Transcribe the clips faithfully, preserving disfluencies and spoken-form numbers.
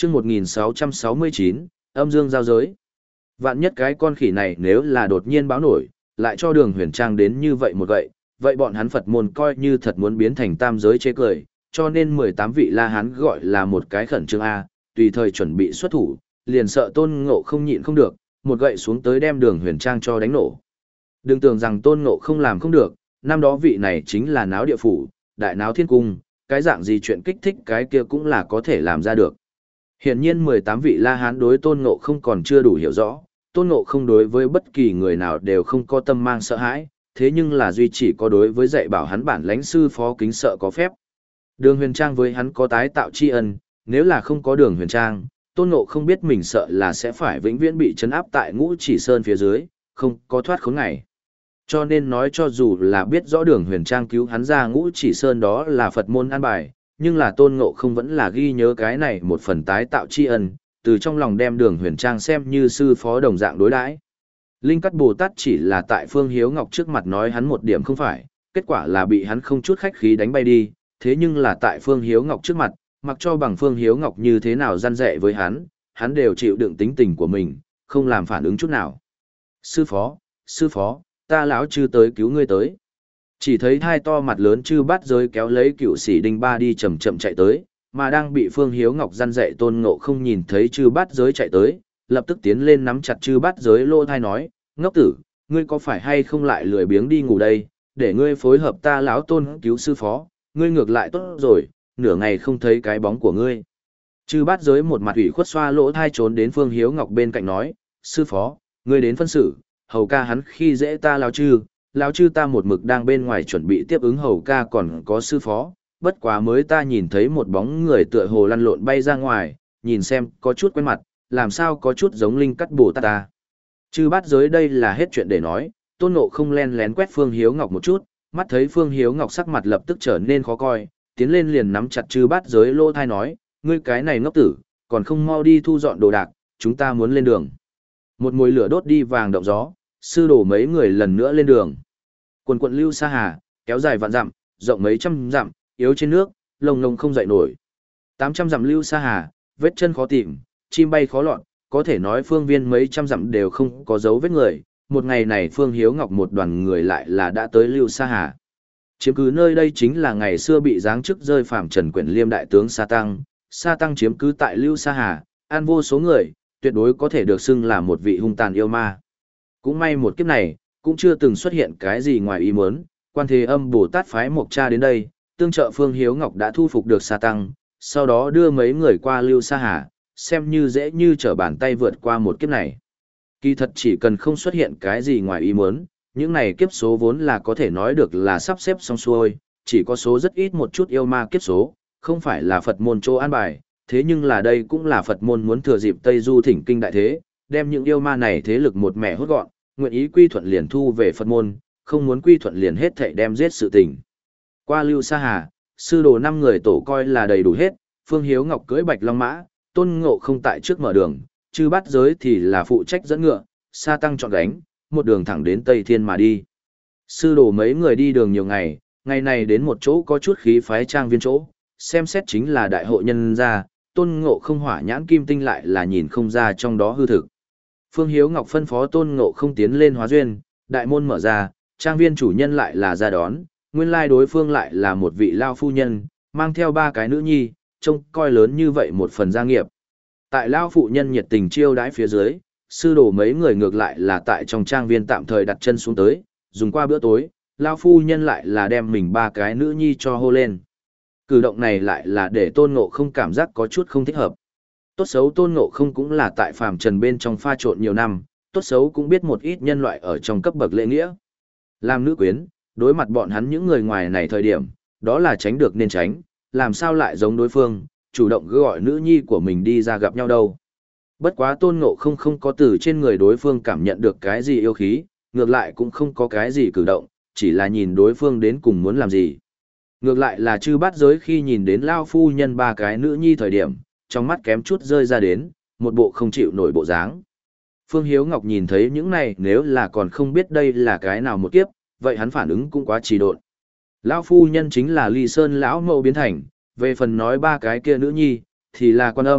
chương một nghìn sáu trăm sáu mươi chín, âm dương giao giới. Vạn nhất cái con khỉ này nếu là đột nhiên báo nổi, lại cho đường huyền trang đến như vậy một gậy, vậy bọn hắn Phật môn coi như thật muốn biến thành tam giới chế cười, cho nên mười tám vị La Hán gọi là một cái khẩn trương A, tùy thời chuẩn bị xuất thủ, liền sợ Tôn Ngộ không nhịn không được, một gậy xuống tới đem đường huyền trang cho đánh nổ. Đừng tưởng rằng Tôn Ngộ không làm không được, năm đó vị này chính là náo địa phủ, đại náo thiên cung, cái dạng gì chuyện kích thích cái kia cũng là có thể làm ra được. Hiển nhiên mười tám vị La Hán đối Tôn Ngộ không còn chưa đủ hiểu rõ, Tôn Ngộ không đối với bất kỳ người nào đều không có tâm mang sợ hãi, thế nhưng là duy chỉ có đối với dạy bảo hắn bản lãnh sư phó kính sợ có phép. Đường huyền trang với hắn có tái tạo tri ân, nếu là không có đường huyền trang, Tôn Ngộ không biết mình sợ là sẽ phải vĩnh viễn bị trấn áp tại Ngũ Chỉ Sơn phía dưới, không có thoát khốn ngày. Cho nên nói cho dù là biết rõ đường huyền trang cứu hắn ra Ngũ Chỉ Sơn đó là Phật môn an bài, nhưng là Tôn Ngộ không vẫn là ghi nhớ cái này một phần tái tạo tri ân, từ trong lòng đem đường huyền trang xem như sư phó đồng dạng đối đãi. Linh Cắt Bồ Tát chỉ là tại Phương Hiếu Ngọc trước mặt nói hắn một điểm không phải, kết quả là bị hắn không chút khách khí đánh bay đi, thế nhưng là tại Phương Hiếu Ngọc trước mặt, mặc cho bằng Phương Hiếu Ngọc như thế nào răn dạy với hắn, hắn đều chịu đựng tính tình của mình, không làm phản ứng chút nào. Sư phó, sư phó, ta lão chư tới cứu ngươi tới. Chỉ thấy hai to mặt lớn chư bát giới kéo lấy cựu sĩ đinh ba đi chậm chậm chạy tới, mà đang bị Phương Hiếu Ngọc răn dạy Tôn Ngộ không nhìn thấy chư bát giới chạy tới, lập tức tiến lên nắm chặt chư bát giới lô thai nói, ngốc tử, ngươi có phải hay không lại lười biếng đi ngủ đây, để ngươi phối hợp ta lão Tôn cứu sư phó, ngươi ngược lại tốt rồi, nửa ngày không thấy cái bóng của ngươi. Chư bát giới một mặt ủy khuất xoa lỗ thai trốn đến Phương Hiếu Ngọc bên cạnh nói, sư phó, ngươi đến phân xử, hầu ca hắn khi dễ ta lão chư, lão chư ta một mực đang bên ngoài chuẩn bị tiếp ứng hầu ca còn có sư phó, bất quá mới ta nhìn thấy một bóng người tựa hồ lăn lộn bay ra ngoài, nhìn xem có chút quen mặt, làm sao có chút giống Linh Cắt Bồ Tát ta. Chư bát giới đây là hết chuyện để nói, Tôn Ngộ không len lén quét Phương Hiếu Ngọc một chút, mắt thấy Phương Hiếu Ngọc sắc mặt lập tức trở nên khó coi, tiến lên liền nắm chặt chư bát giới lô thai nói, ngươi cái này ngốc tử, còn không mau đi thu dọn đồ đạc, chúng ta muốn lên đường. Một mùi lửa đốt đi vàng động gió, sư đổ mấy người lần nữa lên đường. Quần quận lưu sa hà, kéo dài vạn dặm, rộng mấy trăm dặm, yếu trên nước, lồng lồng không dậy nổi. Tám trăm dặm lưu sa hà, vết chân khó tìm, chim bay khó lọt, có thể nói phương viên mấy trăm dặm đều không có dấu vết người. Một ngày này Phương Hiếu Ngọc một đoàn người lại là đã tới lưu sa hà. Chiếm cứ nơi đây chính là ngày xưa bị giáng chức rơi phàm trần quyển liêm đại tướng Sa Tăng. Sa Tăng chiếm cứ tại lưu sa hà, an vô số người, tuyệt đối có thể được xưng là một vị hung tàn yêu ma. Cũng may một kiếp này, cũng chưa từng xuất hiện cái gì ngoài ý muốn, Quan Thế Âm Bồ Tát phái Mộc Cha đến đây, tương trợ Phương Hiếu Ngọc đã thu phục được Sa Tăng, sau đó đưa mấy người qua lưu sa hà, xem như dễ như trở bàn tay vượt qua một kiếp này. Kỳ thật chỉ cần không xuất hiện cái gì ngoài ý muốn, những này kiếp số vốn là có thể nói được là sắp xếp xong xuôi, chỉ có số rất ít một chút yêu ma kiếp số, không phải là Phật môn chỗ an bài, thế nhưng là đây cũng là Phật môn muốn thừa dịp Tây Du thỉnh kinh đại thế, đem những yêu ma này thế lực một mẻ hút gọn, nguyện ý quy thuận liền thu về Phật môn, không muốn quy thuận liền hết thảy đem giết sự tình. Qua lưu sa hà, sư đồ năm người tổ coi là đầy đủ hết, Phương Hiếu Ngọc cưỡi bạch long mã, Tôn Ngộ không tại trước mở đường, chư bát giới thì là phụ trách dẫn ngựa, Sa Tăng chọn gánh, một đường thẳng đến Tây Thiên mà đi. Sư đồ mấy người đi đường nhiều ngày, ngày này đến một chỗ có chút khí phái trang viên chỗ, xem xét chính là đại hội nhân gia, Tôn Ngộ không hỏa nhãn kim tinh lại là nhìn không ra trong đó hư thực. Phương Hiếu Ngọc phân phó Tôn Ngộ không tiến lên hóa duyên, đại môn mở ra, trang viên chủ nhân lại là ra đón, nguyên lai đối phương lại là một vị lao phu nhân, mang theo ba cái nữ nhi, trông coi lớn như vậy một phần gia nghiệp. Tại lao phụ nhân nhiệt tình chiêu đãi phía dưới, sư đồ mấy người ngược lại là tại trong trang viên tạm thời đặt chân xuống tới, dùng qua bữa tối, lao phu nhân lại là đem mình ba cái nữ nhi cho hô lên. Cử động này lại là để Tôn Ngộ không cảm giác có chút không thích hợp. Tốt xấu Tôn Ngộ không cũng là tại phàm trần bên trong pha trộn nhiều năm, tốt xấu cũng biết một ít nhân loại ở trong cấp bậc lễ nghĩa. Làm nữ quyến, đối mặt bọn hắn những người ngoài này thời điểm, đó là tránh được nên tránh, làm sao lại giống đối phương, chủ động gọi nữ nhi của mình đi ra gặp nhau đâu. Bất quá Tôn Ngộ không không có từ trên người đối phương cảm nhận được cái gì yêu khí, ngược lại cũng không có cái gì cử động, chỉ là nhìn đối phương đến cùng muốn làm gì. Ngược lại là chư bát giới khi nhìn đến lao phu nhân ba cái nữ nhi thời điểm, trong mắt kém chút rơi ra đến, một bộ không chịu nổi bộ dáng. Phương Hiếu Ngọc nhìn thấy những này nếu là còn không biết đây là cái nào một kiếp, vậy hắn phản ứng cũng quá trì độn. Lão phu nhân chính là Ly Sơn lão mẫu biến thành, về phần nói ba cái kia nữ nhi, thì là Quan Âm,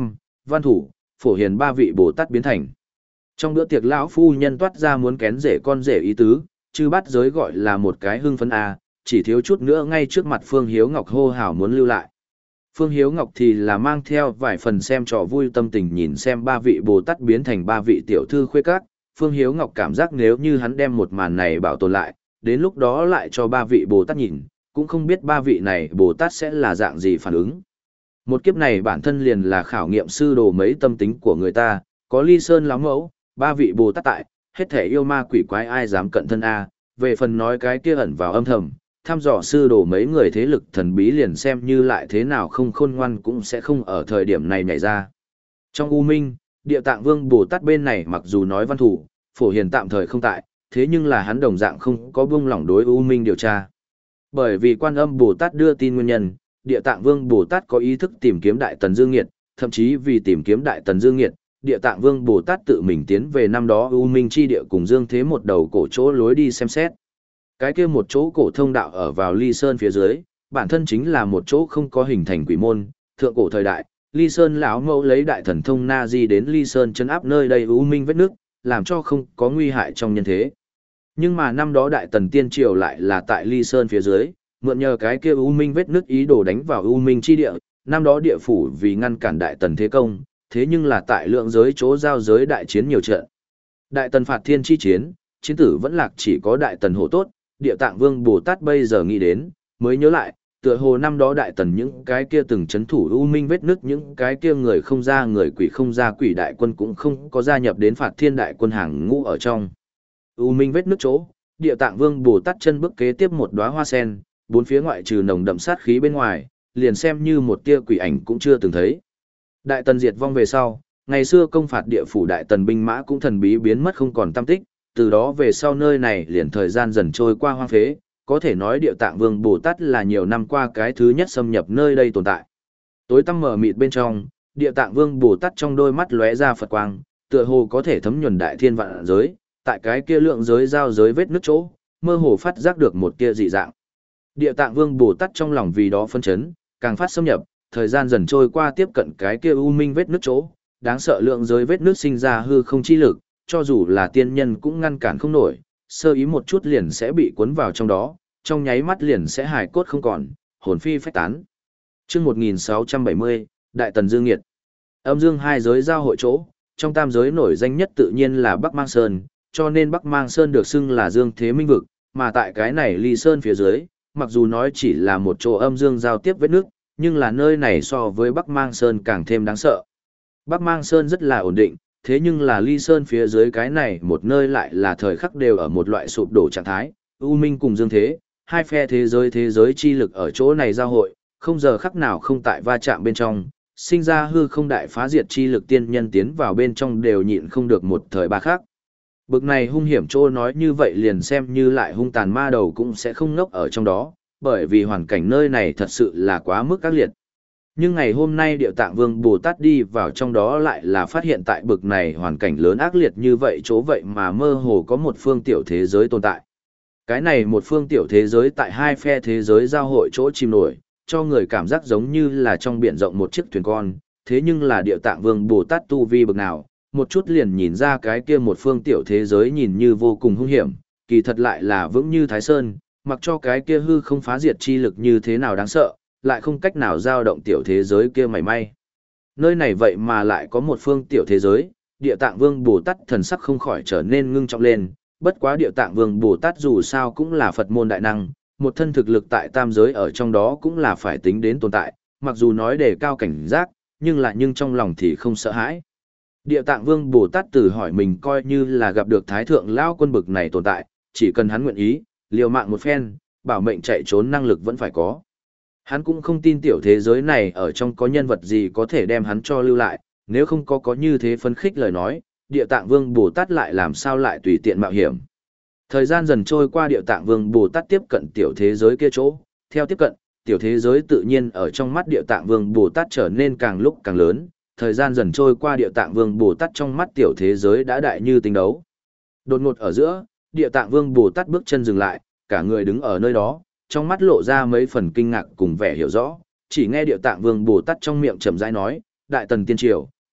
Văn Thủ, Phổ Hiền ba vị Bồ Tát biến thành. Trong bữa tiệc lão phu nhân toát ra muốn kén rể con rể ý tứ, chư bát giới gọi là một cái hưng phấn a, chỉ thiếu chút nữa ngay trước mặt Phương Hiếu Ngọc hô hào muốn lưu lại. Phương Hiếu Ngọc thì là mang theo vài phần xem trò vui tâm tình nhìn xem ba vị Bồ Tát biến thành ba vị tiểu thư khuê các. Phương Hiếu Ngọc cảm giác nếu như hắn đem một màn này bảo tồn lại, đến lúc đó lại cho ba vị Bồ Tát nhìn, cũng không biết ba vị này Bồ Tát sẽ là dạng gì phản ứng. Một kiếp này bản thân liền là khảo nghiệm sư đồ mấy tâm tính của người ta, có Ly Sơn lắm mẫu, ba vị Bồ Tát tại, hết thể yêu ma quỷ quái ai dám cận thân a. Về phần nói cái kia ẩn vào âm thầm, thăm dò sư đồ mấy người thế lực thần bí liền xem như lại thế nào không khôn ngoan cũng sẽ không ở thời điểm này nhảy ra. Trong U Minh, Địa Tạng Vương Bồ Tát bên này mặc dù nói Văn Thủ, Phổ Hiền tạm thời không tại, thế nhưng là hắn đồng dạng không có buông lỏng đối U Minh điều tra. Bởi vì Quan Âm Bồ Tát đưa tin nguyên nhân, Địa Tạng Vương Bồ Tát có ý thức tìm kiếm Đại Tần Dương Nghiệt, thậm chí vì tìm kiếm Đại Tần Dương Nghiệt, Địa Tạng Vương Bồ Tát tự mình tiến về năm đó U Minh chi địa cùng Dương Thế một đầu cổ chỗ lối đi xem xét. Cái kia một chỗ cổ thông đạo ở vào Ly Sơn phía dưới, bản thân chính là một chỗ không có hình thành quỷ môn, thượng cổ thời đại, Ly Sơn lão mẫu lấy đại thần thông Na Di đến Ly Sơn trấn áp nơi đây U Minh vết nước, làm cho không có nguy hại trong nhân thế. Nhưng mà năm đó Đại Tần Tiên Triều lại là tại Ly Sơn phía dưới, mượn nhờ cái kia U Minh vết nước ý đồ đánh vào U Minh chi địa, năm đó địa phủ vì ngăn cản Đại Tần thế công, thế nhưng là tại lượng giới chỗ giao giới đại chiến nhiều trận. Đại Tần phạt thiên chi chiến, chiến tử vẫn lạc chỉ có Đại Tần hộ tốt, Địa Tạng Vương Bồ Tát bây giờ nghĩ đến, mới nhớ lại, tựa hồ năm đó Đại Tần những cái kia từng chấn thủ U Minh vết nứt những cái kia người không ra người quỷ không ra quỷ đại quân cũng không có gia nhập đến phạt thiên đại quân hàng ngũ ở trong. U Minh vết nứt chỗ, Địa Tạng Vương Bồ Tát chân bước kế tiếp một đóa hoa sen, bốn phía ngoại trừ nồng đậm sát khí bên ngoài, liền xem như một tia quỷ ảnh cũng chưa từng thấy. Đại Tần diệt vong về sau, ngày xưa công phạt địa phủ Đại Tần binh mã cũng thần bí biến mất không còn tăm tích, từ đó về sau nơi này liền thời gian dần trôi qua hoang phế, có thể nói Địa Tạng Vương Bồ Tát là nhiều năm qua cái thứ nhất xâm nhập nơi đây tồn tại. Tối tăm mở mịt bên trong, Địa Tạng Vương Bồ Tát trong đôi mắt lóe ra Phật quang, tựa hồ có thể thấm nhuần đại thiên vạn giới, tại cái kia lượng giới giao giới vết nứt chỗ, mơ hồ phát giác được một tia dị dạng. Địa Tạng Vương Bồ Tát trong lòng vì đó phân chấn, càng phát xâm nhập, thời gian dần trôi qua tiếp cận cái kia u minh vết nứt chỗ, đáng sợ lượng giới vết nứt sinh ra hư không chi lực, cho dù là tiên nhân cũng ngăn cản không nổi, sơ ý một chút liền sẽ bị cuốn vào trong đó, trong nháy mắt liền sẽ hài cốt không còn, hồn phi phách tán. Chương một nghìn sáu trăm bảy mươi, Đại Tần Dương Nghiệt. Âm Dương hai giới giao hội chỗ, trong tam giới nổi danh nhất tự nhiên là Bắc Mang Sơn, cho nên Bắc Mang Sơn được xưng là Dương Thế Minh Vực, mà tại cái này Ly Sơn phía dưới, mặc dù nói chỉ là một chỗ âm dương giao tiếp vết nước, nhưng là nơi này so với Bắc Mang Sơn càng thêm đáng sợ. Bắc Mang Sơn rất là ổn định, thế nhưng là Ly Sơn phía dưới cái này một nơi lại là thời khắc đều ở một loại sụp đổ trạng thái, U Minh cùng Dương Thế, hai phe thế giới thế giới chi lực ở chỗ này giao hội, không giờ khắc nào không tại va chạm bên trong, sinh ra hư không đại phá diệt chi lực tiên nhân tiến vào bên trong đều nhịn không được một thời ba khác. Bực này hung hiểm chỗ nói như vậy liền xem như lại hung tàn ma đầu cũng sẽ không ngốc ở trong đó, bởi vì hoàn cảnh nơi này thật sự là quá mức ác liệt. Nhưng ngày hôm nay Điệu Tạng Vương Bồ Tát đi vào trong đó lại là phát hiện tại bực này hoàn cảnh lớn ác liệt như vậy chỗ vậy mà mơ hồ có một phương tiểu thế giới tồn tại. Cái này một phương tiểu thế giới tại hai phe thế giới giao hội chỗ chìm nổi, cho người cảm giác giống như là trong biển rộng một chiếc thuyền con, thế nhưng là Điệu Tạng Vương Bồ Tát tu vi bực nào, một chút liền nhìn ra cái kia một phương tiểu thế giới nhìn như vô cùng hung hiểm, kỳ thật lại là vững như Thái Sơn, mặc cho cái kia hư không phá diệt chi lực như thế nào đáng sợ, lại không cách nào dao động tiểu thế giới kia mảy may. Nơi này vậy mà lại có một phương tiểu thế giới, Địa Tạng Vương Bồ Tát thần sắc không khỏi trở nên ngưng trọng lên, bất quá Địa Tạng Vương Bồ Tát dù sao cũng là Phật môn đại năng, một thân thực lực tại tam giới ở trong đó cũng là phải tính đến tồn tại, mặc dù nói đề cao cảnh giác, nhưng lại nhưng trong lòng thì không sợ hãi. Địa Tạng Vương Bồ Tát tự hỏi mình coi như là gặp được Thái Thượng Lao quân bực này tồn tại, chỉ cần hắn nguyện ý, liều mạng một phen, bảo mệnh chạy trốn năng lực vẫn phải có. Hắn cũng không tin tiểu thế giới này ở trong có nhân vật gì có thể đem hắn cho lưu lại, nếu không có có như thế phấn khích lời nói, Địa Tạng Vương Bồ Tát lại làm sao lại tùy tiện mạo hiểm. Thời gian dần trôi qua Địa Tạng Vương Bồ Tát tiếp cận tiểu thế giới kia chỗ, theo tiếp cận, tiểu thế giới tự nhiên ở trong mắt Địa Tạng Vương Bồ Tát trở nên càng lúc càng lớn, thời gian dần trôi qua Địa Tạng Vương Bồ Tát trong mắt tiểu thế giới đã đại như tinh đấu. Đột ngột ở giữa, Địa Tạng Vương Bồ Tát bước chân dừng lại, cả người đứng ở nơi đó, trong mắt lộ ra mấy phần kinh ngạc cùng vẻ hiểu rõ, chỉ nghe Địa Tạng Vương Bồ Tát trong miệng chậm rãi nói, Đại Tần Tiên Triều,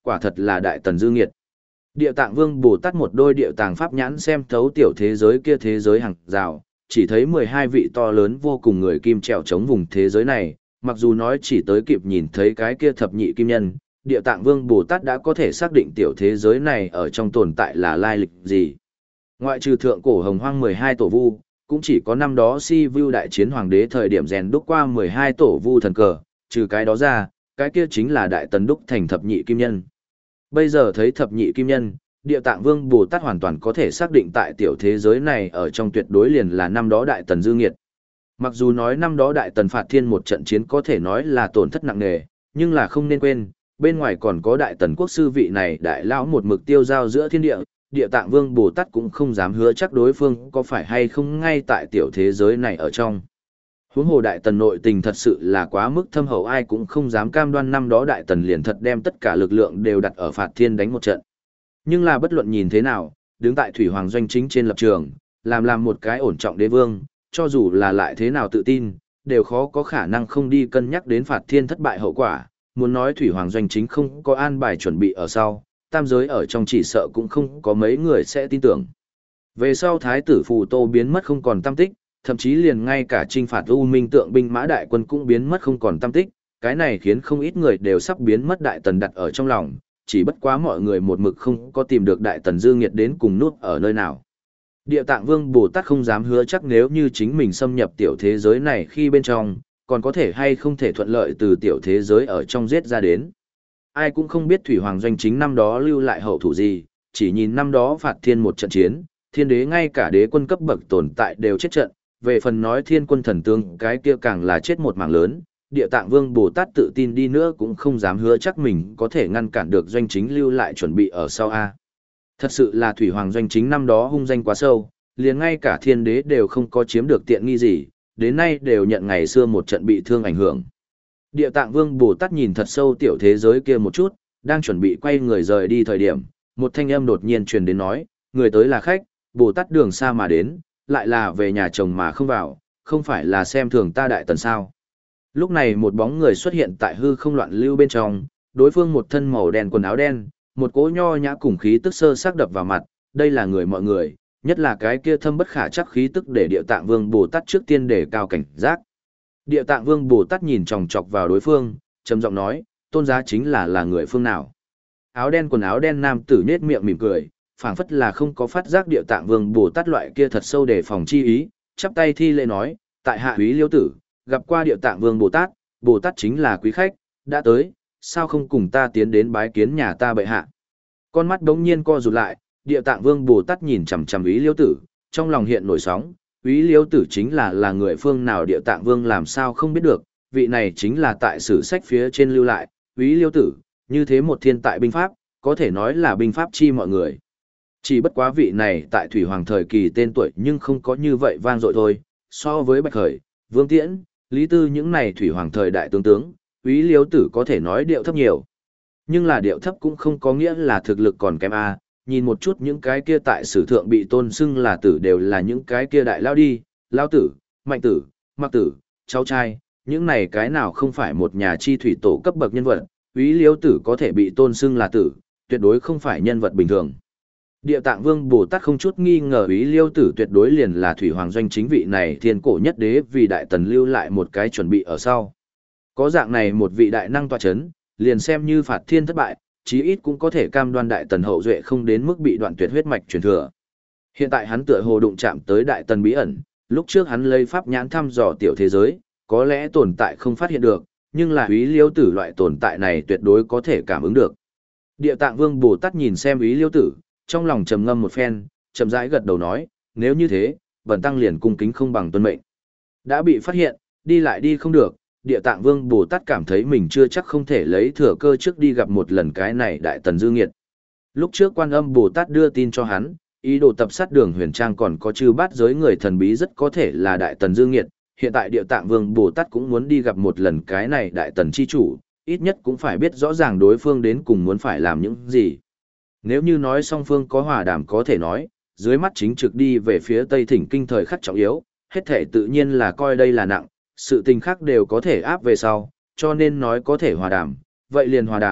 quả thật là đại tần dư nghiệt. Địa Tạng Vương Bồ Tát một đôi địa tàng pháp nhãn xem thấu tiểu thế giới kia thế giới hàng rào, chỉ thấy mười hai vị to lớn vô cùng người kim trèo chống vùng thế giới này, mặc dù nói chỉ tới kịp nhìn thấy cái kia thập nhị kim nhân, Địa Tạng Vương Bồ Tát đã có thể xác định tiểu thế giới này ở trong tồn tại là lai lịch gì. Ngoại trừ thượng cổ hồng hoang mười hai tổ vu, cũng chỉ có năm đó Si Vu đại chiến hoàng đế thời điểm rèn đúc qua mười hai tổ vu thần cờ, trừ cái đó ra, cái kia chính là đại tần đúc thành thập nhị kim nhân. Bây giờ thấy thập nhị kim nhân, Địa Tạng Vương Bồ Tát hoàn toàn có thể xác định tại tiểu thế giới này ở trong tuyệt đối liền là năm đó đại tần dư nghiệt. Mặc dù nói năm đó đại tần phạt thiên một trận chiến có thể nói là tổn thất nặng nề, nhưng là không nên quên, bên ngoài còn có đại tần quốc sư vị này đại lão một mực tiêu giao giữa thiên địa, Địa Tạng Vương Bồ Tát cũng không dám hứa chắc đối phương có phải hay không ngay tại tiểu thế giới này ở trong. Huống hồ đại tần nội tình thật sự là quá mức thâm hậu, ai cũng không dám cam đoan năm đó đại tần liền thật đem tất cả lực lượng đều đặt ở phạt thiên đánh một trận. Nhưng là bất luận nhìn thế nào, đứng tại thủy hoàng doanh chính trên lập trường, làm làm một cái ổn trọng đế vương, cho dù là lại thế nào tự tin, đều khó có khả năng không đi cân nhắc đến phạt thiên thất bại hậu quả. Muốn nói thủy hoàng doanh chính không có an bài chuẩn bị ở sau, tam giới ở trong chỉ sợ cũng không có mấy người sẽ tin tưởng. Về sau thái tử Phù Tô biến mất không còn tăm tích, thậm chí liền ngay cả trinh phạt U Minh tượng binh mã đại quân cũng biến mất không còn tăm tích, cái này khiến không ít người đều sắp biến mất đại tần đặt ở trong lòng, chỉ bất quá mọi người một mực không có tìm được đại tần dư nghiệt đến cùng nút ở nơi nào. Địa Tạng Vương Bồ Tát không dám hứa chắc nếu như chính mình xâm nhập tiểu thế giới này khi bên trong, còn có thể hay không thể thuận lợi từ tiểu thế giới ở trong giết ra đến. Ai cũng không biết Thủy Hoàng Doanh chính năm đó lưu lại hậu thủ gì, chỉ nhìn năm đó phạt thiên một trận chiến, thiên đế ngay cả đế quân cấp bậc tồn tại đều chết trận, về phần nói thiên quân thần tướng cái kia càng là chết một mảng lớn, Địa Tạng Vương Bồ Tát tự tin đi nữa cũng không dám hứa chắc mình có thể ngăn cản được doanh chính lưu lại chuẩn bị ở sau A. Thật sự là Thủy Hoàng Doanh chính năm đó hung danh quá sâu, liền ngay cả thiên đế đều không có chiếm được tiện nghi gì, đến nay đều nhận ngày xưa một trận bị thương ảnh hưởng. Địa Tạng Vương Bồ Tát nhìn thật sâu tiểu thế giới kia một chút, đang chuẩn bị quay người rời đi thời điểm, một thanh âm đột nhiên truyền đến nói, người tới là khách, Bồ Tát đường xa mà đến, lại là về nhà chồng mà không vào, không phải là xem thường ta đại tần sao. Lúc này một bóng người xuất hiện tại hư không loạn lưu bên trong, đối phương một thân màu đen quần áo đen, một cỗ nho nhã cùng khí tức sơ sắc đập vào mặt, đây là người mọi người, nhất là cái kia thâm bất khả chắc khí tức để Địa Tạng Vương Bồ Tát trước tiên đề cao cảnh giác. Địa Tạng Vương Bồ Tát nhìn chòng chọc vào đối phương, trầm giọng nói, tôn giá chính là là người phương nào. Áo đen quần áo đen nam tử nết miệng mỉm cười, phảng phất là không có phát giác Địa Tạng Vương Bồ Tát loại kia thật sâu đề phòng chi ý, chắp tay thi lễ nói, tại hạ úy Liêu tử, gặp qua Địa Tạng Vương Bồ Tát, Bồ Tát chính là quý khách, đã tới, sao không cùng ta tiến đến bái kiến nhà ta bệ hạ. Con mắt đống nhiên co rụt lại, Địa Tạng Vương Bồ Tát nhìn chằm chằm úy Liêu tử, trong lòng hiện nổi sóng, úy Liêu tử chính là là người phương nào Địa Tạng Vương làm sao không biết được, vị này chính là tại sử sách phía trên lưu lại, úy Liêu tử, như thế một thiên tại binh pháp, có thể nói là binh pháp chi mọi người. Chỉ bất quá vị này tại Thủy Hoàng thời kỳ tên tuổi nhưng không có như vậy vang dội thôi, so với Bạch Khởi, Vương Tiễn, Lý Tư những này Thủy Hoàng thời đại tướng tướng, úy Liêu tử có thể nói điệu thấp nhiều. Nhưng là điệu thấp cũng không có nghĩa là thực lực còn kém a. Nhìn một chút những cái kia tại sử thượng bị tôn xưng là tử đều là những cái kia đại lao đi, lao tử, mạnh tử, mặc tử, cháu trai, những này cái nào không phải một nhà chi thủy tổ cấp bậc nhân vật, úy Liêu tử có thể bị tôn xưng là tử, tuyệt đối không phải nhân vật bình thường. Địa Tạng Vương Bồ Tát không chút nghi ngờ úy Liêu tử tuyệt đối liền là Thủy Hoàng Doanh chính vị này thiên cổ nhất đế vì đại tần lưu lại một cái chuẩn bị ở sau. Có dạng này một vị đại năng tọa chấn, liền xem như phạt thiên thất bại, chí ít cũng có thể cam đoan đại tần hậu duệ không đến mức bị đoạn tuyệt huyết mạch truyền thừa. Hiện tại hắn tựa hồ đụng chạm tới đại tần bí ẩn, lúc trước hắn lấy pháp nhãn thăm dò tiểu thế giới, có lẽ tồn tại không phát hiện được, nhưng là úy Liêu tử loại tồn tại này tuyệt đối có thể cảm ứng được. Địa Tạng Vương Bồ Tát nhìn xem úy Liêu tử, trong lòng trầm ngâm một phen, chậm rãi gật đầu nói, nếu như thế, bần tăng liền cung kính không bằng tuân mệnh. Đã bị phát hiện, đi lại đi không được, Địa Tạng Vương Bồ Tát cảm thấy mình chưa chắc không thể lấy thừa cơ trước đi gặp một lần cái này đại tần dư nghiệt. Lúc trước Quan Âm Bồ Tát đưa tin cho hắn, ý đồ tập sát Đường Huyền Trang còn có chư bát giới người thần bí rất có thể là đại tần dư nghiệt, hiện tại Địa Tạng Vương Bồ Tát cũng muốn đi gặp một lần cái này đại tần chi chủ, ít nhất cũng phải biết rõ ràng đối phương đến cùng muốn phải làm những gì. Nếu như nói song phương có hòa đàm có thể nói, dưới mắt chính trực đi về phía Tây Thỉnh Kinh thời khắc trọng yếu, hết thể tự nhiên là coi đây là nặng, sự tình khác đều có thể áp về sau, cho nên nói có thể hòa đàm, vậy liền hòa đàm,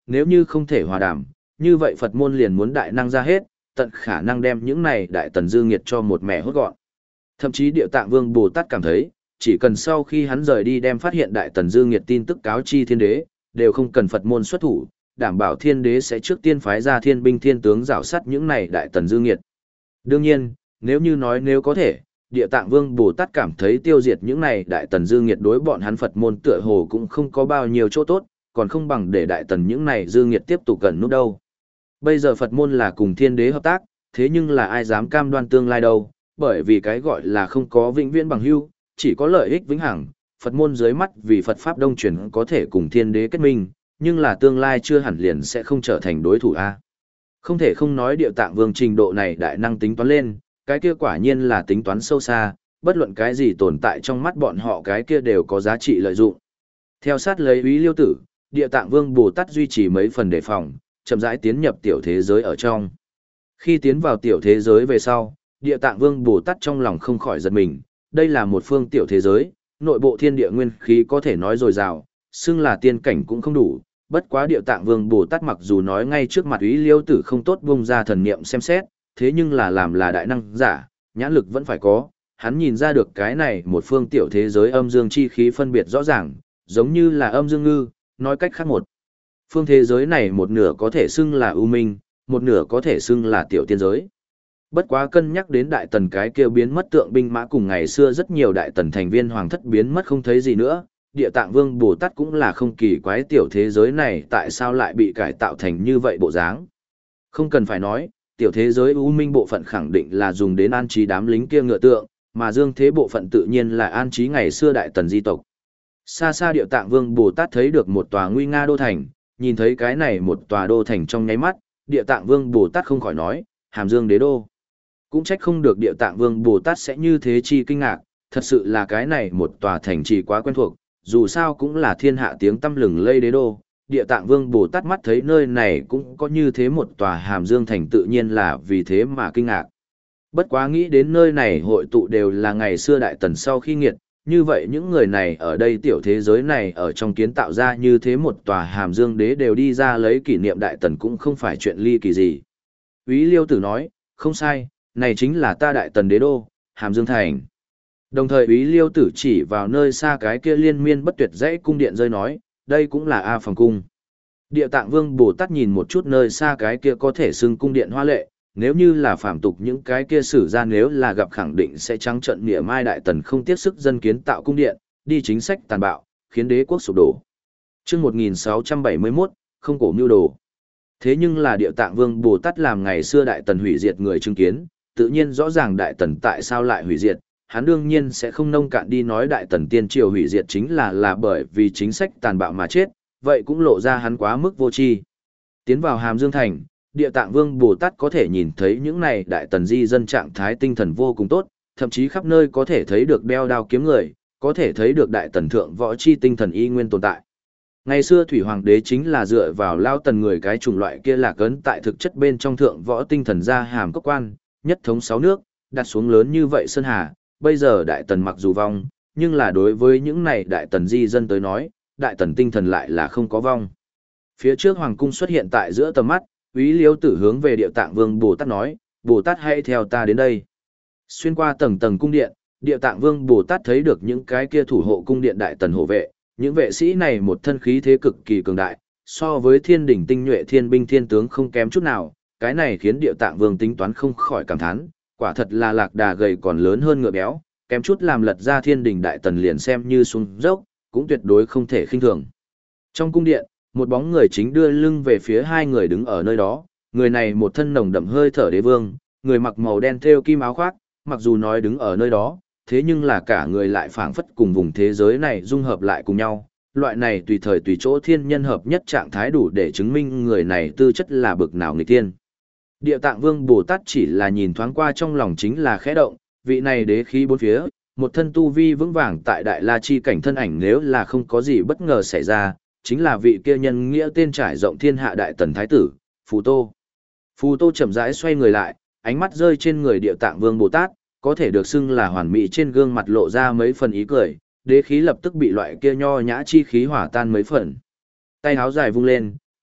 nếu như không thể hòa đàm, như vậy Phật môn liền muốn đại năng ra hết, tận khả năng đem những này đại tần dư nghiệt cho một mẹ hốt gọn. Thậm chí Địa Tạng Vương Bồ Tát cảm thấy, chỉ cần sau khi hắn rời đi đem phát hiện đại tần dư nghiệt tin tức cáo chi thiên đế, đều không cần Phật môn xuất thủ, đảm bảo thiên đế sẽ trước tiên phái ra thiên binh thiên tướng rảo sát những này đại tần dư nghiệt. Đương nhiên, nếu như nói nếu có thể, Địa Tạng Vương Bồ Tát cảm thấy tiêu diệt những này đại tần dư nghiệt đối bọn hắn Phật môn tựa hồ cũng không có bao nhiêu chỗ tốt, còn không bằng để đại tần những này dư nghiệt tiếp tục gần nút đâu. Bây giờ Phật môn là cùng thiên đế hợp tác, thế nhưng là ai dám cam đoan tương lai đâu, bởi vì cái gọi là không có vĩnh viễn bằng hữu, chỉ có lợi ích vĩnh hằng. Phật môn dưới mắt vì Phật Pháp Đông truyền có thể cùng thiên đế kết minh, nhưng là tương lai chưa hẳn liền sẽ không trở thành đối thủ a. Không thể không nói Địa Tạng Vương trình độ này đại năng tính toán lên, cái kia quả nhiên là tính toán sâu xa, bất luận cái gì tồn tại trong mắt bọn họ cái kia đều có giá trị lợi dụng. Theo sát lấy Úy Liêu Tử, Địa Tạng Vương Bồ Tát duy trì mấy phần đề phòng, chậm rãi tiến nhập tiểu thế giới ở trong. Khi tiến vào tiểu thế giới về sau, Địa Tạng Vương Bồ Tát trong lòng không khỏi giật mình, đây là một phương tiểu thế giới, nội bộ thiên địa nguyên khí có thể nói dồi dào, xưng là tiên cảnh cũng không đủ. Bất quá Địa Tạng Vương Bồ Tát mặc dù nói ngay trước mặt Úy Liêu Tử không tốt bung ra thần niệm xem xét, thế nhưng là làm là đại năng giả, nhãn lực vẫn phải có, hắn nhìn ra được cái này một phương tiểu thế giới âm dương chi khí phân biệt rõ ràng, giống như là âm dương ngư, nói cách khác một. Phương thế giới này một nửa có thể xưng là ưu minh, một nửa có thể xưng là tiểu tiên giới. Bất quá cân nhắc đến đại tần cái kia biến mất tượng binh mã cùng ngày xưa rất nhiều đại tần thành viên hoàng thất biến mất không thấy gì nữa, Địa Tạng Vương Bồ Tát cũng là không kỳ quái tiểu thế giới này tại sao lại bị cải tạo thành như vậy bộ dáng. Không cần phải nói, tiểu thế giới ưu minh bộ phận khẳng định là dùng đến an trí đám lính kia ngựa tượng, mà dương thế bộ phận tự nhiên là an trí ngày xưa đại tần di tộc. Xa xa Địa Tạng Vương Bồ Tát thấy được một tòa nguy nga đô thành, nhìn thấy cái này một tòa đô thành trong nháy mắt, Địa Tạng Vương Bồ Tát không khỏi nói, Hàm Dương đế đô. Cũng trách không được Địa Tạng Vương Bồ Tát sẽ như thế chi kinh ngạc, thật sự là cái này một tòa thành trì quá quen thuộc, dù sao cũng là thiên hạ tiếng tăm lừng lây đế đô. Địa Tạng Vương Bồ Tát mắt thấy nơi này cũng có như thế một tòa Hàm Dương thành tự nhiên là vì thế mà kinh ngạc. Bất quá nghĩ đến nơi này hội tụ đều là ngày xưa đại tần sau khi nghiệt, như vậy những người này ở đây tiểu thế giới này ở trong kiến tạo ra như thế một tòa Hàm Dương đế đều đi ra lấy kỷ niệm đại tần cũng không phải chuyện ly kỳ gì. Úy Liêu Tử nói, không sai, này chính là ta đại tần đế đô, Hàm Dương thành. Đồng thời Úy Liêu Tử chỉ vào nơi xa cái kia liên miên bất tuyệt dãy cung điện rơi nói, đây cũng là A Phòng Cung. Địa Tạng Vương Bồ Tát nhìn một chút nơi xa cái kia có thể xưng cung điện hoa lệ, nếu như là phàm tục những cái kia sử ra nếu là gặp khẳng định sẽ trắng trận nghĩa mai đại tần không tiếc sức dân kiến tạo cung điện, đi chính sách tàn bạo, khiến đế quốc sụp đổ. Chương một nghìn sáu trăm bảy mươi mốt, không cổ mưu đồ. Thế nhưng là Địa Tạng Vương Bồ Tát làm ngày xưa đại tần hủy diệt người chứng kiến, tự nhiên rõ ràng đại tần tại sao lại hủy diệt, hắn đương nhiên sẽ không nông cạn đi nói đại tần tiên triều hủy diệt chính là là bởi vì chính sách tàn bạo mà chết, vậy cũng lộ ra hắn quá mức vô tri. Tiến vào Hàm Dương thành, Địa Tạng Vương Bồ Tát có thể nhìn thấy những này đại tần di dân trạng thái tinh thần vô cùng tốt, thậm chí khắp nơi có thể thấy được đeo đao kiếm người, có thể thấy được đại tần thượng võ chi tinh thần y nguyên tồn tại. Ngày xưa Thủy Hoàng đế chính là dựa vào lao tần người cái chủng loại kia lạc ấn tại thực chất bên trong thượng võ tinh thần ra hàm cốc quan, nhất thống sáu nước, đặt xuống lớn như vậy sơn hà, bây giờ đại tần mặc dù vong, nhưng là đối với những này đại tần di dân tới nói, đại tần tinh thần lại là không có vong. Phía trước Hoàng cung xuất hiện tại giữa tầm mắt, Úy Liêu Tử hướng về Địa Tạng Vương Bồ Tát nói, Bồ Tát hãy theo ta đến đây. Xuyên qua tầng tầng cung điện, Địa Tạng Vương Bồ Tát thấy được những cái kia thủ hộ cung điện đại tần hộ vệ, những vệ sĩ này một thân khí thế cực kỳ cường đại, so với thiên đỉnh tinh nhuệ thiên binh thiên tướng không kém chút nào, cái này khiến Địa Tạng Vương tính toán không khỏi cảm thán, quả thật là lạc đà gầy còn lớn hơn ngựa béo, kém chút làm lật ra thiên đỉnh đại tần liền xem như xuống dốc, cũng tuyệt đối không thể khinh thường. Trong cung điện, một bóng người chính đưa lưng về phía hai người đứng ở nơi đó, người này một thân nồng đậm hơi thở đế vương, người mặc màu đen thêu kim áo khoác, mặc dù nói đứng ở nơi đó, thế nhưng là cả người lại phảng phất cùng vùng thế giới này dung hợp lại cùng nhau, loại này tùy thời tùy chỗ thiên nhân hợp nhất trạng thái đủ để chứng minh người này tư chất là bực nào nghịch tiên. Địa Tạng Vương Bồ Tát chỉ là nhìn thoáng qua trong lòng chính là khẽ động, vị này đế khí bốn phía, một thân tu vi vững vàng tại Đại La Chi cảnh thân ảnh nếu là không có gì bất ngờ xảy ra, chính là vị kia nhân nghĩa tên trải rộng thiên hạ đại tần thái tử, Phù Tô. Phù Tô chậm rãi xoay người lại, ánh mắt rơi trên người Địa Tạng Vương Bồ Tát, có thể được xưng là hoàn mỹ trên gương mặt lộ ra mấy phần ý cười, đế khí lập tức bị loại kia nho nhã chi khí hỏa tan mấy phần. Tay háo dài vung lên,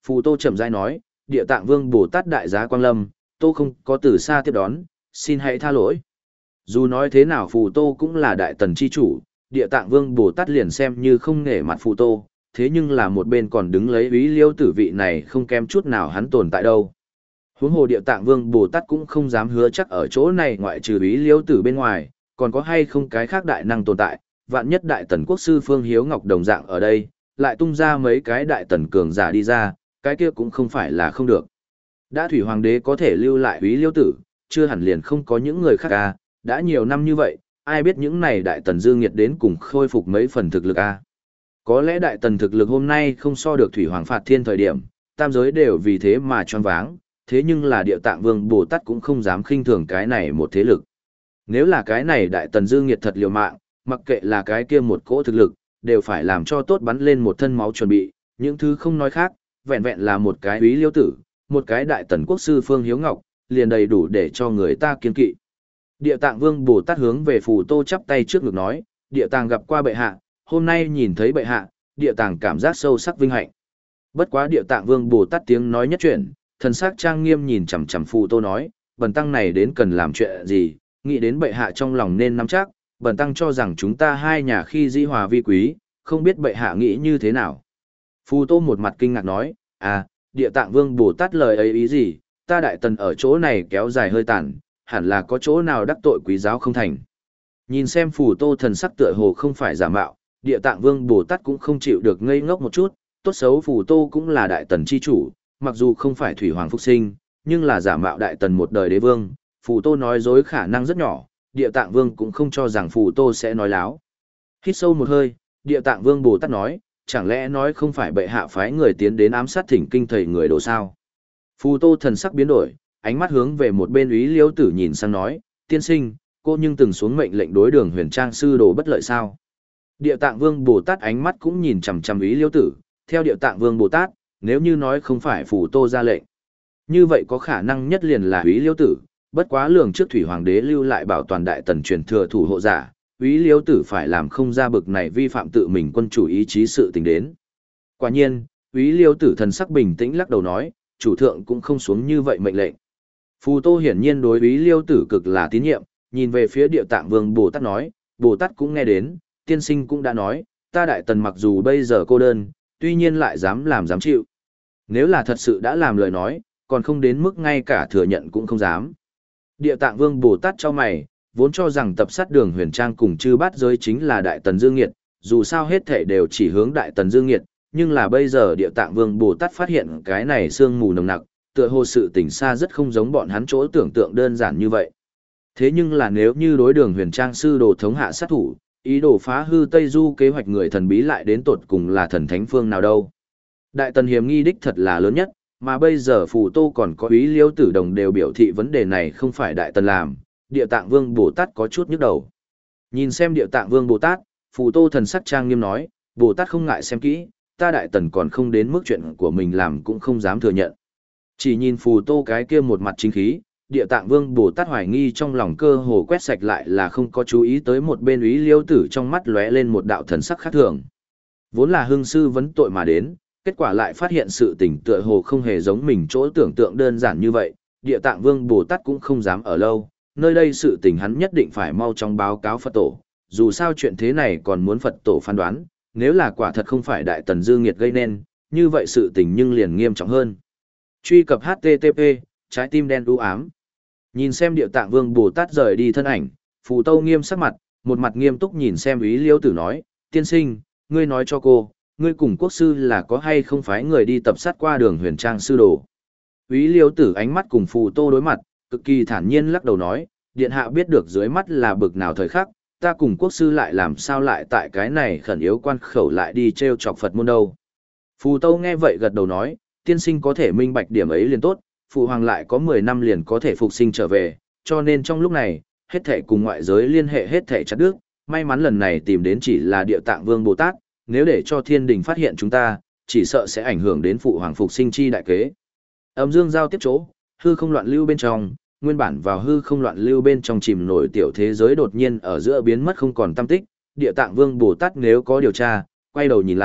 Phù Tô chậm rãi nói, Địa Tạng Vương Bồ Tát đại giá quang lâm, Tô không có từ xa tiếp đón, xin hãy tha lỗi. Dù nói thế nào Phù Tô cũng là đại tần chi chủ, Địa Tạng Vương Bồ Tát liền xem như không nể mặt Phù Tô, thế nhưng là một bên còn đứng lấy Úy Liêu tử vị này không kém chút nào hắn tồn tại đâu. Huống hồ Địa Tạng Vương Bồ Tát cũng không dám hứa chắc ở chỗ này ngoại trừ Úy Liêu tử bên ngoài, còn có hay không cái khác đại năng tồn tại, vạn nhất đại tần quốc sư Phương Hiếu Ngọc đồng dạng ở đây, lại tung ra mấy cái đại tần cường giả đi ra, cái kia cũng không phải là không được. Đã Thủy Hoàng đế có thể lưu lại Úy Liêu tử, chưa hẳn liền không có những người khác à, đã nhiều năm như vậy, ai biết những này đại tần dương nghiệt đến cùng khôi phục mấy phần thực lực à. Có lẽ đại tần thực lực hôm nay không so được Thủy Hoàng phạt thiên thời điểm, tam giới đều vì thế mà choáng váng, thế nhưng là Địa Tạng Vương Bồ Tát cũng không dám khinh thường cái này một thế lực. Nếu là cái này đại tần dương nghiệt thật liều mạng, mặc kệ là cái kia một cỗ thực lực, đều phải làm cho tốt bắn lên một thân máu chuẩn bị, những thứ không nói khác, vẹn vẹn là một cái Úy Liêu tử, một cái đại tần quốc sư Phương Hiếu Ngọc, liền đầy đủ để cho người ta kiên kỵ. Địa Tạng Vương Bồ Tát hướng về Phù Tô chắp tay trước ngực nói, Địa Tạng gặp qua bệ hạ, hôm nay nhìn thấy bệ hạ, Địa Tạng cảm giác sâu sắc vinh hạnh. Bất quá Địa Tạng Vương Bồ Tát tiếng nói nhất chuyển, thần sắc trang nghiêm nhìn chằm chằm Phù Tô nói, bần tăng này đến cần làm chuyện gì, nghĩ đến bệ hạ trong lòng nên nắm chắc, bần tăng cho rằng chúng ta hai nhà khi dĩ hòa vi quý, không biết bệ hạ nghĩ như thế nào. Phù Tô một mặt kinh ngạc nói, à, Địa Tạng Vương Bồ Tát lời ấy ý gì, ta đại tần ở chỗ này kéo dài hơi tàn, hẳn là có chỗ nào đắc tội quý giáo không thành. Nhìn xem Phù Tô thần sắc tựa hồ không phải giả mạo, Địa Tạng Vương Bồ Tát cũng không chịu được ngây ngốc một chút, tốt xấu Phù Tô cũng là đại tần chi chủ, mặc dù không phải Thủy Hoàng Phúc Sinh, nhưng là giả mạo đại tần một đời đế vương, Phù Tô nói dối khả năng rất nhỏ, Địa Tạng Vương cũng không cho rằng Phù Tô sẽ nói láo. Hít sâu một hơi, Địa Tạng Vương Bồ Tát nói, chẳng lẽ nói không phải bệ hạ phái người tiến đến ám sát thỉnh kinh thầy người đồ sao? Phù Tô thần sắc biến đổi, ánh mắt hướng về một bên Úy Liêu tử nhìn sang nói, tiên sinh, cô nhưng từng xuống mệnh lệnh đối Đường Huyền Trang sư đồ bất lợi sao? Địa Tạng Vương Bồ Tát ánh mắt cũng nhìn chằm chằm Úy Liêu tử, theo Địa Tạng Vương Bồ Tát, nếu như nói không phải Phù Tô ra lệnh, như vậy có khả năng nhất liền là Úy Liêu tử, bất quá lường trước Thủy Hoàng đế lưu lại bảo toàn đại tần truyền thừa thủ hộ giả, Úy Liêu tử phải làm không ra bực này vi phạm tự mình quân chủ ý chí sự tình đến. Quả nhiên, Úy Liêu tử thần sắc bình tĩnh lắc đầu nói, chủ thượng cũng không xuống như vậy mệnh lệnh. Phù Tô hiển nhiên đối Úy Liêu tử cực là tín nhiệm, nhìn về phía Địa Tạng Vương Bồ Tát nói, Bồ Tát cũng nghe đến, tiên sinh cũng đã nói, ta đại tần mặc dù bây giờ cô đơn, tuy nhiên lại dám làm dám chịu. Nếu là thật sự đã làm lời nói, còn không đến mức ngay cả thừa nhận cũng không dám. Địa Tạng Vương Bồ Tát cho mày, vốn cho rằng tập sát Đường Huyền Trang cùng chư bát giới chính là đại tần dương nghiệt, dù sao hết thể đều chỉ hướng đại tần dương nghiệt, nhưng là bây giờ Địa Tạng Vương Bồ Tát phát hiện cái này sương mù nồng nặc, tựa hồ sự tình xa rất không giống bọn hắn chỗ tưởng tượng đơn giản như vậy. Thế nhưng là nếu như đối Đường Huyền Trang sư đồ thống hạ sát thủ, ý đồ phá hư Tây Du kế hoạch người thần bí lại đến tột cùng là thần thánh phương nào đâu. Đại tần hiểm nghi đích thật là lớn nhất, mà bây giờ Phù Tô còn có Úy Liêu tử đồng đều biểu thị vấn đề này không phải đại tần làm, Địa Tạng Vương Bồ Tát có chút nhức đầu. Nhìn xem Địa Tạng Vương Bồ Tát, Phù Tô thần sắc trang nghiêm nói, Bồ Tát không ngại xem kỹ, ta đại tần còn không đến mức chuyện của mình làm cũng không dám thừa nhận. Chỉ nhìn Phù Tô cái kia một mặt chính khí, Địa Tạng Vương Bồ Tát hoài nghi trong lòng cơ hồ quét sạch lại là không có chú ý tới một bên Úy Liêu tử trong mắt lóe lên một đạo thần sắc khác thường. Vốn là hương sư vấn tội mà đến, kết quả lại phát hiện sự tình tựa hồ không hề giống mình chỗ tưởng tượng đơn giản như vậy, Địa Tạng Vương Bồ Tát cũng không dám ở lâu, nơi đây sự tình hắn nhất định phải mau chóng báo cáo Phật tổ, dù sao chuyện thế này còn muốn Phật tổ phán đoán, nếu là quả thật không phải đại tần dư nghiệt gây nên, như vậy sự tình nhưng liền nghiêm trọng hơn. Truy cập H T T P, trái tim đen u ám. Nhìn xem Địa Tạng Vương Bồ Tát rời đi thân ảnh, Phù Tô nghiêm sắc mặt, một mặt nghiêm túc nhìn xem Úy Liêu tử nói, tiên sinh, ngươi nói cho cô, ngươi cùng quốc sư là có hay không phái người đi tập sát qua Đường Huyền Trang sư đồ. Úy Liêu tử ánh mắt cùng Phù Tô đối mặt, cực kỳ thản nhiên lắc đầu nói, điện hạ biết được dưới mắt là bực nào thời khắc, ta cùng quốc sư lại làm sao lại tại cái này khẩn yếu quan khẩu lại đi treo chọc Phật môn đâu. Phù Tô nghe vậy gật đầu nói, tiên sinh có thể minh bạch điểm ấy liền tốt, phụ hoàng lại có mười năm liền có thể phục sinh trở về, cho nên trong lúc này, hết thể cùng ngoại giới liên hệ hết thể chặt đứt, may mắn lần này tìm đến chỉ là Địa Tạng Vương Bồ Tát, nếu để cho thiên đình phát hiện chúng ta, chỉ sợ sẽ ảnh hưởng đến phụ hoàng phục sinh chi đại kế. Âm dương giao tiếp chỗ, hư không loạn lưu bên trong, nguyên bản vào hư không loạn lưu bên trong chìm nổi tiểu thế giới đột nhiên ở giữa biến mất không còn tăm tích, Địa Tạng Vương Bồ Tát nếu có điều tra, quay đầu nhìn lại,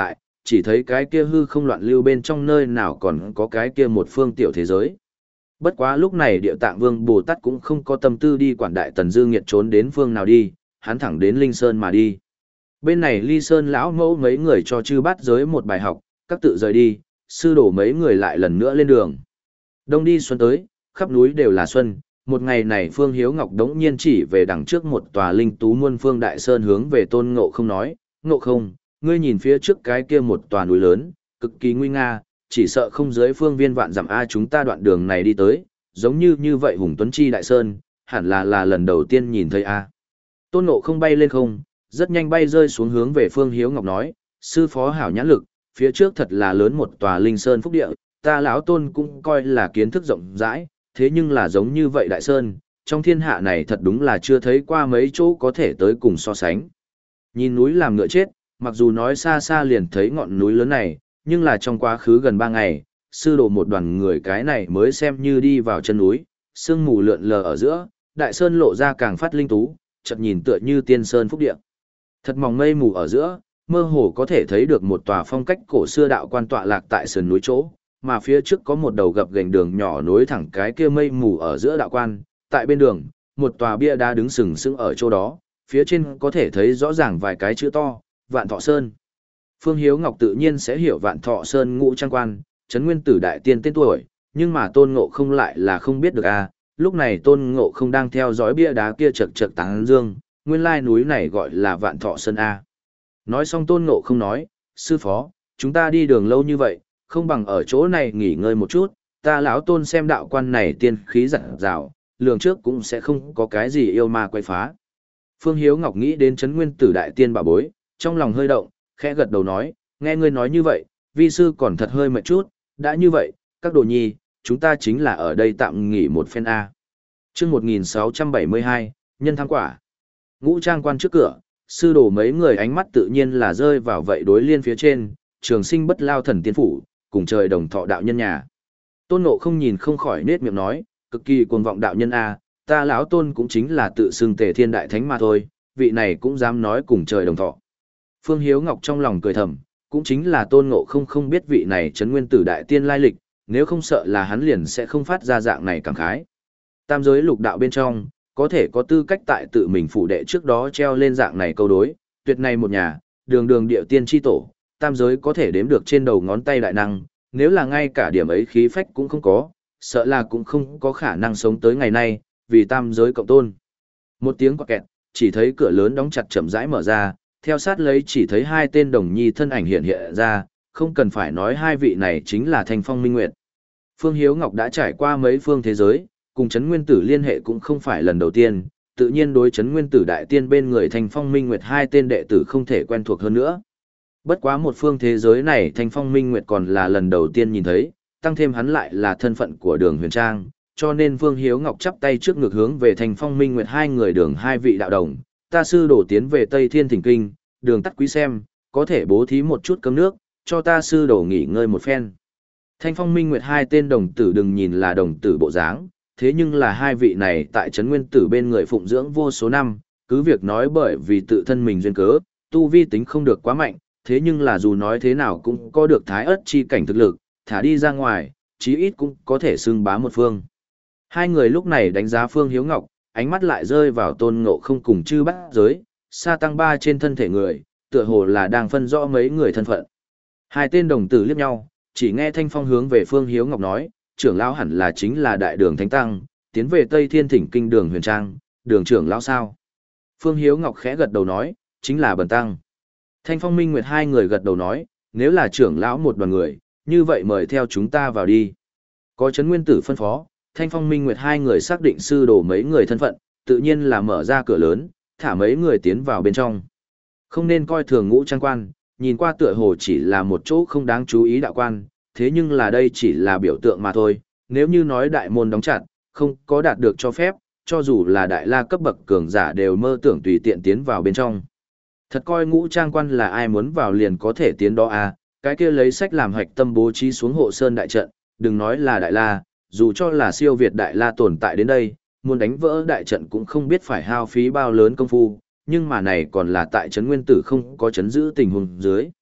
chỉ thấy cái kia hư không loạn lưu bên trong nơi nào còn có cái kia một phương tiểu thế giới. Bất quá lúc này Địa Tạng Vương Bồ Tát cũng không có tâm tư đi quản Đại Tần Dư Nghiệt trốn đến phương nào đi, hắn thẳng đến Linh Sơn mà đi. Bên này Ly Sơn lão mẫu mấy người cho chư bát giới một bài học, các tự rời đi, sư đổ mấy người lại lần nữa lên đường. Đông đi xuân tới, khắp núi đều là xuân, một ngày này Phương Hiếu Ngọc đống nhiên chỉ về đằng trước một tòa linh tú muôn phương đại sơn hướng về Tôn Ngộ Không nói, Ngộ Không, ngươi nhìn phía trước cái kia một tòa núi lớn, cực kỳ nguy nga, chỉ sợ không dưới phương viên vạn dặm a chúng ta đoạn đường này đi tới, giống như như vậy hùng tuấn chi đại sơn, hẳn là là lần đầu tiên nhìn thấy a. Tôn Ngộ Không bay lên không, rất nhanh bay rơi xuống hướng về Phương Hiếu Ngọc nói, sư phó hảo nhãn lực, phía trước thật là lớn một tòa linh sơn phúc địa, ta lão Tôn cũng coi là kiến thức rộng rãi, thế nhưng là giống như vậy đại sơn, trong thiên hạ này thật đúng là chưa thấy qua mấy chỗ có thể tới cùng so sánh. Nhìn núi làm ngựa chết, mặc dù nói xa xa liền thấy ngọn núi lớn này, nhưng là trong quá khứ gần ba ngày, sư đồ một đoàn người cái này mới xem như đi vào chân núi, sương mù lượn lờ ở giữa, đại sơn lộ ra càng phát linh tú, chợt nhìn tựa như tiên sơn phúc địa. Thật mỏng mây mù ở giữa, mơ hồ có thể thấy được một tòa phong cách cổ xưa đạo quan tọa lạc tại sườn núi chỗ, mà phía trước có một đầu gập ghềnh đường nhỏ nối thẳng cái kia mây mù ở giữa đạo quan, tại bên đường, một tòa bia đá đứng sừng sững ở chỗ đó, phía trên có thể thấy rõ ràng vài cái chữ to, Vạn Thọ Sơn. Phương Hiếu Ngọc tự nhiên sẽ hiểu Vạn Thọ Sơn ngũ trang quan, trấn nguyên tử đại tiên tên tuổi, nhưng mà Tôn Ngộ Không lại là không biết được a. Lúc này Tôn Ngộ Không đang theo dõi bia đá kia chật chật tán dương, nguyên lai núi này gọi là Vạn Thọ Sơn a. Nói xong Tôn Ngộ Không nói, sư phó, chúng ta đi đường lâu như vậy, không bằng ở chỗ này nghỉ ngơi một chút, ta lão Tôn xem đạo quan này tiên khí dặn dào, lường trước cũng sẽ không có cái gì yêu ma quay phá. Phương Hiếu Ngọc nghĩ đến trấn nguyên tử đại tiên bảo bối, trong lòng hơi động, khẽ gật đầu nói, nghe ngươi nói như vậy, vi sư còn thật hơi mệt chút, đã như vậy, các đồ nhi, chúng ta chính là ở đây tạm nghỉ một phen A. Trước một nghìn sáu trăm bảy mươi hai, nhân thăng quả. Ngũ trang quan trước cửa, sư đồ mấy người ánh mắt tự nhiên là rơi vào vậy đối liên phía trên, trường sinh bất lao thần tiên phủ, cùng trời đồng thọ đạo nhân nhà. Tôn Ngộ Không nhìn không khỏi nết miệng nói, cực kỳ cuồng vọng đạo nhân A, ta lão Tôn cũng chính là tự xưng Tề Thiên Đại Thánh mà thôi, vị này cũng dám nói cùng trời đồng thọ. Phương Hiếu Ngọc trong lòng cười thầm, cũng chính là Tôn Ngộ Không không biết vị này trấn nguyên tử đại tiên lai lịch, nếu không sợ là hắn liền sẽ không phát ra dạng này cảm khái. Tam giới lục đạo bên trong, có thể có tư cách tại tự mình phủ đệ trước đó treo lên dạng này câu đối, tuyệt này một nhà, đường đường địa tiên chi tổ, tam giới có thể đếm được trên đầu ngón tay đại năng, nếu là ngay cả điểm ấy khí phách cũng không có, sợ là cũng không có khả năng sống tới ngày nay, vì tam giới cộng tôn. Một tiếng quạt kẹt, chỉ thấy cửa lớn đóng chặt chậm rãi mở ra, theo sát lấy chỉ thấy hai tên đồng nhi thân ảnh hiện hiện ra, không cần phải nói hai vị này chính là Thanh Phong Minh Nguyệt. Phương Hiếu Ngọc đã trải qua mấy phương thế giới, cùng Trấn Nguyên Tử liên hệ cũng không phải lần đầu tiên, tự nhiên đối Trấn Nguyên Tử đại tiên bên người Thanh Phong Minh Nguyệt hai tên đệ tử không thể quen thuộc hơn nữa. Bất quá một phương thế giới này Thanh Phong Minh Nguyệt còn là lần đầu tiên nhìn thấy, tăng thêm hắn lại là thân phận của Đường Huyền Trang, cho nên Phương Hiếu Ngọc chắp tay trước ngực hướng về Thanh Phong Minh Nguyệt hai người đường hai vị đạo đồng, ta sư đổ tiến về Tây Thiên Thỉnh Kinh, đường tắt quý xem, có thể bố thí một chút cơm nước, cho ta sư đổ nghỉ ngơi một phen. Thanh Phong Minh Nguyệt hai tên đồng tử đừng nhìn là đồng tử bộ dáng, thế nhưng là hai vị này tại Trấn Nguyên Tử bên người phụng dưỡng vô số năm, cứ việc nói bởi vì tự thân mình duyên cớ, tu vi tính không được quá mạnh, thế nhưng là dù nói thế nào cũng có được thái ớt chi cảnh thực lực, thả đi ra ngoài, chí ít cũng có thể xưng bá một phương. Hai người lúc này đánh giá Phương Hiếu Ngọc, ánh mắt lại rơi vào Tôn Ngộ Không cùng chư bát giới, sa tăng ba trên thân thể người, tựa hồ là đang phân rõ mấy người thân phận. Hai tên đồng tử liếc nhau, chỉ nghe Thanh Phong hướng về Phương Hiếu Ngọc nói, trưởng lão hẳn là chính là đại đường thánh tăng, tiến về Tây Thiên Thỉnh Kinh Đường Huyền Trang, đường trưởng lão sao? Phương Hiếu Ngọc khẽ gật đầu nói, chính là bần tăng. Thanh Phong Minh Nguyệt hai người gật đầu nói, nếu là trưởng lão một đoàn người, như vậy mời theo chúng ta vào đi. Có Trấn Nguyên Tử phân phó, Thanh Phong Minh Nguyệt hai người xác định sư đồ mấy người thân phận, tự nhiên là mở ra cửa lớn, thả mấy người tiến vào bên trong. Không nên coi thường ngũ trang quan, nhìn qua tựa hồ chỉ là một chỗ không đáng chú ý đạo quan, thế nhưng là đây chỉ là biểu tượng mà thôi, nếu như nói đại môn đóng chặt, không có đạt được cho phép, cho dù là đại la cấp bậc cường giả đều mơ tưởng tùy tiện tiến vào bên trong. Thật coi ngũ trang quan là ai muốn vào liền có thể tiến đó à, cái kia lấy sách làm hạch tâm bố trí xuống hộ sơn đại trận, đừng nói là đại la, dù cho là siêu việt đại la tồn tại đến đây, muốn đánh vỡ đại trận cũng không biết phải hao phí bao lớn công phu, nhưng mà này còn là tại trấn nguyên tử không có chấn giữ tình huống dưới.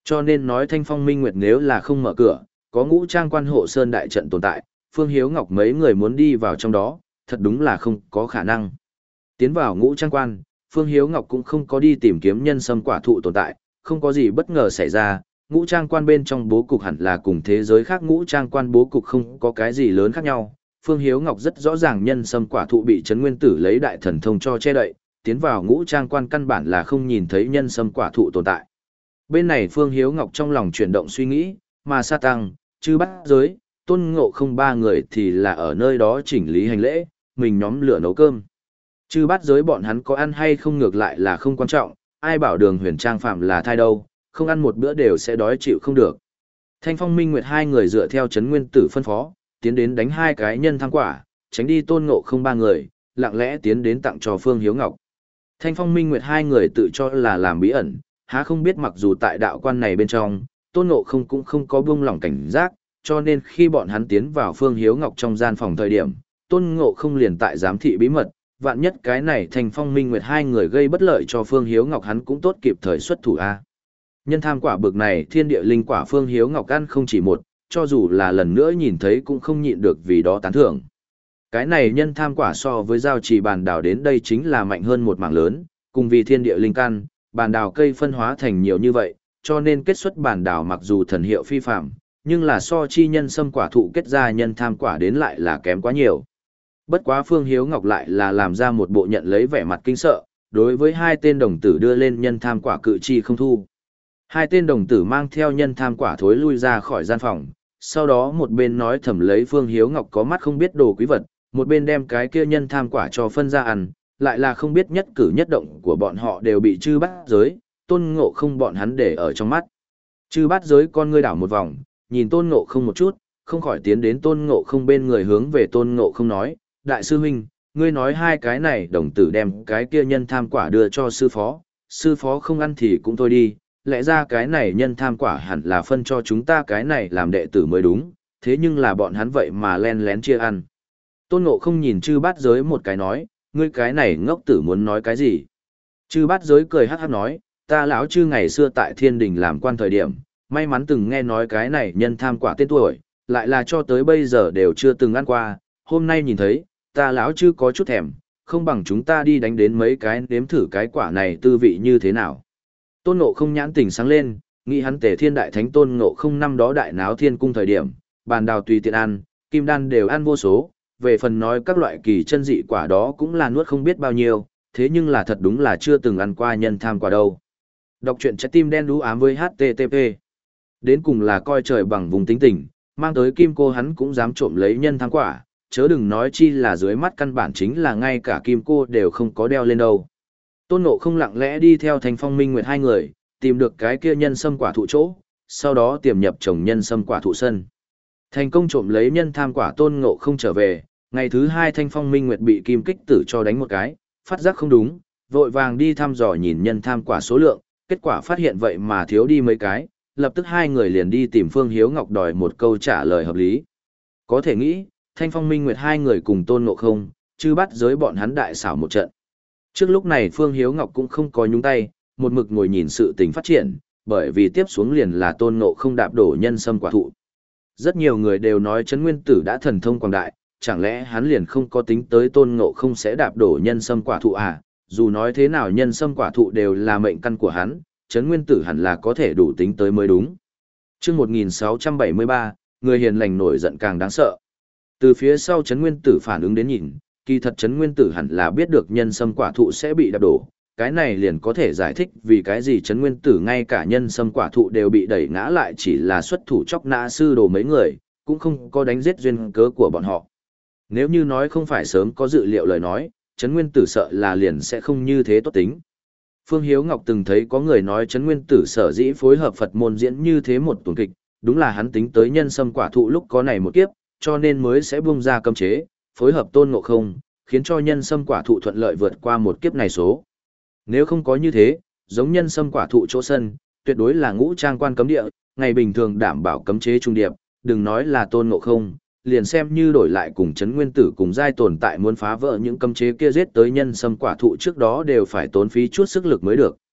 Cho nên nói Thanh Phong Minh Nguyệt nếu là không mở cửa, có ngũ trang quan hộ sơn đại trận tồn tại, Phương Hiếu Ngọc mấy người muốn đi vào trong đó, thật đúng là không có khả năng. Tiến vào ngũ trang quan, Phương Hiếu Ngọc cũng không có đi tìm kiếm nhân sâm quả thụ tồn tại, không có gì bất ngờ xảy ra, ngũ trang quan bên trong bố cục hẳn là cùng thế giới khác ngũ trang quan bố cục không có cái gì lớn khác nhau. Phương Hiếu Ngọc rất rõ ràng nhân sâm quả thụ bị Trấn Nguyên Tử lấy đại thần thông cho che đậy, tiến vào ngũ trang quan căn bản là không nhìn thấy nhân sâm quả thụ tồn tại. Bên này Phương Hiếu Ngọc trong lòng chuyển động suy nghĩ, mà Sa Tăng, Chư Bát Giới, Tôn Ngộ Không ba người thì là ở nơi đó chỉnh lý hành lễ, mình nhóm lửa nấu cơm. Chư Bát Giới bọn hắn có ăn hay không ngược lại là không quan trọng, ai bảo Đường Huyền Trang phạm là thai đâu, không ăn một bữa đều sẽ đói chịu không được. Thanh Phong Minh Nguyệt hai người dựa theo Trấn Nguyên Tử phân phó, tiến đến đánh hai cái nhân tham quả, tránh đi Tôn Ngộ Không ba người, lặng lẽ tiến đến tặng cho Phương Hiếu Ngọc. Thanh Phong Minh Nguyệt hai người tự cho là làm bí ẩn, há không biết mặc dù tại đạo quan này bên trong, Tôn Ngộ Không cũng không có buông lỏng cảnh giác, cho nên khi bọn hắn tiến vào Phương Hiếu Ngọc trong gian phòng thời điểm, Tôn Ngộ Không liền tại giám thị bí mật, vạn nhất cái này Thanh Phong Minh Nguyệt hai người gây bất lợi cho Phương Hiếu Ngọc hắn cũng tốt kịp thời xuất thủ a. Nhân tham quả bực này thiên địa linh quả Phương Hiếu Ngọc ăn không chỉ một, cho dù là lần nữa nhìn thấy cũng không nhịn được vì đó tán thưởng. Cái này nhân tham quả so với giao trì bàn đảo đến đây chính là mạnh hơn một mảng lớn, cùng vì thiên địa linh căn, bàn đảo cây phân hóa thành nhiều như vậy, cho nên kết xuất bàn đảo mặc dù thần hiệu phi phạm, nhưng là so chi nhân sâm quả thụ kết ra nhân tham quả đến lại là kém quá nhiều. Bất quá Phương Hiếu Ngọc lại là làm ra một bộ nhận lấy vẻ mặt kinh sợ, đối với hai tên đồng tử đưa lên nhân tham quả cự chi không thu. Hai tên đồng tử mang theo nhân tham quả thối lui ra khỏi gian phòng, sau đó một bên nói thầm lấy Phương Hiếu Ngọc có mắt không biết đồ quý vật, một bên đem cái kia nhân tham quả cho phân ra ăn, lại là không biết nhất cử nhất động của bọn họ đều bị Chư Bát Giới, Tôn Ngộ Không bọn hắn để ở trong mắt. Chư Bát Giới con ngươi đảo một vòng, nhìn Tôn Ngộ Không một chút, không khỏi tiến đến Tôn Ngộ Không bên người hướng về Tôn Ngộ Không nói, đại sư huynh, ngươi nói hai cái này đồng tử đem cái kia nhân tham quả đưa cho sư phó, sư phó không ăn thì cũng thôi đi, lẽ ra cái này nhân tham quả hẳn là phân cho chúng ta cái này làm đệ tử mới đúng, thế nhưng là bọn hắn vậy mà len lén chia ăn. Tôn Ngộ Không nhìn Chư Bát Giới một cái nói, ngươi cái này ngốc tử muốn nói cái gì? Chư Bát Giới cười hắc hắc nói, ta lão chư ngày xưa tại thiên đình làm quan thời điểm, may mắn từng nghe nói cái này nhân tham quả tên tuổi, lại là cho tới bây giờ đều chưa từng ăn qua, hôm nay nhìn thấy, ta lão chư có chút thèm, không bằng chúng ta đi đánh đến mấy cái nếm thử cái quả này tư vị như thế nào. Tôn Ngộ Không nhãn tỉnh sáng lên, nghĩ hắn Tề Thiên Đại Thánh Tôn Ngộ Không năm đó đại náo thiên cung thời điểm, bàn đào tùy tiện ăn, kim đan đều ăn vô số, về phần nói các loại kỳ chân dị quả đó cũng là nuốt không biết bao nhiêu, thế nhưng là thật đúng là chưa từng ăn qua nhân tham quả đâu. Đọc truyện trái tim đen đú ám với hát tê tê pê. Đến cùng là coi trời bằng vùng tính tình, mang tới kim cô hắn cũng dám trộm lấy nhân tham quả, chớ đừng nói chi là dưới mắt căn bản chính là ngay cả kim cô đều không có đeo lên đâu. Tôn Ngộ Không lặng lẽ đi theo Thanh Phong Minh Nguyệt hai người, tìm được cái kia nhân sâm quả thụ chỗ, sau đó tiềm nhập trồng nhân sâm quả thụ sân. Thành công trộm lấy nhân tham quả Tôn Ngộ Không trở về, ngày thứ hai Thanh Phong Minh Nguyệt bị kim kích tử cho đánh một cái, phát giác không đúng, vội vàng đi thăm dò nhìn nhân tham quả số lượng, kết quả phát hiện vậy mà thiếu đi mấy cái, lập tức hai người liền đi tìm Phương Hiếu Ngọc đòi một câu trả lời hợp lý. Có thể nghĩ, Thanh Phong Minh Nguyệt hai người cùng Tôn Ngộ Không, Chư Bát Giới bọn hắn đại xảo một trận. Trước lúc này Phương Hiếu Ngọc cũng không có nhúng tay, một mực ngồi nhìn sự tình phát triển, bởi vì tiếp xuống liền là Tôn Ngộ Không đạp đổ nhân sâm quả thụ. Rất nhiều người đều nói Trấn Nguyên Tử đã thần thông quảng đại, chẳng lẽ hắn liền không có tính tới Tôn Ngộ Không sẽ đạp đổ nhân sâm quả thụ à? Dù nói thế nào nhân sâm quả thụ đều là mệnh căn của hắn, Trấn Nguyên Tử hẳn là có thể đủ tính tới mới đúng. Chương một nghìn sáu trăm bảy mươi ba, người hiền lành nổi giận càng đáng sợ. Từ phía sau Trấn Nguyên Tử phản ứng đến nhìn, kỳ thật Trấn Nguyên Tử hẳn là biết được nhân sâm quả thụ sẽ bị đạp đổ, cái này liền có thể giải thích vì cái gì Trấn Nguyên Tử ngay cả nhân sâm quả thụ đều bị đẩy ngã lại chỉ là xuất thủ chóc nã sư đồ mấy người, cũng không có đánh giết duyên cớ của bọn họ. Nếu như nói không phải sớm có dự liệu lời nói, Trấn Nguyên Tử sợ là liền sẽ không như thế tốt tính. Phương Hiếu Ngọc từng thấy có người nói Trấn Nguyên Tử sở dĩ phối hợp Phật môn diễn như thế một tuần kịch, đúng là hắn tính tới nhân sâm quả thụ lúc có này một kiếp, cho nên mới sẽ buông ra cấm chế, phối hợp Tôn Ngộ Không, khiến cho nhân sâm quả thụ thuận lợi vượt qua một kiếp này số. Nếu không có như thế, giống nhân sâm quả thụ chỗ sân, tuyệt đối là ngũ trang quan cấm địa, ngày bình thường đảm bảo cấm chế trung điệp, đừng nói là Tôn Ngộ Không, liền xem như đổi lại cùng Trấn Nguyên Tử cùng giai tồn tại muốn phá vỡ những cấm chế kia giết tới nhân sâm quả thụ trước đó đều phải tốn phí chút sức lực mới được.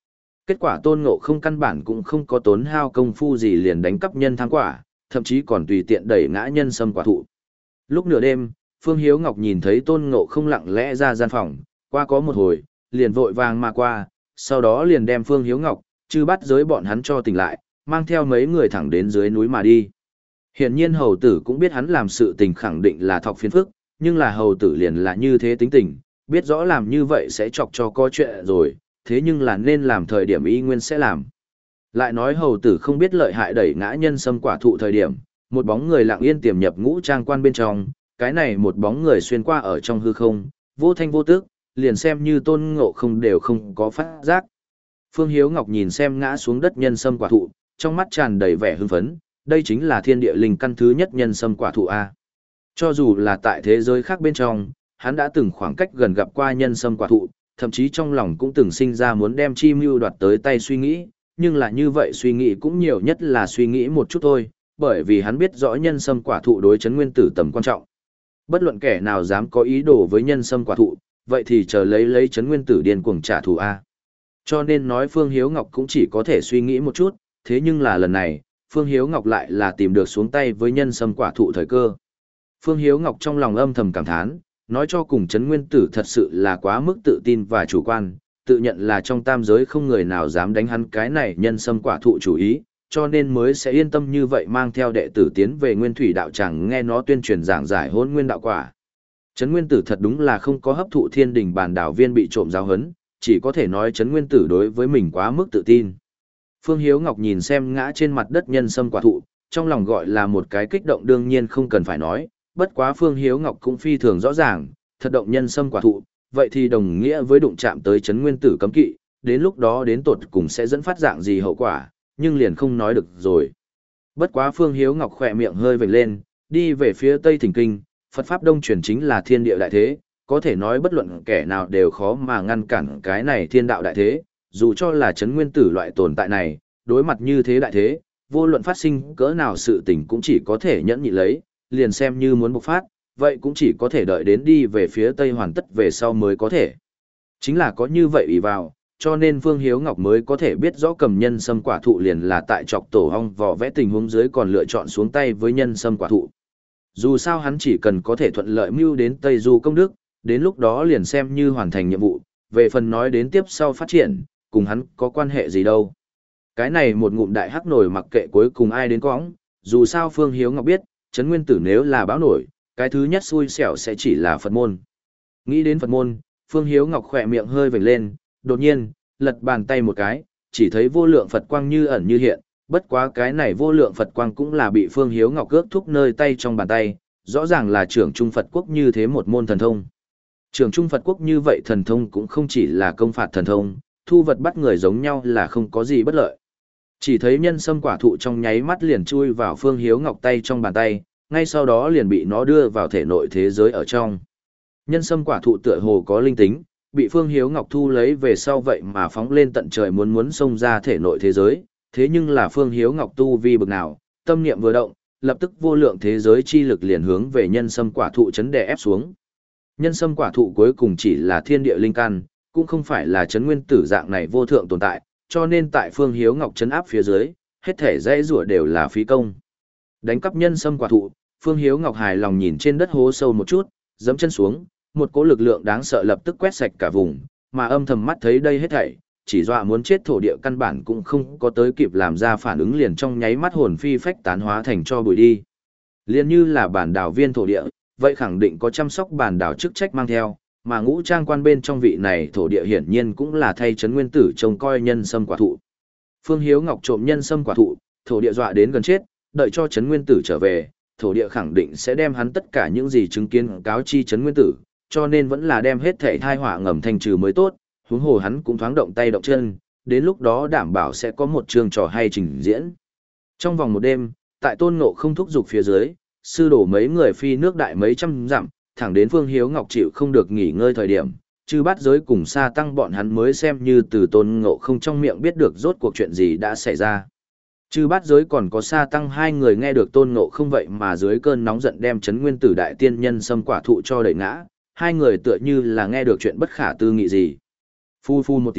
Kết quả Tôn Ngộ Không căn bản cũng không có tốn hao công phu gì liền đánh cắp nhân thắng quả, thậm chí còn tùy tiện đẩy ngã nhân sâm quả thụ. Lúc nửa đêm, Phương Hiếu Ngọc nhìn thấy Tôn Ngộ Không lặng lẽ ra gian phòng, qua có một hồi, liền vội vàng mà qua, sau đó liền đem Phương Hiếu Ngọc, chư bắt giới bọn hắn cho tỉnh lại, mang theo mấy người thẳng đến dưới núi mà đi. Hiển nhiên hầu tử cũng biết hắn làm sự tình khẳng định là thọc phiền phức, nhưng là hầu tử liền là như thế tính tình, biết rõ làm như vậy sẽ chọc cho có chuyện rồi, thế nhưng là nên làm thời điểm y nguyên sẽ làm. Lại nói hầu tử không biết lợi hại đẩy ngã nhân sâm quả thụ thời điểm, một bóng người lặng yên tiềm nhập ngũ trang quan bên trong, cái này một bóng người xuyên qua ở trong hư không, vô thanh vô tức, liền xem như Tôn Ngộ Không đều không có phát giác. Phương Hiếu Ngọc nhìn xem ngã xuống đất nhân sâm quả thụ, trong mắt tràn đầy vẻ hưng phấn, đây chính là thiên địa linh căn thứ nhất nhân sâm quả thụ A. Cho dù là tại thế giới khác bên trong, hắn đã từng khoảng cách gần gặp qua nhân sâm quả thụ, thậm chí trong lòng cũng từng sinh ra muốn đem chi mưu đoạt tới tay suy nghĩ, nhưng là như vậy suy nghĩ cũng nhiều nhất là suy nghĩ một chút thôi, bởi vì hắn biết rõ nhân sâm quả thụ đối chấn nguyên tử tầm quan trọng. Bất luận kẻ nào dám có ý đồ với nhân sâm quả thụ, vậy thì chờ lấy lấy chấn nguyên tử điên cuồng trả thù A. Cho nên nói Phương Hiếu Ngọc cũng chỉ có thể suy nghĩ một chút, thế nhưng là lần này, Phương Hiếu Ngọc lại là tìm được xuống tay với nhân sâm quả thụ thời cơ. Phương Hiếu Ngọc trong lòng âm thầm cảm thán, nói cho cùng chấn nguyên tử thật sự là quá mức tự tin và chủ quan, tự nhận là trong tam giới không người nào dám đánh hắn cái này nhân sâm quả thụ chủ ý, cho nên mới sẽ yên tâm như vậy mang theo đệ tử tiến về nguyên thủy đạo tràng nghe nó tuyên truyền giảng giải hôn nguyên đạo quả. Chấn nguyên tử thật đúng là không có hấp thụ thiên đình bàn đảo viên bị trộm giáo hấn, chỉ có thể nói chấn nguyên tử đối với mình quá mức tự tin. Phương Hiếu Ngọc nhìn xem ngã trên mặt đất nhân sâm quả thụ, trong lòng gọi là một cái kích động đương nhiên không cần phải nói, bất quá Phương Hiếu Ngọc cũng phi thường rõ ràng, thật động nhân sâm quả thụ, vậy thì đồng nghĩa với đụng chạm tới chấn nguyên tử cấm kỵ, đến lúc đó đến tột cùng sẽ dẫn phát dạng gì hậu quả, nhưng liền không nói được rồi. Bất quá Phương Hiếu Ngọc khỏe miệng hơi vểnh lên, đi về phía Tây Thỉnh Kinh, Phật Pháp Đông truyền chính là thiên địa đại thế, có thể nói bất luận kẻ nào đều khó mà ngăn cản cái này thiên đạo đại thế, dù cho là chấn nguyên tử loại tồn tại này, đối mặt như thế đại thế, vô luận phát sinh cỡ nào sự tình cũng chỉ có thể nhẫn nhị lấy, liền xem như muốn bộc phát, vậy cũng chỉ có thể đợi đến đi về phía Tây hoàn tất về sau mới có thể. Chính là có như vậy ủy vào, cho nên Phương Hiếu Ngọc mới có thể biết rõ cầm nhân sâm quả thụ liền là tại chọc tổ hong vò vẽ tình huống dưới còn lựa chọn xuống tay với nhân sâm quả thụ. Dù sao hắn chỉ cần có thể thuận lợi mưu đến Tây Du công đức, đến lúc đó liền xem như hoàn thành nhiệm vụ, về phần nói đến tiếp sau phát triển, cùng hắn có quan hệ gì đâu. Cái này một ngụm đại hắc nổi mặc kệ cuối cùng ai đến cõng, dù sao Phương Hiếu Ngọc biết, Trấn Nguyên Tử nếu là báo nổi, cái thứ nhất xui xẻo sẽ chỉ là Phật môn. Nghĩ đến Phật môn, Phương Hiếu Ngọc khỏe miệng hơi vểnh lên, đột nhiên, lật bàn tay một cái, chỉ thấy vô lượng Phật quang như ẩn như hiện, bất quá cái này vô lượng Phật quang cũng là bị Phương Hiếu Ngọc ước thúc nơi tay trong bàn tay, rõ ràng là trưởng trung Phật quốc như thế một môn thần thông. Trưởng trung Phật quốc như vậy thần thông cũng không chỉ là công phạt thần thông, thu vật bắt người giống nhau là không có gì bất lợi. Chỉ thấy nhân sâm quả thụ trong nháy mắt liền chui vào Phương Hiếu Ngọc tay trong bàn tay, ngay sau đó liền bị nó đưa vào thể nội thế giới ở trong. Nhân sâm quả thụ tựa hồ có linh tính, bị Phương Hiếu Ngọc thu lấy về sau vậy mà phóng lên tận trời muốn muốn xông ra thể nội thế giới, thế nhưng là Phương Hiếu Ngọc tu vi bực nào, tâm niệm vừa động, lập tức vô lượng thế giới chi lực liền hướng về nhân sâm quả thụ chấn đè ép xuống. Nhân sâm quả thụ cuối cùng chỉ là thiên địa linh căn, cũng không phải là chấn nguyên tử dạng này vô thượng tồn tại, cho nên tại Phương Hiếu Ngọc chấn áp phía dưới, hết thể dãy rủa đều là phí công. Đánh cắp nhân sâm quả thụ, Phương Hiếu Ngọc hài lòng nhìn trên đất hố sâu một chút, giẫm chân xuống, một cỗ lực lượng đáng sợ lập tức quét sạch cả vùng, mà âm thầm mắt thấy đây hết thảy, chỉ dọa muốn chết thổ địa căn bản cũng không có tới kịp làm ra phản ứng liền trong nháy mắt hồn phi phách tán hóa thành cho bụi đi. Liên như là bản đảo viên thổ địa, vậy khẳng định có chăm sóc bản đảo chức trách mang theo, mà ngũ trang quan bên trong vị này thổ địa hiển nhiên cũng là thay chấn nguyên tử trông coi nhân sâm quả thụ. Phương Hiếu Ngọc trộm nhân sâm quả thụ, thổ địa dọa đến gần chết, đợi cho chấn nguyên tử trở về, thổ địa khẳng định sẽ đem hắn tất cả những gì chứng kiến cáo chi chấn nguyên tử, cho nên vẫn là đem hết thể thai họa ngầm thanh trừ mới tốt, huống hồ hắn cũng thoáng động tay động chân, đến lúc đó đảm bảo sẽ có một chương trò hay trình diễn. Trong vòng một đêm, tại Tôn Ngộ Không thúc giục phía dưới, sư đổ mấy người phi nước đại mấy trăm dặm, thẳng đến Phương Hiếu Ngọc chịu không được nghỉ ngơi thời điểm, chư bát giới cùng sa tăng bọn hắn mới xem như từ Tôn Ngộ Không trong miệng biết được rốt cuộc chuyện gì đã xảy ra. Chư bát giới còn có sa tăng hai người nghe được Tôn Ngộ Không vậy mà dưới cơn nóng giận đem chấn nguyên tử đại tiên nhân xâm quả thụ cho đẩy ngã, hai người tựa như là nghe được chuyện bất khả tư nghị gì. Phu phu một tiếng,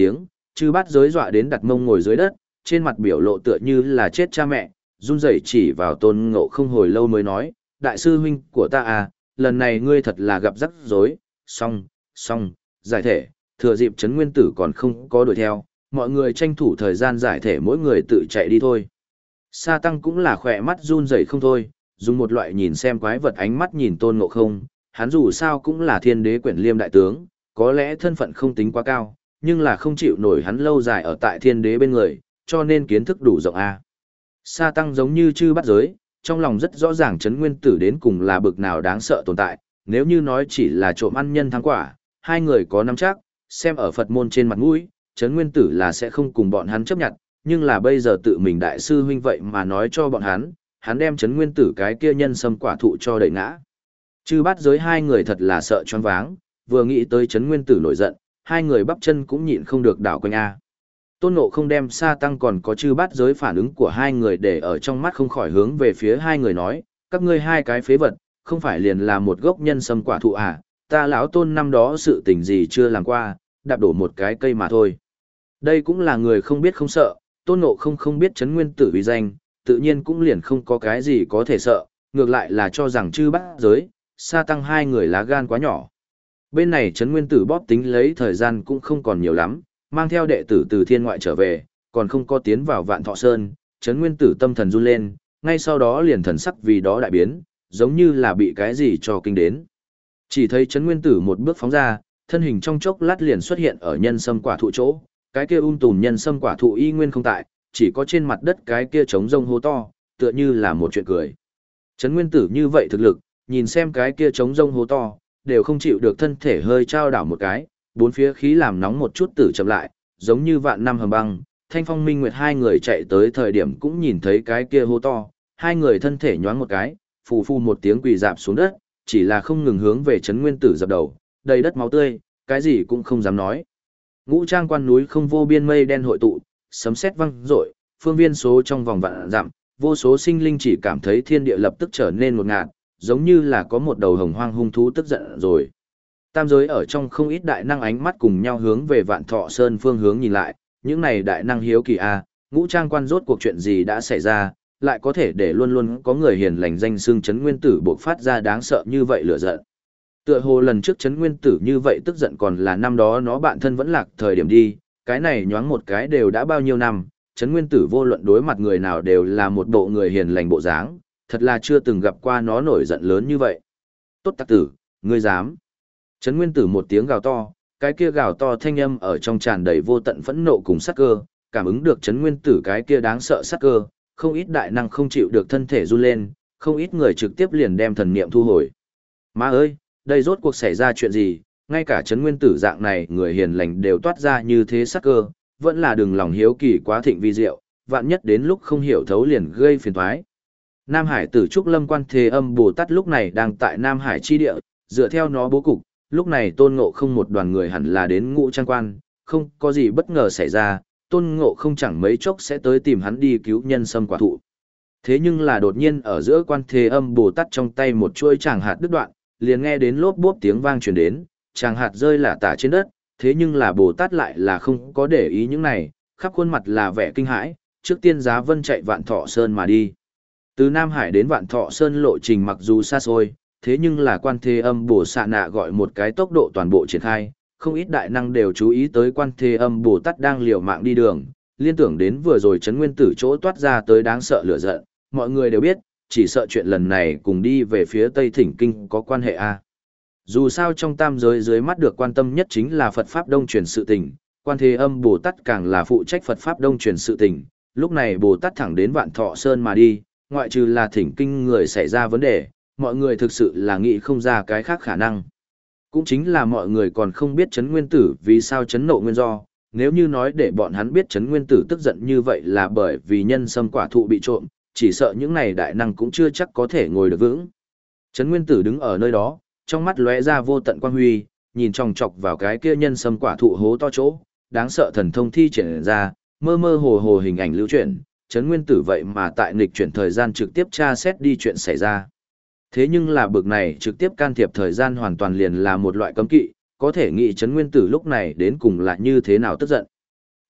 chư bát giới dọa đến đặt mông ngồi dưới đất, trên mặt biểu lộ tựa như là chết cha mẹ, run rẩy chỉ vào Tôn Ngộ Không hồi lâu mới nói, đại sư huynh của ta à, lần này ngươi thật là gặp rắc rối, xong, xong, giải thể, thừa dịp Trấn Nguyên Tử còn không có đuổi theo, mọi người tranh thủ thời gian giải thể mỗi người tự chạy đi thôi. Sa Tăng cũng là khỏe mắt run rẩy không thôi, dùng một loại nhìn xem quái vật ánh mắt nhìn Tôn Ngộ Không, hắn dù sao cũng là thiên đế quyển liêm đại tướng, có lẽ thân phận không tính quá cao, nhưng là không chịu nổi hắn lâu dài ở tại thiên đế bên người, cho nên kiến thức đủ rộng a. Sa Tăng giống như chư bắt giới, trong lòng rất rõ ràng Trấn Nguyên Tử đến cùng là bực nào đáng sợ tồn tại, nếu như nói chỉ là trộm ăn nhân thắng quả, hai người có nắm chắc, xem ở Phật môn trên mặt mũi, Trấn Nguyên Tử là sẽ không cùng bọn hắn chấp nhận, nhưng là bây giờ tự mình đại sư huynh vậy mà nói cho bọn hắn, hắn đem Trấn Nguyên Tử cái kia nhân sâm quả thụ cho đẩy ngã. Chư bắt giới hai người thật là sợ choáng váng, vừa nghĩ tới Trấn Nguyên Tử nổi giận, hai người bắp chân cũng nhịn không được đảo quanh a. Tôn Ngộ Không đem Sa Tăng còn có chư bát giới phản ứng của hai người để ở trong mắt không khỏi hướng về phía hai người nói, các ngươi hai cái phế vật, không phải liền là một gốc nhân sâm quả thụ à, ta lão Tôn năm đó sự tình gì chưa làm qua, đạp đổ một cái cây mà thôi. Đây cũng là người không biết không sợ, Tôn Ngộ Không không biết Trấn Nguyên Tử uy danh, tự nhiên cũng liền không có cái gì có thể sợ, ngược lại là cho rằng chư bát giới, Sa Tăng hai người lá gan quá nhỏ. Bên này Trấn Nguyên Tử bóp tính lấy thời gian cũng không còn nhiều lắm, mang theo đệ tử từ thiên ngoại trở về, còn không có tiến vào Vạn Thọ Sơn, Trấn Nguyên Tử tâm thần run lên, ngay sau đó liền thần sắc vì đó đại biến, giống như là bị cái gì cho kinh đến. Chỉ thấy Trấn Nguyên Tử một bước phóng ra, thân hình trong chốc lát liền xuất hiện ở nhân sâm quả thụ chỗ, cái kia um tùm nhân sâm quả thụ y nguyên không tại, chỉ có trên mặt đất cái kia trống rông hố to, tựa như là một chuyện cười. Trấn Nguyên Tử như vậy thực lực, nhìn xem cái kia trống rông hố to, đều không chịu được thân thể hơi trao đảo một cái, bốn phía khí làm nóng một chút tử chậm lại, giống như vạn năm hầm băng. Thanh Phong Minh Nguyệt hai người chạy tới thời điểm cũng nhìn thấy cái kia hố to, hai người thân thể nhoáng một cái, phù phù một tiếng quỳ dạp xuống đất, chỉ là không ngừng hướng về Trấn Nguyên Tử dập đầu, đầy đất máu tươi, cái gì cũng không dám nói. Ngũ Trang Quan núi không vô biên mây đen hội tụ, sấm sét vang rội, phương viên số trong vòng vạn dặm, vô số sinh linh chỉ cảm thấy thiên địa lập tức trở nên ngột ngạt, giống như là có một đầu hồng hoang hung thú tức giận rồi. Tam giới ở trong không ít đại năng ánh mắt cùng nhau hướng về Vạn Thọ Sơn phương hướng nhìn lại, những này đại năng hiếu kỳ a, Ngũ Trang Quan rốt cuộc chuyện gì đã xảy ra, lại có thể để luôn luôn có người hiền lành danh xưng Trấn Nguyên Tử bộc phát ra đáng sợ như vậy lửa giận. Tựa hồ lần trước Trấn Nguyên Tử như vậy tức giận còn là năm đó nó bạn thân vẫn lạc thời điểm đi, cái này nhoáng một cái đều đã bao nhiêu năm, Trấn Nguyên Tử vô luận đối mặt người nào đều là một bộ người hiền lành bộ dáng, thật là chưa từng gặp qua nó nổi giận lớn như vậy. Tốt tặc tử, ngươi dám. Trấn Nguyên Tử một tiếng gào to, cái kia gào to thanh âm ở trong tràn đầy vô tận phẫn nộ cùng sát cơ, cảm ứng được Trấn Nguyên Tử cái kia đáng sợ sát cơ, không ít đại năng không chịu được thân thể run lên, không ít người trực tiếp liền đem thần niệm thu hồi. Má ơi, đây rốt cuộc xảy ra chuyện gì, ngay cả Trấn Nguyên Tử dạng này người hiền lành đều toát ra như thế sát cơ, vẫn là đừng lòng hiếu kỳ quá thịnh vi diệu, vạn nhất đến lúc không hiểu thấu liền gây phiền toái. Nam Hải Tử Trúc Lâm Quan Thế Âm Bồ Tát lúc này đang tại Nam Hải chi địa, dựa theo nó bố cục, lúc này Tôn Ngộ Không một đoàn người hẳn là đến Ngũ Trang Quan, không có gì bất ngờ xảy ra, Tôn Ngộ Không chẳng mấy chốc sẽ tới tìm hắn đi cứu nhân sâm quả thụ. Thế nhưng là đột nhiên ở giữa Quan Thế Âm Bồ Tát trong tay một chuôi tràng hạt đứt đoạn, liền nghe đến lốp bốp tiếng vang truyền đến, tràng hạt rơi lả tả trên đất, thế nhưng là Bồ Tát lại là không có để ý những này, khắp khuôn mặt là vẻ kinh hãi, trước tiên Giá Vân chạy Vạn Thọ Sơn mà đi. Từ Nam Hải đến Vạn Thọ Sơn lộ trình mặc dù xa xôi, thế nhưng là Quan Thế Âm Bồ Xạ Nạ gọi một cái tốc độ toàn bộ triển khai, không ít đại năng đều chú ý tới Quan Thế Âm Bồ Tát đang liều mạng đi đường, liên tưởng đến vừa rồi Trấn Nguyên Tử chỗ toát ra tới đáng sợ lửa giận, mọi người đều biết, chỉ sợ chuyện lần này cùng đi về phía Tây Thỉnh Kinh có quan hệ a. Dù sao trong tam giới dưới mắt được quan tâm nhất chính là Phật Pháp Đông truyền sự tình, Quan Thế Âm Bồ Tát càng là phụ trách Phật Pháp Đông truyền sự tình, lúc này Bồ Tát thẳng đến Vạn Thọ Sơn mà đi, ngoại trừ là Thỉnh Kinh người xảy ra vấn đề, mọi người thực sự là nghĩ không ra cái khác khả năng. Cũng chính là mọi người còn không biết Trấn Nguyên Tử vì sao chấn nộ nguyên do, nếu như nói để bọn hắn biết Trấn Nguyên Tử tức giận như vậy là bởi vì nhân sâm quả thụ bị trộm, chỉ sợ những này đại năng cũng chưa chắc có thể ngồi được vững. Trấn Nguyên Tử đứng ở nơi đó, trong mắt lóe ra vô tận quang huy, nhìn chòng chọc vào cái kia nhân sâm quả thụ hố to chỗ, đáng sợ thần thông thi triển ra, mơ mơ hồ hồ hình ảnh lưu chuyển, Trấn Nguyên Tử vậy mà tại nghịch chuyển thời gian trực tiếp tra xét đi chuyện xảy ra. Thế nhưng là bực này trực tiếp can thiệp thời gian hoàn toàn liền là một loại cấm kỵ, có thể nghĩ Trấn Nguyên Tử lúc này đến cùng là như thế nào tức giận.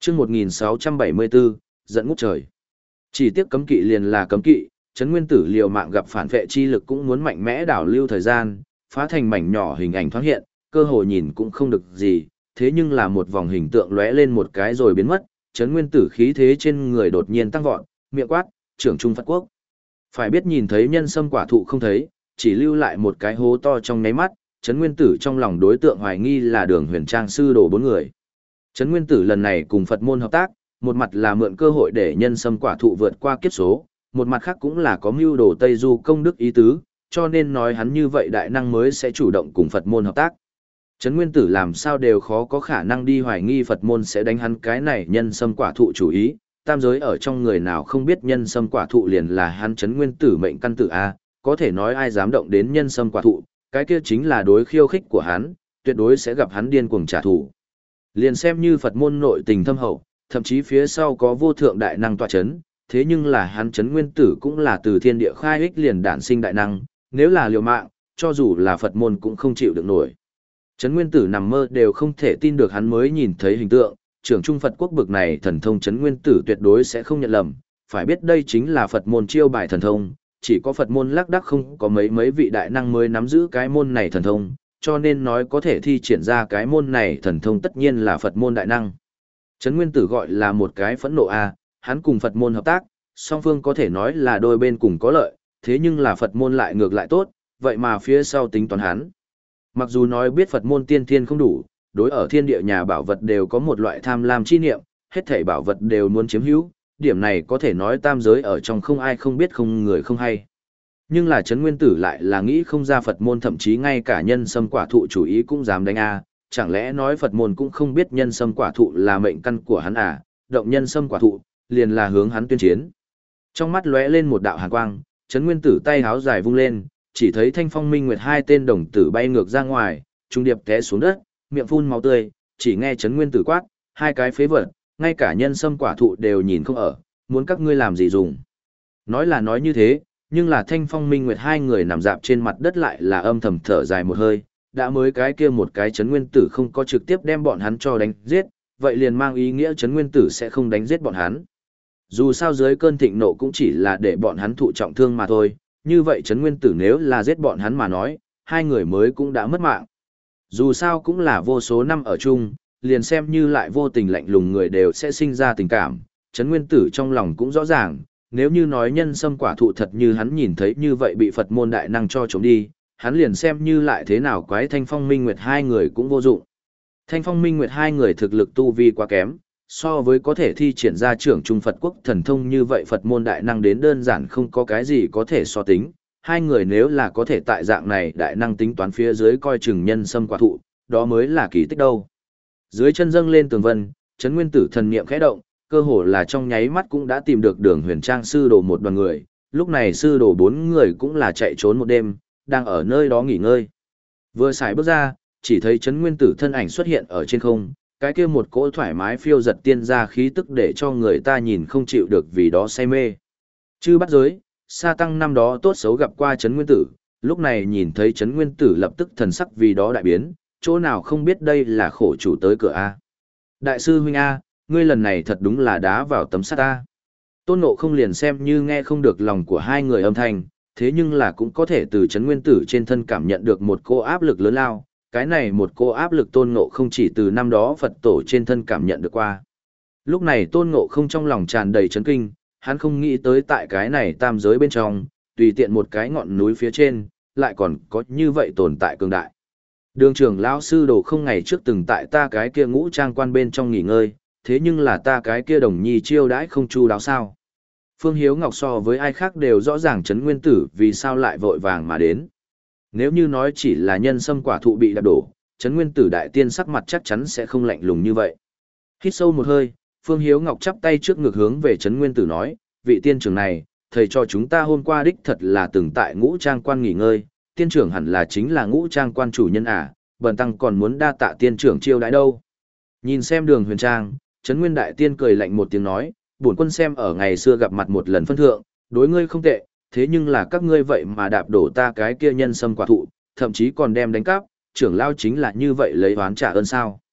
Chương một nghìn sáu trăm bảy mươi bốn, dẫn ngút trời. Chỉ tiếc cấm kỵ liền là cấm kỵ, Trấn Nguyên Tử liều mạng gặp phản vệ chi lực cũng muốn mạnh mẽ đảo lưu thời gian, phá thành mảnh nhỏ hình ảnh thoáng hiện, cơ hội nhìn cũng không được gì, thế nhưng là một vòng hình tượng lóe lên một cái rồi biến mất, Trấn Nguyên Tử khí thế trên người đột nhiên tăng vọt, miệng quát, trưởng trung Phật quốc. Phải biết nhìn thấy nhân sâm quả thụ không thấy, chỉ lưu lại một cái hố to trong nháy mắt, Trấn Nguyên Tử trong lòng đối tượng hoài nghi là Đường Huyền Trang sư đồ bốn người. Trấn Nguyên Tử lần này cùng Phật môn hợp tác, một mặt là mượn cơ hội để nhân sâm quả thụ vượt qua kiếp số, một mặt khác cũng là có mưu đồ Tây Du công đức ý tứ, cho nên nói hắn như vậy đại năng mới sẽ chủ động cùng Phật môn hợp tác. Trấn Nguyên Tử làm sao đều khó có khả năng đi hoài nghi Phật môn sẽ đánh hắn cái này nhân sâm quả thụ chủ ý, tam giới ở trong người nào không biết nhân sâm quả thụ liền là hắn Trấn Nguyên Tử mệnh căn tử A, có thể nói ai dám động đến nhân sâm quả thụ, cái kia chính là đối khiêu khích của hắn, tuyệt đối sẽ gặp hắn điên cuồng trả thù. Liền xem như Phật môn nội tình thâm hậu, thậm chí phía sau có vô thượng đại năng tọa chấn, thế nhưng là hắn Trấn Nguyên Tử cũng là từ thiên địa khai ích liền đản sinh đại năng, nếu là liều mạng, cho dù là Phật môn cũng không chịu được nổi. Trấn Nguyên Tử nằm mơ đều không thể tin được hắn mới nhìn thấy hình tượng, trưởng trung Phật quốc bực này thần thông Trấn Nguyên Tử tuyệt đối sẽ không nhận lầm, phải biết đây chính là Phật môn chiêu bài thần thông, chỉ có Phật môn lác đác không có mấy mấy vị đại năng mới nắm giữ cái môn này thần thông, cho nên nói có thể thi triển ra cái môn này thần thông tất nhiên là Phật môn đại năng. Trấn Nguyên Tử gọi là một cái phẫn nộ a, hắn cùng Phật môn hợp tác, song phương có thể nói là đôi bên cùng có lợi, thế nhưng là Phật môn lại ngược lại tốt, vậy mà phía sau tính toán hắn. Mặc dù nói biết Phật môn tiên thiên không đủ, đối ở thiên địa nhà bảo vật đều có một loại tham lam chi niệm, hết thảy bảo vật đều muốn chiếm hữu, điểm này có thể nói tam giới ở trong không ai không biết không người không hay. Nhưng là Trấn Nguyên Tử lại là nghĩ không ra Phật môn thậm chí ngay cả nhân sâm quả thụ chủ ý cũng dám đánh a, chẳng lẽ nói Phật môn cũng không biết nhân sâm quả thụ là mệnh căn của hắn à, động nhân sâm quả thụ, liền là hướng hắn tuyên chiến. Trong mắt lóe lên một đạo hàn quang, Trấn Nguyên Tử tay háo dài vung lên, chỉ thấy Thanh Phong Minh Nguyệt hai tên đồng tử bay ngược ra ngoài, trung điệp té xuống đất, miệng phun máu tươi, chỉ nghe Trấn Nguyên Tử quát, hai cái phế vật, ngay cả nhân sâm quả thụ đều nhìn không ở, muốn các ngươi làm gì dùng. Nói là nói như thế, nhưng là Thanh Phong Minh Nguyệt hai người nằm dạp trên mặt đất lại là âm thầm thở dài một hơi, đã mới cái kia một cái Trấn Nguyên Tử không có trực tiếp đem bọn hắn cho đánh giết, vậy liền mang ý nghĩa Trấn Nguyên Tử sẽ không đánh giết bọn hắn. Dù sao dưới cơn thịnh nộ cũng chỉ là để bọn hắn thụ trọng thương mà thôi, như vậy Trấn Nguyên Tử nếu là giết bọn hắn mà nói, hai người mới cũng đã mất mạng. Dù sao cũng là vô số năm ở chung, liền xem như lại vô tình lạnh lùng người đều sẽ sinh ra tình cảm, Trấn Nguyên Tử trong lòng cũng rõ ràng, nếu như nói nhân sâm quả thụ thật như hắn nhìn thấy như vậy bị Phật môn đại năng cho trống đi, hắn liền xem như lại thế nào quái Thanh Phong Minh Nguyệt hai người cũng vô dụng. Thanh Phong Minh Nguyệt hai người thực lực tu vi quá kém, so với có thể thi triển ra trưởng trung Phật quốc thần thông như vậy Phật môn đại năng đến đơn giản không có cái gì có thể so tính. Hai người nếu là có thể tại dạng này đại năng tính toán phía dưới coi chừng nhân sâm quả thụ, đó mới là kỳ tích đâu. Dưới chân dâng lên tường vân, Trấn Nguyên Tử thần niệm khẽ động, cơ hồ là trong nháy mắt cũng đã tìm được Đường Huyền Trang sư đồ một đoàn người, lúc này sư đồ bốn người cũng là chạy trốn một đêm, đang ở nơi đó nghỉ ngơi. Vừa xài bước ra, chỉ thấy Trấn Nguyên Tử thân ảnh xuất hiện ở trên không, cái kia một cỗ thoải mái phiêu giật tiên ra khí tức để cho người ta nhìn không chịu được vì đó say mê. Chư bắt giới, Sa Tăng năm đó tốt xấu gặp qua Trấn Nguyên Tử, lúc này nhìn thấy Trấn Nguyên Tử lập tức thần sắc vì đó đại biến, chỗ nào không biết đây là khổ chủ tới cửa A. Đại sư huynh A, ngươi lần này thật đúng là đá vào tấm sắt A. Tôn Ngộ không liền xem như nghe không được lòng của hai người âm thanh, thế nhưng là cũng có thể từ Trấn Nguyên Tử trên thân cảm nhận được một cô áp lực lớn lao, cái này một cô áp lực Tôn Ngộ không chỉ từ năm đó Phật tổ trên thân cảm nhận được qua. Lúc này Tôn Ngộ không trong lòng tràn đầy chấn kinh, hắn không nghĩ tới tại cái này tam giới bên trong, tùy tiện một cái ngọn núi phía trên, lại còn có như vậy tồn tại cường đại. Đường trưởng lão sư đồ không ngày trước từng tại ta cái kia ngũ trang quan bên trong nghỉ ngơi, thế nhưng là ta cái kia đồng nhi chiêu đãi không chu đáo sao. Phương Hiếu Ngọc so với ai khác đều rõ ràng Trấn Nguyên Tử vì sao lại vội vàng mà đến. Nếu như nói chỉ là nhân sâm quả thụ bị đạp đổ, Trấn Nguyên Tử đại tiên sắc mặt chắc chắn sẽ không lạnh lùng như vậy. Hít sâu một hơi, Phương Hiếu Ngọc chắp tay trước ngực hướng về Trấn Nguyên Tử nói, vị tiên trưởng này, thầy cho chúng ta hôm qua đích thật là từng tại ngũ trang quan nghỉ ngơi, tiên trưởng hẳn là chính là ngũ trang quan chủ nhân à, bần tăng còn muốn đa tạ tiên trưởng chiêu đãi đâu. Nhìn xem Đường Huyền Trang, Trấn Nguyên đại tiên cười lạnh một tiếng nói, bổn quân xem ở ngày xưa gặp mặt một lần phân thượng, đối ngươi không tệ, thế nhưng là các ngươi vậy mà đạp đổ ta cái kia nhân sâm quả thụ, thậm chí còn đem đánh cắp, trưởng lao chính là như vậy lấy oán trả ơn sao.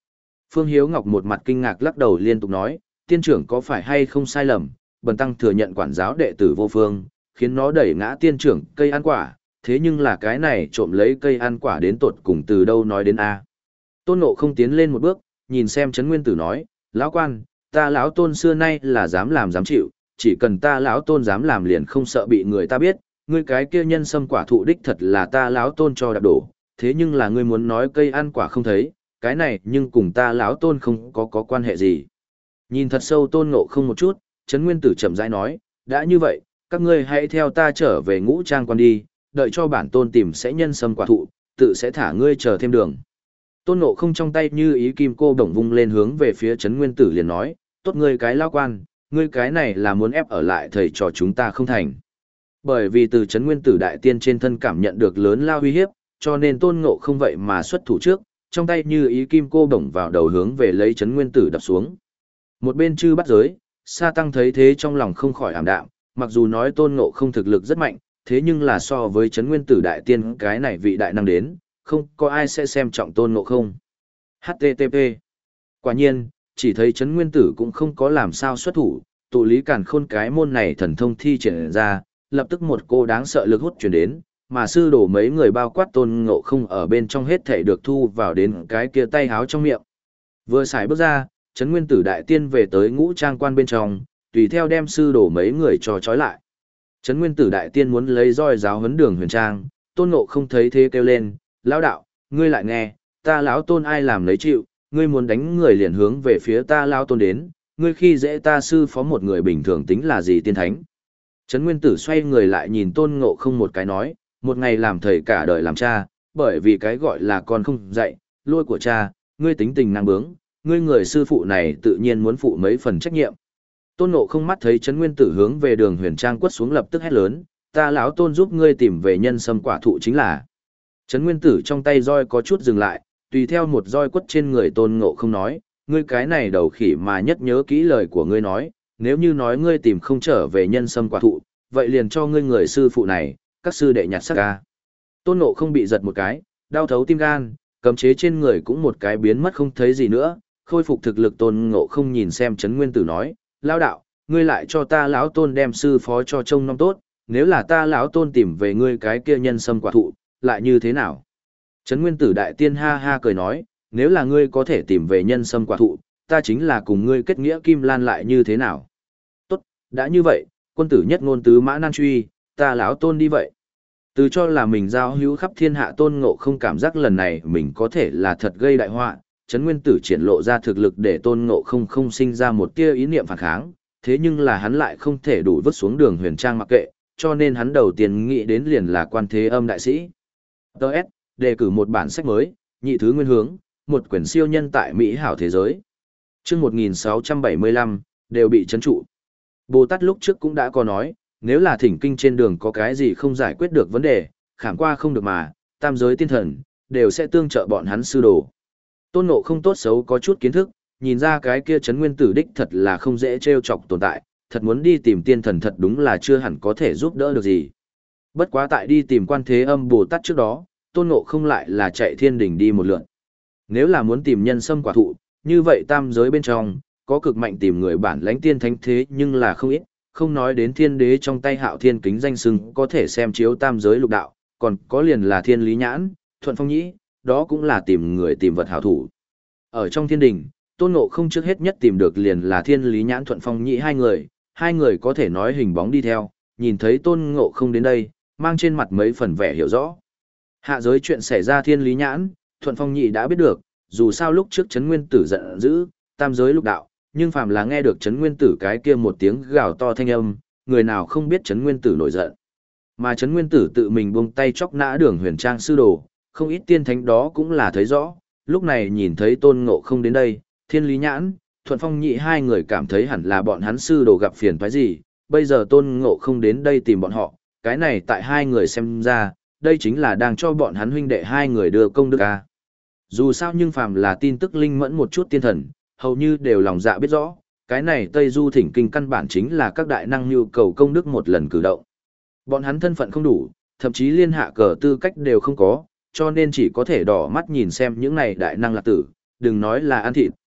Phương Hiếu Ngọc một mặt kinh ngạc lắc đầu liên tục nói, tiên trưởng có phải hay không sai lầm, bần tăng thừa nhận quản giáo đệ tử vô phương, khiến nó đẩy ngã tiên trưởng cây ăn quả, thế nhưng là cái này trộm lấy cây ăn quả đến tột cùng từ đâu nói đến a. Tôn Ngộ không tiến lên một bước, nhìn xem Trấn Nguyên Tử nói, lão quan, ta lão tôn xưa nay là dám làm dám chịu, chỉ cần ta lão tôn dám làm liền không sợ bị người ta biết, ngươi cái kia nhân sâm quả thụ đích thật là ta lão tôn cho đạp đổ, thế nhưng là ngươi muốn nói cây ăn quả không thấy, cái này nhưng cùng ta lão tôn không có có quan hệ gì. Nhìn thật sâu Tôn Ngộ không một chút, Trấn Nguyên Tử chậm rãi nói, đã như vậy, các ngươi hãy theo ta trở về Ngũ Trang quan đi, đợi cho bản tôn tìm sẽ nhân sâm quả thụ, tự sẽ thả ngươi chờ thêm đường. Tôn Ngộ không trong tay như ý kim cô đồng vung lên hướng về phía Trấn Nguyên Tử liền nói, tốt ngươi cái lao quan, ngươi cái này là muốn ép ở lại thầy trò chúng ta không thành. Bởi vì từ Trấn Nguyên Tử đại tiên trên thân cảm nhận được lớn lao uy hiếp, cho nên Tôn Ngộ không vậy mà xuất thủ trước, trong tay như ý kim cô bổng vào đầu hướng về lấy Trấn Nguyên Tử đập xuống. Một bên chư bắt giới, Sa Tăng thấy thế trong lòng không khỏi ảm đạm, mặc dù nói Tôn Ngộ không thực lực rất mạnh, thế nhưng là so với Trấn Nguyên Tử đại tiên cái này vị đại năng đến, không có ai sẽ xem trọng Tôn Ngộ không. hát tê tê pê. Quả nhiên, chỉ thấy Trấn Nguyên Tử cũng không có làm sao xuất thủ, tụ lý càn khôn cái môn này thần thông thi triển ra, lập tức một cô đáng sợ lực hút chuyển đến, mà sư đổ mấy người bao quát Tôn Ngộ không ở bên trong hết thể được thu vào đến cái kia tay háo trong miệng. Vừa xài bước ra, Trấn Nguyên Tử đại tiên về tới Ngũ Trang quan bên trong, tùy theo đem sư đổ mấy người cho trói lại. Trấn Nguyên Tử đại tiên muốn lấy roi giáo huấn Đường Huyền Trang, Tôn Ngộ không thấy thế kêu lên, lão đạo, ngươi lại nghe, ta lão tôn ai làm lấy chịu, ngươi muốn đánh người liền hướng về phía ta lão tôn đến, ngươi khi dễ ta sư phó một người bình thường tính là gì tiên thánh. Trấn Nguyên Tử xoay người lại nhìn Tôn Ngộ không một cái nói, một ngày làm thầy cả đời làm cha, bởi vì cái gọi là con không dạy, lôi của cha, ngươi tính tình năng bướng, ngươi người sư phụ này tự nhiên muốn phụ mấy phần trách nhiệm. Tôn Ngộ không mắt thấy Trấn Nguyên Tử hướng về Đường Huyền Trang quất xuống lập tức hét lớn, ta lão tôn giúp ngươi tìm về nhân sâm quả thụ chính là. Trấn Nguyên Tử trong tay roi có chút dừng lại, tùy theo một roi quất trên người Tôn Ngộ không nói, ngươi cái này đầu khỉ mà nhất nhớ kỹ lời của ngươi nói, nếu như nói ngươi tìm không trở về nhân sâm quả thụ, vậy liền cho ngươi người sư phụ này, các sư đệ nhặt xác ca. Tôn Ngộ không bị giật một cái, đau thấu tim gan, cấm chế trên người cũng một cái biến mất không thấy gì nữa, khôi phục thực lực Tôn Ngộ không nhìn xem Trấn Nguyên Tử nói, lão đạo, ngươi lại cho ta lão tôn đem sư phó cho trông nom tốt, nếu là ta lão tôn tìm về ngươi cái kia nhân sâm quả thụ, lại như thế nào? Trấn Nguyên Tử đại tiên ha ha cười nói, nếu là ngươi có thể tìm về nhân sâm quả thụ, ta chính là cùng ngươi kết nghĩa kim lan lại như thế nào? Tốt, đã như vậy, quân tử nhất ngôn tứ mã nan truy, ta lão tôn đi vậy. Từ cho là mình giao hữu khắp thiên hạ Tôn Ngộ không cảm giác lần này mình có thể là thật gây đại họa, Trấn Nguyên Tử triển lộ ra thực lực để Tôn Ngộ không không sinh ra một tia ý niệm phản kháng, thế nhưng là hắn lại không thể đủ vứt xuống Đường Huyền Trang mặc kệ, cho nên hắn đầu tiên nghĩ đến liền là Quan Thế Âm đại sĩ. đê ét, đề cử một bản sách mới, nhị thứ nguyên hướng, một quyển siêu nhân tại Mỹ hảo thế giới. Chương một nghìn sáu trăm bảy mươi lăm, đều bị trấn trụ. Bồ Tát lúc trước cũng đã có nói, nếu là thỉnh kinh trên đường có cái gì không giải quyết được vấn đề, khảm qua không được mà, tam giới tiên thần, đều sẽ tương trợ bọn hắn sư đồ. Tôn Ngộ không tốt xấu có chút kiến thức, nhìn ra cái kia Trấn Nguyên Tử đích thật là không dễ trêu chọc tồn tại, thật muốn đi tìm tiên thần thật đúng là chưa hẳn có thể giúp đỡ được gì. Bất quá tại đi tìm Quan Thế Âm Bồ Tát trước đó, Tôn Ngộ không lại là chạy thiên đỉnh đi một lượt. Nếu là muốn tìm nhân sâm quả thụ, như vậy tam giới bên trong, có cực mạnh tìm người bản lãnh tiên thánh thế nhưng là không ít, không nói đến thiên đế trong tay Hạo Thiên kính danh xưng có thể xem chiếu tam giới lục đạo, còn có liền là Thiên Lý Nhãn, Thuận Phong Nhĩ, đó cũng là tìm người tìm vật hảo thủ. Ở trong thiên đình, Tôn Ngộ không trước hết nhất tìm được liền là Thiên Lý Nhãn Thuận Phong Nhĩ hai người, hai người có thể nói hình bóng đi theo, nhìn thấy Tôn Ngộ không đến đây, mang trên mặt mấy phần vẻ hiểu rõ. Hạ giới chuyện xảy ra Thiên Lý Nhãn, Thuận Phong Nhĩ đã biết được, dù sao lúc trước Trấn Nguyên Tử giận dữ, tam giới lục đạo, nhưng phàm là nghe được Trấn Nguyên Tử cái kia một tiếng gào to thanh âm, người nào không biết Trấn Nguyên Tử nổi giận. Mà Trấn Nguyên Tử tự mình buông tay chóc nã Đường Huyền Trang sư đồ, không ít tiên thánh đó cũng là thấy rõ, lúc này nhìn thấy Tôn Ngộ không đến đây, Thiên Lý Nhãn, Thuận Phong Nhĩ hai người cảm thấy hẳn là bọn hắn sư đồ gặp phiền toái gì, bây giờ Tôn Ngộ không đến đây tìm bọn họ, cái này tại hai người xem ra, đây chính là đang cho bọn hắn huynh đệ hai người đưa công đức a. Dù sao nhưng phàm là tin tức linh mẫn một chút tiên thần, hầu như đều lòng dạ biết rõ, cái này Tây Du thỉnh kinh căn bản chính là các đại năng nhu cầu công đức một lần cử động. Bọn hắn thân phận không đủ, thậm chí liên hạ cờ tư cách đều không có, cho nên chỉ có thể đỏ mắt nhìn xem những này đại năng lạc tử, đừng nói là ăn thịt,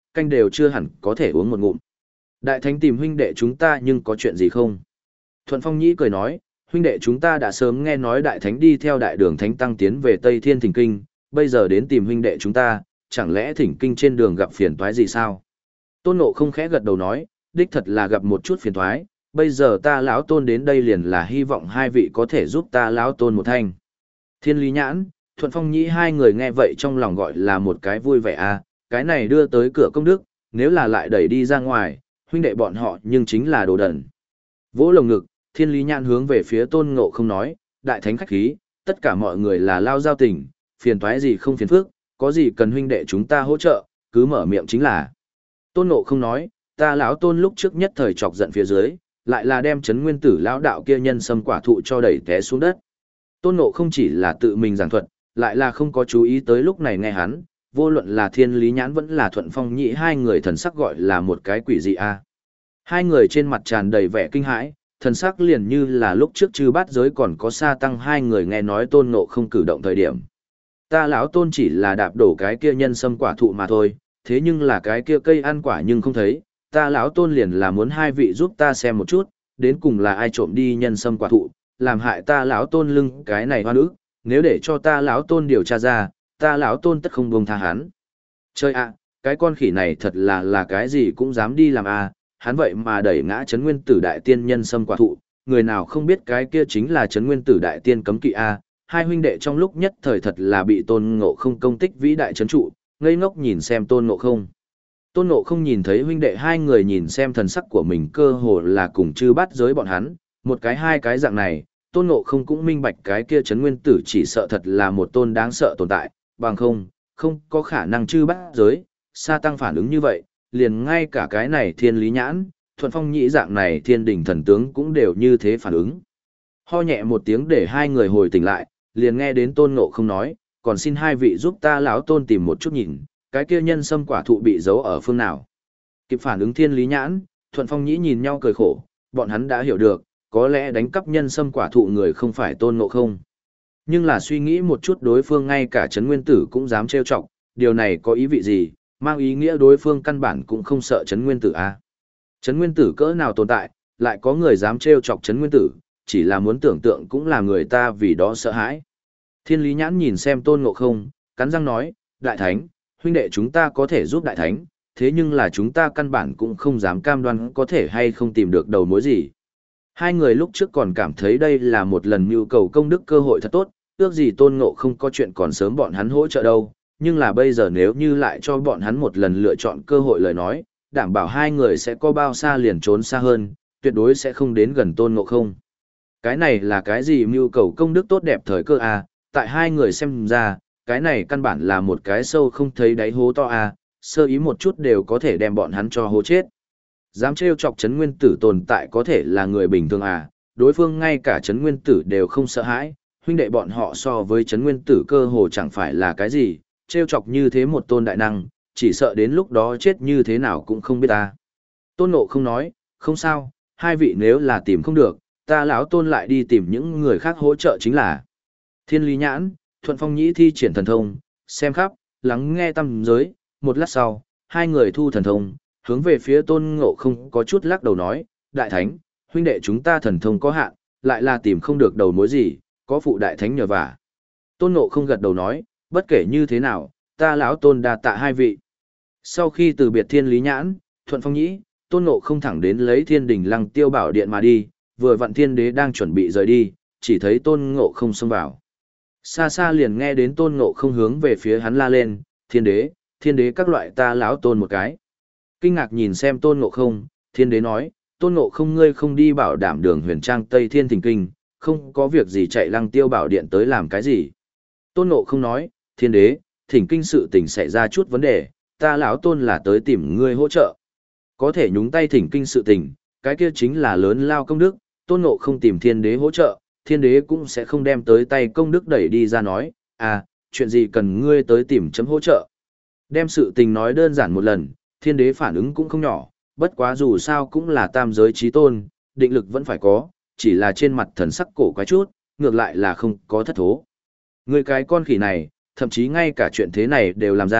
canh đều chưa hẳn có thể uống một ngụm. Đại thánh tìm huynh đệ chúng ta nhưng có chuyện gì không? Thuận Phong Nhĩ cười nói, huynh đệ chúng ta đã sớm nghe nói đại thánh đi theo đại đường thánh tăng tiến về Tây Thiên Thỉnh Kinh, bây giờ đến tìm huynh đệ chúng ta, chẳng lẽ Thỉnh Kinh trên đường gặp phiền toái gì sao? Tôn Ngộ không khẽ gật đầu nói, đích thật là gặp một chút phiền toái, bây giờ ta lão tôn đến đây liền là hy vọng hai vị có thể giúp ta lão tôn một thanh. Thiên Lý Nhãn, Thuận Phong Nhĩ hai người nghe vậy trong lòng gọi là một cái vui vẻ à, cái này đưa tới cửa công đức, nếu là lại đẩy đi ra ngoài, huynh đệ bọn họ nhưng chính là đồ đần. Vỗ lồng ngực, Thiên Lý Nhãn hướng về phía Tôn Ngộ không nói, đại thánh khách khí, tất cả mọi người là lao giao tình, phiền toái gì không phiền phức, có gì cần huynh đệ chúng ta hỗ trợ, cứ mở miệng chính là. Tôn Ngộ không nói, ta lão Tôn lúc trước nhất thời chọc giận phía dưới, lại là đem chấn nguyên tử lão đạo kia nhân sâm quả thụ cho đẩy té xuống đất. Tôn Ngộ không chỉ là tự mình giảng thuật, lại là không có chú ý tới lúc này nghe hắn, vô luận là Thiên Lý Nhãn vẫn là Thuận Phong Nhĩ hai người thần sắc gọi là một cái quỷ dị a. Hai người trên mặt tràn đầy vẻ kinh hãi, thần sắc liền như là lúc trước chư bát giới còn có sa tăng hai người nghe nói Tôn Ngộ không cử động thời điểm. Ta lão Tôn chỉ là đạp đổ cái kia nhân sâm quả thụ mà thôi, thế nhưng là cái kia cây ăn quả nhưng không thấy, ta lão Tôn liền là muốn hai vị giúp ta xem một chút, đến cùng là ai trộm đi nhân sâm quả thụ, làm hại ta lão Tôn lưng cái này hoa nữ, nếu để cho ta lão Tôn điều tra ra, ta lão Tôn tất không buông tha hắn. Chơi ạ, cái con khỉ này thật là là cái gì cũng dám đi làm à, hắn vậy mà đẩy ngã Trấn Nguyên Tử Đại Tiên nhân sâm quả thụ, người nào không biết cái kia chính là Trấn Nguyên Tử Đại Tiên cấm kỵ a. Hai huynh đệ trong lúc nhất thời thật là bị Tôn Ngộ không công tích vĩ đại trấn trụ, ngây ngốc nhìn xem Tôn Ngộ không. Tôn Ngộ không nhìn thấy huynh đệ hai người nhìn xem thần sắc của mình cơ hồ là cùng chư bắt giới bọn hắn, một cái hai cái dạng này, Tôn Ngộ không cũng minh bạch cái kia Trấn Nguyên Tử chỉ sợ thật là một tôn đáng sợ tồn tại, bằng không, không có khả năng chư bắt giới, sa tăng phản ứng như vậy, liền ngay cả cái này Thiên Lý Nhãn, Thuận Phong Nhĩ dạng này thiên đình thần tướng cũng đều như thế phản ứng. Ho nhẹ một tiếng để hai người hồi tỉnh lại, liền nghe đến Tôn Ngộ không nói, còn xin hai vị giúp ta lão Tôn tìm một chút nhìn, cái kia nhân sâm quả thụ bị giấu ở phương nào. Kịp phản ứng Thiên Lý Nhãn, Thuận Phong Nhĩ nhìn nhau cười khổ, bọn hắn đã hiểu được, có lẽ đánh cắp nhân sâm quả thụ người không phải Tôn Ngộ không. Nhưng là suy nghĩ một chút đối phương ngay cả Trấn Nguyên Tử cũng dám trêu chọc, điều này có ý vị gì, mang ý nghĩa đối phương căn bản cũng không sợ Trấn Nguyên Tử a. Trấn Nguyên Tử cỡ nào tồn tại, lại có người dám trêu chọc Trấn Nguyên Tử, chỉ là muốn tưởng tượng cũng là người ta vì đó sợ hãi. Thiên Lý Nhãn nhìn xem Tôn Ngộ không, cắn răng nói, Đại Thánh, huynh đệ chúng ta có thể giúp Đại Thánh, thế nhưng là chúng ta căn bản cũng không dám cam đoan có thể hay không tìm được đầu mối gì. Hai người lúc trước còn cảm thấy đây là một lần nhu cầu công đức cơ hội thật tốt, ước gì Tôn Ngộ không có chuyện còn sớm bọn hắn hỗ trợ đâu, nhưng là bây giờ nếu như lại cho bọn hắn một lần lựa chọn cơ hội lời nói, đảm bảo hai người sẽ có bao xa liền trốn xa hơn, tuyệt đối sẽ không đến gần Tôn Ngộ không. Cái này là cái gì mưu cầu công đức tốt đẹp thời cơ à, tại hai người xem ra, cái này căn bản là một cái sâu không thấy đáy hố to à, sơ ý một chút đều có thể đem bọn hắn cho hố chết. Dám trêu chọc Trấn Nguyên Tử tồn tại có thể là người bình thường à, đối phương ngay cả Trấn Nguyên Tử đều không sợ hãi, huynh đệ bọn họ so với Trấn Nguyên Tử cơ hồ chẳng phải là cái gì, trêu chọc như thế một tôn đại năng, chỉ sợ đến lúc đó chết như thế nào cũng không biết ta. Tôn Ngộ không nói, không sao, hai vị nếu là tìm không được, ta lão Tôn lại đi tìm những người khác hỗ trợ chính là. Thiên Lý Nhãn, Thuận Phong Nhĩ thi triển thần thông, xem khắp, lắng nghe tâm giới, một lát sau, hai người thu thần thông, hướng về phía Tôn Ngộ không có chút lắc đầu nói, Đại Thánh, huynh đệ chúng ta thần thông có hạn, lại là tìm không được đầu mối gì, có phụ Đại Thánh nhờ vả. Tôn Ngộ không gật đầu nói, bất kể như thế nào, ta lão Tôn đa tạ hai vị. Sau khi từ biệt Thiên Lý Nhãn, Thuận Phong Nhĩ, Tôn Ngộ không thẳng đến lấy Thiên Đình Lăng Tiêu Bảo Điện mà đi, vừa vặn Thiên Đế đang chuẩn bị rời đi, chỉ thấy Tôn Ngộ không xông vào. Xa xa liền nghe đến Tôn Ngộ không hướng về phía hắn la lên, Thiên Đế, Thiên Đế các loại ta lão Tôn một cái. Kinh ngạc nhìn xem Tôn Ngộ không, Thiên Đế nói, Tôn Ngộ không ngươi không đi bảo đảm đường huyền trang Tây Thiên Thỉnh Kinh, không có việc gì chạy Lăng Tiêu Bảo Điện tới làm cái gì. Tôn Ngộ không nói, Thiên Đế, Thỉnh Kinh sự tình xảy ra chút vấn đề, ta lão Tôn là tới tìm ngươi hỗ trợ. Có thể nhúng tay Thỉnh Kinh sự tình, cái kia chính là lớn lao công đức, Tôn Ngộ không tìm Thiên Đế hỗ trợ, Thiên Đế cũng sẽ không đem tới tay công đức đẩy đi ra nói, à, chuyện gì cần ngươi tới tìm chấm hỗ trợ. Đem sự tình nói đơn giản một lần, Thiên Đế phản ứng cũng không nhỏ, bất quá dù sao cũng là tam giới chí tôn, định lực vẫn phải có, chỉ là trên mặt thần sắc cổ quái chút, ngược lại là không có thất thố. Ngươi cái con khỉ này, thậm chí ngay cả chuyện thế này đều làm ra,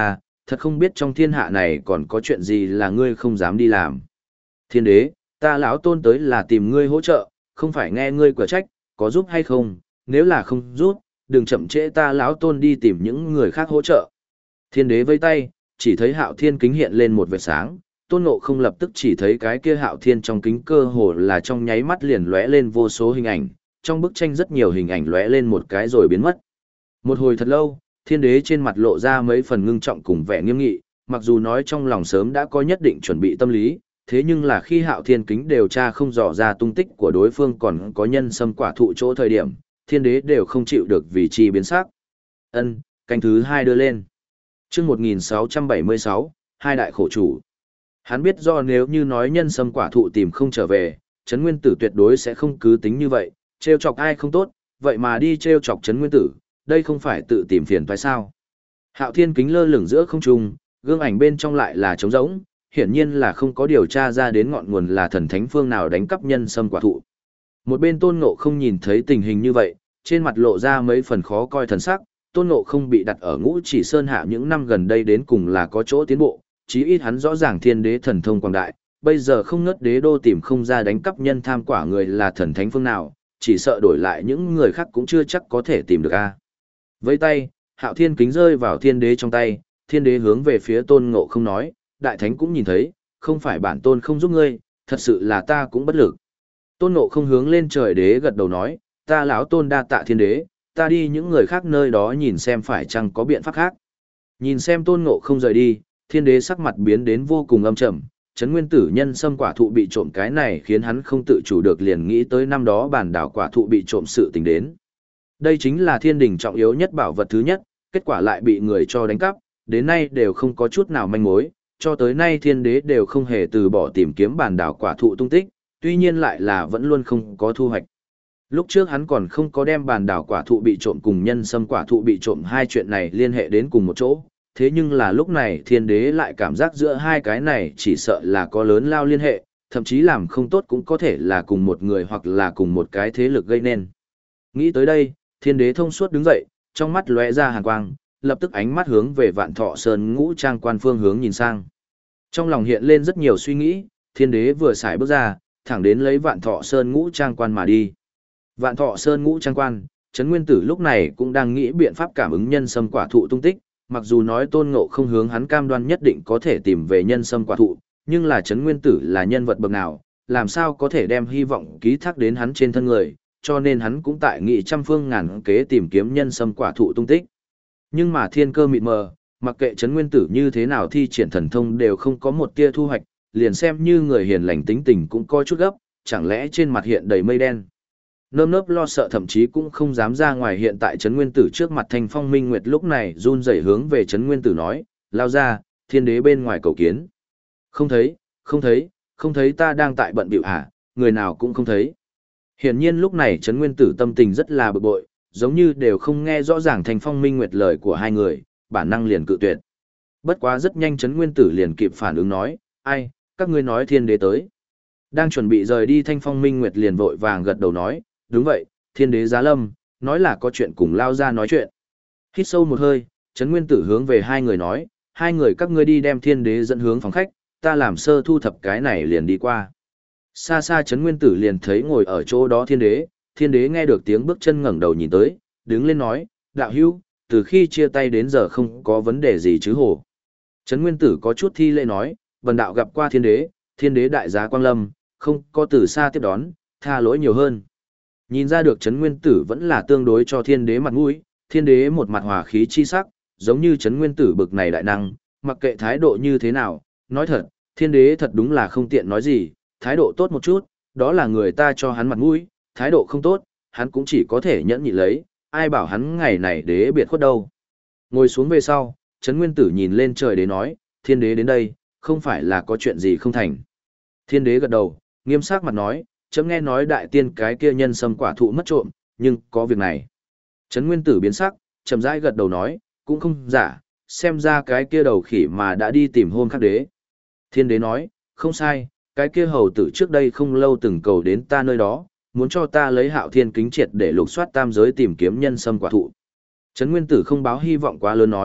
thật không biết trong thiên hạ này còn có chuyện gì là ngươi không dám đi làm. Thiên đế, ta lão tôn tới là tìm ngươi hỗ trợ, không phải nghe ngươi quả trách, có giúp hay không, nếu là không giúp, đừng chậm trễ ta lão tôn đi tìm những người khác hỗ trợ. Thiên đế vây tay, chỉ thấy Hạo Thiên kính hiện lên một vệt sáng, Tôn Ngộ không lập tức chỉ thấy cái kia Hạo Thiên trong kính cơ hồ là trong nháy mắt liền lóe lên vô số hình ảnh, trong bức tranh rất nhiều hình ảnh lóe lên một cái rồi biến mất. Một hồi thật lâu, Thiên đế trên mặt lộ ra mấy phần ngưng trọng cùng vẻ nghiêm nghị, mặc dù nói trong lòng sớm đã có nhất định chuẩn bị tâm lý, thế nhưng là khi Hạo Thiên kính điều tra không dò ra tung tích của đối phương còn có nhân sâm quả thụ chỗ thời điểm, Thiên đế đều không chịu được vì chi biến sắc. Ân, canh thứ hai đưa lên. Chương một nghìn sáu trăm bảy mươi sáu, hai đại khổ chủ. Hắn biết do nếu như nói nhân sâm quả thụ tìm không trở về, Trấn Nguyên Tử tuyệt đối sẽ không cứ tính như vậy, trêu chọc ai không tốt, vậy mà đi trêu chọc Trấn Nguyên Tử, đây không phải tự tìm phiền phải sao? Hạo Thiên kính lơ lửng giữa không trung, gương ảnh bên trong lại là trống rỗng, hiển nhiên là không có điều tra ra đến ngọn nguồn là thần thánh phương nào đánh cắp nhân sâm quả thụ. Một bên Tôn Ngộ không nhìn thấy tình hình như vậy, trên mặt lộ ra mấy phần khó coi thần sắc, Tôn Ngộ không bị đặt ở Ngũ Chỉ Sơn hạ những năm gần đây đến cùng là có chỗ tiến bộ, chí ít hắn rõ ràng thiên đế thần thông quảng đại, bây giờ không ngớt đế đô tìm không ra đánh cắp nhân tham quả người là thần thánh phương nào, chỉ sợ đổi lại những người khác cũng chưa chắc có thể tìm được a. Với tay, Hạo Thiên kính rơi vào thiên đế trong tay, thiên đế hướng về phía Tôn Ngộ không nói, đại thánh cũng nhìn thấy, không phải bản tôn không giúp ngươi, thật sự là ta cũng bất lực. Tôn Ngộ không hướng lên trời đế gật đầu nói, ta lão tôn đa tạ thiên đế, ta đi những người khác nơi đó nhìn xem phải chăng có biện pháp khác. Nhìn xem Tôn Ngộ không rời đi, thiên đế sắc mặt biến đến vô cùng âm trầm, Trấn Nguyên Tử nhân sâm quả thụ bị trộm cái này khiến hắn không tự chủ được liền nghĩ tới năm đó bản đảo quả thụ bị trộm sự tình đến. Đây chính là thiên đình trọng yếu nhất bảo vật thứ nhất, kết quả lại bị người cho đánh cắp, đến nay đều không có chút nào manh mối, cho tới nay thiên đế đều không hề từ bỏ tìm kiếm bản đảo quả thụ tung tích, tuy nhiên lại là vẫn luôn không có thu hoạch. Lúc trước hắn còn không có đem bản đảo quả thụ bị trộm cùng nhân sâm quả thụ bị trộm hai chuyện này liên hệ đến cùng một chỗ, thế nhưng là lúc này thiên đế lại cảm giác giữa hai cái này chỉ sợ là có lớn lao liên hệ, thậm chí làm không tốt cũng có thể là cùng một người hoặc là cùng một cái thế lực gây nên. Nghĩ tới đây, thiên đế thông suốt đứng dậy, trong mắt lóe ra hàn quang, lập tức ánh mắt hướng về Vạn Thọ Sơn Ngũ Trang Quan phương hướng nhìn sang. Trong lòng hiện lên rất nhiều suy nghĩ, thiên đế vừa xài bước ra, thẳng đến lấy Vạn Thọ Sơn Ngũ Trang Quan mà đi. Vạn Thọ Sơn Ngũ Trang Quan, Trấn Nguyên Tử lúc này cũng đang nghĩ biện pháp cảm ứng nhân sâm quả thụ tung tích, mặc dù nói Tôn Ngộ không hướng hắn cam đoan nhất định có thể tìm về nhân sâm quả thụ, nhưng là Trấn Nguyên Tử là nhân vật bậc nào, làm sao có thể đem hy vọng ký thác đến hắn trên thân người, cho nên hắn cũng tại nghị trăm phương ngàn kế tìm kiếm nhân sâm quả thụ tung tích. Nhưng mà thiên cơ mịt mờ, mặc kệ Trấn Nguyên Tử như thế nào thi triển thần thông đều không có một tia thu hoạch, liền xem như người hiền lành tính tình cũng có chút gấp, chẳng lẽ trên mặt hiện đầy mây đen. Nơm nớp lo sợ thậm chí cũng không dám ra ngoài hiện tại Trấn Nguyên Tử trước mặt Thanh Phong Minh Nguyệt lúc này run rẩy hướng về Trấn Nguyên Tử nói, lao ra, thiên đế bên ngoài cầu kiến. Không thấy, không thấy, không thấy ta đang tại bận bịu hả, người nào cũng không thấy. Hiển nhiên lúc này Trấn Nguyên Tử tâm tình rất là bực bội, giống như đều không nghe rõ ràng Thanh Phong Minh Nguyệt lời của hai người, bản năng liền cự tuyệt. Bất quá rất nhanh Trấn Nguyên Tử liền kịp phản ứng nói, ai, các ngươi nói thiên đế tới. Đang chuẩn bị rời đi Thanh Phong Minh Nguyệt liền vội vàng gật đầu nói, đúng vậy, thiên đế giá lâm, nói là có chuyện cùng lao ra nói chuyện. Hít sâu một hơi, Trấn Nguyên Tử hướng về hai người nói, hai người các ngươi đi đem thiên đế dẫn hướng phòng khách, ta làm sơ thu thập cái này liền đi qua. Xa xa Trấn Nguyên Tử liền thấy ngồi ở chỗ đó thiên đế, thiên đế nghe được tiếng bước chân ngẩng đầu nhìn tới, đứng lên nói, đạo hữu, từ khi chia tay đến giờ không có vấn đề gì chứ hồ. Trấn Nguyên Tử có chút thi lễ nói, bần đạo gặp qua thiên đế, thiên đế đại giá quang lâm, không có từ xa tiếp đón, tha lỗi nhiều hơn. Nhìn ra được Trấn Nguyên Tử vẫn là tương đối cho thiên đế mặt mũi, thiên đế một mặt hòa khí chi sắc, giống như Trấn Nguyên Tử bực này đại năng, mặc kệ thái độ như thế nào, nói thật, thiên đế thật đúng là không tiện nói gì, thái độ tốt một chút, đó là người ta cho hắn mặt mũi, thái độ không tốt, hắn cũng chỉ có thể nhẫn nhịn lấy, ai bảo hắn ngày này đế biệt khuất đâu. Ngồi xuống về sau, Trấn Nguyên Tử nhìn lên trời đế nói, thiên đế đến đây, không phải là có chuyện gì không thành. Thiên đế gật đầu, nghiêm sắc mặt nói, chấm nghe nói đại tiên cái kia nhân sâm quả thụ mất trộm, nhưng có việc này. Trấn Nguyên Tử biến sắc, chậm rãi gật đầu nói, cũng không giả, xem ra cái kia đầu khỉ mà đã đi tìm hôn khắc đế. Thiên đế nói, không sai, cái kia hầu tử trước đây không lâu từng cầu đến ta nơi đó, muốn cho ta lấy Hạo Thiên kính triệt để lục soát tam giới tìm kiếm nhân sâm quả thụ. Trấn Nguyên Tử không báo hy vọng quá lớn nói,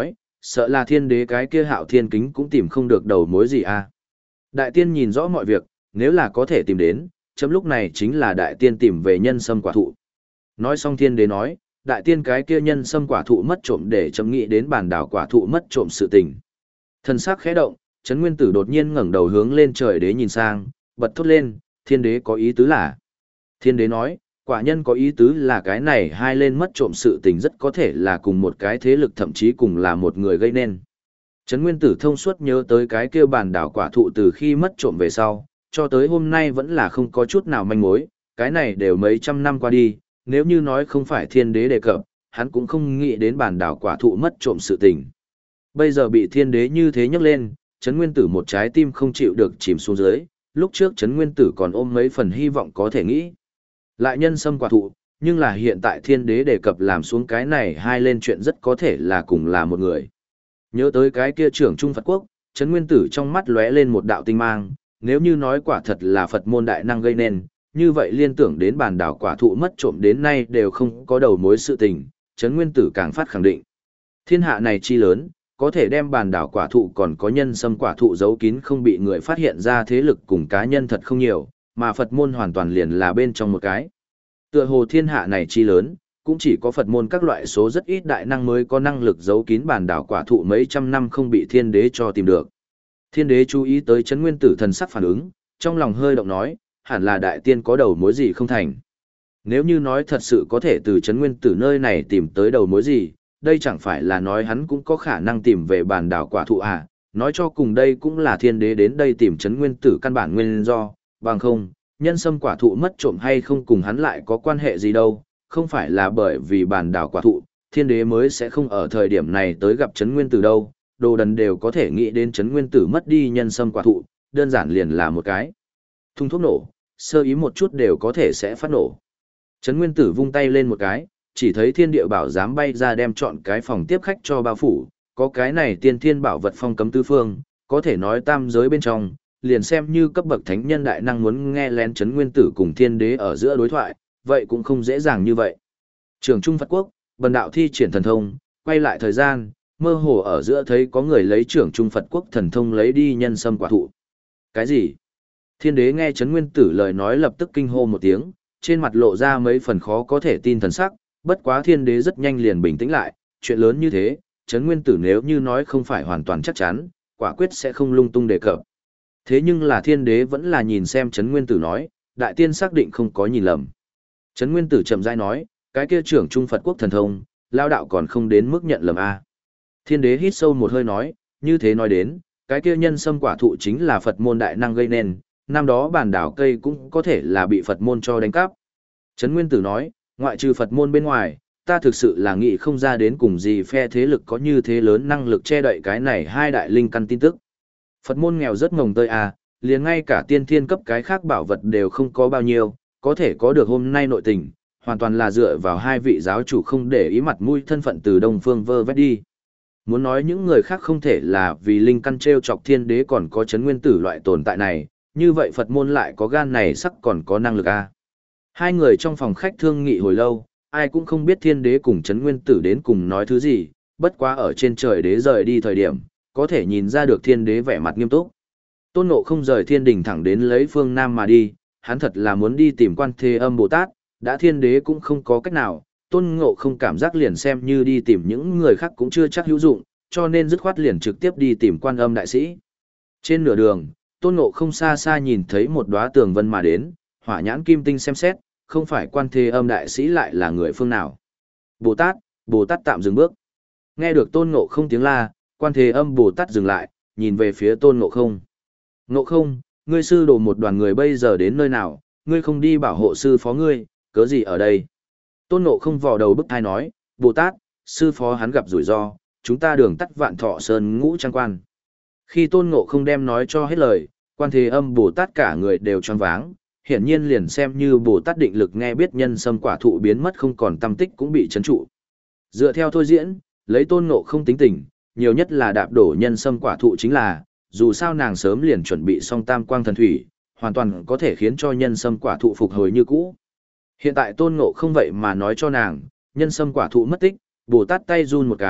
sợ là thiên đế cái kia Hạo Thiên Kính cũng tìm không được đầu mối gì à. Đại tiên nhìn rõ mọi việc, nếu là có thể tìm đến, chấm lúc này chính là đại tiên tìm về nhân sâm quả thụ. Nói xong thiên đế nói, đại tiên cái kia nhân sâm quả thụ mất trộm để chấm nghĩ đến bản đảo quả thụ mất trộm sự tình. Thần sắc khẽ động, Trấn Nguyên Tử đột nhiên ngẩng đầu hướng lên trời đế nhìn sang, bật thốt lên, thiên đế có ý tứ là. Thiên đế nói, quả nhân có ý tứ là cái này hai lên mất trộm sự tình rất có thể là cùng một cái thế lực thậm chí cùng là một người gây nên. Trấn Nguyên Tử thông suốt nhớ tới cái kia bản đảo quả thụ từ khi mất trộm về sau, cho tới hôm nay vẫn là không có chút nào manh mối, cái này đều mấy trăm năm qua đi, nếu như nói không phải thiên đế đề cập, hắn cũng không nghĩ đến bản đảo quả thụ mất trộm sự tình. Bây giờ bị thiên đế như thế nhắc lên, Trấn Nguyên Tử một trái tim không chịu được chìm xuống dưới, lúc trước Trấn Nguyên Tử còn ôm mấy phần hy vọng có thể nghĩ. Lại nhân sâm quả thụ, nhưng là hiện tại thiên đế đề cập làm xuống cái này hai lên chuyện rất có thể là cùng là một người. Nhớ tới cái kia trưởng trung Phật quốc, Trấn Nguyên Tử trong mắt lóe lên một đạo tinh mang, nếu như nói quả thật là Phật môn đại năng gây nên, như vậy liên tưởng đến bản đảo quả thụ mất trộm đến nay đều không có đầu mối sự tình, Trấn Nguyên Tử càng phát khẳng định. Thiên hạ này chi lớn, có thể đem bản đảo quả thụ còn có nhân sâm quả thụ giấu kín không bị người phát hiện ra thế lực cùng cá nhân thật không nhiều, mà Phật môn hoàn toàn liền là bên trong một cái. Tựa hồ thiên hạ này chi lớn, cũng chỉ có Phật môn các loại số rất ít đại năng mới có năng lực giấu kín bản đảo quả thụ mấy trăm năm không bị thiên đế cho tìm được. Thiên đế chú ý tới Trấn Nguyên Tử thần sắc phản ứng, trong lòng hơi động nói, hẳn là đại tiên có đầu mối gì không thành. Nếu như nói thật sự có thể từ Trấn Nguyên Tử nơi này tìm tới đầu mối gì, đây chẳng phải là nói hắn cũng có khả năng tìm về bản đảo quả thụ à, nói cho cùng đây cũng là thiên đế đến đây tìm Trấn Nguyên Tử căn bản nguyên do, bằng không, nhân sâm quả thụ mất trộm hay không cùng hắn lại có quan hệ gì đâu, không phải là bởi vì bản đảo quả thụ, thiên đế mới sẽ không ở thời điểm này tới gặp Trấn Nguyên Tử đâu, đồ đần đều có thể nghĩ đến Trấn Nguyên Tử mất đi nhân sâm quả thụ, đơn giản liền là một cái thùng thuốc nổ, sơ ý một chút đều có thể sẽ phát nổ. Trấn Nguyên Tử vung tay lên một cái, chỉ thấy thiên địa bảo giám bay ra đem chọn cái phòng tiếp khách cho bao phủ, có cái này tiên thiên bảo vật phong cấm tứ phương, có thể nói tam giới bên trong, liền xem như cấp bậc thánh nhân đại năng muốn nghe lén Trấn Nguyên Tử cùng thiên đế ở giữa đối thoại, vậy cũng không dễ dàng như vậy. Trường Trung Phật Quốc, bần đạo thi triển thần thông, quay lại thời gian, mơ hồ ở giữa thấy có người lấy Trường Trung Phật Quốc thần thông lấy đi nhân sâm quả thụ. Cái gì? Thiên đế nghe Trấn Nguyên Tử lời nói lập tức kinh hô một tiếng, trên mặt lộ ra mấy phần khó có thể tin thần sắc, bất quá thiên đế rất nhanh liền bình tĩnh lại, chuyện lớn như thế, Trấn Nguyên Tử nếu như nói không phải hoàn toàn chắc chắn, quả quyết sẽ không lung tung đề cập. Thế nhưng là thiên đế vẫn là nhìn xem Trấn Nguyên Tử nói, đại tiên xác định không có nhìn lầm. Trấn Nguyên Tử chậm rãi nói, cái kia trưởng trung Phật quốc thần thông, lao đạo còn không đến mức nhận lầm a. Thiên đế hít sâu một hơi nói, như thế nói đến, cái kia nhân sâm quả thụ chính là Phật môn đại năng gây nên, năm đó bản đảo cây cũng có thể là bị Phật môn cho đánh cắp. Trấn Nguyên Tử nói, ngoại trừ Phật môn bên ngoài, ta thực sự là nghĩ không ra đến cùng gì phe thế lực có như thế lớn năng lực che đậy cái này hai đại linh căn tin tức. Phật môn nghèo rất mồng tơi à, liền ngay cả tiên thiên cấp cái khác bảo vật đều không có bao nhiêu, có thể có được hôm nay nội tình, hoàn toàn là dựa vào hai vị giáo chủ không để ý mặt mũi thân phận từ Đông Phương vơ vét đi. Muốn nói những người khác không thể là vì linh căn treo chọc thiên đế còn có Trấn Nguyên Tử loại tồn tại này, như vậy Phật môn lại có gan này sắc còn có năng lực à. Hai người trong phòng khách thương nghị hồi lâu, ai cũng không biết thiên đế cùng Trấn Nguyên Tử đến cùng nói thứ gì, bất quá ở trên trời đế rời đi thời điểm, có thể nhìn ra được thiên đế vẻ mặt nghiêm túc. Tôn Ngộ không rời thiên đình thẳng đến lấy phương Nam mà đi, hắn thật là muốn đi tìm Quan Thế Âm Bồ Tát, đã thiên đế cũng không có cách nào, Tôn Ngộ không cảm giác liền xem như đi tìm những người khác cũng chưa chắc hữu dụng, cho nên dứt khoát liền trực tiếp đi tìm Quan Âm đại sĩ. Trên nửa đường, Tôn Ngộ không xa xa nhìn thấy một đóa tường vân mà đến, hỏa nhãn kim tinh xem xét, không phải Quan Thế Âm đại sĩ lại là người phương nào. Bồ Tát, Bồ Tát tạm dừng bước. Nghe được Tôn Ngộ không tiếng la, Quan Thế Âm Bồ Tát dừng lại, nhìn về phía Tôn Ngộ không. Ngộ không, ngươi sư đồ một đoàn người bây giờ đến nơi nào, ngươi không đi bảo hộ sư phó ngươi, cớ gì ở đây? Tôn Ngộ không vò đầu bức thai nói, Bồ Tát, sư phó hắn gặp rủi ro, chúng ta đường tắt Vạn Thọ Sơn ngũ trang quan. Khi Tôn Ngộ không đem nói cho hết lời, Quan Thế Âm Bồ Tát cả người đều choáng váng, hiển nhiên liền xem như Bồ Tát định lực nghe biết nhân sâm quả thụ biến mất không còn tâm tích cũng bị chấn trụ. Dựa theo thôi diễn, lấy Tôn Ngộ không tính tình, nhiều nhất là đạp đổ nhân sâm quả thụ chính là, dù sao nàng sớm liền chuẩn bị xong tam quang thần thủy, hoàn toàn có thể khiến cho nhân sâm quả thụ phục hồi như cũ. Hiện tại Tôn Ngộ không vậy mà nói cho nàng, nhân sâm quả thụ mất tích, Bồ Tát tay run một cái,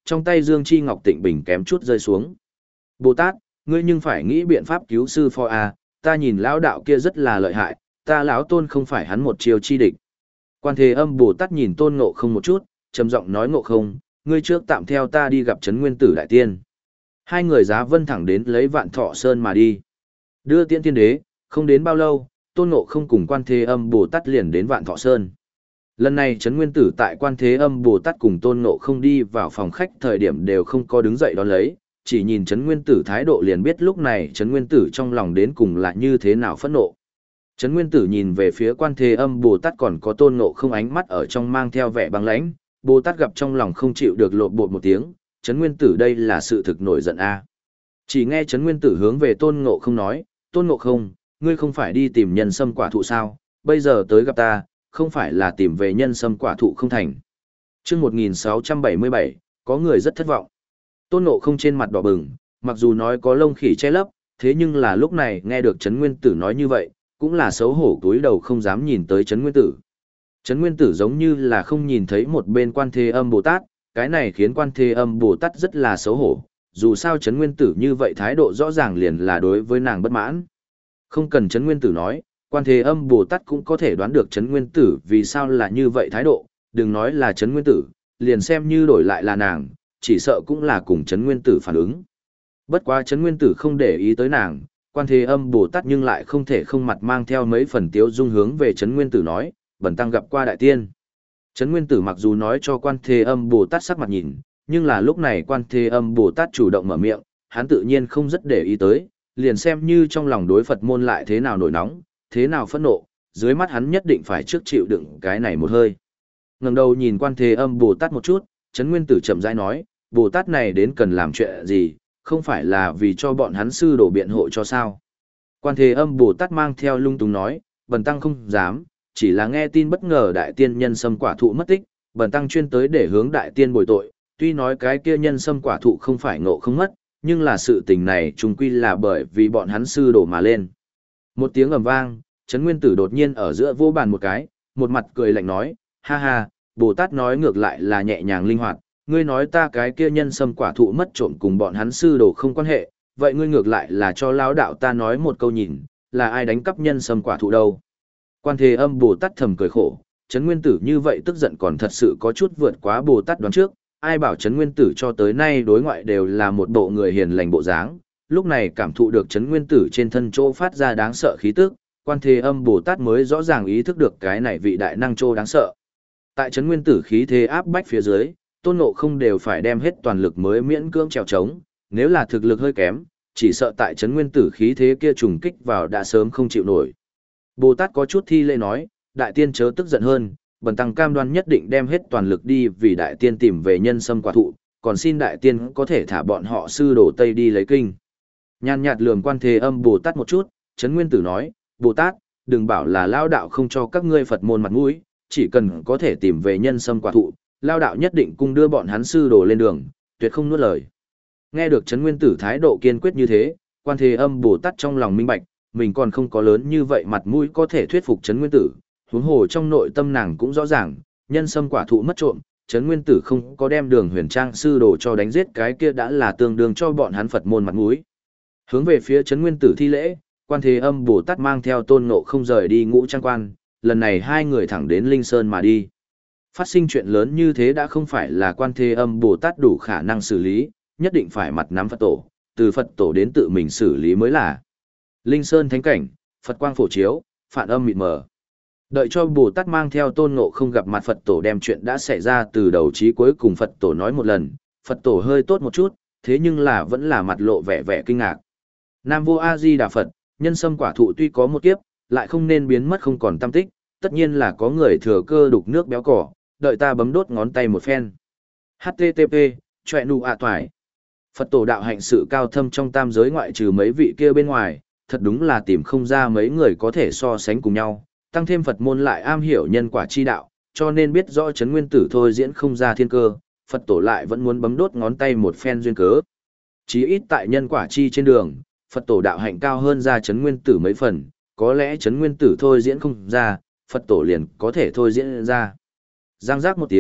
trong tay Dương Chi Ngọc Tịnh Bình kém chút rơi xuống. Bồ Tát, ngươi nhưng phải nghĩ biện pháp cứu sư phó a, ta nhìn lão đạo kia rất là lợi hại, ta lão tôn không phải hắn một chiều chi địch. Quan Thế Âm Bồ Tát nhìn Tôn Ngộ Không một chút, trầm giọng nói: Ngộ Không, ngươi trước tạm theo ta đi gặp Trấn Nguyên Tử đại tiên. Hai người giá vân thẳng đến lấy Vạn Thọ Sơn mà đi. Đưa tiễn tiên đế, không đến bao lâu, Tôn Ngộ Không cùng Quan Thế Âm Bồ Tát liền đến Vạn Thọ Sơn. Lần này Trấn Nguyên Tử tại Quan Thế Âm Bồ Tát cùng Tôn Ngộ Không đi vào phòng khách thời điểm đều không có đứng dậy đón lấy, chỉ nhìn Trấn Nguyên Tử thái độ liền biết lúc này Trấn Nguyên Tử trong lòng đến cùng là như thế nào phẫn nộ. Trấn Nguyên Tử nhìn về phía Quan Thế Âm Bồ Tát còn có Tôn Ngộ Không, ánh mắt ở trong mang theo vẻ băng lãnh, Bồ Tát gặp trong lòng không chịu được lộn bột một tiếng, Trấn Nguyên Tử đây là sự thực nổi giận a. Chỉ nghe Trấn Nguyên Tử hướng về Tôn Ngộ Không nói: Tôn Ngộ Không, ngươi không phải đi tìm nhân sâm quả thụ sao, bây giờ tới gặp ta, không phải là tìm về nhân sâm quả thụ không thành. Chương một nghìn sáu trăm bảy mươi bảy, có người rất thất vọng. Tôn Ngộ Không trên mặt đỏ bừng, mặc dù nói có lông khỉ che lấp, thế nhưng là lúc này nghe được Trấn Nguyên Tử nói như vậy, cũng là xấu hổ túi đầu không dám nhìn tới Trấn Nguyên Tử. Trấn Nguyên Tử giống như là không nhìn thấy một bên Quan Thế Âm Bồ Tát, cái này khiến Quan Thế Âm Bồ Tát rất là xấu hổ, dù sao Trấn Nguyên Tử như vậy thái độ rõ ràng liền là đối với nàng bất mãn. Không cần Trấn Nguyên Tử nói, Quan Thế Âm Bồ Tát cũng có thể đoán được Trấn Nguyên Tử vì sao là như vậy thái độ, đừng nói là Trấn Nguyên Tử, liền xem như đổi lại là nàng, chỉ sợ cũng là cùng Trấn Nguyên Tử phản ứng. Bất quá Trấn Nguyên Tử không để ý tới nàng, Quan Thế Âm Bồ Tát nhưng lại không thể không mặt mang theo mấy phần tiếu dung hướng về Trấn Nguyên Tử nói: Bần tăng gặp qua đại tiên. Trấn Nguyên Tử mặc dù nói cho Quan Thế Âm Bồ Tát sắc mặt nhìn, nhưng là lúc này Quan Thế Âm Bồ Tát chủ động mở miệng, hắn tự nhiên không rất để ý tới, liền xem như trong lòng đối Phật môn lại thế nào nổi nóng, thế nào phẫn nộ, dưới mắt hắn nhất định phải trước chịu đựng cái này một hơi. Ngẩng đầu nhìn Quan Thế Âm Bồ Tát một chút, Trấn Nguyên Tử chậm rãi nói: Bồ Tát này đến cần làm chuyện gì, không phải là vì cho bọn hắn sư đổ biện hộ cho sao? Quan Thế Âm Bồ Tát mang theo lung tung nói: Bần tăng không dám, chỉ là nghe tin bất ngờ đại tiên nhân sâm quả thụ mất tích, bần tăng chuyên tới để hướng đại tiên bồi tội, tuy nói cái kia nhân sâm quả thụ không phải ngộ không mất, nhưng là sự tình này trùng quy là bởi vì bọn hắn sư đổ mà lên. Một tiếng ầm vang, Trấn Nguyên Tử đột nhiên ở giữa vô bàn một cái, một mặt cười lạnh nói: ha ha, Bồ Tát nói ngược lại là nhẹ nhàng linh hoạt, ngươi nói ta cái kia nhân sâm quả thụ mất trộm cùng bọn hắn sư đồ không quan hệ, vậy ngươi ngược lại là cho lão đạo ta nói một câu nhìn, là ai đánh cắp nhân sâm quả thụ đâu? Quan Thế Âm Bồ Tát thầm cười khổ, Trấn Nguyên Tử như vậy tức giận còn thật sự có chút vượt quá Bồ Tát đoán trước, ai bảo Trấn Nguyên Tử cho tới nay đối ngoại đều là một bộ người hiền lành bộ dáng, lúc này cảm thụ được Trấn Nguyên Tử trên thân chỗ phát ra đáng sợ khí tức, Quan Thế Âm Bồ Tát mới rõ ràng ý thức được cái này vị đại năng trô đáng sợ. Tại Trấn Nguyên Tử khí thế áp bách phía dưới, Tôn Ngộ Không đều phải đem hết toàn lực mới miễn cưỡng trèo trống, nếu là thực lực hơi kém, chỉ sợ tại Trấn Nguyên Tử khí thế kia trùng kích vào đã sớm không chịu nổi. Bồ Tát có chút thi lễ nói: đại tiên chớ tức giận hơn, bần tăng cam đoan nhất định đem hết toàn lực đi vì đại tiên tìm về nhân sâm quả thụ, còn xin đại tiên có thể thả bọn họ sư đồ Tây đi lấy kinh. Nhàn nhạt lườm Quan Thế Âm Bồ Tát một chút, Trấn Nguyên Tử nói: Bồ Tát, đừng bảo là lao đạo không cho các ngươi Phật môn mặt mũi, chỉ cần có thể tìm về nhân sâm quả thụ, lao đạo nhất định cung đưa bọn hắn sư đồ lên đường, tuyệt không nuốt lời. Nghe được Trấn Nguyên Tử thái độ kiên quyết như thế, Quan Thế Âm Bồ Tát trong lòng minh bạch, mình còn không có lớn như vậy mặt mũi có thể thuyết phục Trấn Nguyên Tử, huống hồ trong nội tâm nàng cũng rõ ràng, nhân sâm quả thụ mất trộm, Trấn Nguyên Tử không có đem Đường Huyền Trang sư đồ cho đánh giết cái kia đã là tương đương cho bọn hắn Phật môn mặt mũi. Hướng về phía Trấn Nguyên Tử thi lễ, Quan Thế Âm Bồ Tát mang theo Tôn Ngộ Không rời đi Ngũ Trang Quan, lần này hai người thẳng đến Linh Sơn mà đi. Phát sinh chuyện lớn như thế đã không phải là Quan Thế Âm Bồ Tát đủ khả năng xử lý, nhất định phải mặt nắm Phật tổ, từ Phật tổ đến tự mình xử lý mới là. Linh Sơn thánh cảnh, Phật quang phổ chiếu, phản âm mịt mờ. Đợi cho Bồ Tát mang theo Tôn Ngộ Không gặp mặt Phật tổ đem chuyện đã xảy ra từ đầu chí cuối cùng Phật tổ nói một lần, Phật tổ hơi tốt một chút, thế nhưng là vẫn là mặt lộ vẻ vẻ kinh ngạc. Nam Vô A Di Đà Phật, nhân sâm quả thụ tuy có một kiếp, lại không nên biến mất không còn tâm tích, tất nhiên là có người thừa cơ đục nước béo cỏ, đợi ta bấm đốt ngón tay một phen. hát tê tê pê, chọe nụ ạ toài. Phật tổ đạo hạnh sự cao thâm trong tam giới ngoại trừ mấy vị kia bên ngoài, thật đúng là tìm không ra mấy người có thể so sánh cùng nhau, tăng thêm Phật môn lại am hiểu nhân quả chi đạo, cho nên biết rõ Trấn Nguyên Tử thôi diễn không ra thiên cơ, Phật tổ lại vẫn muốn bấm đốt ngón tay một phen duyên cớ. Chí ít tại nhân quả chi trên đường, Phật tổ đạo hạnh cao hơn ra Trấn Nguyên Tử mấy phần, có lẽ Trấn Nguyên Tử thôi diễn không ra, Phật tổ liền có thể thôi diễn ra. Giang giác một tiếng,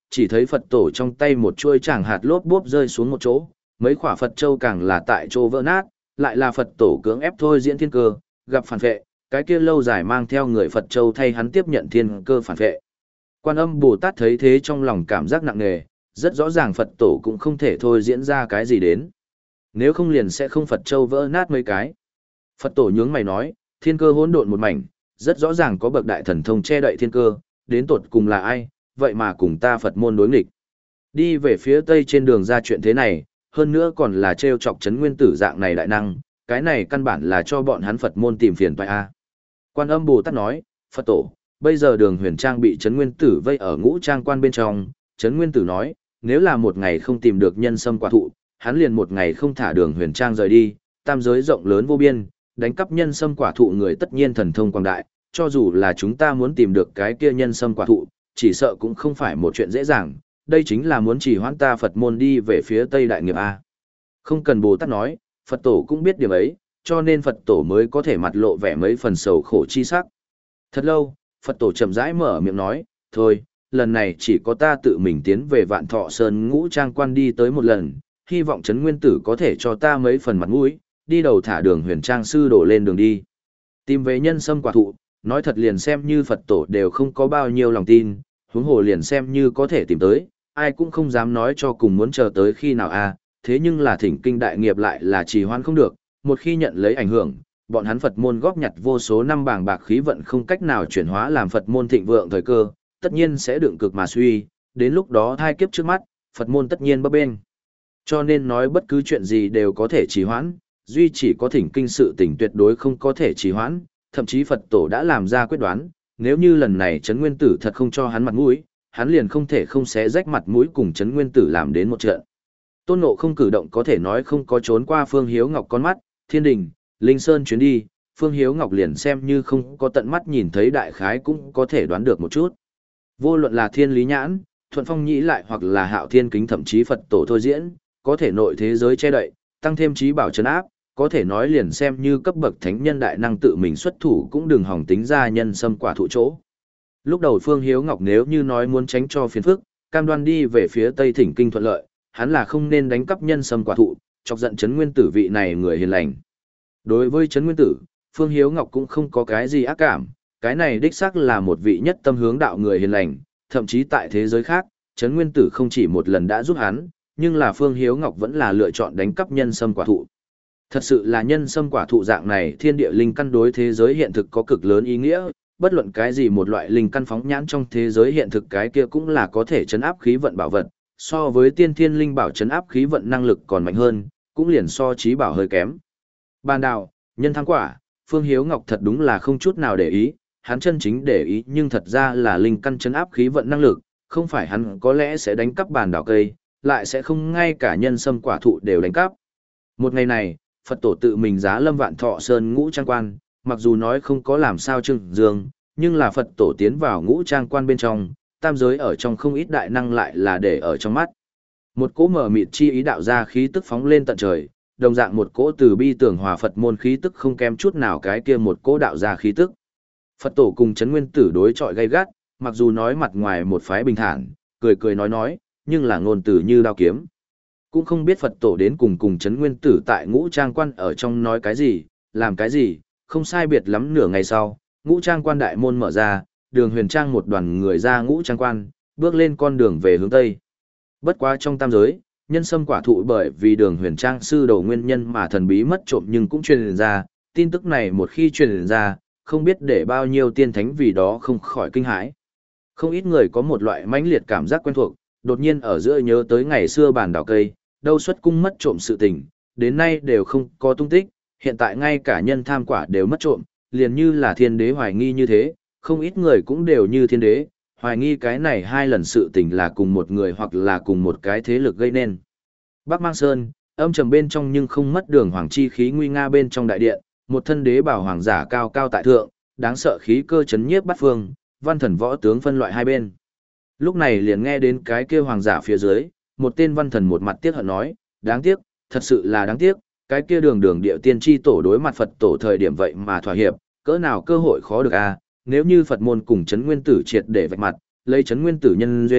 chỉ thấy Phật tổ trong tay một chuôi tràng hạt lốp bốp rơi xuống một chỗ, mấy quả Phật châu càng là tại chỗ vỡ nát, lại là Phật tổ cưỡng ép thôi diễn thiên cơ, gặp phản vệ, cái kia lâu dài mang theo người Phật châu thay hắn tiếp nhận thiên cơ phản vệ. Quan Âm Bồ Tát thấy thế trong lòng cảm giác nặng nề, rất rõ ràng Phật tổ cũng không thể thôi diễn ra cái gì đến. Nếu không liền sẽ không Phật châu vỡ nát mấy cái. Phật tổ nhướng mày nói, thiên cơ hỗn độn một mảnh, rất rõ ràng có bậc đại thần thông che đậy thiên cơ, đến tột cùng là ai, vậy mà cùng ta Phật môn đối nghịch. Đi về phía tây trên đường ra chuyện thế này, hơn nữa còn là trêu chọc chấn nguyên tử dạng này đại năng, cái này căn bản là cho bọn hắn Phật môn tìm phiền toái a. Quan Âm Bồ Tát nói, Phật tổ, bây giờ đường huyền trang bị chấn nguyên tử vây ở ngũ trang quan bên trong, chấn nguyên tử nói, nếu là một ngày không tìm được nhân sâm quả thụ, hắn liền một ngày không thả đường huyền trang rời đi, tam giới rộng lớn vô biên, đánh cắp nhân sâm quả thụ người tất nhiên thần thông quảng đại, cho dù là chúng ta muốn tìm được cái kia nhân sâm quả thụ, chỉ sợ cũng không phải một chuyện dễ dàng, đây chính là muốn chỉ hoãn ta Phật môn đi về phía Tây Đại Nghiệp A. Không cần Bồ Tát nói, Phật tổ cũng biết điểm ấy, cho nên Phật tổ mới có thể mặt lộ vẻ mấy phần sầu khổ chi sắc. Thật lâu, Phật tổ chậm rãi mở miệng nói, thôi, lần này chỉ có ta tự mình tiến về Vạn Thọ Sơn ngũ trang quan đi tới một lần, hy vọng Trấn Nguyên Tử có thể cho ta mấy phần mặt mũi, đi đầu thả đường huyền trang sư đổ lên đường đi. Tìm về nhân sâm quả thụ, nói thật liền xem như Phật tổ đều không có bao nhiêu lòng tin, huống hồ liền xem như có thể tìm tới, ai cũng không dám nói cho cùng muốn chờ tới khi nào a. Thế nhưng là thỉnh kinh đại nghiệp lại là trì hoãn không được, một khi nhận lấy ảnh hưởng, bọn hắn Phật môn góp nhặt vô số năm bảng bạc khí vận không cách nào chuyển hóa làm Phật môn thịnh vượng thời cơ, tất nhiên sẽ đựng cực mà suy, đến lúc đó thai kiếp trước mắt, Phật môn tất nhiên bấp bênh. Cho nên nói bất cứ chuyện gì đều có thể trì hoãn, duy chỉ có thỉnh kinh sự tình tuyệt đối không có thể trì hoãn, thậm chí Phật tổ đã làm ra quyết đoán, nếu như lần này Trấn Nguyên Tử thật không cho hắn mặt mũi, hắn liền không thể không xé rách mặt mũi cùng Trấn Nguyên Tử làm đến một trận. Tôn Ngộ không cử động có thể nói không có trốn qua Phương Hiếu Ngọc con mắt, Thiên Đình, Linh Sơn chuyến đi, Phương Hiếu Ngọc liền xem như không có tận mắt nhìn thấy đại khái cũng có thể đoán được một chút. Vô luận là Thiên Lý Nhãn, Thuận Phong Nhĩ Lại hoặc là Hạo Thiên Kính thậm chí Phật tổ thôi diễn, có thể nội thế giới che đậy, tăng thêm trí bảo trấn áp, có thể nói liền xem như cấp bậc thánh nhân đại năng tự mình xuất thủ cũng đừng hỏng tính ra nhân sâm quả thụ chỗ. Lúc đầu Phương Hiếu Ngọc nếu như nói muốn tránh cho phiền phức, cam đoan đi về phía Tây thỉnh kinh thuận lợi, hắn là không nên đánh cắp nhân sâm quả thụ, chọc giận Trấn Nguyên Tử vị này người hiền lành. Đối với Trấn Nguyên Tử, Phương Hiếu Ngọc cũng không có cái gì ác cảm, cái này đích xác là một vị nhất tâm hướng đạo người hiền lành, thậm chí tại thế giới khác, Trấn Nguyên Tử không chỉ một lần đã giúp hắn, nhưng là Phương Hiếu Ngọc vẫn là lựa chọn đánh cắp nhân sâm quả thụ. Thật sự là nhân sâm quả thụ dạng này thiên địa linh căn đối thế giới hiện thực có cực lớn ý nghĩa, bất luận cái gì một loại linh căn phóng nhãn trong thế giới hiện thực cái kia cũng là có thể chấn áp khí vận bảo vật, so với tiên thiên linh bảo chấn áp khí vận năng lực còn mạnh hơn, cũng liền so trí bảo hơi kém. Ban đào, nhân thắng quả, Phương Hiếu Ngọc thật đúng là không chút nào để ý, hắn chân chính để ý nhưng thật ra là linh căn chấn áp khí vận năng lực, không phải hắn có lẽ sẽ đánh cắp bàn đào cây, lại sẽ không ngay cả nhân sâm quả thụ đều đánh cắp. Một ngày này, Phật tổ tự mình giá lâm Vạn Thọ Sơn ngũ trang quan, mặc dù nói không có làm sao trưng dương, nhưng là Phật tổ tiến vào ngũ trang quan bên trong, tam giới ở trong không ít đại năng lại là để ở trong mắt. Một cỗ mở mịt chi ý đạo ra khí tức phóng lên tận trời, đồng dạng một cỗ từ bi tưởng hòa Phật môn khí tức không kém chút nào cái kia một cỗ đạo ra khí tức. Phật tổ cùng Trấn Nguyên Tử đối chọi gay gắt, mặc dù nói mặt ngoài một phái bình thản, cười cười nói nói, nhưng là ngôn từ như đao kiếm. Cũng không biết Phật tổ đến cùng cùng Trấn Nguyên Tử tại ngũ trang quan ở trong nói cái gì, làm cái gì, không sai biệt lắm nửa ngày sau, ngũ trang quan đại môn mở ra, đường huyền trang một đoàn người ra ngũ trang quan, bước lên con đường về hướng Tây. Bất quá trong tam giới, nhân sâm quả thụ bởi vì đường huyền trang sư đầu nguyên nhân mà thần bí mất trộm nhưng cũng truyền ra, tin tức này một khi truyền ra, không biết để bao nhiêu tiên thánh vì đó không khỏi kinh hãi. Không ít người có một loại mãnh liệt cảm giác quen thuộc, đột nhiên ở giữa nhớ tới ngày xưa bàn đào cây, đâu xuất cung mất trộm sự tình, đến nay đều không có tung tích, hiện tại ngay cả nhân tham quả đều mất trộm, liền như là thiên đế hoài nghi như thế, không ít người cũng đều như thiên đế, hoài nghi cái này hai lần sự tình là cùng một người hoặc là cùng một cái thế lực gây nên. Bắc Mang Sơn, âm trầm bên trong nhưng không mất đường hoàng chi khí nguy nga bên trong đại điện, một thân đế bảo hoàng giả cao cao tại thượng, đáng sợ khí cơ chấn nhiếp bát phương, văn thần võ tướng phân loại hai bên. Lúc này liền nghe đến cái kia hoàng giả phía dưới, một tên văn thần một mặt tiếc hận nói, đáng tiếc, thật sự là đáng tiếc, cái kia đường đường điệu tiên tri tổ đối mặt Phật tổ thời điểm vậy mà thỏa hiệp, cỡ nào cơ hội khó được a. Nếu như Phật môn cùng Trấn Nguyên Tử triệt để vạch mặt, lấy Trấn Nguyên Tử nhân duyên,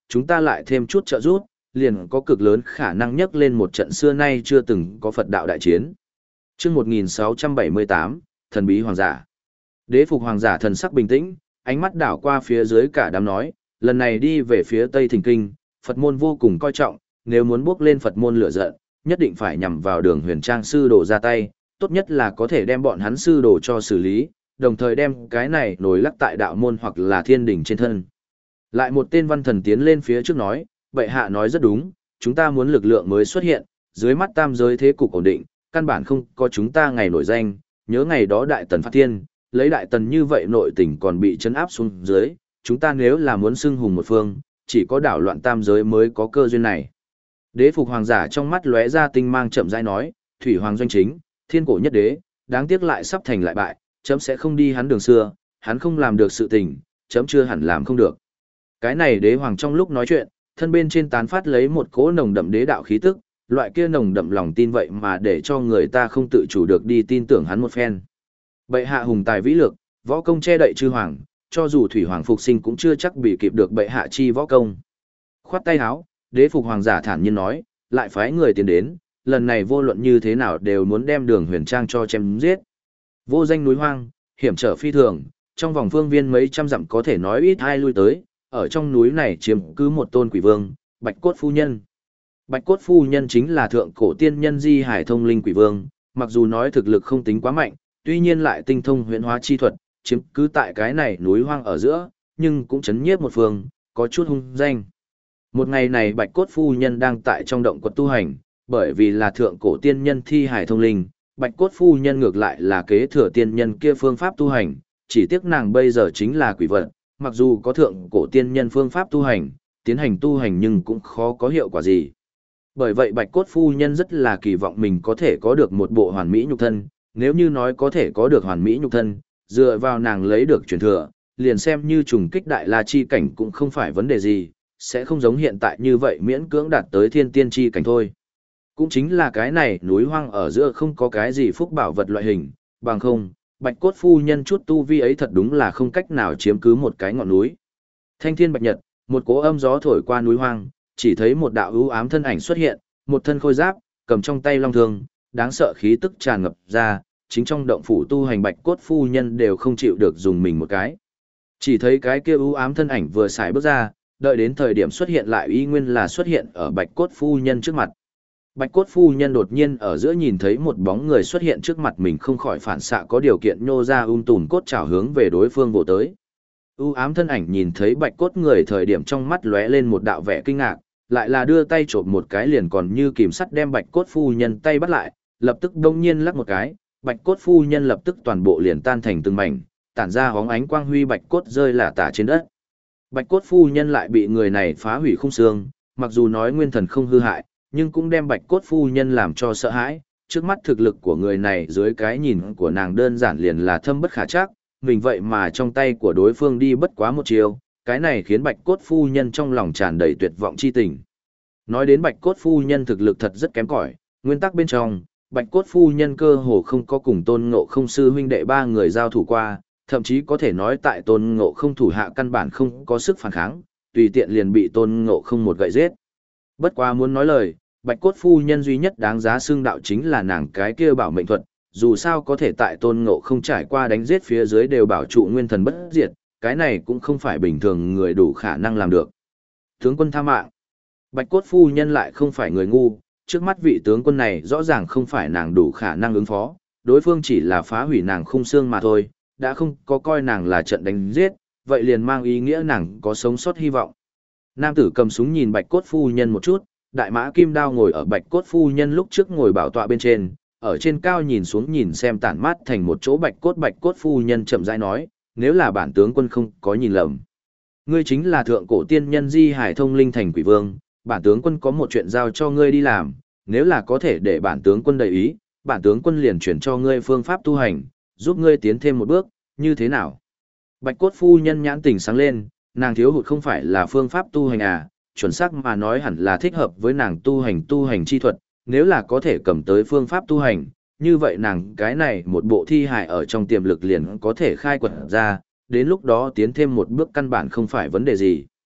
chúng ta lại thêm chút trợ giúp, liền có cực lớn khả năng nhấc lên một trận xưa nay chưa từng có Phật đạo đại chiến. Chương một nghìn sáu trăm bảy mươi tám, thần bí hoàng giả. Đế phục hoàng giả thần sắc bình tĩnh, ánh mắt đảo qua phía dưới cả đám nói, lần này đi về phía Tây Thỉnh Kinh, Phật môn vô cùng coi trọng, nếu muốn bước lên Phật môn lửa giận, nhất định phải nhằm vào Đường Huyền Trang sư đồ ra tay, tốt nhất là có thể đem bọn hắn sư đồ cho xử lý, đồng thời đem cái này nổi lắc tại đạo môn hoặc là thiên đỉnh trên thân. Lại một tên văn thần tiến lên phía trước nói, bệ hạ nói rất đúng, chúng ta muốn lực lượng mới xuất hiện, dưới mắt tam giới thế cục ổn định, căn bản không có chúng ta ngày nổi danh, nhớ ngày đó đại tần phát thiên, lấy đại tần như vậy nội tình còn bị chấn áp xuống dưới, chúng ta nếu là muốn xưng hùng một phương, chỉ có đảo loạn tam giới mới có cơ duyên này. Đế phục hoàng giả trong mắt lóe ra tinh mang chậm rãi nói, thủy hoàng doanh chính, thiên cổ nhất đế, đáng tiếc lại sắp thành lại bại, chấm sẽ không đi hắn đường xưa, hắn không làm được sự tình, chấm chưa hẳn làm không được. Cái này đế hoàng trong lúc nói chuyện, thân bên trên tán phát lấy một cỗ nồng đậm đế đạo khí tức, loại kia nồng đậm lòng tin vậy mà để cho người ta không tự chủ được đi tin tưởng hắn một phen. Bệ hạ hùng tài vĩ lược, võ công che đậy chư hoàng, cho dù thủy hoàng phục sinh cũng chưa chắc bị kịp được bệ hạ chi võ công. Khoát tay áo, đế phục hoàng giả thản nhiên nói, lại phái người tiến đến, lần này vô luận như thế nào đều muốn đem Đường Huyền Trang cho chém giết. Vô danh núi hoang, hiểm trở phi thường, trong vòng phương viên mấy trăm dặm có thể nói ít ai lui tới, ở trong núi này chiếm cứ một tôn quỷ vương, Bạch Cốt Phu Nhân. Bạch Cốt Phu Nhân chính là thượng cổ tiên nhân Di Hải Thông Linh Quỷ Vương, mặc dù nói thực lực không tính quá mạnh, tuy nhiên lại tinh thông huyễn hóa chi thuật, chiếm cứ tại cái này núi hoang ở giữa, nhưng cũng chấn nhiếp một phương, có chút hung danh. Một ngày này Bạch Cốt Phu Nhân đang tại trong động quật tu hành, bởi vì là thượng cổ tiên nhân Thi Hải Thông Linh, Bạch Cốt Phu Nhân ngược lại là kế thừa tiên nhân kia phương pháp tu hành, chỉ tiếc nàng bây giờ chính là quỷ vật, mặc dù có thượng cổ tiên nhân phương pháp tu hành, tiến hành tu hành nhưng cũng khó có hiệu quả gì. Bởi vậy Bạch Cốt Phu Nhân rất là kỳ vọng mình có thể có được một bộ hoàn mỹ nhục thân, nếu như nói có thể có được hoàn mỹ nhục thân, dựa vào nàng lấy được truyền thừa, liền xem như trùng kích đại la chi cảnh cũng không phải vấn đề gì, sẽ không giống hiện tại như vậy miễn cưỡng đạt tới thiên tiên chi cảnh thôi. Cũng chính là cái này núi hoang ở giữa không có cái gì phúc bảo vật loại hình, bằng không, Bạch Cốt Phu Nhân chút tu vi ấy thật đúng là không cách nào chiếm cứ một cái ngọn núi. Thanh thiên bạch nhật, một cỗ âm gió thổi qua núi hoang, chỉ thấy một đạo ưu ám thân ảnh xuất hiện, một thân khôi giáp, cầm trong tay long thương, đáng sợ khí tức tràn ngập ra, chính trong động phủ tu hành Bạch Cốt Phu Nhân đều không chịu được dùng mình một cái. Chỉ thấy cái kia ưu ám thân ảnh vừa xài bước ra, đợi đến thời điểm xuất hiện lại y nguyên là xuất hiện ở Bạch Cốt Phu Nhân trước mặt. Bạch Cốt Phu Nhân đột nhiên ở giữa nhìn thấy một bóng người xuất hiện trước mặt mình, không khỏi phản xạ có điều kiện nhô ra um tùm cốt chảo hướng về đối phương vồ tới. U ám thân ảnh nhìn thấy Bạch Cốt người thời điểm trong mắt lóe lên một đạo vẻ kinh ngạc, lại là đưa tay chộp một cái liền còn như kìm sắt đem Bạch Cốt Phu Nhân tay bắt lại, lập tức đông nhiên lắc một cái, Bạch Cốt Phu Nhân lập tức toàn bộ liền tan thành từng mảnh, tản ra hóng ánh quang huy Bạch Cốt rơi lả tả trên đất. Bạch Cốt Phu Nhân lại bị người này phá hủy khung xương, mặc dù nói nguyên thần không hư hại, nhưng cũng đem Bạch Cốt Phu Nhân làm cho sợ hãi, trước mắt thực lực của người này dưới cái nhìn của nàng đơn giản liền là thâm bất khả trắc, mình vậy mà trong tay của đối phương đi bất quá một chiều, cái này khiến Bạch Cốt Phu Nhân trong lòng tràn đầy tuyệt vọng chi tình. Nói đến Bạch Cốt Phu Nhân thực lực thật rất kém cỏi, nguyên tắc bên trong, Bạch Cốt Phu Nhân cơ hồ không có cùng Tôn Ngộ Không sư huynh đệ ba người giao thủ qua, thậm chí có thể nói tại Tôn Ngộ Không thủ hạ căn bản không có sức phản kháng, tùy tiện liền bị Tôn Ngộ Không một gậy giết. Bất quá muốn nói lời, Bạch Cốt Phu Nhân duy nhất đáng giá xương đạo chính là nàng cái kia bảo mệnh thuật, dù sao có thể tại Tôn Ngộ Không trải qua đánh giết phía dưới đều bảo trụ nguyên thần bất diệt, cái này cũng không phải bình thường người đủ khả năng làm được. Tướng quân tha mạng. Bạch Cốt Phu Nhân lại không phải người ngu, trước mắt vị tướng quân này rõ ràng không phải nàng đủ khả năng ứng phó, đối phương chỉ là phá hủy nàng khung xương mà thôi, đã không có coi nàng là trận đánh giết, vậy liền mang ý nghĩa nàng có sống sót hy vọng. Nam tử cầm súng nhìn Bạch Cốt Phu Nhân một chút, đại mã kim đao ngồi ở Bạch Cốt Phu Nhân lúc trước ngồi bảo tọa bên trên, ở trên cao nhìn xuống nhìn xem tản mát thành một chỗ Bạch Cốt. Bạch Cốt Phu Nhân chậm rãi nói, nếu là bản tướng quân không có nhìn lầm, ngươi chính là thượng cổ tiên nhân Di Hải Thông Linh thành quỷ vương, bản tướng quân có một chuyện giao cho ngươi đi làm, nếu là có thể để bản tướng quân đầy ý, bản tướng quân liền chuyển cho ngươi phương pháp tu hành, giúp ngươi tiến thêm một bước, như thế nào? Bạch Cốt Phu Nhân nhãn tỉnh sáng lên, nàng thiếu hụt không phải là phương pháp tu hành à, chuẩn xác mà nói hẳn là thích hợp với nàng tu hành tu hành chi thuật, nếu là có thể cầm tới phương pháp tu hành, như vậy nàng cái này một bộ thi hài ở trong tiềm lực liền có thể khai quật ra, đến lúc đó tiến thêm một bước căn bản không phải vấn đề gì.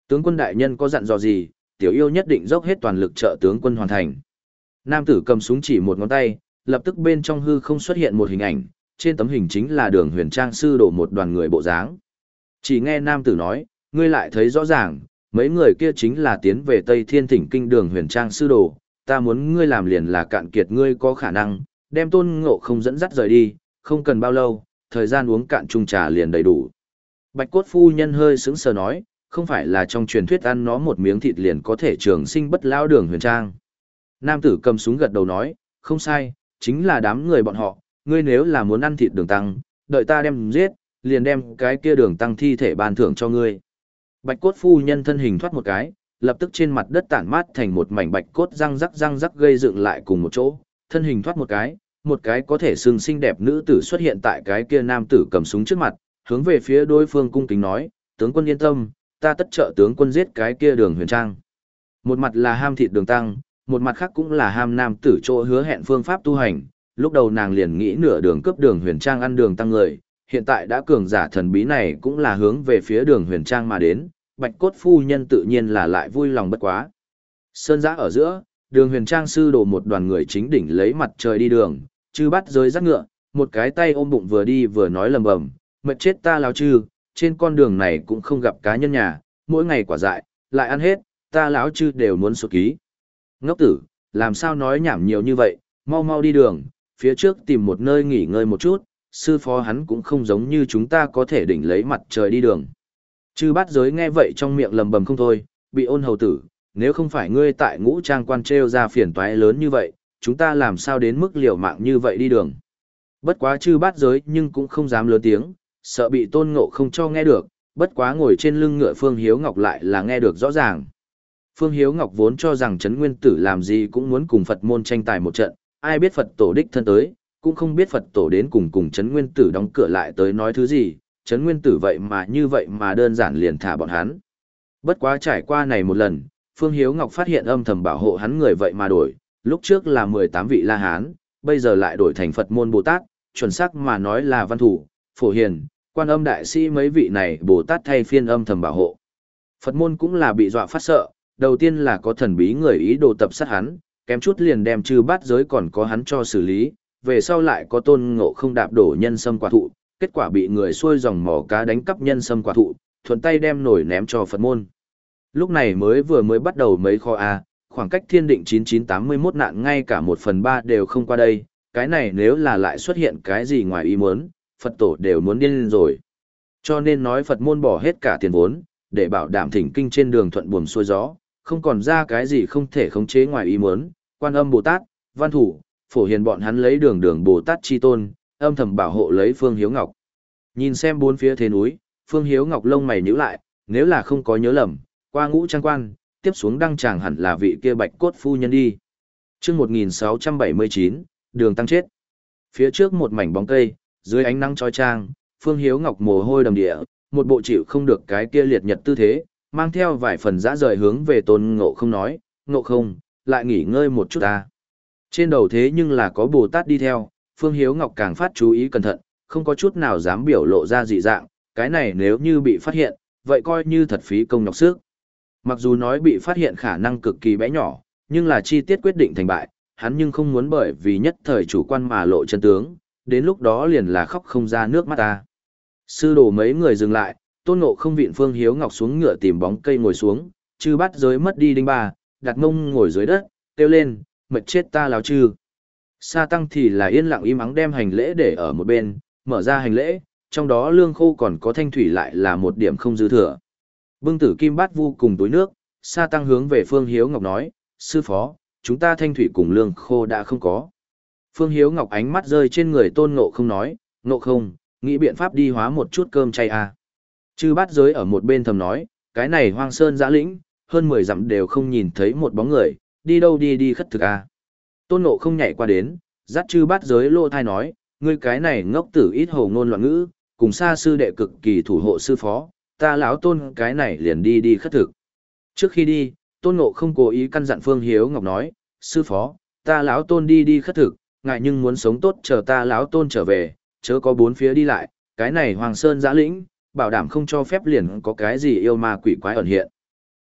Tướng quân đại nhân có dặn dò gì, tiểu yêu nhất định dốc hết toàn lực trợ tướng quân hoàn thành. Nam tử cầm súng chỉ một ngón tay, lập tức bên trong hư không xuất hiện một hình ảnh, trên tấm hình chính là Đường Huyền Trang sư đổ một đoàn người bộ dáng. Chỉ nghe nam tử nói, ngươi lại thấy rõ ràng, mấy người kia chính là tiến về Tây Thiên Thỉnh Kinh Đường Huyền Trang sư đồ, ta muốn ngươi làm liền là cạn kiệt ngươi có khả năng, đem Tôn Ngộ Không dẫn dắt rời đi, không cần bao lâu, thời gian uống cạn chung trà liền đầy đủ. Bạch cốt phu nhân hơi sững sờ nói, không phải là trong truyền thuyết ăn nó một miếng thịt liền có thể trường sinh bất lão Đường Huyền Trang. Nam tử cầm súng gật đầu nói, không sai, chính là đám người bọn họ, ngươi nếu là muốn ăn thịt Đường Tăng, đợi ta đem giết, liền đem cái kia Đường Tăng thi thể ban thưởng cho ngươi. Bạch cốt phu nhân thân hình thoát một cái, lập tức trên mặt đất tản mát thành một mảnh bạch cốt răng rắc răng rắc gây dựng lại cùng một chỗ, thân hình thoát một cái, một cái có thể xương xinh đẹp nữ tử xuất hiện tại cái kia nam tử cầm súng trước mặt, hướng về phía đối phương cung kính nói, tướng quân yên tâm, ta tất trợ tướng quân giết cái kia Đường Huyền Trang. Một mặt là ham thịt Đường Tăng, một mặt khác cũng là ham nam tử chỗ hứa hẹn phương pháp tu hành, lúc đầu nàng liền nghĩ nửa đường cướp Đường Huyền Trang ăn Đường Tăng người, hiện tại đã cường giả thần bí này cũng là hướng về phía Đường Huyền Trang mà đến, Bạch cốt phu nhân tự nhiên là lại vui lòng bất quá. Sơn giã ở giữa, Đường Huyền Trang sư đồ một đoàn người chính đỉnh lấy mặt trời đi đường, chư bắt rơi dắt ngựa, một cái tay ôm bụng vừa đi vừa nói lầm bầm, mệt chết ta lão chư, trên con đường này cũng không gặp cá nhân nhà, mỗi ngày quả dại, lại ăn hết, ta lão chư đều muốn sụt ký. Ngốc tử, làm sao nói nhảm nhiều như vậy, mau mau đi đường, phía trước tìm một nơi nghỉ ngơi một chút, sư phó hắn cũng không giống như chúng ta có thể đỉnh lấy mặt trời đi đường. Chư bát giới nghe vậy trong miệng lầm bầm không thôi, bị ôn hầu tử, nếu không phải ngươi tại ngũ trang quan treo ra phiền toái lớn như vậy, chúng ta làm sao đến mức liều mạng như vậy đi đường. Bất quá chư bát giới nhưng cũng không dám lớn tiếng, sợ bị Tôn Ngộ không cho nghe được, bất quá ngồi trên lưng ngựa Phương Hiếu Ngọc lại là nghe được rõ ràng. Phương Hiếu Ngọc vốn cho rằng Trấn Nguyên Tử làm gì cũng muốn cùng Phật môn tranh tài một trận, ai biết Phật tổ đích thân tới, cũng không biết Phật tổ đến cùng cùng Trấn Nguyên Tử đóng cửa lại tới nói thứ gì, Trấn Nguyên Tử vậy mà như vậy mà đơn giản liền thả bọn hắn. Bất quá trải qua này một lần, Phương Hiếu Ngọc phát hiện âm thầm bảo hộ hắn người vậy mà đổi, lúc trước là mười tám vị La Hán, bây giờ lại đổi thành Phật môn Bồ Tát, chuẩn xác mà nói là Văn Thủ, Phổ Hiền, Quan Âm Đại Sĩ mấy vị này Bồ Tát thay phiên âm thầm bảo hộ. Phật môn cũng là bị dọa phát sợ, đầu tiên là có thần bí người ý đồ tập sát hắn, kém chút liền đem Chư Bát giới còn có hắn cho xử lý, về sau lại có Tôn Ngộ không đạp đổ nhân sâm quả thụ, kết quả bị người xuôi dòng mỏ cá đánh cắp nhân sâm quả thụ, thuận tay đem nổi ném cho Phật môn. Lúc này mới vừa mới bắt đầu mấy kho A, khoảng cách thiên định chín chín tám mươi mốt nạn ngay cả một phần ba đều không qua đây, cái này nếu là lại xuất hiện cái gì ngoài ý muốn, Phật tổ đều muốn điên lên rồi. Cho nên nói Phật môn bỏ hết cả tiền vốn, để bảo đảm thỉnh kinh trên đường thuận buồm xuôi gió, không còn ra cái gì không thể khống chế ngoài ý muốn, Quan Âm Bồ Tát, Văn Thủ, Phổ Hiền bọn hắn lấy đường đường Bồ Tát chi tôn, âm thầm bảo hộ lấy Phương Hiếu Ngọc. Nhìn xem bốn phía thế núi, Phương Hiếu Ngọc lông mày nhíu lại, nếu là không có nhớ lầm, qua ngũ trang quan, tiếp xuống đăng tràng hẳn là vị kia Bạch cốt phu nhân đi. Chương một nghìn sáu trăm bảy mươi chín, đường tăng chết. Phía trước một mảnh bóng cây, dưới ánh nắng chói chang, Phương Hiếu Ngọc mồ hôi đầm địa, một bộ chịu không được cái kia liệt nhật tư thế, mang theo vài phần dã rời hướng về Tôn Ngộ không nói, Ngộ không, lại nghỉ ngơi một chút ta. Trên đầu thế nhưng là có Bồ Tát đi theo, Phương Hiếu Ngọc càng phát chú ý cẩn thận, không có chút nào dám biểu lộ ra dị dạng, cái này nếu như bị phát hiện, vậy coi như thật phí công nhọc sức. Mặc dù nói bị phát hiện khả năng cực kỳ bé nhỏ, nhưng là chi tiết quyết định thành bại, hắn nhưng không muốn bởi vì nhất thời chủ quan mà lộ chân tướng, đến lúc đó liền là khóc không ra nước mắt ta. Sư đồ mấy người dừng lại, Tôn Ngộ không vịn Phương Hiếu Ngọc xuống ngựa tìm bóng cây ngồi xuống, Chư Bát giới mất đi đinh ba, đặt mông ngồi dưới đất, kêu lên, mệt chết ta láo chư. Sa Tăng thì là yên lặng im ắng đem hành lễ để ở một bên, mở ra hành lễ, trong đó lương khô còn có thanh thủy lại là một điểm không dư thừa. Bưng tử kim bát vu cùng túi nước, Sa Tăng hướng về Phương Hiếu Ngọc nói, sư phó, chúng ta thanh thủy cùng lương khô đã không có. Phương Hiếu Ngọc ánh mắt rơi trên người Tôn Ngộ không nói, Ngộ không, nghĩ biện pháp đi hóa một chút cơm chay à. Chư Bát giới ở một bên thầm nói, cái này hoang sơn dã lĩnh, hơn mười dặm đều không nhìn thấy một bóng người, đi đâu đi đi khất thực à. Tôn Ngộ không nhảy qua đến, dắt Chư Bát giới lô thai nói, ngươi cái này ngốc tử ít hồ ngôn loạn ngữ, cùng xa sư đệ cực kỳ thủ hộ sư phó, ta lão Tôn cái này liền đi đi khất thực. Trước khi đi, Tôn Ngộ không cố ý căn dặn Phương Hiếu Ngọc nói, sư phó, ta lão Tôn đi đi khất thực, ngại nhưng muốn sống tốt chờ ta lão Tôn trở về, chớ có bốn phía đi lại, cái này Hoàng Sơn giã lĩnh, bảo đảm không cho phép liền có cái gì yêu ma quỷ quái ẩn hiện.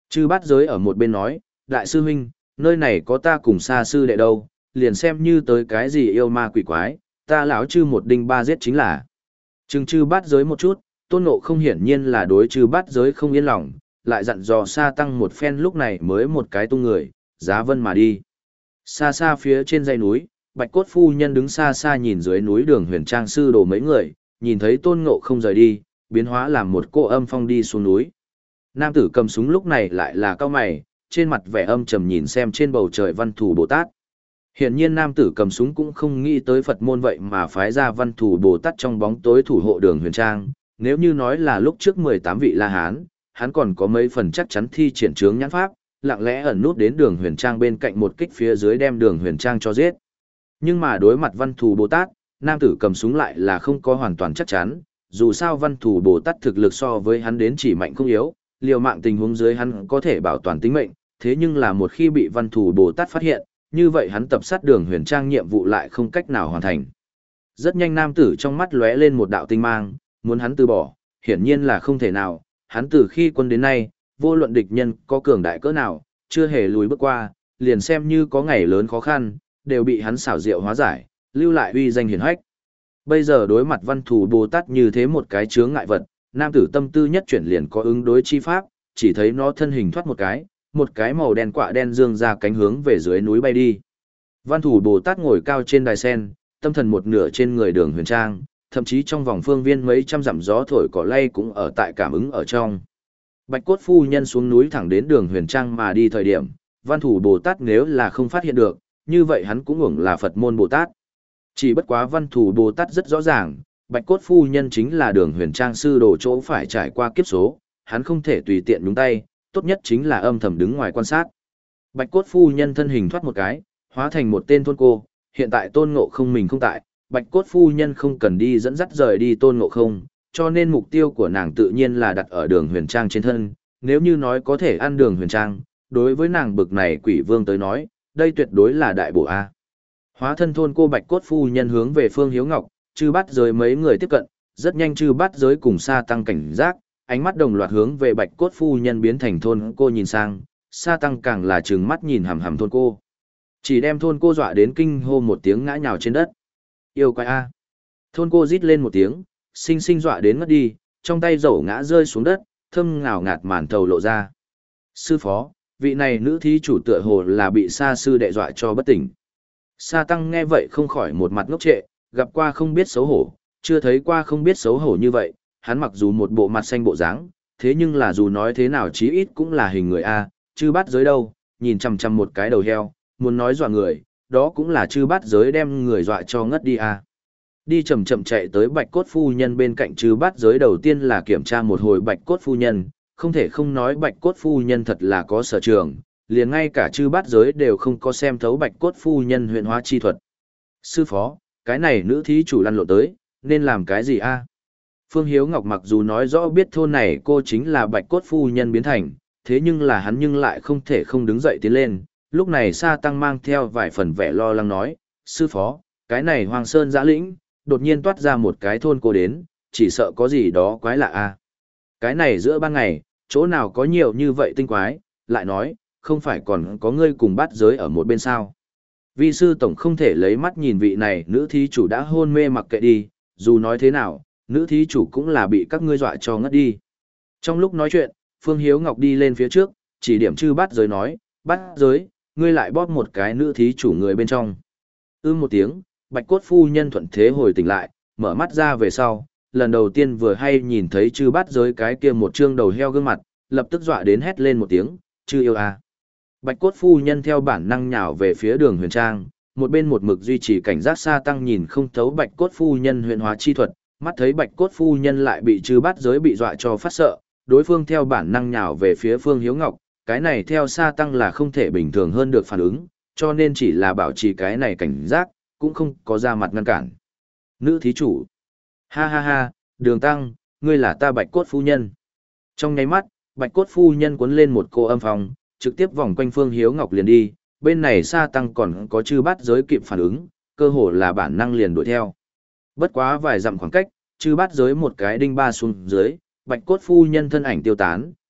Chư bát giới ở một bên nói, đại sư huynh, nơi này có ta cùng xa sư đệ đâu, liền xem như tới cái gì yêu ma quỷ quái, ta lão chư một đinh ba giết chính là. Chừng chư bát giới một chút, Tôn Ngộ không hiển nhiên là đối chư bát giới không yên lòng, lại dặn dò Sa Tăng một phen lúc này mới một cái tung người, giá vân mà đi. Xa xa phía trên dãy núi, Bạch Cốt phu nhân đứng xa xa nhìn dưới núi Đường Huyền Trang sư đồ mấy người, nhìn thấy Tôn Ngộ không rời đi, biến hóa làm một cô âm phong đi xuống núi. Nam tử cầm súng lúc này lại là cao mày, trên mặt vẻ âm trầm nhìn xem trên bầu trời Văn Thù Bồ Tát. Hiển nhiên nam tử cầm súng cũng không nghĩ tới Phật môn vậy mà phái ra Văn Thù Bồ Tát trong bóng tối thủ hộ Đường Huyền Trang, nếu như nói là lúc trước mười tám vị La Hán, hắn còn có mấy phần chắc chắn thi triển chướng nhãn pháp, lặng lẽ ẩn nút đến Đường Huyền Trang bên cạnh một kích phía dưới đem Đường Huyền Trang cho giết. Nhưng mà đối mặt Văn Thù Bồ Tát, nam tử cầm súng lại là không có hoàn toàn chắc chắn, dù sao Văn Thù Bồ Tát thực lực so với hắn đến chỉ mạnh không yếu, liều mạng tình huống dưới hắn có thể bảo toàn tính mệnh, thế nhưng là một khi bị Văn Thù Bồ Tát phát hiện, như vậy hắn tập sát Đường Huyền Trang nhiệm vụ lại không cách nào hoàn thành. Rất nhanh nam tử trong mắt lóe lên một đạo tinh mang, muốn hắn từ bỏ, hiển nhiên là không thể nào, hắn từ khi quân đến nay, vô luận địch nhân có cường đại cỡ nào, chưa hề lùi bước qua, liền xem như có ngày lớn khó khăn, đều bị hắn xảo diệu hóa giải, lưu lại uy danh hiển hách. Bây giờ đối mặt Văn Thù Bồ Tát như thế một cái chướng ngại vật, nam tử tâm tư nhất chuyển liền có ứng đối chi pháp, chỉ thấy nó thân hình thoát một cái, một cái màu đen quạ đen dương ra cánh hướng về dưới núi bay đi. Văn Thù Bồ Tát ngồi cao trên đài sen, tâm thần một nửa trên người Đường Huyền Trang, thậm chí trong vòng phương viên mấy trăm dặm gió thổi cỏ lay cũng ở tại cảm ứng ở trong. Bạch Cốt phu nhân xuống núi thẳng đến Đường Huyền Trang mà đi thời điểm, Văn Thù Bồ Tát nếu là không phát hiện được, như vậy hắn cũng hưởng là Phật môn Bồ Tát. Chỉ bất quá Văn Thù Bồ Tát rất rõ ràng, Bạch Cốt phu nhân chính là Đường Huyền Trang sư đồ chỗ phải trải qua kiếp số, hắn không thể tùy tiện nhúng tay, tốt nhất chính là âm thầm đứng ngoài quan sát. Bạch Cốt phu nhân thân hình thoát một cái, hóa thành một tên thôn cô, hiện tại Tôn Ngộ không mình không tại, Bạch Cốt phu nhân không cần đi dẫn dắt rời đi Tôn Ngộ không, cho nên mục tiêu của nàng tự nhiên là đặt ở Đường Huyền Trang trên thân, nếu như nói có thể ăn Đường Huyền Trang, đối với nàng bực này quỷ vương tới nói, đây tuyệt đối là đại bổ a. Hóa thân thôn cô Bạch Cốt phu nhân hướng về Phương Hiếu Ngọc, Chư Bát Giới mấy người tiếp cận, rất nhanh Chư Bát Giới cùng Sa Tăng cảnh giác, ánh mắt đồng loạt hướng về Bạch Cốt phu nhân biến thành thôn cô nhìn sang, Sa Tăng càng là trừng mắt nhìn hằm hằm thôn cô. Chỉ đem thôn cô dọa đến kinh hô một tiếng ngã nhào trên đất. Yêu quái a. Thôn cô rít lên một tiếng, sinh sinh dọa đến ngất đi, trong tay dầu ngã rơi xuống đất, thơm ngào ngạt màn thầu lộ ra. Sư phó, vị này nữ thí chủ tựa hồ là bị Sa sư đệ dọa cho bất tỉnh. Sa Tăng nghe vậy không khỏi một mặt ngốc trệ, gặp qua không biết xấu hổ, chưa thấy qua không biết xấu hổ như vậy, hắn mặc dù một bộ mặt xanh bộ dáng, thế nhưng là dù nói thế nào chí ít cũng là hình người a, Chư Bát Giới đâu, nhìn chằm chằm một cái đầu heo, muốn nói dọa người, đó cũng là Chư Bát Giới đem người dọa cho ngất đi a. Đi chậm chậm chạy tới Bạch Cốt phu nhân bên cạnh Chư Bát Giới đầu tiên là kiểm tra một hồi Bạch Cốt phu nhân, không thể không nói Bạch Cốt phu nhân thật là có sở trường, liền ngay cả Chư Bát Giới đều không có xem thấu Bạch Cốt phu nhân huyền hóa chi thuật. Sư phó, cái này nữ thí chủ lăn lộn tới, nên làm cái gì a? Phương Hiếu Ngọc mặc dù nói rõ biết thôn này cô chính là Bạch Cốt phu nhân biến thành, thế nhưng là hắn nhưng lại không thể không đứng dậy tiến lên. Lúc này Sa Tăng mang theo vài phần vẻ lo lắng nói, sư phó, cái này Hoàng Sơn giã lĩnh, đột nhiên toát ra một cái thôn cô đến, chỉ sợ có gì đó quái lạ a. Cái này giữa ban ngày, chỗ nào có nhiều như vậy tinh quái, lại nói, không phải còn có ngươi cùng Bát Giới ở một bên sao. Vi sư tổng không thể lấy mắt nhìn vị này nữ thí chủ đã hôn mê mặc kệ đi, dù nói thế nào, nữ thí chủ cũng là bị các ngươi dọa cho ngất đi. Trong lúc nói chuyện, Phương Hiếu Ngọc đi lên phía trước, chỉ điểm Chư Bát Giới nói, Bát Giới, ngươi lại bóp một cái nữ thí chủ người bên trong. Ư một tiếng, Bạch Cốt phu nhân thuận thế hồi tỉnh lại, mở mắt ra về sau, lần đầu tiên vừa hay nhìn thấy Chư Bát Giới cái kia một trương đầu heo gương mặt, lập tức dọa đến hét lên một tiếng, chư yêu à. Bạch Cốt phu nhân theo bản năng nhào về phía Đường Huyền Trang, một bên một mực duy trì cảnh giác Sa Tăng nhìn không thấu Bạch Cốt phu nhân huyền hóa chi thuật, mắt thấy Bạch Cốt phu nhân lại bị Chư Bát Giới bị dọa cho phát sợ, đối phương theo bản năng nhào về phía Phương Hiếu Ngọc, cái này theo Sa Tăng là không thể bình thường hơn được phản ứng, cho nên chỉ là bảo trì cái này cảnh giác, cũng không có ra mặt ngăn cản. Nữ thí chủ. Ha ha ha, Đường Tăng, ngươi là ta Bạch Cốt phu nhân. Trong nháy mắt, Bạch Cốt phu nhân cuốn lên một cô âm phong, trực tiếp vòng quanh Phương Hiếu Ngọc liền đi, bên này Sa Tăng còn có Chư Bát Giới kịp phản ứng, cơ hồ là bản năng liền đuổi theo. Bất quá vài dặm khoảng cách, Chư Bát Giới một cái đinh ba xuống dưới, Bạch Cốt phu nhân thân ảnh tiêu tán,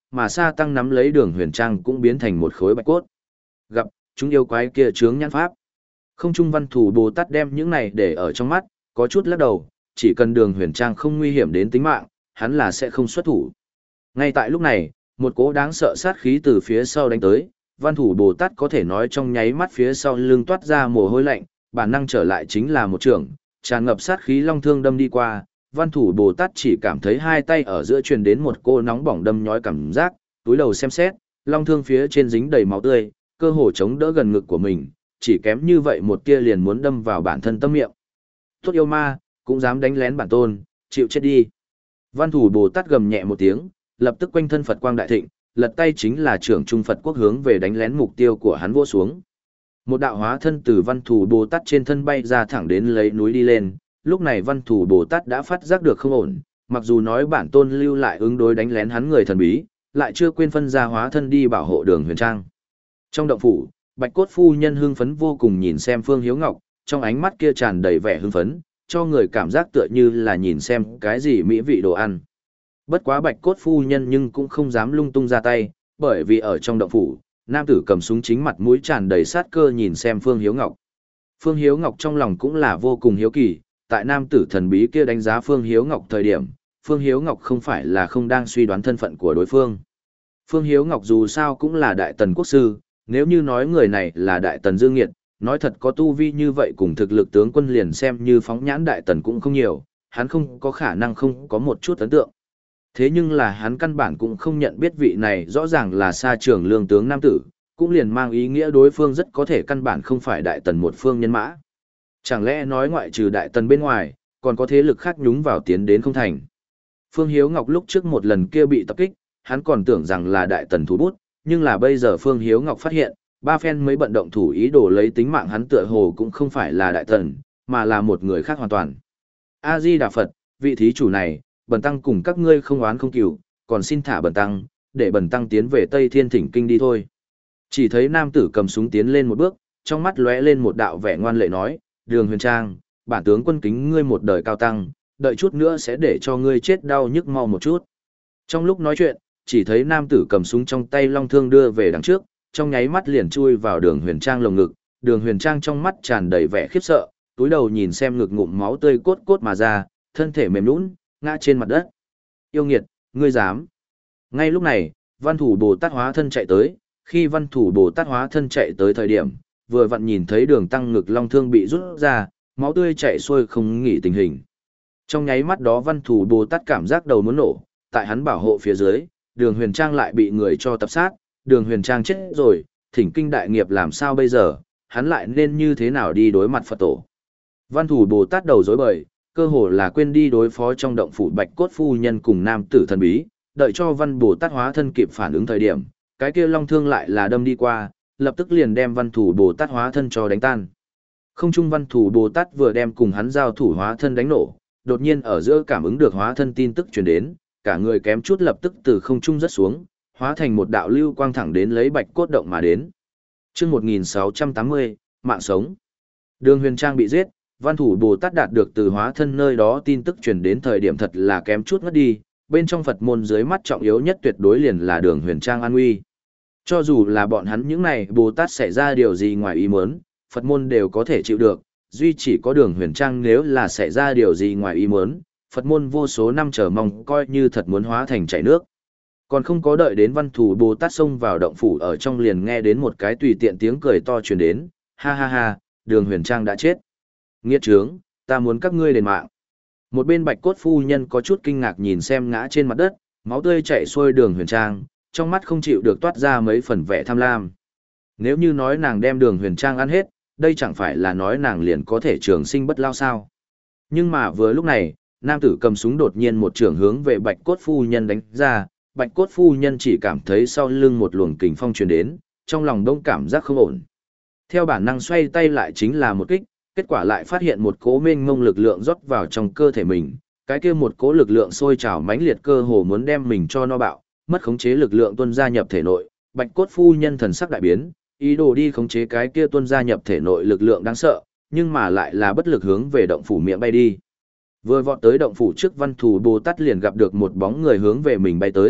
mà Sa Tăng nắm lấy Đường Huyền Trang cũng biến thành một khối bạch cốt. Gặp, chúng yêu quái kia chướng nhãn pháp. Không Trung Văn Thủ Bồ Tát đem những này để ở trong mắt, có chút lắc đầu, chỉ cần Đường Huyền Trang không nguy hiểm đến tính mạng, hắn là sẽ không xuất thủ. Ngay tại lúc này, một cỗ đáng sợ sát khí từ phía sau đánh tới, Văn Thủ Bồ Tát có thể nói trong nháy mắt phía sau lưng toát ra mồ hôi lạnh, bản năng trở lại chính là một trường, tràn ngập sát khí long thương đâm đi qua, Văn Thủ Bồ Tát chỉ cảm thấy hai tay ở giữa truyền đến một cô nóng bỏng đâm nhói cảm giác, túi đầu xem xét, long thương phía trên dính đầy máu tươi, cơ hồ chống đỡ gần ngực của mình, chỉ kém như vậy một tia liền muốn đâm vào bản thân tâm miệng. Tốt yêu ma, cũng dám đánh lén bản tôn, chịu chết đi. Văn Thủ Bồ Tát gầm nhẹ một tiếng, lập tức quanh thân Phật quang đại thịnh, lật tay chính là trưởng trung Phật quốc hướng về đánh lén mục tiêu của hắn vỗ xuống. Một đạo hóa thân từ Văn Thủ Bồ Tát trên thân bay ra thẳng đến lấy núi đi lên, lúc này Văn Thủ Bồ Tát đã phát giác được không ổn, mặc dù nói bản tôn lưu lại ứng đối đánh lén hắn người thần bí, lại chưa quên phân ra hóa thân đi bảo hộ Đường Huyền Trang. Trong động phủ, Bạch Cốt phu nhân hưng phấn vô cùng nhìn xem Phương Hiếu Ngọc, trong ánh mắt kia tràn đầy vẻ hưng phấn, cho người cảm giác tựa như là nhìn xem cái gì mỹ vị đồ ăn. Bất quá Bạch Cốt phu nhân nhưng cũng không dám lung tung ra tay, bởi vì ở trong động phủ, nam tử cầm súng chính mặt mũi tràn đầy sát cơ nhìn xem Phương Hiếu Ngọc. Phương Hiếu Ngọc trong lòng cũng là vô cùng hiếu kỳ, tại nam tử thần bí kia đánh giá Phương Hiếu Ngọc thời điểm, Phương Hiếu Ngọc không phải là không đang suy đoán thân phận của đối phương. Phương Hiếu Ngọc dù sao cũng là đại tần quốc sư, nếu như nói người này là đại tần Dương Nghiệt, nói thật có tu vi như vậy cùng thực lực tướng quân liền xem như phóng nhãn đại tần cũng không nhiều, hắn không có khả năng không có một chút ấn tượng. Thế nhưng là hắn căn bản cũng không nhận biết vị này rõ ràng là Sa Trường Lương tướng nam tử, cũng liền mang ý nghĩa đối phương rất có thể căn bản không phải đại tần một phương nhân mã. Chẳng lẽ nói ngoại trừ đại tần bên ngoài, còn có thế lực khác nhúng vào tiến đến không thành. Phương Hiếu Ngọc lúc trước một lần kia bị tập kích, hắn còn tưởng rằng là đại tần thủ bút, nhưng là bây giờ Phương Hiếu Ngọc phát hiện, ba phen mới bận động thủ ý đồ lấy tính mạng hắn tựa hồ cũng không phải là đại tần, mà là một người khác hoàn toàn. A-di-đà Phật, vị thí chủ này, bần tăng cùng các ngươi không oán không cừu, còn xin thả bần tăng, để bần tăng tiến về Tây Thiên Thỉnh Kinh đi thôi. Chỉ thấy nam tử cầm súng tiến lên một bước, trong mắt lóe lên một đạo vẻ ngoan lệ nói, Đường Huyền Trang, bản tướng quân kính ngươi một đời cao tăng, đợi chút nữa sẽ để cho ngươi chết đau nhức mau một chút. Trong lúc nói chuyện, chỉ thấy nam tử cầm súng trong tay long thương đưa về đằng trước, trong nháy mắt liền chui vào Đường Huyền Trang lồng ngực, Đường Huyền Trang trong mắt tràn đầy vẻ khiếp sợ, túi đầu nhìn xem ngực ngụm máu tươi cốt cốt mà ra, thân thể mềm nhũn, ngã trên mặt đất. Yêu nghiệt, ngươi dám? Ngay lúc này, Văn Thủ Bồ Tát hóa thân chạy tới, khi Văn Thủ Bồ Tát hóa thân chạy tới thời điểm, vừa vặn nhìn thấy Đường Tăng ngực long thương bị rút ra, máu tươi chảy xuôi không nghỉ tình hình. Trong nháy mắt đó Văn Thủ Bồ Tát cảm giác đầu muốn nổ, tại hắn bảo hộ phía dưới, Đường Huyền Trang lại bị người cho tập sát, Đường Huyền Trang chết rồi, Thỉnh Kinh đại nghiệp làm sao bây giờ, hắn lại nên như thế nào đi đối mặt Phật tổ. Văn Thủ Bồ Tát đầu rối bời, cơ hồ là quên đi đối phó trong động phủ Bạch Cốt phu nhân cùng nam tử thần bí, đợi cho Văn Bồ Tát hóa thân kịp phản ứng thời điểm, cái kia long thương lại là đâm đi qua, lập tức liền đem Văn Thủ Bồ Tát hóa thân cho đánh tan. Không trung Văn Thủ Bồ Tát vừa đem cùng hắn giao thủ hóa thân đánh nổ, đột nhiên ở giữa cảm ứng được hóa thân tin tức truyền đến, cả người kém chút lập tức từ không trung rớt xuống, hóa thành một đạo lưu quang thẳng đến lấy Bạch Cốt động mà đến. Chương một nghìn sáu trăm tám mươi, mạng sống. Đường Huyền Trang bị giết, Văn Thủ Bồ Tát đạt được từ hóa thân nơi đó tin tức truyền đến thời điểm thật là kém chút ngất đi, bên trong Phật môn dưới mắt trọng yếu nhất tuyệt đối liền là Đường Huyền Trang an nguy. Cho dù là bọn hắn những này Bồ Tát xảy ra điều gì ngoài ý muốn, Phật môn đều có thể chịu được, duy chỉ có Đường Huyền Trang nếu là xảy ra điều gì ngoài ý muốn, Phật môn vô số năm chờ mong coi như thật muốn hóa thành chảy nước. Còn không có đợi đến Văn Thủ Bồ Tát xông vào động phủ ở trong liền nghe đến một cái tùy tiện tiếng cười to truyền đến, ha ha ha, Đường Huyền Trang đã chết. Nghiệt trướng, ta muốn các ngươi đền mạng. Một bên Bạch Cốt phu nhân có chút kinh ngạc nhìn xem ngã trên mặt đất, máu tươi chảy xuôi Đường Huyền Trang, trong mắt không chịu được toát ra mấy phần vẻ tham lam. Nếu như nói nàng đem Đường Huyền Trang ăn hết, đây chẳng phải là nói nàng liền có thể trường sinh bất lao sao. Nhưng mà vừa lúc này, nam tử cầm súng đột nhiên một trường hướng về Bạch Cốt phu nhân đánh ra, Bạch Cốt phu nhân chỉ cảm thấy sau lưng một luồng kình phong truyền đến, trong lòng đông cảm giác không ổn. Theo bản năng xoay tay lại chính là một kích, kết quả lại phát hiện một cỗ mênh mông lực lượng rót vào trong cơ thể mình, cái kia một cỗ lực lượng sôi trào mãnh liệt cơ hồ muốn đem mình cho no bạo, mất khống chế lực lượng tuôn ra nhập thể nội, Bạch Cốt phu nhân thần sắc đại biến, ý đồ đi khống chế cái kia tuôn ra nhập thể nội lực lượng đáng sợ, nhưng mà lại là bất lực hướng về động phủ miệng bay đi. Vừa vọt tới động phủ trước Văn Thủ Bồ Tát liền gặp được một bóng người hướng về mình bay tới,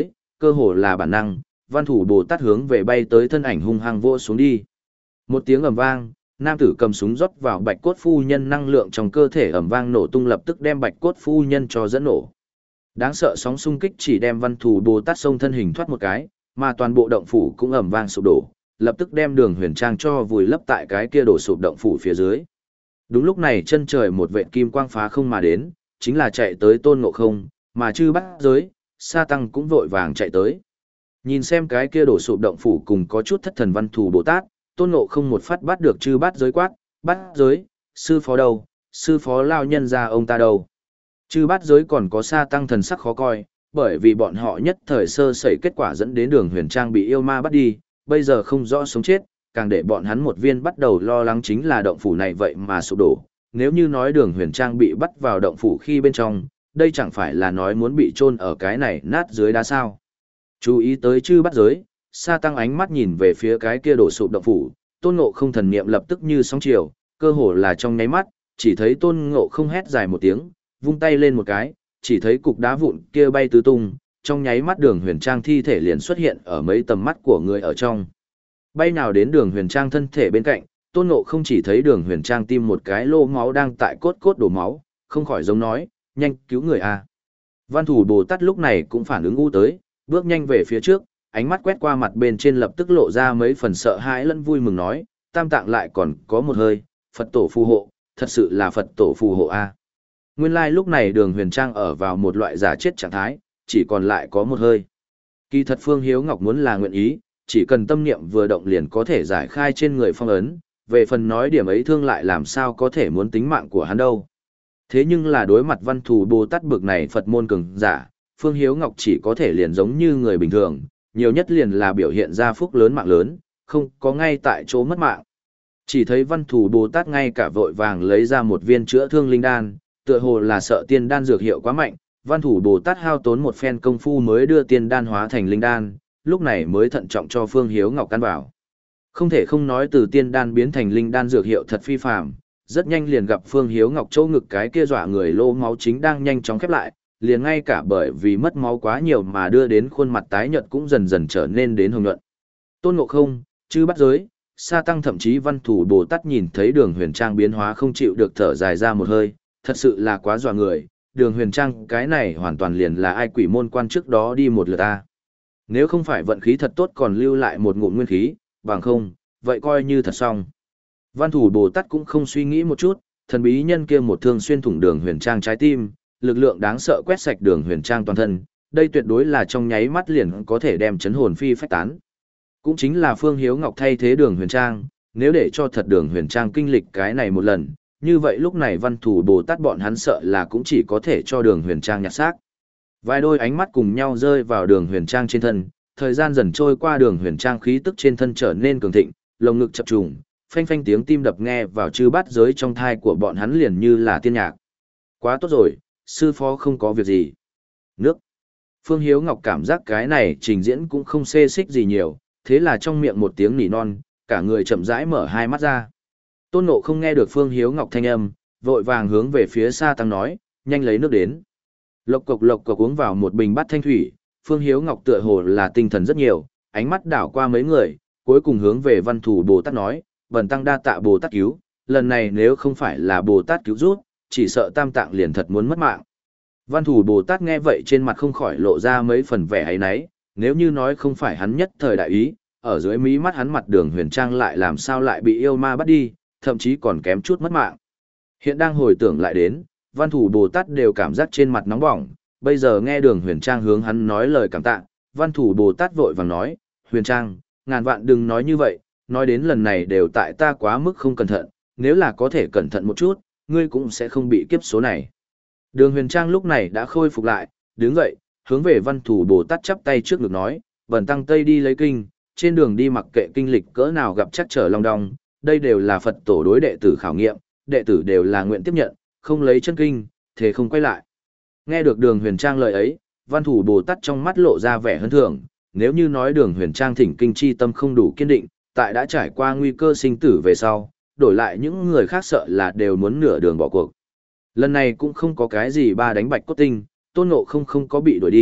cơ hồ là bản năng, Văn Thủ Bồ Tát hướng về bay tới thân ảnh hung hăng vỗ xuống đi. Một tiếng ầm vang, nam tử cầm súng rót vào Bạch Cốt phu nhân năng lượng trong cơ thể ầm vang nổ tung lập tức đem Bạch Cốt phu nhân cho dẫn nổ. Đáng sợ sóng xung kích chỉ đem Văn Thủ Bồ Tát xông thân hình thoát một cái, mà toàn bộ động phủ cũng ầm vang sụp đổ, lập tức đem Đường Huyền Trang cho vùi lấp tại cái kia đổ sụp động phủ phía dưới. Đúng lúc này chân trời một vệt kim quang phá không mà đến, chính là chạy tới Tôn Ngộ Không, mà chư bát giới, Sa Tăng cũng vội vàng chạy tới. Nhìn xem cái kia đổ sụp động phủ cùng có chút thất thần Văn Thủ Bồ Tát, Tôn Ngộ Không một phát bắt được chư bát giới quát, bát giới, sư phó đâu, sư phó lao nhân ra ông ta đâu. Chư bát giới còn có Sa Tăng thần sắc khó coi, bởi vì bọn họ nhất thời sơ sẩy kết quả dẫn đến Đường Huyền Trang bị yêu ma bắt đi, bây giờ không rõ sống chết, càng để bọn hắn một viên bắt đầu lo lắng chính là động phủ này vậy mà sụp đổ. Nếu như nói Đường Huyền Trang bị bắt vào động phủ khi bên trong, đây chẳng phải là nói muốn bị chôn ở cái này nát dưới đá sao. Chú ý tới chư bát giới, Sa Tăng ánh mắt nhìn về phía cái kia đổ sụp động phủ, Tôn Ngộ Không thần niệm lập tức như sóng chiều, cơ hồ là trong nháy mắt, chỉ thấy Tôn Ngộ Không hét dài một tiếng, vung tay lên một cái, chỉ thấy cục đá vụn kia bay tứ tung, trong nháy mắt Đường Huyền Trang thi thể liền xuất hiện ở mấy tầm mắt của người ở trong. Bay nào đến Đường Huyền Trang thân thể bên cạnh, Tôn Ngộ Không chỉ thấy Đường Huyền Trang tim một cái lô máu đang tại cốt cốt đổ máu, không khỏi giống nói, nhanh cứu người a. Văn Thủ Bồ Tát lúc này cũng phản ứng u tới, bước nhanh về phía trước, ánh mắt quét qua mặt bên trên lập tức lộ ra mấy phần sợ hãi lẫn vui mừng nói, tam tạng lại còn có một hơi, Phật tổ phù hộ, thật sự là Phật tổ phù hộ a. Nguyên lai like lúc này Đường Huyền Trang ở vào một loại giả chết trạng thái, chỉ còn lại có một hơi. Kỳ thật Phương Hiếu Ngọc muốn là nguyện ý, chỉ cần tâm niệm vừa động liền có thể giải khai trên người phong ấn, về phần nói điểm ấy thương lại làm sao có thể muốn tính mạng của hắn đâu. Thế nhưng là đối mặt Văn Thù Bồ Tát bực này Phật môn cường giả, Phương Hiếu Ngọc chỉ có thể liền giống như người bình thường, nhiều nhất liền là biểu hiện ra phúc lớn mạng lớn, không có ngay tại chỗ mất mạng. Chỉ thấy Văn Thù Bồ Tát ngay cả vội vàng lấy ra một viên chữa thương linh đan, tựa hồ là sợ tiên đan dược hiệu quá mạnh, Văn Thủ Bồ Tát hao tốn một phen công phu mới đưa tiên đan hóa thành linh đan, lúc này mới thận trọng cho Phương Hiếu Ngọc căn vào. Không thể không nói từ tiên đan biến thành linh đan dược hiệu thật phi phàm, rất nhanh liền gặp Phương Hiếu Ngọc chỗ ngực cái kia dọa người lô máu chính đang nhanh chóng khép lại, liền ngay cả bởi vì mất máu quá nhiều mà đưa đến khuôn mặt tái nhợt cũng dần dần trở nên đến hồng nhuận. Tôn Ngộ Không, chư bắt giới, Sa Tăng thậm chí Văn Thủ Bồ Tát nhìn thấy Đường Huyền Trang biến hóa không chịu được thở dài ra một hơi, thật sự là quá dọa người, Đường Huyền Trang cái này hoàn toàn liền là ai quỷ môn quan trước đó đi một lượt ta. Nếu không phải vận khí thật tốt còn lưu lại một ngụm nguyên khí, bằng không, vậy coi như thật xong. Văn Thủ Bồ Tát cũng không suy nghĩ một chút, thần bí nhân kia một thương xuyên thủng Đường Huyền Trang trái tim, lực lượng đáng sợ quét sạch Đường Huyền Trang toàn thân, đây tuyệt đối là trong nháy mắt liền có thể đem chấn hồn phi phách tán. Cũng chính là Phương Hiếu Ngọc thay thế Đường Huyền Trang, nếu để cho thật Đường Huyền Trang kinh lịch cái này một lần, như vậy lúc này Văn Thủ Bồ Tát bọn hắn sợ là cũng chỉ có thể cho Đường Huyền Trang nhặt xác. Vài đôi ánh mắt cùng nhau rơi vào Đường Huyền Trang trên thân, thời gian dần trôi qua Đường Huyền Trang khí tức trên thân trở nên cường thịnh, lồng ngực chập trùng, phanh phanh tiếng tim đập nghe vào chư bát giới trong thai của bọn hắn liền như là tiên nhạc. Quá tốt rồi, sư phó không có việc gì. Nước. Phương Hiếu Ngọc cảm giác cái này trình diễn cũng không xê xích gì nhiều, thế là trong miệng một tiếng nỉ non, cả người chậm rãi mở hai mắt ra. Tôn Ngộ không nghe được Phương Hiếu Ngọc thanh âm, vội vàng hướng về phía Sa Tăng nói, nhanh lấy nước đến. Lộc cộc lộc cộc uống vào một bình bát thanh thủy, Phương Hiếu Ngọc tựa hồ là tinh thần rất nhiều, ánh mắt đảo qua mấy người, cuối cùng hướng về Văn Thủ Bồ Tát nói, bần tăng đa tạ Bồ Tát cứu, lần này nếu không phải là Bồ Tát cứu rút, chỉ sợ tam tạng liền thật muốn mất mạng. Văn Thủ Bồ Tát nghe vậy trên mặt không khỏi lộ ra mấy phần vẻ ấy nấy, nếu như nói không phải hắn nhất thời đại ý, ở dưới mí mắt hắn mặt Đường Huyền Trang lại làm sao lại bị yêu ma bắt đi, thậm chí còn kém chút mất mạng. Hiện đang hồi tưởng lại đến, Văn Thủ Bồ Tát đều cảm giác trên mặt nóng bỏng, bây giờ nghe Đường Huyền Trang hướng hắn nói lời cảm tạ, Văn Thủ Bồ Tát vội vàng nói, Huyền Trang, ngàn vạn đừng nói như vậy, nói đến lần này đều tại ta quá mức không cẩn thận, nếu là có thể cẩn thận một chút, ngươi cũng sẽ không bị kiếp số này. Đường Huyền Trang lúc này đã khôi phục lại, đứng dậy, hướng về Văn Thủ Bồ Tát chắp tay trước ngực nói, bần tăng Tây đi lấy kinh, trên đường đi mặc kệ kinh lịch cỡ nào gặp chắc trở long đong, đây đều là Phật tổ đối đệ tử khảo nghiệm, đệ tử đều là nguyện tiếp nhận, không lấy chân kinh, thế không quay lại. Nghe được Đường Huyền Trang lời ấy, Văn Thủ Bồ Tát trong mắt lộ ra vẻ hân thưởng, nếu như nói Đường Huyền Trang thỉnh kinh chi tâm không đủ kiên định, tại đã trải qua nguy cơ sinh tử về sau, đổi lại những người khác sợ là đều muốn nửa đường bỏ cuộc. Lần này cũng không có cái gì ba đánh bạch cốt tinh, Tôn Ngộ không không có bị đuổi đi,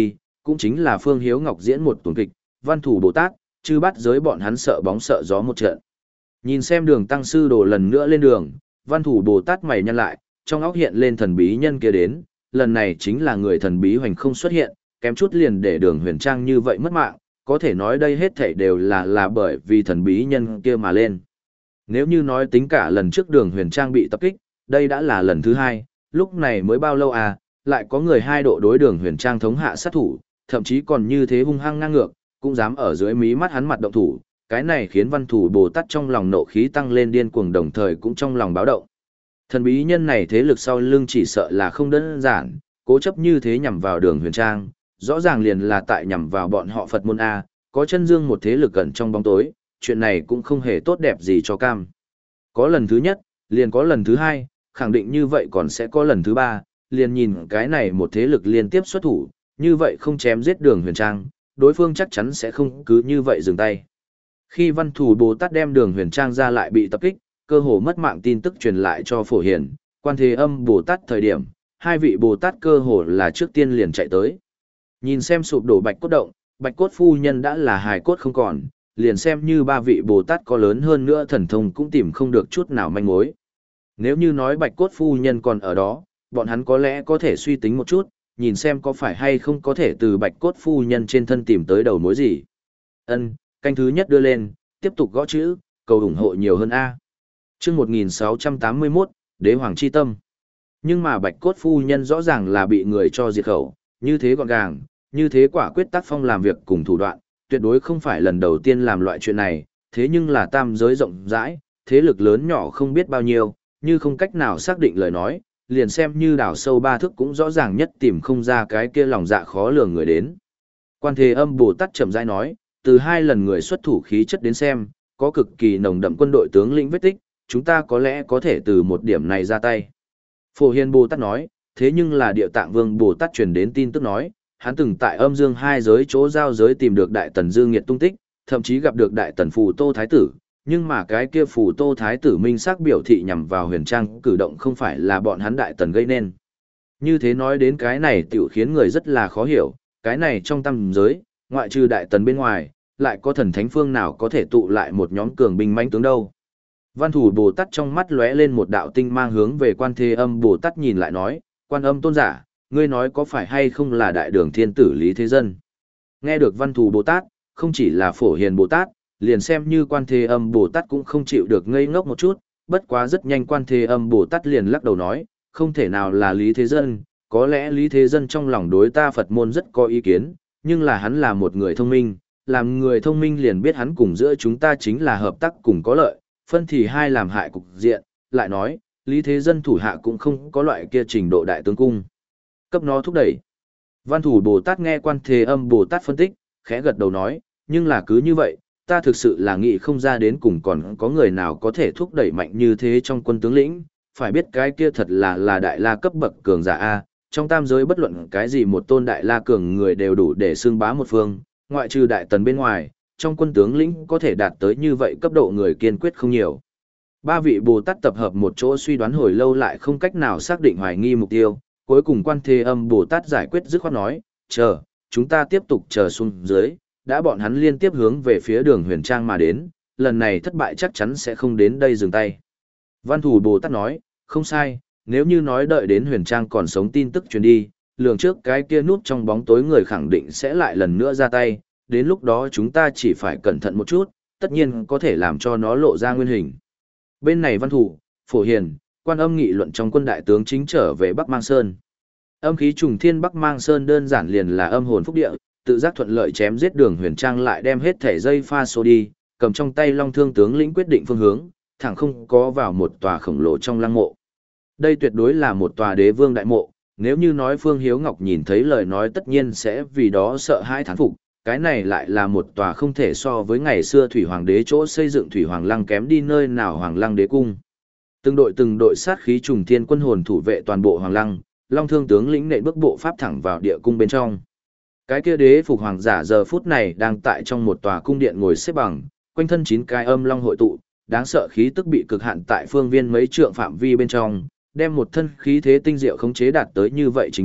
cũng chính là Phương Hiếu Ngọc diễn một tuần kịch, Văn Thủ Bồ Tát, chư bắt giới bọn hắn sợ bóng sợ gió một trận. Nhìn xem Đường tăng sư đồ lần nữa lên đường, Văn Thủ Bồ Tát mày nhăn lại, trong óc hiện lên thần bí nhân kia đến, lần này chính là người thần bí hoành không xuất hiện, kém chút liền để Đường Huyền Trang như vậy mất mạng, có thể nói đây hết thảy đều là là bởi vì thần bí nhân kia mà lên. Nếu như nói tính cả lần trước Đường Huyền Trang bị tập kích, đây đã là lần thứ hai, lúc này mới bao lâu à, lại có người hai độ đối Đường Huyền Trang thống hạ sát thủ, thậm chí còn như thế hung hăng ngang ngược, cũng dám ở dưới mí mắt hắn mặt động thủ, cái này khiến Văn Thủ Bồ Tát trong lòng nộ khí tăng lên điên cuồng, đồng thời cũng trong lòng báo động. Thần bí nhân này thế lực sau lưng chỉ sợ là không đơn giản, cố chấp như thế nhằm vào Đường Huyền Trang, rõ ràng liền là tại nhằm vào bọn họ Phật môn A, có chân dương một thế lực gần trong bóng tối, chuyện này cũng không hề tốt đẹp gì cho cam. Có lần thứ nhất, liền có lần thứ hai, khẳng định như vậy còn sẽ có lần thứ ba, liền nhìn cái này một thế lực liên tiếp xuất thủ, như vậy không chém giết Đường Huyền Trang, đối phương chắc chắn sẽ không cứ như vậy dừng tay. Khi Văn Thủ Bồ Tát đem Đường Huyền Trang ra lại bị tập kích, cơ hồ mất mạng tin tức truyền lại cho Phổ Hiền, Quan Thế Âm Bồ Tát thời điểm, hai vị Bồ Tát cơ hồ là trước tiên liền chạy tới. Nhìn xem sụp đổ bạch cốt động, bạch cốt phu nhân đã là hài cốt không còn, liền xem như ba vị Bồ Tát có lớn hơn nữa thần thông cũng tìm không được chút nào manh mối. Nếu như nói bạch cốt phu nhân còn ở đó, bọn hắn có lẽ có thể suy tính một chút, nhìn xem có phải hay không có thể từ bạch cốt phu nhân trên thân tìm tới đầu mối gì. Ân, canh thứ nhất đưa lên, tiếp tục gõ chữ, cầu ủng hộ nhiều hơn A. Chương một nghìn sáu trăm tám mươi mốt, Đế Hoàng Chi Tâm. Nhưng mà bạch cốt phu nhân rõ ràng là bị người cho diệt khẩu, như thế gọn gàng, như thế quả quyết tác phong làm việc cùng thủ đoạn, tuyệt đối không phải lần đầu tiên làm loại chuyện này, thế nhưng là tam giới rộng rãi, thế lực lớn nhỏ không biết bao nhiêu, như không cách nào xác định lời nói, liền xem như đào sâu ba thước cũng rõ ràng nhất tìm không ra cái kia lòng dạ khó lường người đến. Quan Thế Âm Bồ Tát chậm rãi nói, từ hai lần người xuất thủ khí chất đến xem, có cực kỳ nồng đậm quân đội tướng lĩnh vết tích, chúng ta có lẽ có thể từ một điểm này ra tay. Phổ Hiền Bồ Tát nói, thế nhưng là Địa Tạng Vương Bồ Tát truyền đến tin tức nói, hắn từng tại âm dương hai giới chỗ giao giới tìm được Đại Tần Dư Nghiệt tung tích, thậm chí gặp được Đại Tần Phù Tô Thái Tử, nhưng mà cái kia Phù Tô Thái Tử minh xác biểu thị nhằm vào Huyền Trang cử động không phải là bọn hắn Đại Tần gây nên. Như thế nói đến cái này tiểu khiến người rất là khó hiểu, cái này trong tam giới, ngoại trừ Đại Tần bên ngoài, lại có thần thánh phương nào có thể tụ lại một nhóm cường binh mãnh tướng đâu. Văn Thủ Bồ Tát trong mắt lóe lên một đạo tinh mang hướng về Quan Thế Âm Bồ Tát nhìn lại nói, Quan Âm tôn giả, ngươi nói có phải hay không là đại đường thiên tử Lý Thế Dân? Nghe được Văn Thủ Bồ Tát, không chỉ là Phổ Hiền Bồ Tát, liền xem như Quan Thế Âm Bồ Tát cũng không chịu được ngây ngốc một chút, bất quá rất nhanh Quan Thế Âm Bồ Tát liền lắc đầu nói, không thể nào là Lý Thế Dân, có lẽ Lý Thế Dân trong lòng đối ta Phật môn rất có ý kiến, nhưng là hắn là một người thông minh, làm người thông minh liền biết hắn cùng giữa chúng ta chính là hợp tác cùng có lợi, phân thì hai làm hại cục diện, lại nói, Lý Thế Dân thủ hạ cũng không có loại kia trình độ đại tướng cung. Cấp nó thúc đẩy. Văn Thủ Bồ Tát nghe Quan Thế Âm Bồ Tát phân tích, khẽ gật đầu nói, nhưng là cứ như vậy, ta thực sự là nghĩ không ra đến cùng còn có người nào có thể thúc đẩy mạnh như thế trong quân tướng lĩnh, phải biết cái kia thật là là đại la cấp bậc cường giả A, trong tam giới bất luận cái gì một tôn đại la cường người đều đủ để xưng bá một phương, ngoại trừ đại tần bên ngoài, trong quân tướng lĩnh có thể đạt tới như vậy cấp độ người kiên quyết không nhiều. Ba vị Bồ Tát tập hợp một chỗ suy đoán hồi lâu lại không cách nào xác định hoài nghi mục tiêu, cuối cùng Quan Thế Âm Bồ Tát giải quyết dứt khoát nói, chờ, chúng ta tiếp tục chờ xuống dưới, đã bọn hắn liên tiếp hướng về phía Đường Huyền Trang mà đến, lần này thất bại chắc chắn sẽ không đến đây dừng tay. Văn Thủ Bồ Tát nói, không sai, nếu như nói đợi đến Huyền Trang còn sống tin tức truyền đi, lường trước cái kia núp trong bóng tối người khẳng định sẽ lại lần nữa ra tay, đến lúc đó chúng ta chỉ phải cẩn thận một chút, tất nhiên có thể làm cho nó lộ ra nguyên hình. Bên này Văn Thủ, Phổ Hiền, Quan Âm nghị luận trong quân đại tướng chính trở về Bắc Mang Sơn. Âm khí trùng thiên Bắc Mang Sơn đơn giản liền là âm hồn phúc địa, tự giác thuận lợi chém giết Đường Huyền Trang lại đem hết thể dây pha xô đi, cầm trong tay Long Thương tướng lĩnh quyết định phương hướng, thẳng không có vào một tòa khổng lồ trong lăng mộ. Đây tuyệt đối là một tòa đế vương đại mộ, nếu như nói Phương Hiếu Ngọc nhìn thấy lời nói tất nhiên sẽ vì đó sợ hãi thán phục, cái này lại là một tòa không thể so với ngày xưa Thủy Hoàng đế chỗ xây dựng Thủy Hoàng lăng kém đi nơi nào Hoàng lăng đế cung. Từng đội từng đội sát khí trùng thiên quân hồn thủ vệ toàn bộ Hoàng lăng, Long Thương tướng lĩnh nện bước bộ pháp thẳng vào địa cung bên trong. Cái kia đế phục hoàng giả giờ phút này đang tại trong một tòa cung điện ngồi xếp bằng, quanh thân chín cái âm long hội tụ, đáng sợ khí tức bị cực hạn tại phương viên mấy trượng phạm vi bên trong, đem một thân khí thế tinh diệu khống chế đạt tới như vậy trình độ,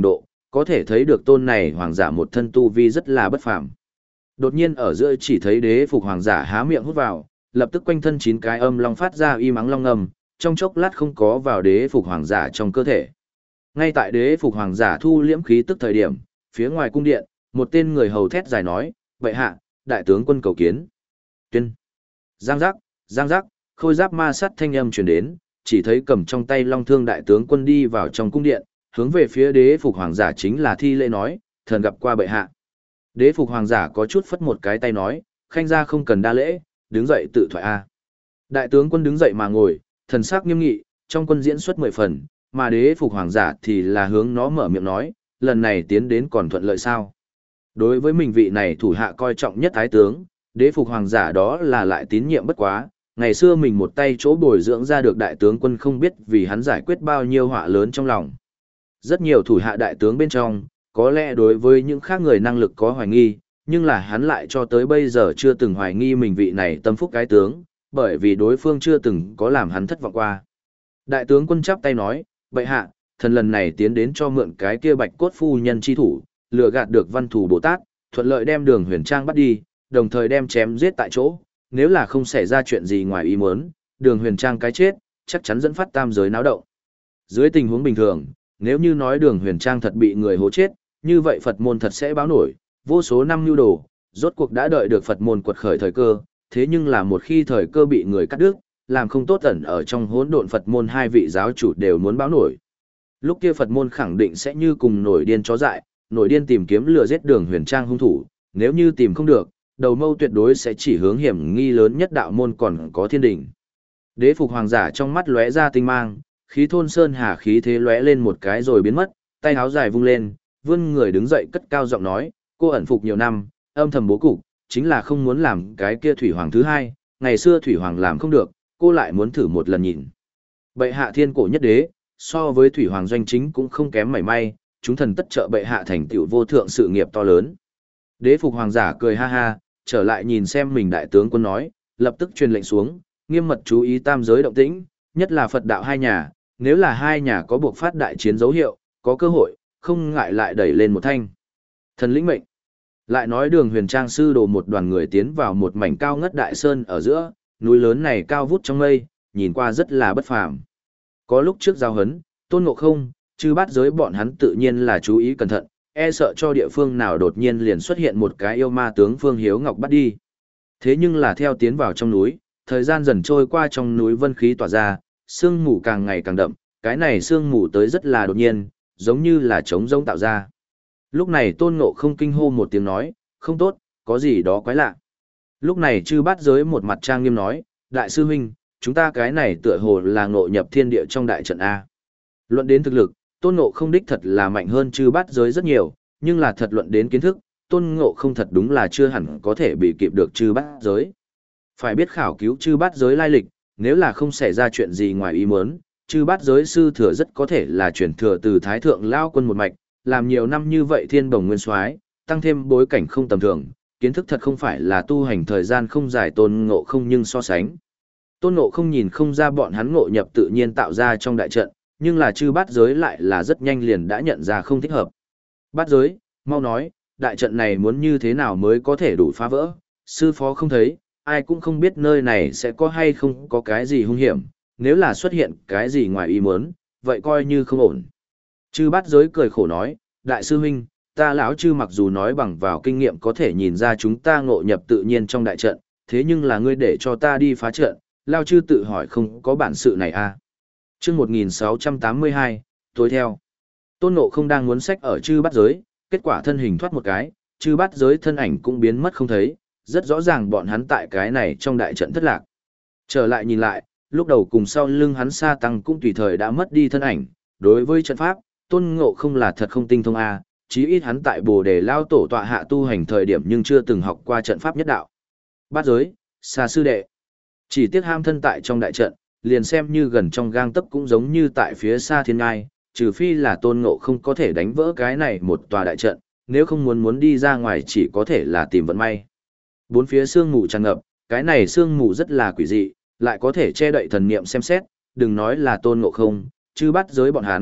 Có thể thấy được tôn này hoàng giả một thân tu vi rất là bất phàm. Đột nhiên ở giữa chỉ thấy đế phục hoàng giả há miệng hút vào, lập tức quanh thân chín cái âm long phát ra y mắng long ngầm, trong chốc lát không có vào đế phục hoàng giả trong cơ thể. Ngay tại đế phục hoàng giả thu liễm khí tức thời điểm, phía ngoài cung điện, một tên người hầu thét dài nói, "Bệ hạ, đại tướng quân cầu kiến." Tuyên. Giang giác, giang giác, khôi giáp ma sát thanh âm truyền đến, chỉ thấy cầm trong tay long thương đại tướng quân đi vào trong cung điện, hướng về phía đế phục hoàng giả chính là thi lễ nói, "Thần gặp qua bệ hạ." Đế phục hoàng giả có chút phất một cái tay nói, "Khanh gia không cần đa lễ, đứng dậy tự thoại a." Đại tướng quân đứng dậy mà ngồi, thần sắc nghiêm nghị, trong quân diễn xuất mười phần, mà đế phục hoàng giả thì là hướng nó mở miệng nói, "Lần này tiến đến còn thuận lợi sao?" Đối với mình vị này thủ hạ coi trọng nhất thái tướng, đế phục hoàng giả đó là lại tín nhiệm bất quá, ngày xưa mình một tay chỗ bồi dưỡng ra được đại tướng quân không biết vì hắn giải quyết bao nhiêu họa lớn trong lòng. Rất nhiều thủ hạ đại tướng bên trong, có lẽ đối với những khác người năng lực có hoài nghi, nhưng là hắn lại cho tới bây giờ chưa từng hoài nghi mình vị này tâm phúc cái tướng, bởi vì đối phương chưa từng có làm hắn thất vọng qua. Đại tướng quân chắp tay nói, "Bệ hạ, thần lần này tiến đến cho mượn cái kia bạch cốt phu nhân chi thủ, lừa gạt được văn thù Bồ Tát, thuận lợi đem đường huyền trang bắt đi, đồng thời đem chém giết tại chỗ, nếu là không xảy ra chuyện gì ngoài ý muốn, đường huyền trang cái chết, chắc chắn dẫn phát tam giới náo động." Dưới tình huống bình thường, nếu như nói đường huyền trang thật bị người hố chết, như vậy Phật môn thật sẽ báo nổi, vô số năm nhu đồ, rốt cuộc đã đợi được Phật môn quật khởi thời cơ, thế nhưng là một khi thời cơ bị người cắt đứt, làm không tốt ẩn ở trong hỗn độn Phật môn hai vị giáo chủ đều muốn báo nổi. Lúc kia Phật môn khẳng định sẽ như cùng nổi điên chó dại, nổi điên tìm kiếm lừa giết đường huyền trang hung thủ, nếu như tìm không được, đầu mâu tuyệt đối sẽ chỉ hướng hiểm nghi lớn nhất đạo môn còn có thiên đình. Đế phục hoàng giả trong mắt lóe ra tinh mang, khí thôn sơn hà khí thế lóe lên một cái rồi biến mất, tay áo dài vung lên, vươn người đứng dậy cất cao giọng nói, "Cô ẩn phục nhiều năm, âm thầm bố cục, chính là không muốn làm cái kia thủy hoàng thứ hai, ngày xưa thủy hoàng làm không được, cô lại muốn thử một lần nhìn. Bệ hạ thiên cổ nhất đế, so với thủy hoàng doanh chính cũng không kém mảy may, chúng thần tất trợ bệ hạ thành tựu vô thượng sự nghiệp to lớn." Đế phục hoàng giả cười ha ha, trở lại nhìn xem mình đại tướng quân nói, lập tức truyền lệnh xuống, nghiêm mật chú ý tam giới động tĩnh, nhất là Phật đạo hai nhà, nếu là hai nhà có buộc phát đại chiến dấu hiệu, có cơ hội, không ngại lại đẩy lên một thanh. Thần lĩnh mệnh. Lại nói đường huyền trang sư đồ một đoàn người tiến vào một mảnh cao ngất đại sơn ở giữa, núi lớn này cao vút trong mây, nhìn qua rất là bất phàm. Có lúc trước giao hấn, Tôn Ngộ Không, chư bát giới bọn hắn tự nhiên là chú ý cẩn thận, e sợ cho địa phương nào đột nhiên liền xuất hiện một cái yêu ma tướng Phương Hiếu Ngọc bắt đi. Thế nhưng là theo tiến vào trong núi, thời gian dần trôi qua trong núi vân khí tỏa ra, sương mù càng ngày càng đậm, cái này sương mù tới rất là đột nhiên, giống như là trống rỗng tạo ra. Lúc này Tôn Ngộ Không kinh hô một tiếng nói, "Không tốt, có gì đó quái lạ." Lúc này chư bát giới một mặt trang nghiêm nói, "Đại sư huynh, chúng ta cái này tựa hồ là ngộ nhập thiên địa trong đại trận A." Luận đến thực lực, Tôn Ngộ Không đích thật là mạnh hơn chư bát giới rất nhiều, nhưng là thật luận đến kiến thức, Tôn Ngộ Không thật đúng là chưa hẳn có thể bị kịp được chư bát giới. Phải biết khảo cứu chư bát giới lai lịch, nếu là không xảy ra chuyện gì ngoài ý muốn, chư bát giới sư thừa rất có thể là chuyển thừa từ Thái Thượng Lao Quân một mạch, làm nhiều năm như vậy thiên bổng nguyên soái, tăng thêm bối cảnh không tầm thường, kiến thức thật không phải là tu hành thời gian không dài Tôn Ngộ Không nhưng so sánh. Tôn Ngộ Không nhìn không ra bọn hắn ngộ nhập tự nhiên tạo ra trong đại trận, nhưng là chư bát giới lại là rất nhanh liền đã nhận ra không thích hợp. "Bát giới, mau nói, đại trận này muốn như thế nào mới có thể đủ phá vỡ, sư phó không thấy, ai cũng không biết nơi này sẽ có hay không có cái gì hung hiểm, nếu là xuất hiện cái gì ngoài ý muốn, vậy coi như không ổn." Chư bát giới cười khổ nói, "Đại sư huynh, ta lão chư mặc dù nói bằng vào kinh nghiệm có thể nhìn ra chúng ta ngộ nhập tự nhiên trong đại trận, thế nhưng là ngươi để cho ta đi phá trận, lao chư tự hỏi không có bản sự này à." Chương một nghìn sáu trăm tám mươi hai, tối theo. Tôn Ngộ Không đang muốn xách ở chư bát giới, kết quả thân hình thoát một cái, chư bát giới thân ảnh cũng biến mất không thấy, rất rõ ràng bọn hắn tại cái này trong đại trận thất lạc. Trở lại nhìn lại, lúc đầu cùng sau lưng hắn Sa Tăng cũng tùy thời đã mất đi thân ảnh, đối với trận pháp, Tôn Ngộ Không là thật không tinh thông a, chí ít hắn tại Bồ Đề Lao Tổ tọa hạ tu hành thời điểm nhưng chưa từng học qua trận pháp nhất đạo. Bát giới, Sa sư đệ. Chỉ tiếc ham thân tại trong đại trận, liền xem như gần trong gang tấc cũng giống như tại phía xa thiên ngai, trừ phi là Tôn Ngộ Không có thể đánh vỡ cái này một tòa đại trận, nếu không muốn muốn đi ra ngoài chỉ có thể là tìm vận may. Bốn phía sương mù tràn ngập, cái này sương mù rất là quỷ dị, lại có thể che đậy thần niệm xem xét, đừng nói là Tôn Ngộ Không, chứ bắt giới bọn hắn,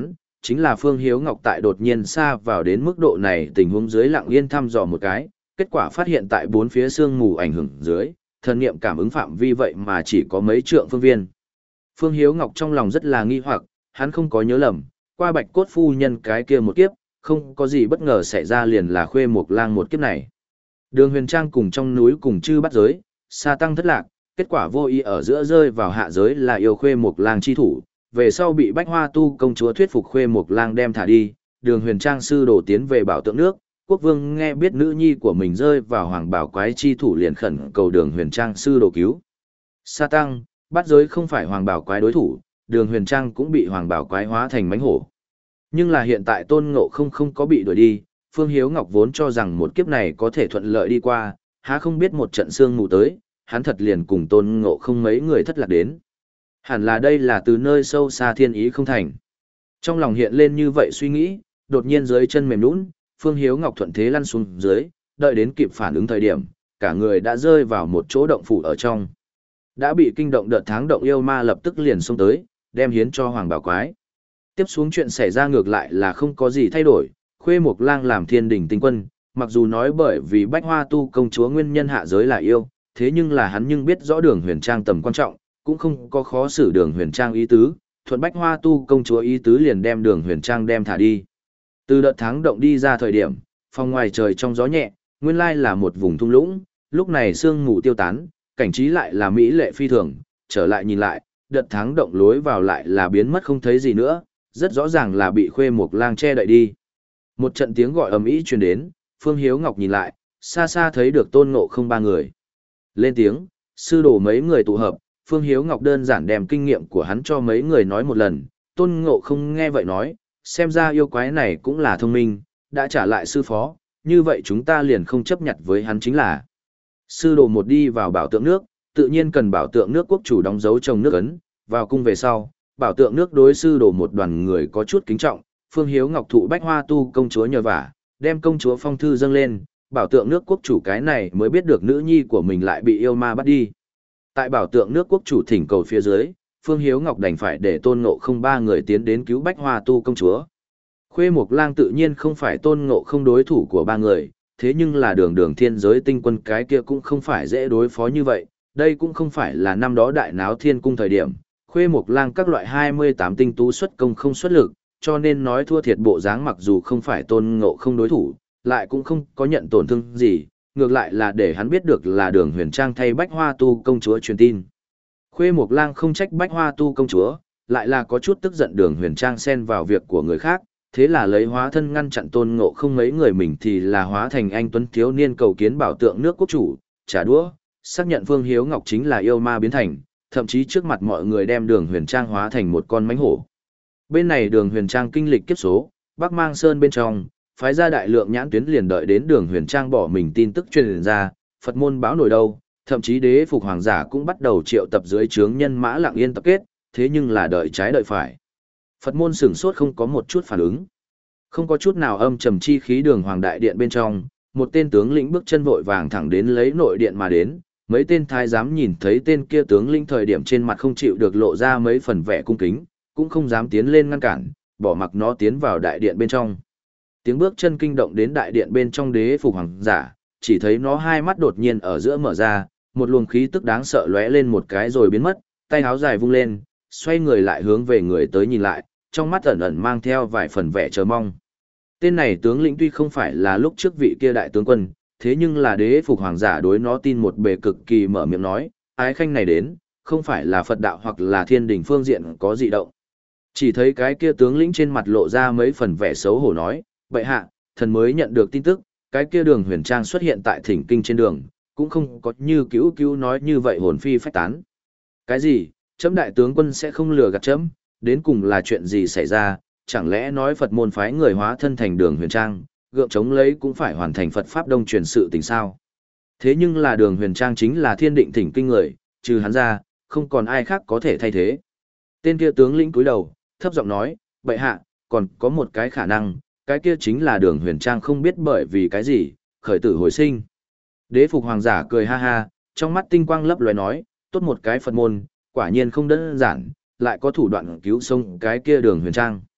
chính là Phương Hiếu Ngọc tại đột nhiên xa vào đến mức độ này tình huống dưới lặng yên thăm dò một cái, kết quả phát hiện tại bốn phía sương mù ảnh hưởng dưới, thần niệm cảm ứng phạm vi vậy mà chỉ có mấy trượng phương viên. Phương Hiếu Ngọc trong lòng rất là nghi hoặc, hắn không có nhớ lầm, qua Bạch Cốt phu nhân cái kia một kiếp, không có gì bất ngờ xảy ra liền là Khuê Mộc Lang một kiếp này. Đường Huyền Trang cùng trong núi cùng chư bắt giới, sa tăng thất lạc, kết quả vô ý ở giữa rơi vào hạ giới là yêu Khuê Mộc Lang chi thủ, về sau bị Bách Hoa Tu công chúa thuyết phục Khuê Mộc Lang đem thả đi, Đường Huyền Trang sư đổ tiến về bảo tượng nước, quốc vương nghe biết nữ nhi của mình rơi vào hoàng bảo quái chi thủ liền khẩn cầu Đường Huyền Trang sư đồ cứu. Sa tăng, bắt giới không phải hoàng bảo quái đối thủ, Đường Huyền Trang cũng bị hoàng bảo quái hóa thành mánh hổ. Nhưng là hiện tại Tôn Ngộ không không có bị đuổi đi, Phương Hiếu Ngọc vốn cho rằng một kiếp này có thể thuận lợi đi qua, há không biết một trận sương mù tới, hắn thật liền cùng Tôn Ngộ không mấy người thất lạc đến. Hẳn là đây là từ nơi sâu xa thiên ý không thành. Trong lòng hiện lên như vậy suy nghĩ, đột nhiên dưới chân mềm nhũn, Phương Hiếu Ngọc thuận thế lăn xuống dưới, đợi đến kịp phản ứng thời điểm, cả người đã rơi vào một chỗ động phủ ở trong. Đã bị kinh động đợt tháng động yêu ma lập tức liền xông tới, đem hiến cho Hoàng Bảo Quái. Tiếp xuống chuyện xảy ra ngược lại là không có gì thay đổi, Khuê Mộc Lang làm thiên đỉnh tinh quân, mặc dù nói bởi vì Bách Hoa Tu công chúa nguyên nhân hạ giới là yêu, thế nhưng là hắn nhưng biết rõ Đường Huyền Trang tầm quan trọng, cũng không có khó xử Đường Huyền Trang ý tứ, thuận Bách Hoa Tu công chúa ý tứ liền đem Đường Huyền Trang đem thả đi. Từ đợt tháng động đi ra thời điểm, phòng ngoài trời trong gió nhẹ, nguyên lai là một vùng thung lũng, lúc này sương mù tiêu tán, cảnh trí lại là mỹ lệ phi thường, trở lại nhìn lại, đợt tháng động lối vào lại là biến mất không thấy gì nữa, rất rõ ràng là bị Khuê Mộc Lang che đậy đi. Một trận tiếng gọi ầm ĩ truyền đến, Phương Hiếu Ngọc nhìn lại, xa xa thấy được Tôn Ngộ không ba người. Lên tiếng, sư đồ mấy người tụ hợp, Phương Hiếu Ngọc đơn giản đem kinh nghiệm của hắn cho mấy người nói một lần, Tôn Ngộ không nghe vậy nói, xem ra yêu quái này cũng là thông minh, đã trả lại sư phó, như vậy chúng ta liền không chấp nhận với hắn chính là. Sư đồ một đi vào bảo tượng nước, tự nhiên cần bảo tượng nước quốc chủ đóng dấu trồng nước ấn, vào cung về sau, bảo tượng nước đối sư đồ một đoàn người có chút kính trọng, Phương Hiếu Ngọc thụ Bách Hoa Tu công chúa nhờ vả, đem công chúa phong thư dâng lên, bảo tượng nước quốc chủ cái này mới biết được nữ nhi của mình lại bị yêu ma bắt đi. Tại bảo tượng nước quốc chủ thỉnh cầu phía dưới, Phương Hiếu Ngọc đành phải để Tôn Ngộ không ba người tiến đến cứu Bách Hoa Tu công chúa. Khuê Mộc Lang tự nhiên không phải Tôn Ngộ không đối thủ của ba người, thế nhưng là đường đường thiên giới tinh quân cái kia cũng không phải dễ đối phó như vậy, đây cũng không phải là năm đó đại náo thiên cung thời điểm, Khuê Mộc Lang các loại hai mươi tám tinh tú xuất công không xuất lực, cho nên nói thua thiệt bộ dáng mặc dù không phải Tôn Ngộ không đối thủ, lại cũng không có nhận tổn thương gì, ngược lại là để hắn biết được là Đường Huyền Trang thay Bách Hoa Tu công chúa truyền tin. Khuê Mộc Lang không trách Bách Hoa Tu công chúa, lại là có chút tức giận Đường Huyền Trang xen vào việc của người khác, thế là lấy hóa thân ngăn chặn Tôn Ngộ không mấy người mình thì là hóa thành anh tuấn thiếu niên cầu kiến bảo tượng nước quốc chủ, trả đũa, xác nhận Phương Hiếu Ngọc chính là yêu ma biến thành, thậm chí trước mặt mọi người đem Đường Huyền Trang hóa thành một con mãnh hổ. Bên này Đường Huyền Trang kinh lịch kiếp số, Bắc Mang Sơn bên trong, phái ra đại lượng nhãn tuyến liền đợi đến Đường Huyền Trang bỏ mình tin tức truyền ra, Phật môn báo nổi đâu, thậm chí đế phục hoàng giả cũng bắt đầu triệu tập dưới trướng nhân mã lặng yên tập kết, thế nhưng là đợi trái đợi phải. Phật môn sửng sốt không có một chút phản ứng. Không có chút nào âm trầm chi khí Đường Hoàng đại điện bên trong, một tên tướng lĩnh bước chân vội vàng thẳng đến lấy nội điện mà đến, mấy tên thái giám nhìn thấy tên kia tướng lĩnh thời điểm trên mặt không chịu được lộ ra mấy phần vẻ cung kính, cũng không dám tiến lên ngăn cản, bỏ mặc nó tiến vào đại điện bên trong. Tiếng bước chân kinh động đến đại điện bên trong đế phục hoàng giả, chỉ thấy nó hai mắt đột nhiên ở giữa mở ra, một luồng khí tức đáng sợ lóe lên một cái rồi biến mất, tay áo dài vung lên, xoay người lại hướng về người tới nhìn lại, trong mắt ẩn ẩn mang theo vài phần vẻ chờ mong. Tên này tướng lĩnh tuy không phải là lúc trước vị kia đại tướng quân, thế nhưng là đế phục hoàng giả đối nó tin một bề cực kỳ mở miệng nói, ái khanh này đến, không phải là Phật đạo hoặc là thiên đình phương diện có dị động. Chỉ thấy cái kia tướng lĩnh trên mặt lộ ra mấy phần vẻ xấu hổ nói, bệ hạ, thần mới nhận được tin tức, cái kia Đường Huyền Trang xuất hiện tại thỉnh kinh trên đường, cũng không có như cứu cứu nói như vậy hồn phi phách tán. Cái gì, chấm đại tướng quân sẽ không lừa gạt chấm, đến cùng là chuyện gì xảy ra, chẳng lẽ nói Phật môn phái người hóa thân thành Đường Huyền Trang, gượng chống lấy cũng phải hoàn thành Phật Pháp đông truyền sự tình sao. Thế nhưng là Đường Huyền Trang chính là thiên định thỉnh kinh người, trừ hắn ra, không còn ai khác có thể thay thế. Tên kia tướng lĩnh cúi đầu, thấp giọng nói, bệ hạ, còn có một cái khả năng, cái kia chính là Đường Huyền Trang không biết bởi vì cái gì, khởi tử hồi sinh. Đế phục hoàng giả cười ha ha, trong mắt tinh quang lấp lóe nói, tốt một cái Phật môn, quả nhiên không đơn giản, lại có thủ đoạn cứu sống cái kia Đường Huyền Trang.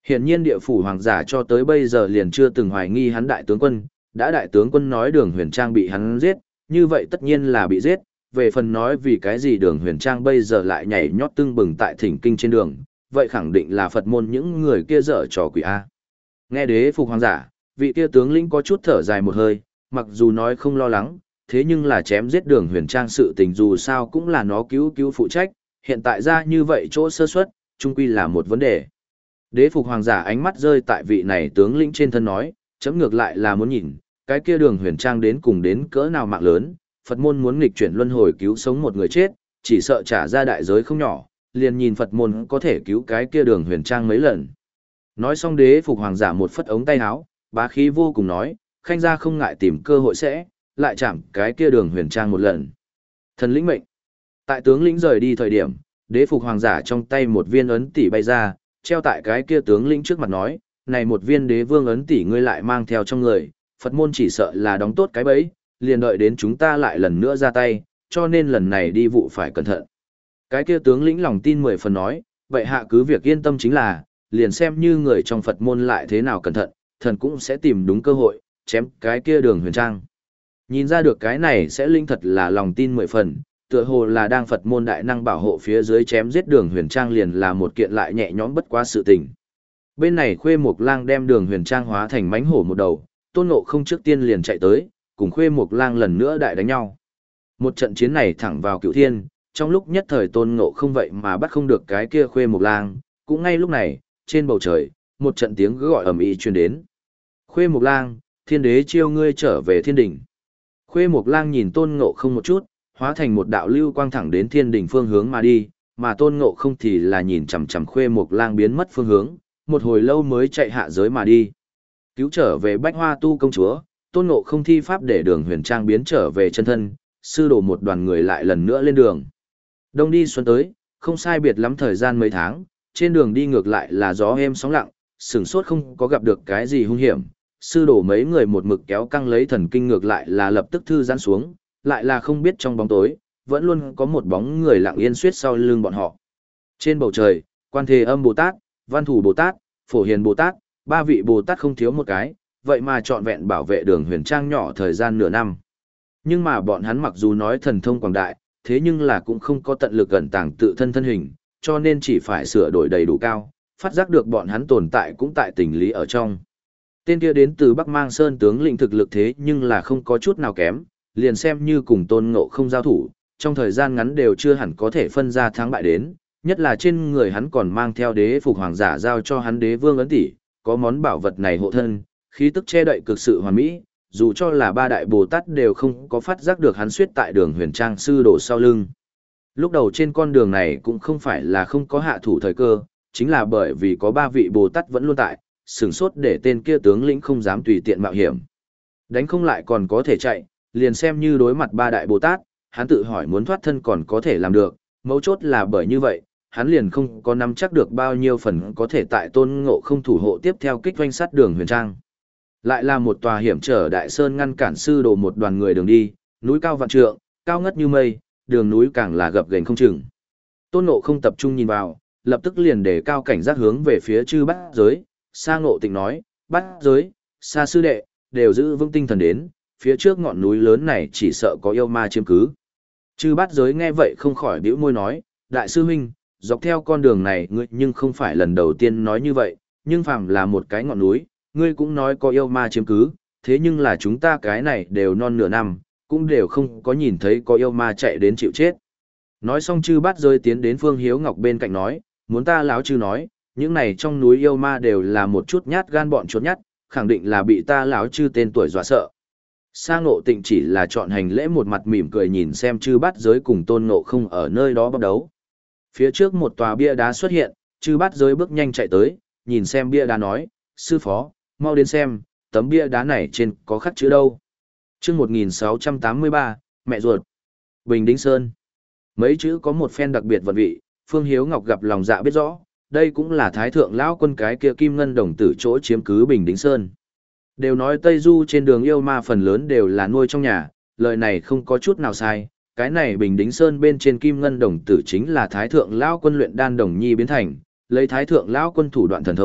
Hiển nhiên địa phủ hoàng giả cho tới bây giờ liền chưa từng hoài nghi hắn đại tướng quân, đã đại tướng quân nói Đường Huyền Trang bị hắn giết, như vậy tất nhiên là bị giết, về phần nói vì cái gì Đường Huyền Trang bây giờ lại nhảy nhót tưng bừng tại thỉnh kinh trên đường, vậy khẳng định là Phật môn những người kia dở trò quỷ A. Nghe đế phục hoàng giả, vị kia tướng lĩnh có chút thở dài một hơi, mặc dù nói không lo lắng, thế nhưng là chém giết Đường Huyền Trang sự tình dù sao cũng là nó cứu cứu phụ trách, hiện tại ra như vậy chỗ sơ suất, chung quy là một vấn đề. Đế phục hoàng giả ánh mắt rơi tại vị này tướng lĩnh trên thân nói, chấm ngược lại là muốn nhìn, cái kia Đường Huyền Trang đến cùng đến cỡ nào mạng lớn, Phật môn muốn nghịch chuyển luân hồi cứu sống một người chết, chỉ sợ trả ra đại giới không nhỏ, liền nhìn Phật môn có thể cứu cái kia Đường Huyền Trang mấy lần. Nói xong đế phục hoàng giả một phất ống tay áo, bá khí vô cùng nói, khanh gia không ngại tìm cơ hội sẽ, lại chạm cái kia Đường Huyền Trang một lần. Thần lĩnh mệnh. Tại tướng lĩnh rời đi thời điểm, đế phục hoàng giả trong tay một viên ấn tỷ bay ra, treo tại cái kia tướng lĩnh trước mặt nói, này một viên đế vương ấn tỷ ngươi lại mang theo trong người, Phật môn chỉ sợ là đóng tốt cái bẫy, liền đợi đến chúng ta lại lần nữa ra tay, cho nên lần này đi vụ phải cẩn thận. Cái kia tướng lĩnh lòng tin mười phần nói, vậy hạ cứ việc yên tâm chính là, liền xem như người trong Phật môn lại thế nào cẩn thận, thần cũng sẽ tìm đúng cơ hội, chém cái kia Đường Huyền Trang. Nhìn ra được cái này sẽ linh thật là lòng tin mười phần, tựa hồ là đang Phật môn đại năng bảo hộ phía dưới chém giết Đường Huyền Trang liền là một kiện lại nhẹ nhõm bất quá sự tình. Bên này Khuê Mộc Lang đem Đường Huyền Trang hóa thành mãnh hổ một đầu, Tôn Ngộ Không trước tiên liền chạy tới, cùng Khuê Mộc Lang lần nữa đại đánh nhau. Một trận chiến này thẳng vào cựu thiên, trong lúc nhất thời Tôn Ngộ Không vậy mà bắt không được cái kia Khuê Mộc Lang, cũng ngay lúc này, trên bầu trời, một trận tiếng gọi ầm ĩ truyền đến. Khuê Mộc Lang, thiên đế chiêu ngươi trở về thiên đỉnh. Khuê Mộc Lang nhìn Tôn Ngộ Không một chút, hóa thành một đạo lưu quang thẳng đến thiên đỉnh phương hướng mà đi, mà Tôn Ngộ Không thì là nhìn chằm chằm Khuê Mộc Lang biến mất phương hướng, một hồi lâu mới chạy hạ giới mà đi. Cứu trở về Bách Hoa Tu công chúa, Tôn Ngộ Không thi pháp để Đường Huyền Trang biến trở về chân thân, sư đồ một đoàn người lại lần nữa lên đường. Đông đi xuân tới, không sai biệt lắm thời gian mấy tháng, trên đường đi ngược lại là gió êm sóng lặng, sửng sốt không có gặp được cái gì hung hiểm. Sư đổ mấy người một mực kéo căng lấy thần kinh ngược lại là lập tức thư giãn xuống, lại là không biết trong bóng tối, vẫn luôn có một bóng người lặng yên suýt sau lưng bọn họ. Trên bầu trời, Quan Thế Âm Bồ Tát, Văn Thủ Bồ Tát, Phổ Hiền Bồ Tát, ba vị Bồ Tát không thiếu một cái, vậy mà trọn vẹn bảo vệ Đường Huyền Trang nhỏ thời gian nửa năm. Nhưng mà bọn hắn mặc dù nói thần thông quảng đại, thế nhưng là cũng không có tận lực gần tàng tự thân thân hình, cho nên chỉ phải sửa đổi đầy đủ cao, phát giác được bọn hắn tồn tại cũng tại tình lý ở trong. Tên kia đến từ Bắc Mang Sơn tướng lĩnh thực lực thế nhưng là không có chút nào kém, liền xem như cùng Tôn Ngộ Không giao thủ, trong thời gian ngắn đều chưa hẳn có thể phân ra thắng bại đến, nhất là trên người hắn còn mang theo đế phục hoàng giả giao cho hắn đế vương ấn tỷ, có món bảo vật này hộ thân, khí tức che đậy cực sự hoàn mỹ, dù cho là ba đại Bồ Tát đều không có phát giác được hắn suýt tại Đường Huyền Trang sư đổ sau lưng. Lúc đầu trên con đường này cũng không phải là không có hạ thủ thời cơ, chính là bởi vì có ba vị Bồ Tát vẫn luôn tại, sửng sốt để tên kia tướng lĩnh không dám tùy tiện mạo hiểm. Đánh không lại còn có thể chạy, liền xem như đối mặt ba đại Bồ Tát, hắn tự hỏi muốn thoát thân còn có thể làm được, mấu chốt là bởi như vậy, hắn liền không có nắm chắc được bao nhiêu phần có thể tại Tôn Ngộ Không thủ hộ tiếp theo kích doanh sát Đường Huyền Trang. Lại là một tòa hiểm trở đại sơn ngăn cản sư đồ một đoàn người đường đi, núi cao vạn trượng, cao ngất như mây, đường núi càng là gập ghềnh không chừng. Tôn Ngộ Không tập trung nhìn vào, lập tức liền để cao cảnh giác hướng về phía chư bát giới, Sa Ngộ Tịnh nói, bát giới, Sa sư đệ, đều giữ vững tinh thần đến, phía trước ngọn núi lớn này chỉ sợ có yêu ma chiếm cứ. Chư bát giới nghe vậy không khỏi bĩu môi nói, đại sư huynh, dọc theo con đường này ngươi nhưng không phải lần đầu tiên nói như vậy, nhưng phàm là một cái ngọn núi, ngươi cũng nói có yêu ma chiếm cứ, thế nhưng là chúng ta cái này đều non nửa năm, cũng đều không có nhìn thấy có yêu ma chạy đến chịu chết. Nói xong chư bát giới tiến đến Phương Hiếu Ngọc bên cạnh nói, muốn ta láo chư nói, những này trong núi yêu ma đều là một chút nhát gan bọn chuột nhát, khẳng định là bị ta láo chư tên tuổi dọa sợ. Sa Ngộ Tịnh chỉ là chọn hành lễ một mặt mỉm cười nhìn xem chư bát giới cùng Tôn Ngộ Không ở nơi đó bắt đấu. Phía trước một tòa bia đá xuất hiện, chư bát giới bước nhanh chạy tới, nhìn xem bia đá nói, sư phó, mau đến xem, tấm bia đá này trên có khắc chữ đâu. Chương một nghìn sáu trăm tám mươi ba, mẹ ruột. Bình Đính Sơn. Mấy chữ có một phen đặc biệt vận vị, Phương Hiếu Ngọc gặp lòng dạ biết rõ, đây cũng là thái thượng lão quân cái kia kim ngân đồng tử chỗ chiếm cứ Bình Đính Sơn. Đều nói Tây Du trên đường yêu ma phần lớn đều là nuôi trong nhà, lời này không có chút nào sai, cái này Bình Đính Sơn bên trên kim ngân đồng tử chính là thái thượng lão quân luyện đan đồng nhi biến thành, lấy thái thượng lão quân thủ đoạn thần thông,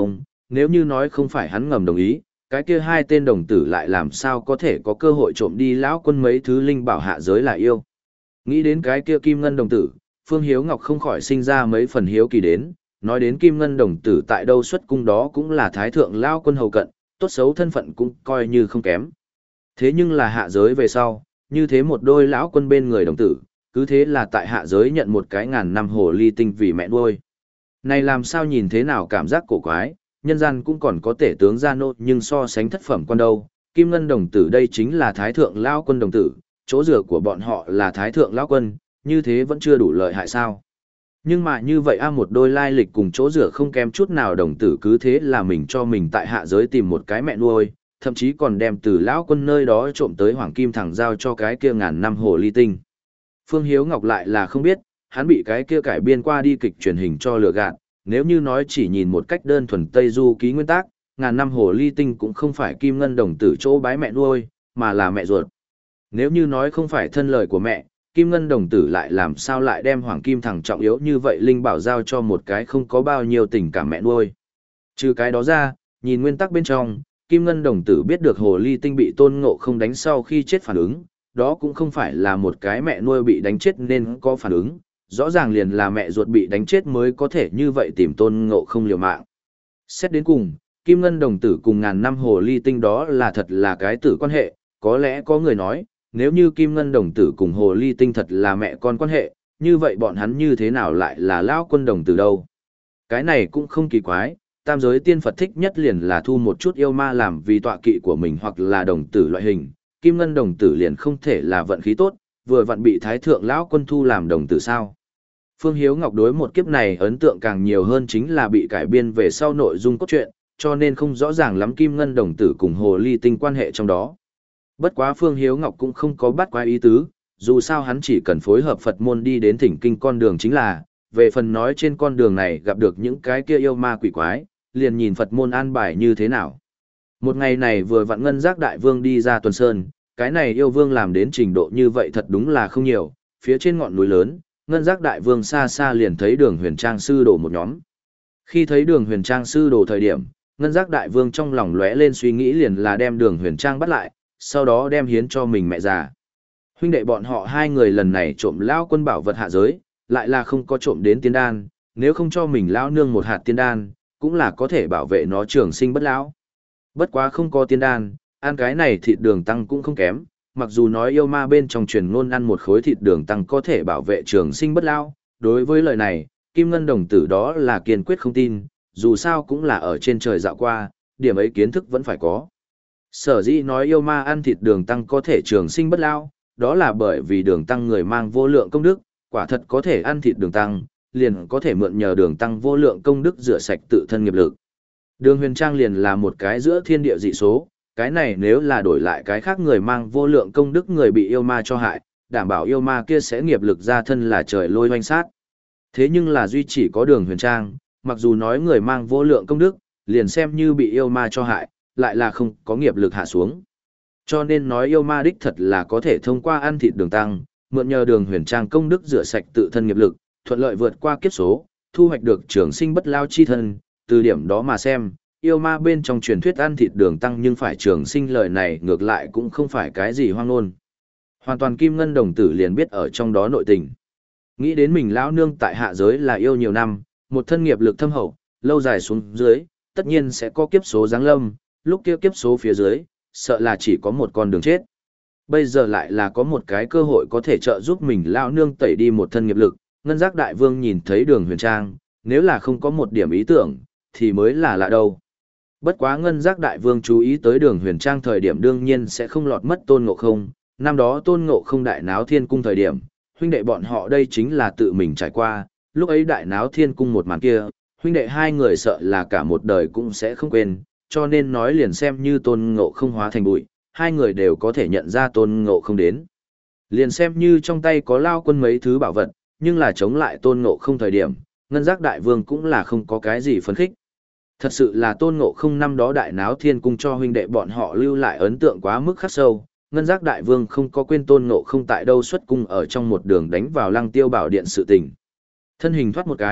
nếu như nói không phải hắn ngầm đồng ý, cái kia hai tên đồng tử lại làm sao có thể có cơ hội trộm đi lão quân mấy thứ linh bảo hạ giới là yêu. Nghĩ đến cái kia kim ngân đồng tử, Phương Hiếu Ngọc không khỏi sinh ra mấy phần hiếu kỳ đến, nói đến kim ngân đồng tử tại đâu xuất cung đó cũng là thái thượng lão quân hầu cận, tốt xấu thân phận cũng coi như không kém. Thế nhưng là hạ giới về sau, như thế một đôi lão quân bên người đồng tử, cứ thế là tại hạ giới nhận một cái ngàn năm hồ ly tinh vì mẹ nuôi. Này làm sao nhìn thế nào cảm giác cổ quái, nhân gian cũng còn có tể tướng gia nô nhưng so sánh thất phẩm quan đâu, kim ngân đồng tử đây chính là thái thượng lão quân đồng tử, chỗ dựa của bọn họ là thái thượng lão quân, như thế vẫn chưa đủ lợi hại sao. Nhưng mà như vậy a một đôi lai lịch cùng chỗ dựa không kém chút nào đồng tử cứ thế là mình cho mình tại hạ giới tìm một cái mẹ nuôi, thậm chí còn đem từ lão quân nơi đó trộm tới hoàng kim thẳng giao cho cái kia ngàn năm hồ ly tinh. Phương Hiếu Ngọc lại là không biết, hắn bị cái kia cải biên qua đi kịch truyền hình cho lừa gạt, nếu như nói chỉ nhìn một cách đơn thuần Tây Du ký nguyên tắc, ngàn năm hồ ly tinh cũng không phải kim ngân đồng tử chỗ bái mẹ nuôi, mà là mẹ ruột. Nếu như nói không phải thân lời của mẹ, kim ngân đồng tử lại làm sao lại đem hoàng kim thẳng trọng yếu như vậy linh bảo giao cho một cái không có bao nhiêu tình cảm mẹ nuôi. Trừ cái đó ra, nhìn nguyên tắc bên trong, kim ngân đồng tử biết được hồ ly tinh bị Tôn Ngộ Không đánh sau khi chết phản ứng, đó cũng không phải là một cái mẹ nuôi bị đánh chết nên có phản ứng, rõ ràng liền là mẹ ruột bị đánh chết mới có thể như vậy tìm Tôn Ngộ Không liều mạng. Xét đến cùng, kim ngân đồng tử cùng ngàn năm hồ ly tinh đó là thật là cái tử quan hệ, có lẽ có người nói, nếu như kim ngân đồng tử cùng hồ ly tinh thật là mẹ con quan hệ, như vậy bọn hắn như thế nào lại là lão quân đồng tử đâu? Cái này cũng không kỳ quái, tam giới tiên Phật thích nhất liền là thu một chút yêu ma làm vì tọa kỵ của mình hoặc là đồng tử loại hình, kim ngân đồng tử liền không thể là vận khí tốt, vừa vặn bị thái thượng lão quân thu làm đồng tử sao. Phương Hiếu Ngọc đối một kiếp này ấn tượng càng nhiều hơn chính là bị cải biên về sau nội dung cốt truyện, cho nên không rõ ràng lắm kim ngân đồng tử cùng hồ ly tinh quan hệ trong đó. Bất quá Phương Hiếu Ngọc cũng không có bắt quái ý tứ, dù sao hắn chỉ cần phối hợp Phật môn đi đến thỉnh kinh con đường chính là, về phần nói trên con đường này gặp được những cái kia yêu ma quỷ quái, liền nhìn Phật môn an bài như thế nào. Một ngày này vừa vặn Ngân Giác Đại Vương đi ra Tuần Sơn, cái này yêu vương làm đến trình độ như vậy thật đúng là không nhiều, phía trên ngọn núi lớn, Ngân Giác Đại Vương xa xa liền thấy Đường Huyền Trang sư đồ một nhóm. Khi thấy Đường Huyền Trang sư đồ thời điểm, Ngân Giác Đại Vương trong lòng lóe lên suy nghĩ liền là đem Đường Huyền Trang bắt lại, sau đó đem hiến cho mình mẹ già. Huynh đệ bọn họ hai người lần này trộm lão quân bảo vật hạ giới, lại là không có trộm đến tiên đan, nếu không cho mình lão nương một hạt tiên đan, cũng là có thể bảo vệ nó trường sinh bất lão. Bất quá không có tiên đan, ăn cái này thịt đường tăng cũng không kém, mặc dù nói yêu ma bên trong truyền ngôn ăn một khối thịt đường tăng có thể bảo vệ trường sinh bất lão, đối với lời này, Kim Ngân đồng tử đó là kiên quyết không tin, dù sao cũng là ở trên trời dạo qua, điểm ấy kiến thức vẫn phải có. Sở dĩ nói yêu ma ăn thịt đường tăng có thể trường sinh bất lão, đó là bởi vì đường tăng người mang vô lượng công đức, quả thật có thể ăn thịt đường tăng, liền có thể mượn nhờ đường tăng vô lượng công đức rửa sạch tự thân nghiệp lực. Đường Huyền Trang liền là một cái giữa thiên địa dị số, cái này nếu là đổi lại cái khác người mang vô lượng công đức người bị yêu ma cho hại, đảm bảo yêu ma kia sẽ nghiệp lực ra thân là trời lôi hoanh sát. Thế nhưng là duy chỉ có Đường Huyền Trang, mặc dù nói người mang vô lượng công đức, liền xem như bị yêu ma cho hại, lại là không có nghiệp lực hạ xuống. Cho nên nói yêu ma đích thật là có thể thông qua ăn thịt đường tăng, mượn nhờ Đường Huyền Trang công đức rửa sạch tự thân nghiệp lực, thuận lợi vượt qua kiếp số, thu hoạch được trường sinh bất lao chi thân, từ điểm đó mà xem, yêu ma bên trong truyền thuyết ăn thịt đường tăng nhưng phải trường sinh lời này ngược lại cũng không phải cái gì hoang ngôn. Hoàn toàn Kim Ngân đồng tử liền biết ở trong đó nội tình. Nghĩ đến mình lão nương tại hạ giới là yêu nhiều năm, một thân nghiệp lực thâm hậu, lâu dài xuống dưới, tất nhiên sẽ có kiếp số giáng lâm, lúc kia kiếp số phía dưới, sợ là chỉ có một con đường chết. Bây giờ lại là có một cái cơ hội có thể trợ giúp mình lão nương tẩy đi một thân nghiệp lực, Ngân Giác Đại Vương nhìn thấy Đường Huyền Trang, nếu là không có một điểm ý tưởng, thì mới là lạ đâu. Bất quá Ngân Giác Đại Vương chú ý tới Đường Huyền Trang thời điểm đương nhiên sẽ không lọt mất Tôn Ngộ Không, năm đó Tôn Ngộ Không đại náo thiên cung thời điểm, huynh đệ bọn họ đây chính là tự mình trải qua, lúc ấy đại náo thiên cung một màn kia, huynh đệ hai người sợ là cả một đời cũng sẽ không quên, cho nên nói liền xem như Tôn Ngộ Không hóa thành bụi, hai người đều có thể nhận ra Tôn Ngộ Không đến. Liền xem như trong tay có lao quân mấy thứ bảo vật, nhưng là chống lại Tôn Ngộ Không thời điểm, Ngân Giác Đại Vương cũng là không có cái gì phấn khích. Thật sự là Tôn Ngộ Không năm đó đại náo thiên cung cho huynh đệ bọn họ lưu lại ấn tượng quá mức khắc sâu, Ngân Giác Đại Vương không có quên Tôn Ngộ Không tại đâu xuất cung ở trong một đường đánh vào Lăng Tiêu Bảo Điện sự tình. Thân hình thoát một cái,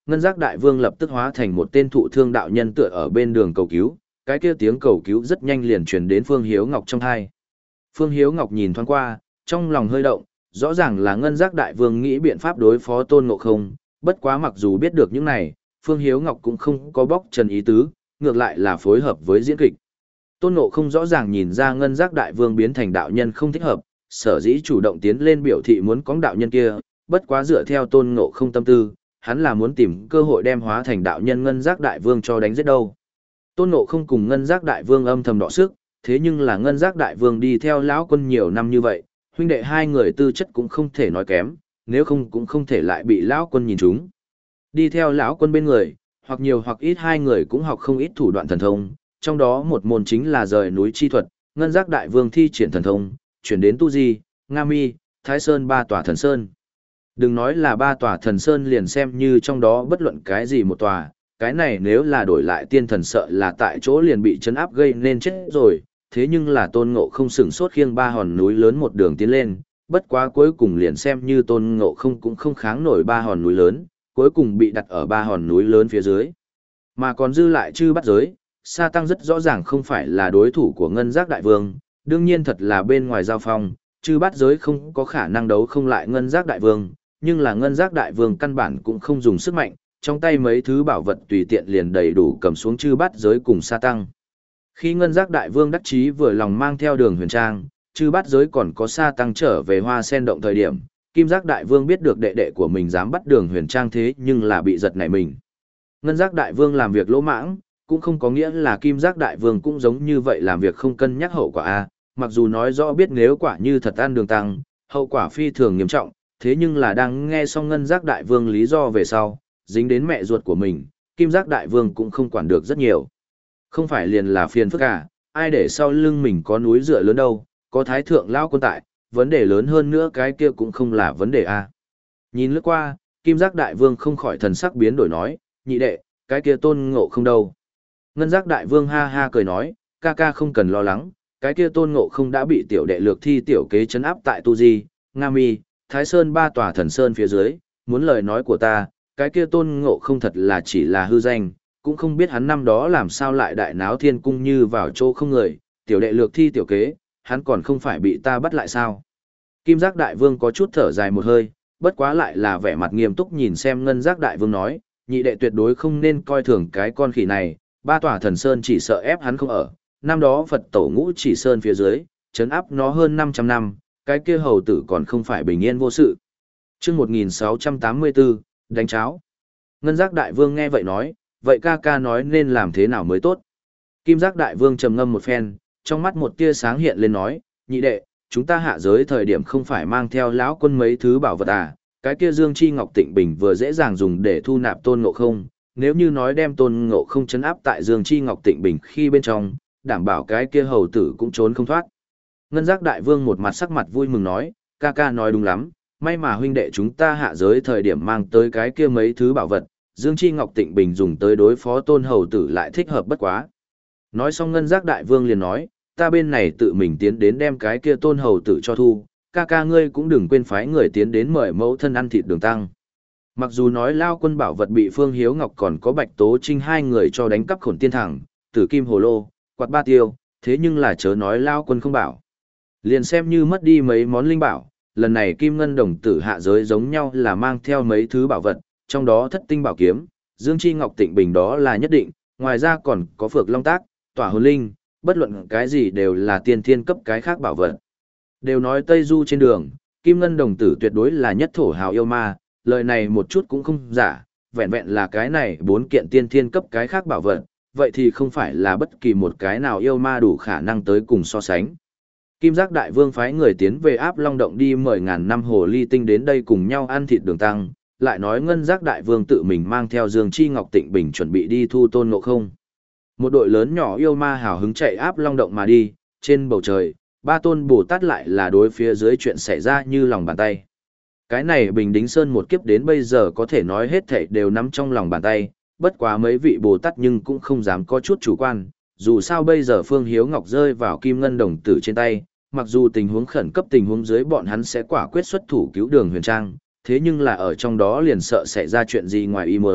Ngân Giác Đại Vương lập tức hóa thành một tên thụ thương đạo nhân tựa ở bên đường cầu cứu, cái kia tiếng cầu cứu rất nhanh liền truyền đến Phương Hiếu Ngọc trong tai. Phương Hiếu Ngọc nhìn thoáng qua, trong lòng hơi động, rõ ràng là Ngân Giác Đại Vương nghĩ biện pháp đối phó Tôn Ngộ Không, bất quá mặc dù biết được những này, Phương Hiếu Ngọc cũng không có bóc trần ý tứ, ngược lại là phối hợp với diễn kịch. Tôn Ngộ Không rõ ràng nhìn ra Ngân Giác Đại Vương biến thành đạo nhân không thích hợp, sở dĩ chủ động tiến lên biểu thị muốn cõng đạo nhân kia, bất quá dựa theo Tôn Ngộ Không tâm tư, hắn là muốn tìm cơ hội đem hóa thành đạo nhân Ngân Giác Đại Vương cho đánh giết đâu. Tôn Ngộ Không cùng Ngân Giác Đại Vương âm thầm đọ sức, thế nhưng là Ngân Giác Đại Vương đi theo lão quân nhiều năm như vậy, huynh đệ hai người tư chất cũng không thể nói kém, nếu không cũng không thể lại bị lão quân nhìn trúng. Đi theo lão quân bên người, hoặc nhiều hoặc ít hai người cũng học không ít thủ đoạn thần thông, trong đó một môn chính là rời núi chi thuật, Ngân Giác Đại Vương thi triển thần thông, chuyển đến Tu Di, Nga Mi, Thái Sơn ba tòa thần sơn. Đừng nói là ba tòa thần sơn liền xem như trong đó bất luận cái gì một tòa, cái này nếu là đổi lại tiên thần sợ là tại chỗ liền bị chấn áp gây nên chết rồi, thế nhưng là Tôn Ngộ Không sửng sốt khiêng ba hòn núi lớn một đường tiến lên, bất quá cuối cùng liền xem như Tôn Ngộ Không cũng không kháng nổi ba hòn núi lớn, cuối cùng bị đặt ở ba hòn núi lớn phía dưới. Mà còn dư lại Chư Bát Giới, Sa Tăng rất rõ ràng không phải là đối thủ của Ngân Giác Đại Vương, đương nhiên thật là bên ngoài giao phong, Chư Bát Giới không có khả năng đấu không lại Ngân Giác Đại Vương, nhưng là Ngân Giác Đại Vương căn bản cũng không dùng sức mạnh, trong tay mấy thứ bảo vật tùy tiện liền đầy đủ cầm xuống Chư Bát Giới cùng Sa Tăng. Khi Ngân Giác Đại Vương đắc chí vừa lòng mang theo Đường Huyền Trang, Chư Bát Giới còn có Sa Tăng trở về Hoa Sen động thời điểm, Kim Giác Đại Vương biết được đệ đệ của mình dám bắt Đường Huyền Trang thế nhưng là bị giật nảy mình. Ngân Giác Đại Vương làm việc lỗ mãng, cũng không có nghĩa là Kim Giác Đại Vương cũng giống như vậy làm việc không cân nhắc hậu quả a, mặc dù nói rõ biết nếu quả như thật ăn đường tăng, hậu quả phi thường nghiêm trọng, thế nhưng là đang nghe xong Ngân Giác Đại Vương lý do về sau, dính đến mẹ ruột của mình, Kim Giác Đại Vương cũng không quản được rất nhiều. Không phải liền là phiền phức à, ai để sau lưng mình có núi dựa lớn đâu, có thái thượng lão quân tại, vấn đề lớn hơn nữa cái kia cũng không là vấn đề a. Nhìn lướt qua, Kim Giác Đại Vương không khỏi thần sắc biến đổi nói, nhị đệ, cái kia Tôn Ngộ Không đâu. Ngân Giác Đại Vương ha ha cười nói, ca ca không cần lo lắng, cái kia Tôn Ngộ Không đã bị tiểu đệ lược thi tiểu kế trấn áp tại Tu Di, Nga Mi, Thái Sơn ba tòa thần sơn phía dưới, muốn lời nói của ta, cái kia Tôn Ngộ Không thật là chỉ là hư danh, cũng không biết hắn năm đó làm sao lại đại náo thiên cung như vào chỗ không người, tiểu đệ lược thi tiểu kế, hắn còn không phải bị ta bắt lại sao. Kim Giác Đại Vương có chút thở dài một hơi, bất quá lại là vẻ mặt nghiêm túc nhìn xem Ngân Giác Đại Vương nói, nhị đệ tuyệt đối không nên coi thường cái con khỉ này, ba tòa thần sơn chỉ sợ ép hắn không ở, năm đó Phật tổ ngũ chỉ sơn phía dưới, trấn áp nó hơn năm trăm năm, cái kia hầu tử còn không phải bình yên vô sự. Chương một nghìn sáu trăm tám mươi bốn, đánh cháo. Ngân Giác Đại Vương nghe vậy nói, vậy ca ca nói nên làm thế nào mới tốt. Kim Giác Đại Vương trầm ngâm một phen, trong mắt một tia sáng hiện lên nói, nhị đệ, chúng ta hạ giới thời điểm không phải mang theo lão quân mấy thứ bảo vật à, cái kia Dương Chi Ngọc Tịnh Bình vừa dễ dàng dùng để thu nạp Tôn Ngộ Không, nếu như nói đem Tôn Ngộ Không trấn áp tại Dương Chi Ngọc Tịnh Bình khi bên trong, đảm bảo cái kia hầu tử cũng trốn không thoát. Ngân Giác Đại Vương một mặt sắc mặt vui mừng nói, ca ca nói đúng lắm, may mà huynh đệ chúng ta hạ giới thời điểm mang tới cái kia mấy thứ bảo vật, Dương Chi Ngọc Tịnh Bình dùng tới đối phó Tôn hầu tử lại thích hợp bất quá. Nói xong Ngân Giác Đại Vương liền nói, ta bên này tự mình tiến đến đem cái kia Tôn hầu tử cho thu, ca ca ngươi cũng đừng quên phái người tiến đến mời mẫu thân ăn thịt đường tăng. Mặc dù nói Lao Quân bảo vật bị Phương Hiếu Ngọc còn có Bạch Tố Trinh hai người cho đánh cắp Khổn Tiên Thẳng, Tử Kim Hồ Lô, Quạt Ba Tiêu, thế nhưng là chớ nói Lao Quân không bảo. Liền xem như mất đi mấy món linh bảo, lần này Kim Ngân Đồng Tử hạ giới giống nhau là mang theo mấy thứ bảo vật, trong đó Thất Tinh Bảo Kiếm, Dương Chi Ngọc Tịnh Bình đó là nhất định, ngoài ra còn có Phược Long Tác, Tỏa Hồn Linh, bất luận cái gì đều là tiên thiên cấp cái khác bảo vật. Đều nói Tây Du trên đường, Kim Ngân Đồng Tử tuyệt đối là nhất thổ hào yêu ma, lời này một chút cũng không giả, vẹn vẹn là cái này bốn kiện tiên thiên cấp cái khác bảo vật, vậy thì không phải là bất kỳ một cái nào yêu ma đủ khả năng tới cùng so sánh. Kim Giác Đại Vương phái người tiến về Áp Long Động đi mời ngàn năm hồ ly tinh đến đây cùng nhau ăn thịt đường tăng, lại nói Ngân Giác Đại Vương tự mình mang theo Dương Chi Ngọc Tịnh Bình chuẩn bị đi thu Tôn Ngộ Không. Một đội lớn nhỏ yêu ma hào hứng chạy Áp Long Động mà đi, trên bầu trời, ba tôn Bồ Tát lại là đối phía dưới chuyện xảy ra như lòng bàn tay. Cái này Bình Đính Sơn một kiếp đến bây giờ có thể nói hết thảy đều nắm trong lòng bàn tay, bất quá mấy vị Bồ Tát nhưng cũng không dám có chút chủ quan, dù sao bây giờ Phương Hiếu Ngọc rơi vào Kim Ngân Đồng Tử trên tay, mặc dù tình huống khẩn cấp tình huống dưới bọn hắn sẽ quả quyết xuất thủ cứu Đường Huyền Trang, thế nhưng là ở trong đó liền sợ xảy ra chuyện gì ngoài ý muốn,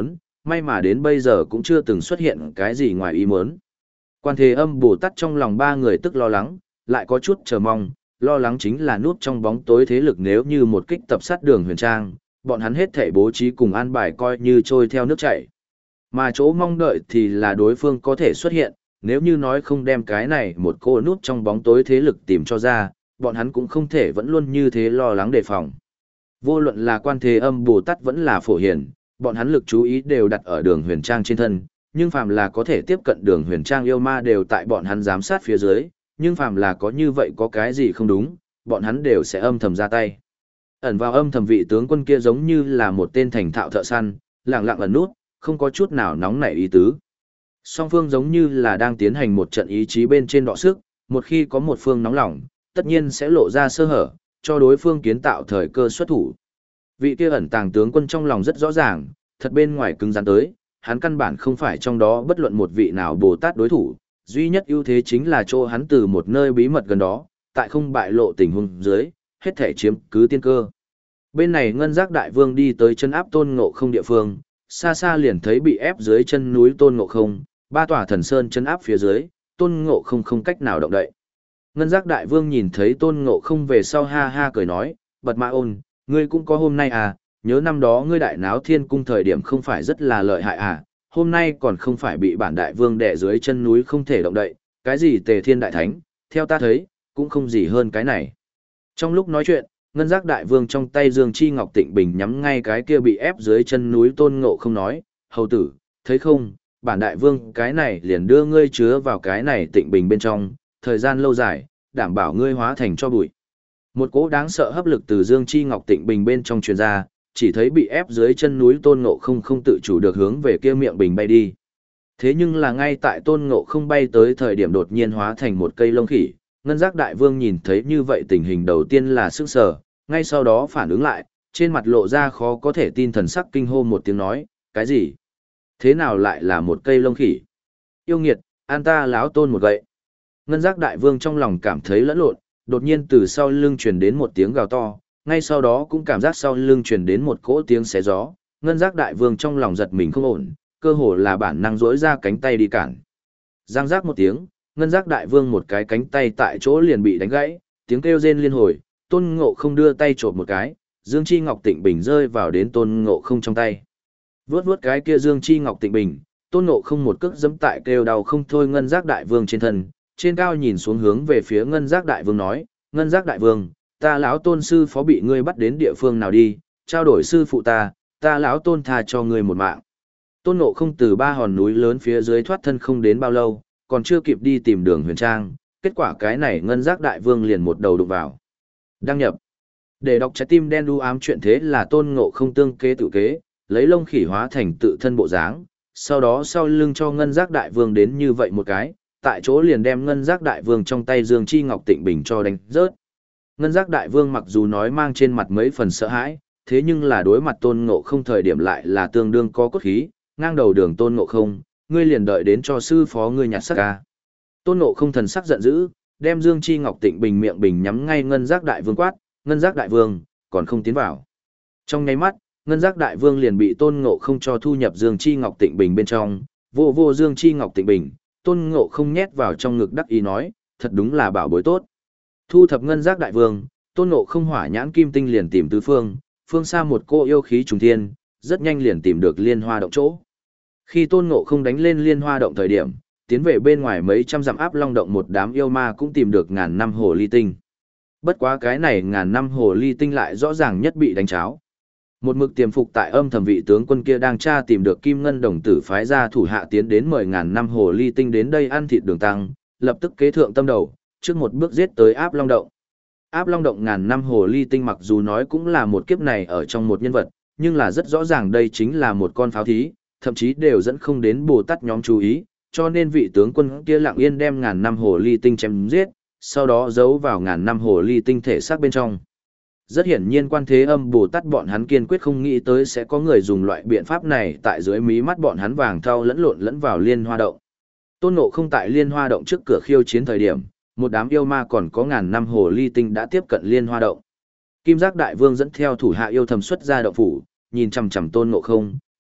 may mà đến bây giờ cũng chưa từng xuất hiện cái gì ngoài ý muốn. Quan Thế Âm Bồ Tát trong lòng ba người tức lo lắng, lại có chút chờ mong, lo lắng chính là núp trong bóng tối thế lực nếu như một kích tập sát Đường Huyền Trang, bọn hắn hết thảy bố trí cùng an bài coi như trôi theo nước chảy. Mà chỗ mong đợi thì là đối phương có thể xuất hiện, nếu như nói không đem cái này một cô núp trong bóng tối thế lực tìm cho ra, bọn hắn cũng không thể vẫn luôn như thế lo lắng đề phòng. Vô luận là Quan Thế Âm Bồ Tát vẫn là Phổ Hiền, bọn hắn lực chú ý đều đặt ở Đường Huyền Trang trên thân, nhưng phàm là có thể tiếp cận Đường Huyền Trang yêu ma đều tại bọn hắn giám sát phía dưới, nhưng phàm là có như vậy có cái gì không đúng, bọn hắn đều sẽ âm thầm ra tay. Ẩn vào âm thầm vị tướng quân kia giống như là một tên thành thạo thợ săn, lặng lặng ẩn nút, không có chút nào nóng nảy ý tứ. Song phương giống như là đang tiến hành một trận ý chí bên trên đọ sức, một khi có một phương nóng lòng, tất nhiên sẽ lộ ra sơ hở, cho đối phương kiến tạo thời cơ xuất thủ. Vị kia ẩn tàng tướng quân trong lòng rất rõ ràng, thật bên ngoài cứng rắn tới, hắn căn bản không phải trong đó bất luận một vị nào Bồ Tát đối thủ, duy nhất ưu thế chính là chỗ hắn từ một nơi bí mật gần đó, tại không bại lộ tình huống dưới, hết thể chiếm cứ tiên cơ. Bên này Ngân Giác Đại Vương đi tới chân áp Tôn Ngộ Không địa phương, xa xa liền thấy bị ép dưới chân núi Tôn Ngộ Không, ba tòa thần sơn chân áp phía dưới, Tôn Ngộ Không không cách nào động đậy. Ngân Giác Đại Vương nhìn thấy Tôn Ngộ Không về sau ha ha cười nói, Bật Mã Ôn, ngươi cũng có hôm nay à, nhớ năm đó ngươi đại náo thiên cung thời điểm không phải rất là lợi hại à, hôm nay còn không phải bị bản đại vương đè dưới chân núi không thể động đậy, cái gì Tề Thiên Đại Thánh, theo ta thấy, cũng không gì hơn cái này. Trong lúc nói chuyện, Ngân Giác Đại Vương trong tay Dương Chi Ngọc Tịnh Bình nhắm ngay cái kia bị ép dưới chân núi Tôn Ngộ Không nói, hầu tử, thấy không, bản đại vương cái này liền đưa ngươi chứa vào cái này Tịnh Bình bên trong, thời gian lâu dài, đảm bảo ngươi hóa thành cho bụi. Một cỗ đáng sợ hấp lực từ Dương Chi Ngọc Tịnh Bình bên trong truyền ra, chỉ thấy bị ép dưới chân núi Tôn Ngộ Không không tự chủ được hướng về kia miệng bình bay đi. Thế nhưng là ngay tại Tôn Ngộ Không bay tới thời điểm đột nhiên hóa thành một cây lông khỉ, Ngân Giác Đại Vương nhìn thấy như vậy tình hình đầu tiên là sững sờ, ngay sau đó phản ứng lại, trên mặt lộ ra khó có thể tin thần sắc kinh hô một tiếng nói, cái gì? Thế nào lại là một cây lông khỉ? Yêu nghiệt, an ta láo Tôn một gậy. Ngân Giác Đại Vương trong lòng cảm thấy lẫn lộn, đột nhiên từ sau lưng truyền đến một tiếng gào to, ngay sau đó cũng cảm giác sau lưng truyền đến một cỗ tiếng xé gió, Ngân Giác Đại Vương trong lòng giật mình không ổn, cơ hồ là bản năng rỗi ra cánh tay đi cản. Giang giác một tiếng, Ngân Giác Đại Vương một cái cánh tay tại chỗ liền bị đánh gãy, tiếng kêu rên liên hồi, Tôn Ngộ Không đưa tay chộp một cái, Dương Chi Ngọc Tịnh Bình rơi vào đến Tôn Ngộ Không trong tay. Vướt vướt cái kia Dương Chi Ngọc Tịnh Bình, Tôn Ngộ Không một cước giẫm tại kêu đau không thôi Ngân Giác Đại Vương trên thân, trên cao nhìn xuống hướng về phía Ngân Giác Đại Vương nói, Ngân Giác Đại Vương, ta lão Tôn sư phó bị ngươi bắt đến địa phương nào đi, trao đổi sư phụ ta, ta lão Tôn tha cho ngươi một mạng. Tôn Ngộ Không từ ba hòn núi lớn phía dưới thoát thân không đến bao lâu, còn chưa kịp đi tìm Đường Huyền Trang, kết quả cái này Ngân Giác Đại Vương liền một đầu đụng vào. Đăng nhập. Để đọc trái tim đen đu ám chuyện thế là Tôn Ngộ Không tương kế tự kế, lấy lông khỉ hóa thành tự thân bộ dáng, sau đó sau lưng cho Ngân Giác Đại Vương đến như vậy một cái, tại chỗ liền đem Ngân Giác Đại Vương trong tay Dương Chi Ngọc Tịnh Bình cho đánh rớt. Ngân Giác Đại Vương mặc dù nói mang trên mặt mấy phần sợ hãi, thế nhưng là đối mặt Tôn Ngộ Không thời điểm lại là tương đương có cốt khí, ngang đầu đường Tôn Ngộ Không, ngươi liền đợi đến cho sư phó ngươi nhặt xác ca. Tôn Ngộ Không thần sắc giận dữ, đem Dương Chi Ngọc Tịnh Bình miệng bình nhắm ngay Ngân Giác Đại Vương quát, Ngân Giác Đại Vương, còn không tiến vào. Trong nháy mắt, Ngân Giác Đại Vương liền bị Tôn Ngộ Không cho thu nhập Dương Chi Ngọc Tịnh Bình bên trong, vô vô Dương Chi Ngọc Tịnh Bình, Tôn Ngộ Không nhét vào trong ngực đắc ý nói, thật đúng là bảo bối tốt. Thu thập Ngân Giác Đại Vương, Tôn Ngộ Không hỏa nhãn kim tinh liền tìm tứ phương, phương xa một cô yêu khí trùng thiên, rất nhanh liền tìm được Liên Hoa động chỗ. Khi Tôn Ngộ Không đánh lên Liên Hoa động thời điểm, tiến về bên ngoài mấy trăm dặm Áp Long động một đám yêu ma cũng tìm được ngàn năm hồ ly tinh. Bất quá cái này ngàn năm hồ ly tinh lại rõ ràng nhất bị đánh cháo. Một mực tiềm phục tại âm thầm vị tướng quân kia đang tra tìm được Kim Ngân đồng tử phái ra thủ hạ tiến đến mười ngàn năm hồ ly tinh đến đây ăn thịt đường tăng, lập tức kế thượng tâm đầu, trước một bước giết tới Áp Long động. Áp Long động ngàn năm hồ ly tinh mặc dù nói cũng là một kiếp này ở trong một nhân vật, nhưng là rất rõ ràng đây chính là một con pháo thí, thậm chí đều dẫn không đến Bồ Tát nhóm chú ý, cho nên vị tướng quân kia lặng yên đem ngàn năm hồ ly tinh chém giết, sau đó giấu vào ngàn năm hồ ly tinh thể xác bên trong. Rất hiển nhiên Quan Thế Âm Bồ Tát bọn hắn kiên quyết không nghĩ tới sẽ có người dùng loại biện pháp này tại dưới mí mắt bọn hắn vàng thau lẫn lộn lẫn vào Liên Hoa động. Tôn Ngộ Không tại Liên Hoa động trước cửa khiêu chiến thời điểm, một đám yêu ma còn có ngàn năm hồ ly tinh đã tiếp cận Liên Hoa động. Kim Giác Đại Vương dẫn theo thủ hạ yêu thầm xuất ra động phủ, nhìn chằm chằm Tôn Ngộ Không,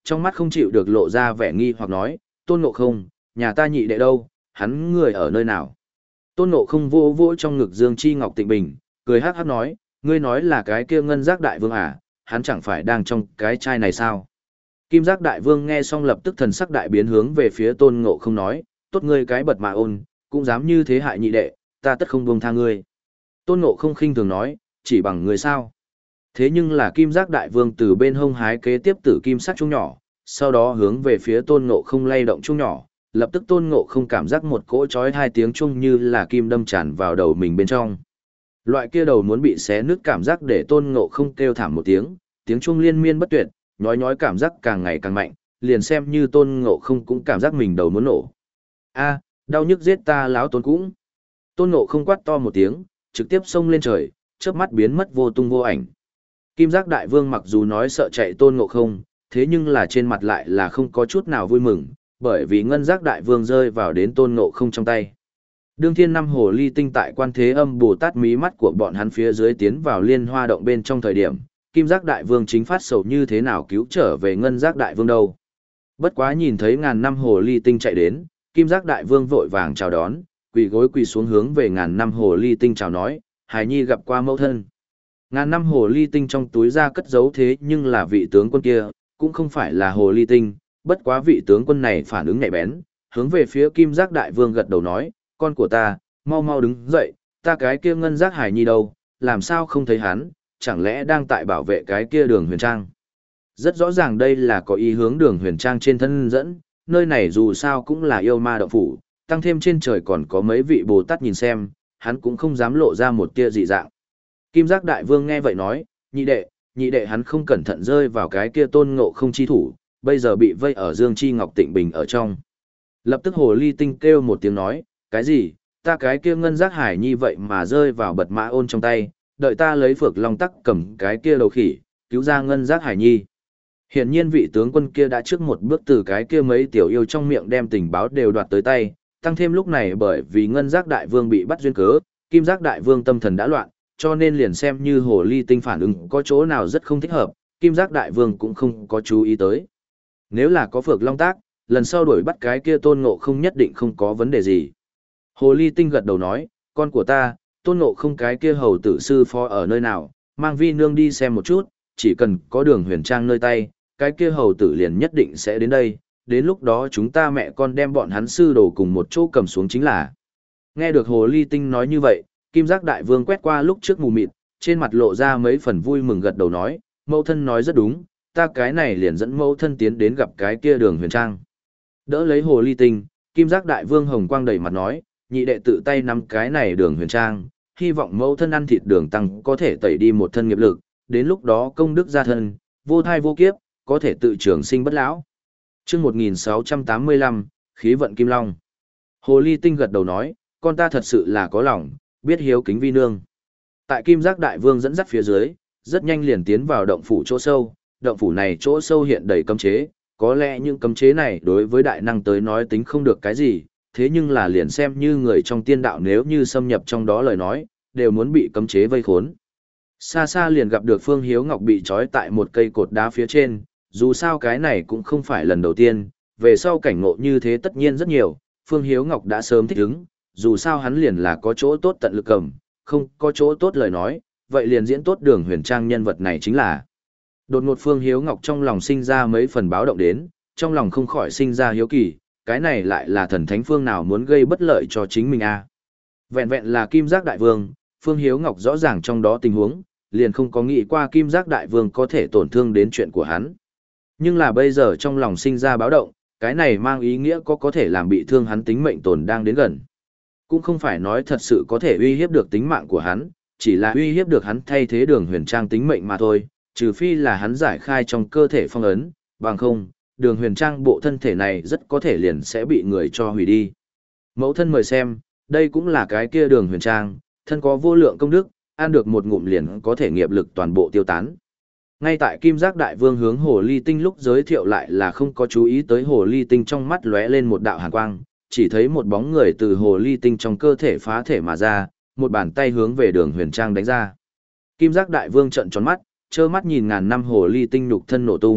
trong mắt không chịu được lộ ra vẻ nghi hoặc nói, Tôn Ngộ Không, nhà ta nhị đệ đâu, hắn người ở nơi nào? Tôn Ngộ Không vô vô trong ngực Dương Chi Ngọc Tịnh Bình, cười hát hát nói, ngươi nói là cái kia ngân giác đại vương à, hắn chẳng phải đang trong cái chai này sao? Kim giác đại vương nghe xong lập tức thần sắc đại biến hướng về phía Tôn Ngộ Không nói, tốt ngươi cái bật mà ôn, cũng dám như thế hại nhị đệ, ta tất không buông tha ngươi. Tôn Ngộ Không khinh thường nói, chỉ bằng người sao? Thế nhưng là Kim giác đại vương từ bên hông hái kế tiếp tử kim sắc chung nhỏ, sau đó hướng về phía Tôn Ngộ Không lay động chung nhỏ, lập tức Tôn Ngộ Không cảm giác một cỗ chói hai tiếng chung như là kim đâm tràn vào đầu mình bên trong. Loại kia đầu muốn bị xé nứt cảm giác để Tôn Ngộ Không kêu thảm một tiếng, tiếng chuông liên miên bất tuyệt, nhói nhói cảm giác càng ngày càng mạnh, liền xem như Tôn Ngộ Không cũng cảm giác mình đầu muốn nổ. A, đau nhức giết ta láo Tôn cũng. Tôn Ngộ Không quát to một tiếng, trực tiếp xông lên trời, chớp mắt biến mất vô tung vô ảnh. Kim giác đại vương mặc dù nói sợ chạy Tôn Ngộ Không, thế nhưng là trên mặt lại là không có chút nào vui mừng, bởi vì ngân giác đại vương rơi vào đến Tôn Ngộ Không trong tay. Đương thiên năm hồ ly tinh tại Quan Thế Âm Bồ Tát mí mắt của bọn hắn phía dưới tiến vào liên hoa động bên trong thời điểm, kim giác đại vương chính phát sầu như thế nào cứu trở về ngân giác đại vương đâu. Bất quá nhìn thấy ngàn năm hồ ly tinh chạy đến, kim giác đại vương vội vàng chào đón, quỳ gối quỳ xuống hướng về ngàn năm hồ ly tinh chào nói, hài nhi gặp qua mẫu thân. Ngàn năm hồ ly tinh trong túi ra cất giấu thế nhưng là vị tướng quân kia, cũng không phải là hồ ly tinh, bất quá vị tướng quân này phản ứng nhạy bén, hướng về phía kim giác đại vương gật đầu nói, con của ta, mau mau đứng dậy, ta cái kia ngân giác hải nhi đâu, làm sao không thấy hắn, chẳng lẽ đang tại bảo vệ cái kia đường huyền trang. Rất rõ ràng đây là có ý hướng đường huyền trang trên thân dẫn, nơi này dù sao cũng là yêu ma động phủ, tăng thêm trên trời còn có mấy vị Bồ Tát nhìn xem, hắn cũng không dám lộ ra một tia dị dạng. Kim giác đại vương nghe vậy nói, nhị đệ, nhị đệ hắn không cẩn thận rơi vào cái kia Tôn Ngộ Không chi thủ, bây giờ bị vây ở Dương Chi Ngọc Tịnh Bình ở trong. Lập tức hồ ly tinh kêu một tiếng nói, cái gì, ta cái kia ngân giác hải nhi vậy mà rơi vào bật mã ôn trong tay, đợi ta lấy phược long tắc cầm cái kia đầu khỉ, cứu ra ngân giác hải nhi. Hiển nhiên vị tướng quân kia đã trước một bước từ cái kia mấy tiểu yêu trong miệng đem tình báo đều đoạt tới tay, tăng thêm lúc này bởi vì ngân giác đại vương bị bắt duyên cớ, kim giác đại vương tâm thần đã loạn, cho nên liền xem như hồ ly tinh phản ứng có chỗ nào rất không thích hợp, kim giác đại vương cũng không có chú ý tới. Nếu là có phược long tác, lần sau đuổi bắt cái kia Tôn Ngộ Không nhất định không có vấn đề gì. Hồ ly tinh gật đầu nói, con của ta, Tôn Ngộ Không cái kia hầu tử sư phó ở nơi nào, mang vi nương đi xem một chút, chỉ cần có đường huyền trang nơi tay, cái kia hầu tử liền nhất định sẽ đến đây, đến lúc đó chúng ta mẹ con đem bọn hắn sư đồ cùng một chỗ cầm xuống chính là. Nghe được hồ ly tinh nói như vậy, kim giác đại vương quét qua lúc trước mù mịt, trên mặt lộ ra mấy phần vui mừng gật đầu nói, mẫu thân nói rất đúng, ta cái này liền dẫn mẫu thân tiến đến gặp cái kia đường huyền trang. Đỡ lấy hồ ly tinh, kim giác đại vương hồng quang đầy mặt nói, nhị đệ tự tay nắm cái này đường huyền trang, hy vọng mẫu thân ăn thịt đường tăng có thể tẩy đi một thân nghiệp lực, đến lúc đó công đức gia thân, vô thai vô kiếp, có thể tự trường sinh bất lão. Chương một nghìn sáu trăm tám mươi lăm, khí vận kim long. Hồ ly tinh gật đầu nói, con ta thật sự là có lòng, biết hiếu kính vi nương. Tại kim giác đại vương dẫn dắt phía dưới, rất nhanh liền tiến vào động phủ chỗ sâu, động phủ này chỗ sâu hiện đầy cấm chế, có lẽ những cấm chế này đối với đại năng tới nói tính không được cái gì, thế nhưng là liền xem như người trong tiên đạo nếu như xâm nhập trong đó lời nói, đều muốn bị cấm chế vây khốn. Xa xa liền gặp được Phương Hiếu Ngọc bị trói tại một cây cột đá phía trên, dù sao cái này cũng không phải lần đầu tiên, về sau cảnh ngộ như thế tất nhiên rất nhiều, Phương Hiếu Ngọc đã sớm thích ứng, dù sao hắn liền là có chỗ tốt tận lực cầm, không có chỗ tốt lời nói, vậy liền diễn tốt đường huyền trang nhân vật này chính là. Đột ngột Phương Hiếu Ngọc trong lòng sinh ra mấy phần báo động đến, trong lòng không khỏi sinh ra hiếu kỳ, cái này lại là thần thánh phương nào muốn gây bất lợi cho chính mình a? À? Vẹn vẹn là Kim Giác Đại Vương, Phương Hiếu Ngọc rõ ràng trong đó tình huống, liền không có nghĩ qua Kim Giác Đại Vương có thể tổn thương đến chuyện của hắn. Nhưng là bây giờ trong lòng sinh ra báo động, cái này mang ý nghĩa có có thể làm bị thương hắn tính mệnh tồn đang đến gần. Cũng không phải nói thật sự có thể uy hiếp được tính mạng của hắn, chỉ là uy hiếp được hắn thay thế đường huyền trang tính mệnh mà thôi, trừ phi là hắn giải khai trong cơ thể phong ấn, bằng không, đường huyền trang bộ thân thể này rất có thể liền sẽ bị người cho hủy đi. Mẫu thân mời xem, đây cũng là cái kia đường huyền trang, thân có vô lượng công đức, ăn được một ngụm liền có thể nghiệp lực toàn bộ tiêu tán. Ngay tại Kim Giác Đại Vương hướng Hồ Ly Tinh lúc giới thiệu lại là không có chú ý tới Hồ Ly Tinh trong mắt lóe lên một đạo hàn quang, chỉ thấy một bóng người từ Hồ Ly Tinh trong cơ thể phá thể mà ra, một bàn tay hướng về đường huyền trang đánh ra. Kim Giác Đại Vương trợn tròn mắt, trơ mắt nhìn ngàn năm Hồ Ly Tinh nhục thân nổ tung,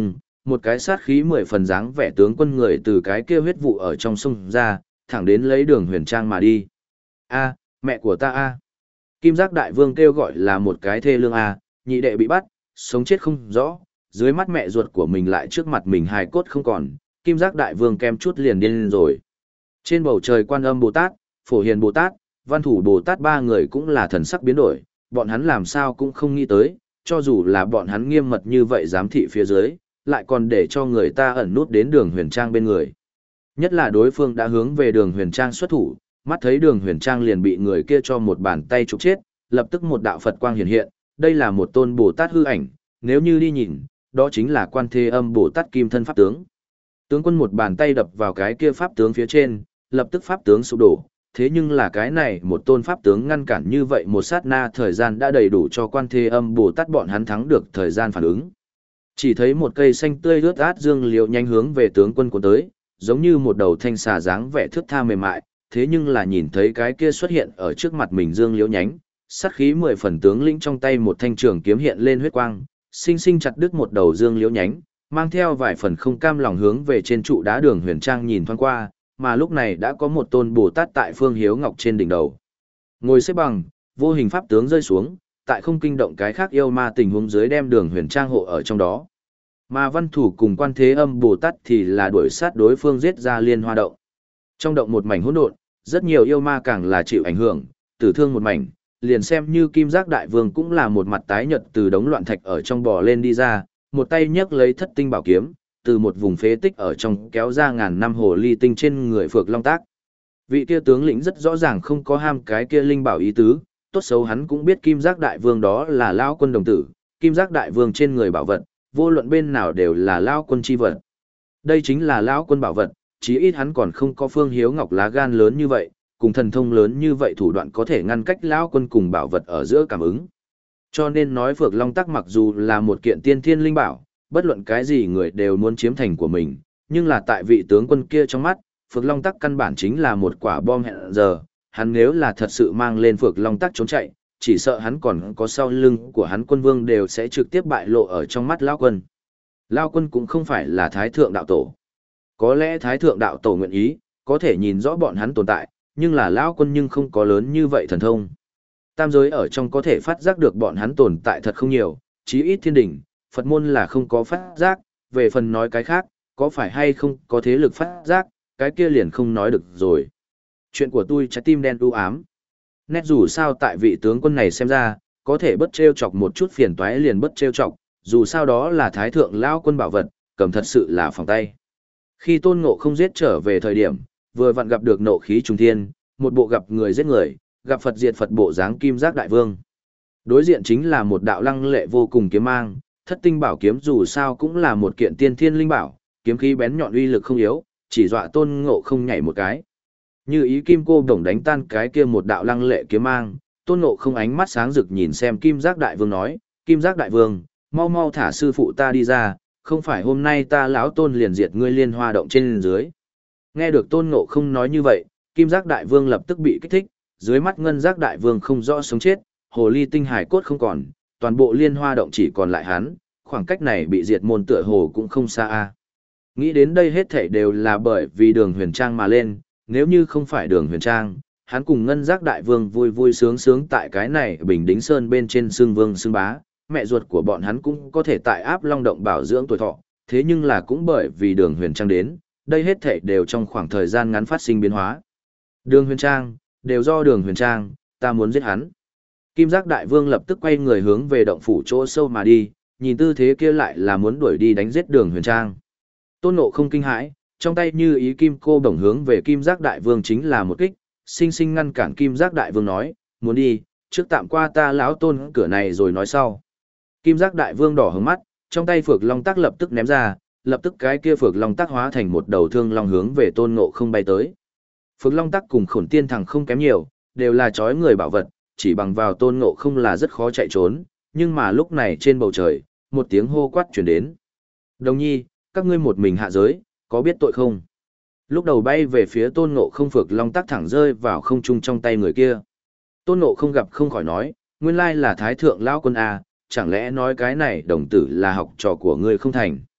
một cái sát khí mười phần dáng vẻ tướng quân người từ cái kia huyết vụ ở trong sông ra, thẳng đến lấy đường huyền trang mà đi. A, mẹ của ta a. Kim Giác Đại Vương kêu gọi là một cái thê lương a, nhị đệ bị bắt, sống chết không rõ, dưới mắt mẹ ruột của mình lại trước mặt mình hài cốt không còn, Kim Giác Đại Vương kem chút liền điên lên rồi. Trên bầu trời Quan Âm Bồ Tát, Phổ Hiền Bồ Tát, Văn Thủ Bồ Tát ba người cũng là thần sắc biến đổi, bọn hắn làm sao cũng không nghĩ tới, cho dù là bọn hắn nghiêm mật như vậy giám thị phía dưới, lại còn để cho người ta ẩn nút đến đường huyền trang bên người. Nhất là đối phương đã hướng về đường huyền trang xuất thủ, mắt thấy đường huyền trang liền bị người kia cho một bàn tay trục chết, lập tức một đạo Phật quang hiện hiện, đây là một tôn Bồ Tát hư ảnh, nếu như đi nhìn, đó chính là Quan Thế Âm Bồ Tát kim thân pháp tướng. Tướng quân một bàn tay đập vào cái kia pháp tướng phía trên, lập tức pháp tướng sụp đổ, thế nhưng là cái này một tôn pháp tướng ngăn cản như vậy một sát na thời gian đã đầy đủ cho Quan Thế Âm Bồ Tát bọn hắn thắng được thời gian phản ứng. Chỉ thấy một cây xanh tươi rớt át dương liễu nhanh hướng về tướng quân của tới, giống như một đầu thanh xà dáng vẻ thước tha mềm mại, thế nhưng là nhìn thấy cái kia xuất hiện ở trước mặt mình dương liễu nhánh, sát khí mười phần tướng lĩnh trong tay một thanh trường kiếm hiện lên huyết quang, sinh sinh chặt đứt một đầu dương liễu nhánh, mang theo vài phần không cam lòng hướng về trên trụ đá đường huyền trang nhìn thoáng qua, mà lúc này đã có một tôn Bồ Tát tại Phương Hiếu Ngọc trên đỉnh đầu. Ngồi xếp bằng, vô hình pháp tướng rơi xuống, tại không kinh động cái khác yêu ma tình huống dưới đem đường huyền trang hộ ở trong đó. Mà Văn Thủ cùng Quan Thế Âm Bồ Tát thì là đuổi sát đối phương giết ra liên hoa động. Trong động một mảnh hỗn độn, rất nhiều yêu ma càng là chịu ảnh hưởng, tử thương một mảnh, liền xem như Kim Giác Đại Vương cũng là một mặt tái nhợt từ đống loạn thạch ở trong bò lên đi ra, một tay nhấc lấy thất tinh bảo kiếm, từ một vùng phế tích ở trong kéo ra ngàn năm hồ ly tinh trên người Phược Long Tác. Vị kia tướng lĩnh rất rõ ràng không có ham cái kia linh bảo ý tứ, tốt xấu hắn cũng biết Kim Giác Đại Vương đó là lão quân đồng tử, Kim Giác Đại Vương trên người bảo vật, vô luận bên nào đều là lão quân chi vật. Đây chính là lão quân bảo vật, chí ít hắn còn không có Phương Hiếu Ngọc lá gan lớn như vậy, cùng thần thông lớn như vậy thủ đoạn có thể ngăn cách lão quân cùng bảo vật ở giữa cảm ứng. Cho nên nói Phược Long Tắc mặc dù là một kiện tiên thiên linh bảo, bất luận cái gì người đều muốn chiếm thành của mình, nhưng là tại vị tướng quân kia trong mắt, Phược Long Tắc căn bản chính là một quả bom hẹn giờ, hắn nếu là thật sự mang lên Phược Long Tắc trốn chạy, chỉ sợ hắn còn có sau lưng của hắn quân vương đều sẽ trực tiếp bại lộ ở trong mắt lão quân. Lão quân cũng không phải là Thái Thượng Đạo Tổ. Có lẽ Thái Thượng Đạo Tổ nguyện ý, có thể nhìn rõ bọn hắn tồn tại, nhưng là lão quân nhưng không có lớn như vậy thần thông. Tam giới ở trong có thể phát giác được bọn hắn tồn tại thật không nhiều, chí ít thiên đỉnh, Phật môn là không có phát giác, về phần nói cái khác, có phải hay không có thế lực phát giác, cái kia liền không nói được rồi. Chuyện của tôi trái tim đen u ám. Nét dù sao tại vị tướng quân này xem ra, có thể bất trêu chọc một chút phiền toái liền bất trêu chọc, dù sao đó là Thái Thượng Lão quân bảo vật, cầm thật sự là phòng tay. Khi Tôn Ngộ không giết trở về thời điểm, vừa vặn gặp được nộ khí trùng thiên, một bộ gặp người giết người, gặp Phật diệt Phật bộ dáng Kim Giác Đại Vương. Đối diện chính là một đạo lăng lệ vô cùng kiếm mang, thất tinh bảo kiếm dù sao cũng là một kiện tiên thiên linh bảo, kiếm khí bén nhọn uy lực không yếu, chỉ dọa Tôn Ngộ không nhảy một cái. Như ý kim cô đồng đánh tan cái kia một đạo lăng lệ kiếm mang, Tôn Ngộ không ánh mắt sáng rực nhìn xem Kim Giác Đại Vương nói, Kim Giác Đại Vương, mau mau thả sư phụ ta đi ra, không phải hôm nay ta lão Tôn liền diệt ngươi liên hoa động trên dưới. Nghe được Tôn Ngộ không nói như vậy, Kim Giác Đại Vương lập tức bị kích thích, dưới mắt Ngân Giác Đại Vương không rõ sống chết, hồ ly tinh hải cốt không còn, toàn bộ liên hoa động chỉ còn lại hắn, khoảng cách này bị diệt môn tựa hồ cũng không xa a. Nghĩ đến đây hết thảy đều là bởi vì Đường Huyền Trang mà lên, nếu như không phải Đường Huyền Trang, hắn cùng Ngân Giác Đại Vương vui vui sướng sướng tại cái này Bình Đính Sơn bên trên xương vương xương bá, mẹ ruột của bọn hắn cũng có thể tại Áp Long động bảo dưỡng tuổi thọ, thế nhưng là cũng bởi vì Đường Huyền Trang đến, đây hết thảy đều trong khoảng thời gian ngắn phát sinh biến hóa. Đường Huyền Trang, đều do Đường Huyền Trang, ta muốn giết hắn. Kim Giác Đại Vương lập tức quay người hướng về động phủ chỗ sâu mà đi, nhìn tư thế kia lại là muốn đuổi đi đánh giết Đường Huyền Trang. Tôn Ngộ không kinh hãi, trong tay như ý kim cô đồng hướng về Kim Giác Đại Vương chính là một kích, sinh sinh ngăn cản Kim Giác Đại Vương nói, muốn đi, trước tạm qua ta lão Tôn cửa này rồi nói sau. Kim Giác Đại Vương đỏ hướng mắt, trong tay Phược Long Tắc lập tức ném ra, lập tức cái kia Phược Long Tắc hóa thành một đầu thương long hướng về Tôn Ngộ không bay tới. Phược Long Tắc cùng Khổn Tiên Thằng không kém nhiều, đều là chói người bảo vật, chỉ bằng vào Tôn Ngộ không là rất khó chạy trốn, nhưng mà lúc này trên bầu trời, một tiếng hô quát truyền đến. Đồng nhi, các ngươi một mình hạ giới, có biết tội không? Lúc đầu bay về phía Tôn Ngộ không Phược Long Tắc thẳng rơi vào không trung trong tay người kia. Tôn Ngộ không gặp không khỏi nói, nguyên lai là Thái Thượng Lão quân A, chẳng lẽ nói cái này đồng tử là học trò của ngươi không thành?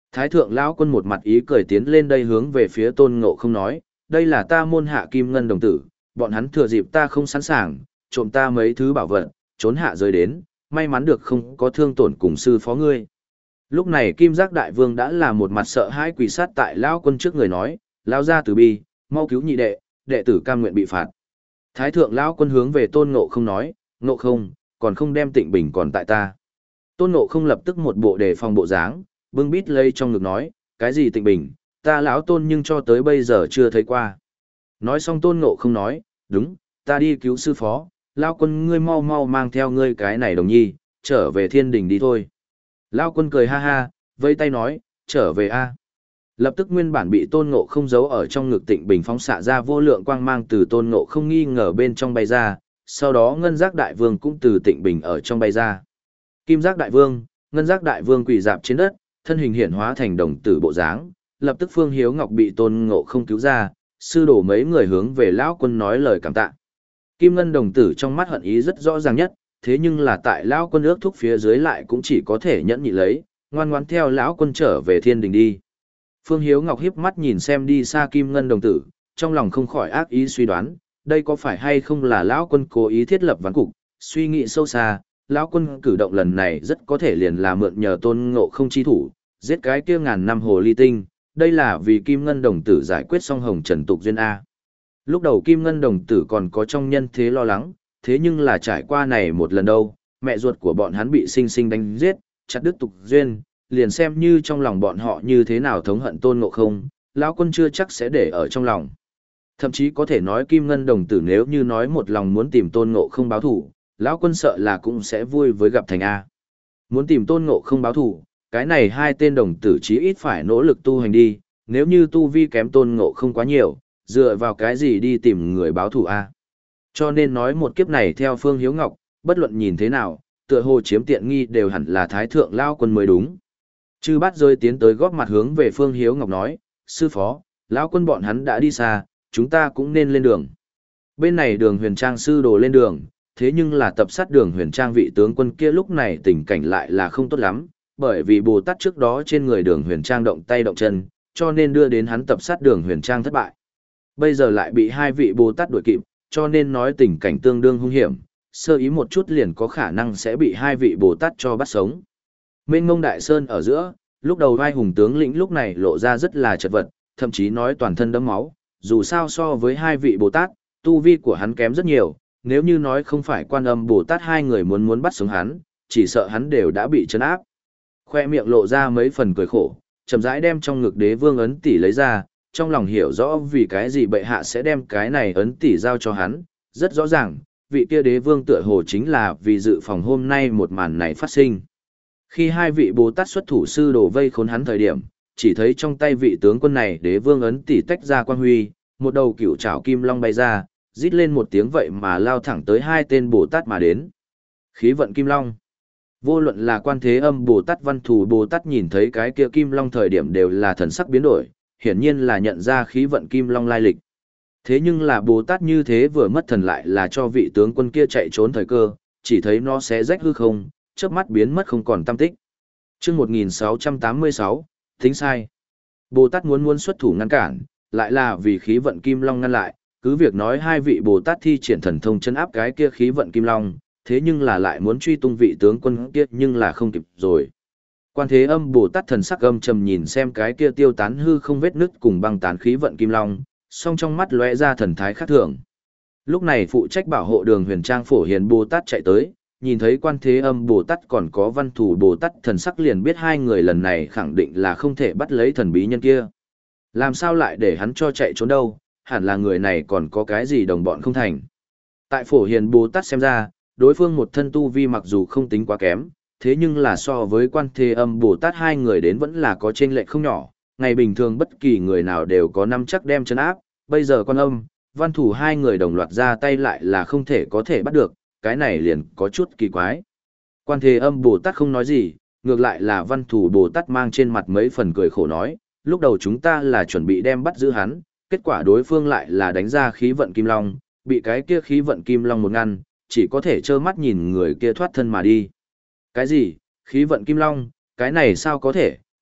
Thái thượng lão quân một mặt ý cười tiến lên đây hướng về phía Tôn Ngộ Không nói, đây là ta môn hạ kim ngân đồng tử, bọn hắn thừa dịp ta không sẵn sàng, trộm ta mấy thứ bảo vật, trốn hạ rơi đến, may mắn được không có thương tổn cùng sư phó ngươi. Lúc này Kim Giác Đại Vương đã là một mặt sợ hãi quỳ sát tại lão quân trước người nói, lão gia từ bi, mau cứu nhị đệ, đệ tử cam nguyện bị phạt. Thái thượng lão quân hướng về Tôn Ngộ Không nói, Ngộ Không, còn không đem Tịnh Bình còn tại ta. Tôn Ngộ Không lập tức một bộ đề phòng bộ dáng, bưng bít lấy trong ngực nói, cái gì Tịnh Bình, ta lão Tôn nhưng cho tới bây giờ chưa thấy qua. Nói xong Tôn Ngộ Không nói, đúng, ta đi cứu sư phó, lão quân ngươi mau mau mang theo ngươi cái này đồng nhi, trở về thiên đình đi thôi. Lão quân cười ha ha, vây tay nói, trở về a. Lập tức nguyên bản bị Tôn Ngộ Không giấu ở trong ngực Tịnh Bình phóng xạ ra vô lượng quang mang từ Tôn Ngộ Không nghi ngờ bên trong bay ra, sau đó Ngân Giác Đại Vương cũng từ Tịnh Bình ở trong bay ra. Kim Giác Đại Vương, Ngân Giác Đại Vương quỳ dạp trên đất, thân hình hiển hóa thành đồng tử bộ dáng, lập tức Phương Hiếu Ngọc bị Tôn Ngộ Không cứu ra, sư đổ mấy người hướng về lão quân nói lời cảm tạ. Kim Ngân đồng tử trong mắt hận ý rất rõ ràng nhất, thế nhưng là tại lão quân ước thúc phía dưới lại cũng chỉ có thể nhẫn nhị lấy, ngoan ngoãn theo lão quân trở về thiên đình đi. Phương Hiếu Ngọc hiếp mắt nhìn xem đi xa Kim Ngân đồng tử, trong lòng không khỏi ác ý suy đoán, đây có phải hay không là lão quân cố ý thiết lập ván cục, suy nghĩ sâu xa, lão quân cử động lần này rất có thể liền là mượn nhờ Tôn Ngộ Không chi thủ, giết cái kia ngàn năm hồ ly tinh, đây là vì Kim Ngân đồng tử giải quyết xong hồng trần tục duyên A. Lúc đầu Kim Ngân đồng tử còn có trong nhân thế lo lắng, thế nhưng là trải qua này một lần đâu, mẹ ruột của bọn hắn bị sinh sinh đánh giết, chặt đứt tục duyên, liền xem như trong lòng bọn họ như thế nào thống hận Tôn Ngộ Không, lão quân chưa chắc sẽ để ở trong lòng. Thậm chí có thể nói Kim Ngân đồng tử nếu như nói một lòng muốn tìm Tôn Ngộ Không báo thù, lão quân sợ là cũng sẽ vui với gặp thành A. Muốn tìm Tôn Ngộ Không báo thù, cái này hai tên đồng tử chí ít phải nỗ lực tu hành đi, nếu như tu vi kém Tôn Ngộ Không quá nhiều, dựa vào cái gì đi tìm người báo thù A. Cho nên nói một kiếp này theo Phương Hiếu Ngọc, bất luận nhìn thế nào, tựa hồ chiếm tiện nghi đều hẳn là Thái thượng lão quân mới đúng. Chư Bát rơi tiến tới góp mặt hướng về Phương Hiếu Ngọc nói, sư phó, lão quân bọn hắn đã đi xa, chúng ta cũng nên lên đường. Bên này Đường Huyền Trang sư đồ lên đường, thế nhưng là tập sát Đường Huyền Trang vị tướng quân kia lúc này tình cảnh lại là không tốt lắm, bởi vì Bồ Tát trước đó trên người Đường Huyền Trang động tay động chân, cho nên đưa đến hắn tập sát Đường Huyền Trang thất bại. Bây giờ lại bị hai vị Bồ Tát đuổi kịp, cho nên nói tình cảnh tương đương hung hiểm, sơ ý một chút liền có khả năng sẽ bị hai vị Bồ Tát cho bắt sống. Mênh Mông Đại Sơn ở giữa, lúc đầu vai hùng tướng lĩnh lúc này lộ ra rất là chật vật, thậm chí nói toàn thân đẫm máu, dù sao so với hai vị Bồ Tát, tu vi của hắn kém rất nhiều, nếu như nói không phải Quan Âm Bồ Tát hai người muốn muốn bắt sống hắn, chỉ sợ hắn đều đã bị trấn áp. Khoe miệng lộ ra mấy phần cười khổ, chậm rãi đem trong ngực Đế Vương ấn tỷ lấy ra, trong lòng hiểu rõ vì cái gì bệ hạ sẽ đem cái này ấn tỷ giao cho hắn, rất rõ ràng, vị kia Đế Vương tựa hồ chính là vì dự phòng hôm nay một màn này phát sinh. Khi hai vị Bồ Tát xuất thủ sư đồ vây khốn hắn thời điểm, chỉ thấy trong tay vị tướng quân này Đế Vương ấn tỷ tách ra quang huy, một đầu cựu trảo kim long bay ra, rít lên một tiếng vậy mà lao thẳng tới hai tên Bồ Tát mà đến. Khí vận kim long. Vô luận là Quan Thế Âm Bồ Tát, Văn Thù Bồ Tát nhìn thấy cái kia kim long thời điểm đều là thần sắc biến đổi, hiển nhiên là nhận ra khí vận kim long lai lịch. Thế nhưng là Bồ Tát như thế vừa mất thần lại là cho vị tướng quân kia chạy trốn thời cơ, chỉ thấy nó sẽ rách hư không, chớp mắt biến mất không còn tăm tích. Chương một nghìn sáu trăm tám mươi sáu, tính sai. Bồ Tát muốn muốn xuất thủ ngăn cản, lại là vì khí vận kim long ngăn lại, cứ việc nói hai vị Bồ Tát thi triển thần thông chân áp cái kia khí vận kim long, thế nhưng là lại muốn truy tung vị tướng quân kia nhưng là không kịp rồi. Quan Thế Âm Bồ Tát thần sắc âm trầm nhìn xem cái kia tiêu tán hư không vết nứt cùng băng tán khí vận kim long, song trong mắt lóe ra thần thái khác thường. Lúc này phụ trách bảo hộ Đường Huyền Trang Phổ Hiền Bồ Tát chạy tới, nhìn thấy Quan Thế Âm Bồ Tát còn có Văn Thù Bồ Tát thần sắc liền biết hai người lần này khẳng định là không thể bắt lấy thần bí nhân kia. Làm sao lại để hắn cho chạy trốn đâu, hẳn là người này còn có cái gì đồng bọn không thành. Tại Phổ Hiền Bồ Tát xem ra, đối phương một thân tu vi mặc dù không tính quá kém, thế nhưng là so với Quan Thế Âm Bồ Tát hai người đến vẫn là có chênh lệch không nhỏ, ngày bình thường bất kỳ người nào đều có năm chắc đem trấn áp, bây giờ Quan Âm, Văn Thủ hai người đồng loạt ra tay lại là không thể có thể bắt được, cái này liền có chút kỳ quái. Quan Thế Âm Bồ Tát không nói gì, ngược lại là Văn Thủ Bồ Tát mang trên mặt mấy phần cười khổ nói, lúc đầu chúng ta là chuẩn bị đem bắt giữ hắn, kết quả đối phương lại là đánh ra khí vận kim long, bị cái kia khí vận kim long một ngăn, chỉ có thể trơ mắt nhìn người kia thoát thân mà đi. Cái gì? Khí vận kim long, cái này sao có thể?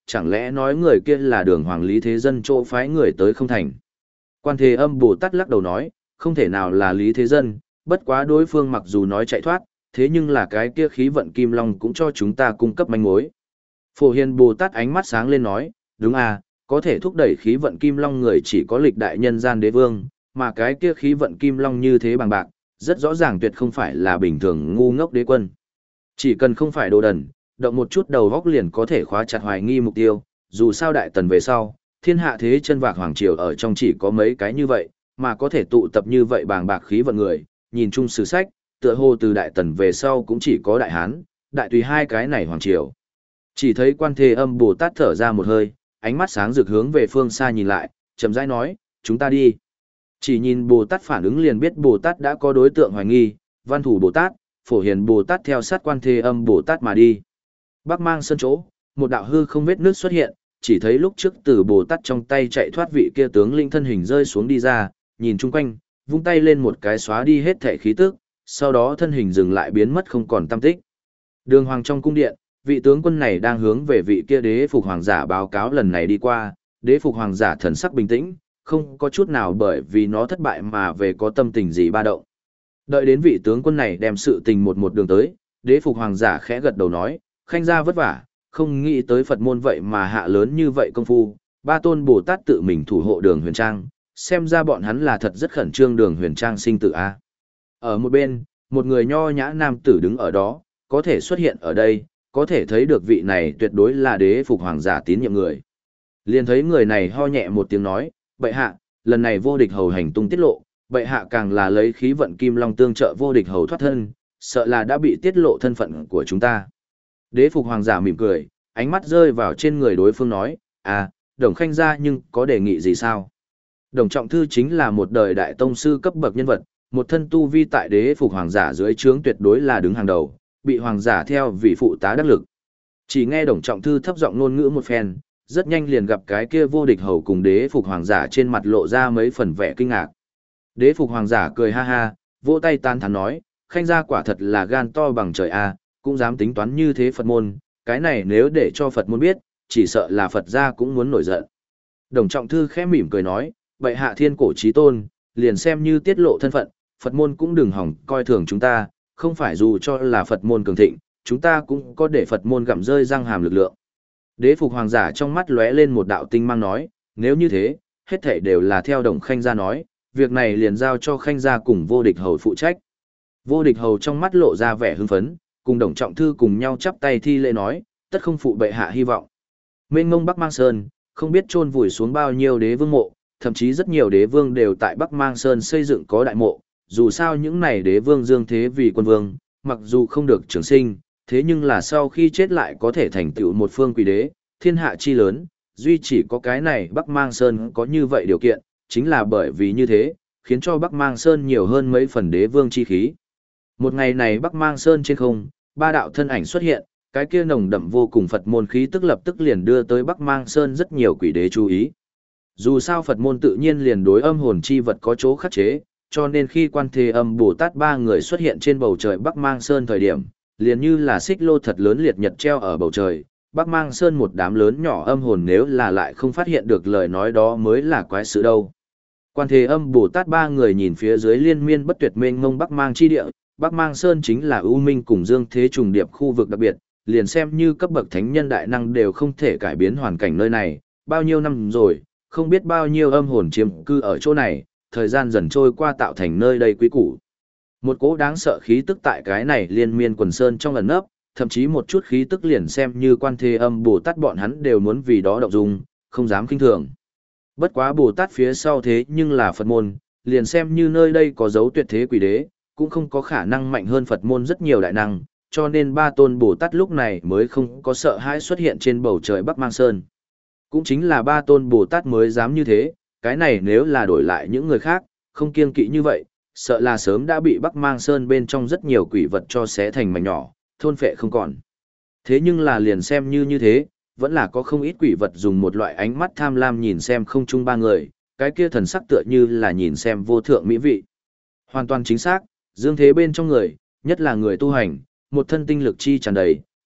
chẳng lẽ nói người kia là đường hoàng Lý Thế Dân chỗ phái người tới không thành. Quan Thế Âm Bồ Tát lắc đầu nói, không thể nào là Lý Thế Dân, bất quá đối phương mặc dù nói chạy thoát, thế nhưng là cái kia khí vận Kim Long cũng cho chúng ta cung cấp manh mối. Phổ Hiền Bồ Tát ánh mắt sáng lên nói, đúng à, có thể thúc đẩy khí vận Kim Long người chỉ có lịch đại nhân gian đế vương, mà cái kia khí vận Kim Long như thế bằng bạc, rất rõ ràng tuyệt không phải là bình thường ngu ngốc đế quân. Chỉ cần không phải đồ đần, động một chút đầu góc liền có thể khóa chặt hoài nghi mục tiêu, dù sao đại tần về sau, thiên hạ thế chân vạc hoàng triều ở trong chỉ có mấy cái như vậy, mà có thể tụ tập như vậy bàng bạc khí vận người, nhìn chung sử sách, tựa hồ từ đại tần về sau cũng chỉ có đại hán, đại tùy hai cái này hoàng triều. Chỉ thấy Quan Thế Âm Bồ Tát thở ra một hơi, ánh mắt sáng rực hướng về phương xa nhìn lại, chậm rãi nói, chúng ta đi. Chỉ nhìn Bồ Tát phản ứng liền biết Bồ Tát đã có đối tượng hoài nghi, Văn Thủ Bồ Tát, Phổ Hiền Bồ Tát theo sát Quan Thế Âm Bồ Tát mà đi. Bắc Mang Sơn chỗ, một đạo hư không vết nước xuất hiện, chỉ thấy lúc trước từ Bồ Tát trong tay chạy thoát vị kia tướng linh thân hình rơi xuống đi ra, nhìn chung quanh, vung tay lên một cái xóa đi hết thể khí tức, sau đó thân hình dừng lại biến mất không còn tăm tích. Đường hoàng trong cung điện, vị tướng quân này đang hướng về vị kia đế phục hoàng giả báo cáo lần này đi qua, đế phục hoàng giả thần sắc bình tĩnh, không có chút nào bởi vì nó thất bại mà về có tâm tình gì ba động. Đợi đến vị tướng quân này đem sự tình một một đường tới, đế phục hoàng giả khẽ gật đầu nói, khanh gia vất vả, không nghĩ tới Phật môn vậy mà hạ lớn như vậy công phu, ba tôn Bồ Tát tự mình thủ hộ đường huyền trang, xem ra bọn hắn là thật rất khẩn trương đường huyền trang sinh tử a. Ở một bên, một người nho nhã nam tử đứng ở đó, có thể xuất hiện ở đây, có thể thấy được vị này tuyệt đối là đế phục hoàng giả tín nhiệm người. Liền thấy người này ho nhẹ một tiếng nói, bệ hạ, lần này vô địch hầu hành tung tiết lộ, bệ hạ càng là lấy khí vận Kim Long tương trợ vô địch hầu thoát thân, sợ là đã bị tiết lộ thân phận của chúng ta. Đế phục hoàng giả mỉm cười, ánh mắt rơi vào trên người đối phương nói, à, Đồng Khanh gia nhưng có đề nghị gì sao? Đồng Trọng Thư chính là một đời đại tông sư cấp bậc nhân vật, một thân tu vi tại đế phục hoàng giả dưới trướng tuyệt đối là đứng hàng đầu, bị hoàng giả theo vị phụ tá đắc lực. Chỉ nghe Đồng Trọng Thư thấp giọng ngôn ngữ một phen, rất nhanh liền gặp cái kia vô địch hầu cùng đế phục hoàng giả trên mặt lộ ra mấy phần vẻ kinh ngạc. Đế phục hoàng giả cười ha ha, vỗ tay tán thán nói, Khanh gia quả thật là gan to bằng trời a, cũng dám tính toán như thế Phật môn, cái này nếu để cho Phật môn biết, chỉ sợ là Phật gia cũng muốn nổi giận. Đồng Trọng Thư khẽ mỉm cười nói, bệ hạ thiên cổ chí tôn, liền xem như tiết lộ thân phận, Phật môn cũng đừng hỏng coi thường chúng ta, không phải dù cho là Phật môn cường thịnh, chúng ta cũng có để Phật môn gặm rơi răng hàm lực lượng. Đế phục hoàng giả trong mắt lóe lên một đạo tinh mang nói, nếu như thế, hết thảy đều là theo Đồng Khanh gia nói, việc này liền giao cho Khanh gia cùng vô địch hầu phụ trách. Vô địch hầu trong mắt lộ ra vẻ hưng phấn, cùng Đồng Trọng Thư cùng nhau chắp tay thi lễ nói, tất không phụ bệ hạ hy vọng. Mênh mông Bắc Mang Sơn, không biết chôn vùi xuống bao nhiêu đế vương mộ, thậm chí rất nhiều đế vương đều tại Bắc Mang Sơn xây dựng có đại mộ, dù sao những này đế vương dương thế vì quân vương, mặc dù không được trường sinh, thế nhưng là sau khi chết lại có thể thành tựu một phương quỷ đế, thiên hạ chi lớn, duy chỉ có cái này Bắc Mang Sơn có như vậy điều kiện, chính là bởi vì như thế, khiến cho Bắc Mang Sơn nhiều hơn mấy phần đế vương chi khí. Một ngày này Bắc Mang Sơn trên không, ba đạo thân ảnh xuất hiện, cái kia nồng đậm vô cùng Phật môn khí tức lập tức liền đưa tới Bắc Mang Sơn rất nhiều quỷ đế chú ý. Dù sao Phật môn tự nhiên liền đối âm hồn chi vật có chỗ khắc chế, cho nên khi Quan Thế Âm Bồ Tát ba người xuất hiện trên bầu trời Bắc Mang Sơn thời điểm, liền như là xích lô thật lớn liệt nhật treo ở bầu trời, Bắc Mang Sơn một đám lớn nhỏ âm hồn nếu là lại không phát hiện được lời nói đó mới là quái sự đâu. Quan Thế Âm Bồ Tát ba người nhìn phía dưới liên miên bất tuyệt mênh mông Bắc Mang chi địa, Bắc Mang Sơn chính là ưu minh cùng dương thế trùng điệp khu vực đặc biệt, liền xem như cấp bậc thánh nhân đại năng đều không thể cải biến hoàn cảnh nơi này, bao nhiêu năm rồi, không biết bao nhiêu âm hồn chiếm cư ở chỗ này, thời gian dần trôi qua tạo thành nơi đây quý củ. Một cỗ đáng sợ khí tức tại cái này liên miên quần sơn trong ẩn nấp, thậm chí một chút khí tức liền xem như Quan Thế Âm Bồ Tát bọn hắn đều muốn vì đó động dung, không dám kinh thường. Bất quá Bồ Tát phía sau thế nhưng là Phật môn, liền xem như nơi đây có dấu tuyệt thế quỷ đế, cũng không có khả năng mạnh hơn Phật môn rất nhiều đại năng, cho nên ba tôn Bồ Tát lúc này mới không có sợ hãi xuất hiện trên bầu trời Bắc Mang Sơn. Cũng chính là ba tôn Bồ Tát mới dám như thế, cái này nếu là đổi lại những người khác, không kiêng kỵ như vậy, sợ là sớm đã bị Bắc Mang Sơn bên trong rất nhiều quỷ vật cho xé thành mảnh nhỏ, thôn phệ không còn. Thế nhưng là liền xem như như thế, vẫn là có không ít quỷ vật dùng một loại ánh mắt tham lam nhìn xem không chung ba người, cái kia thần sắc tựa như là nhìn xem vô thượng mỹ vị. Hoàn toàn chính xác, dương thế bên trong người, nhất là người tu hành, một thân tinh lực chi tràn đầy,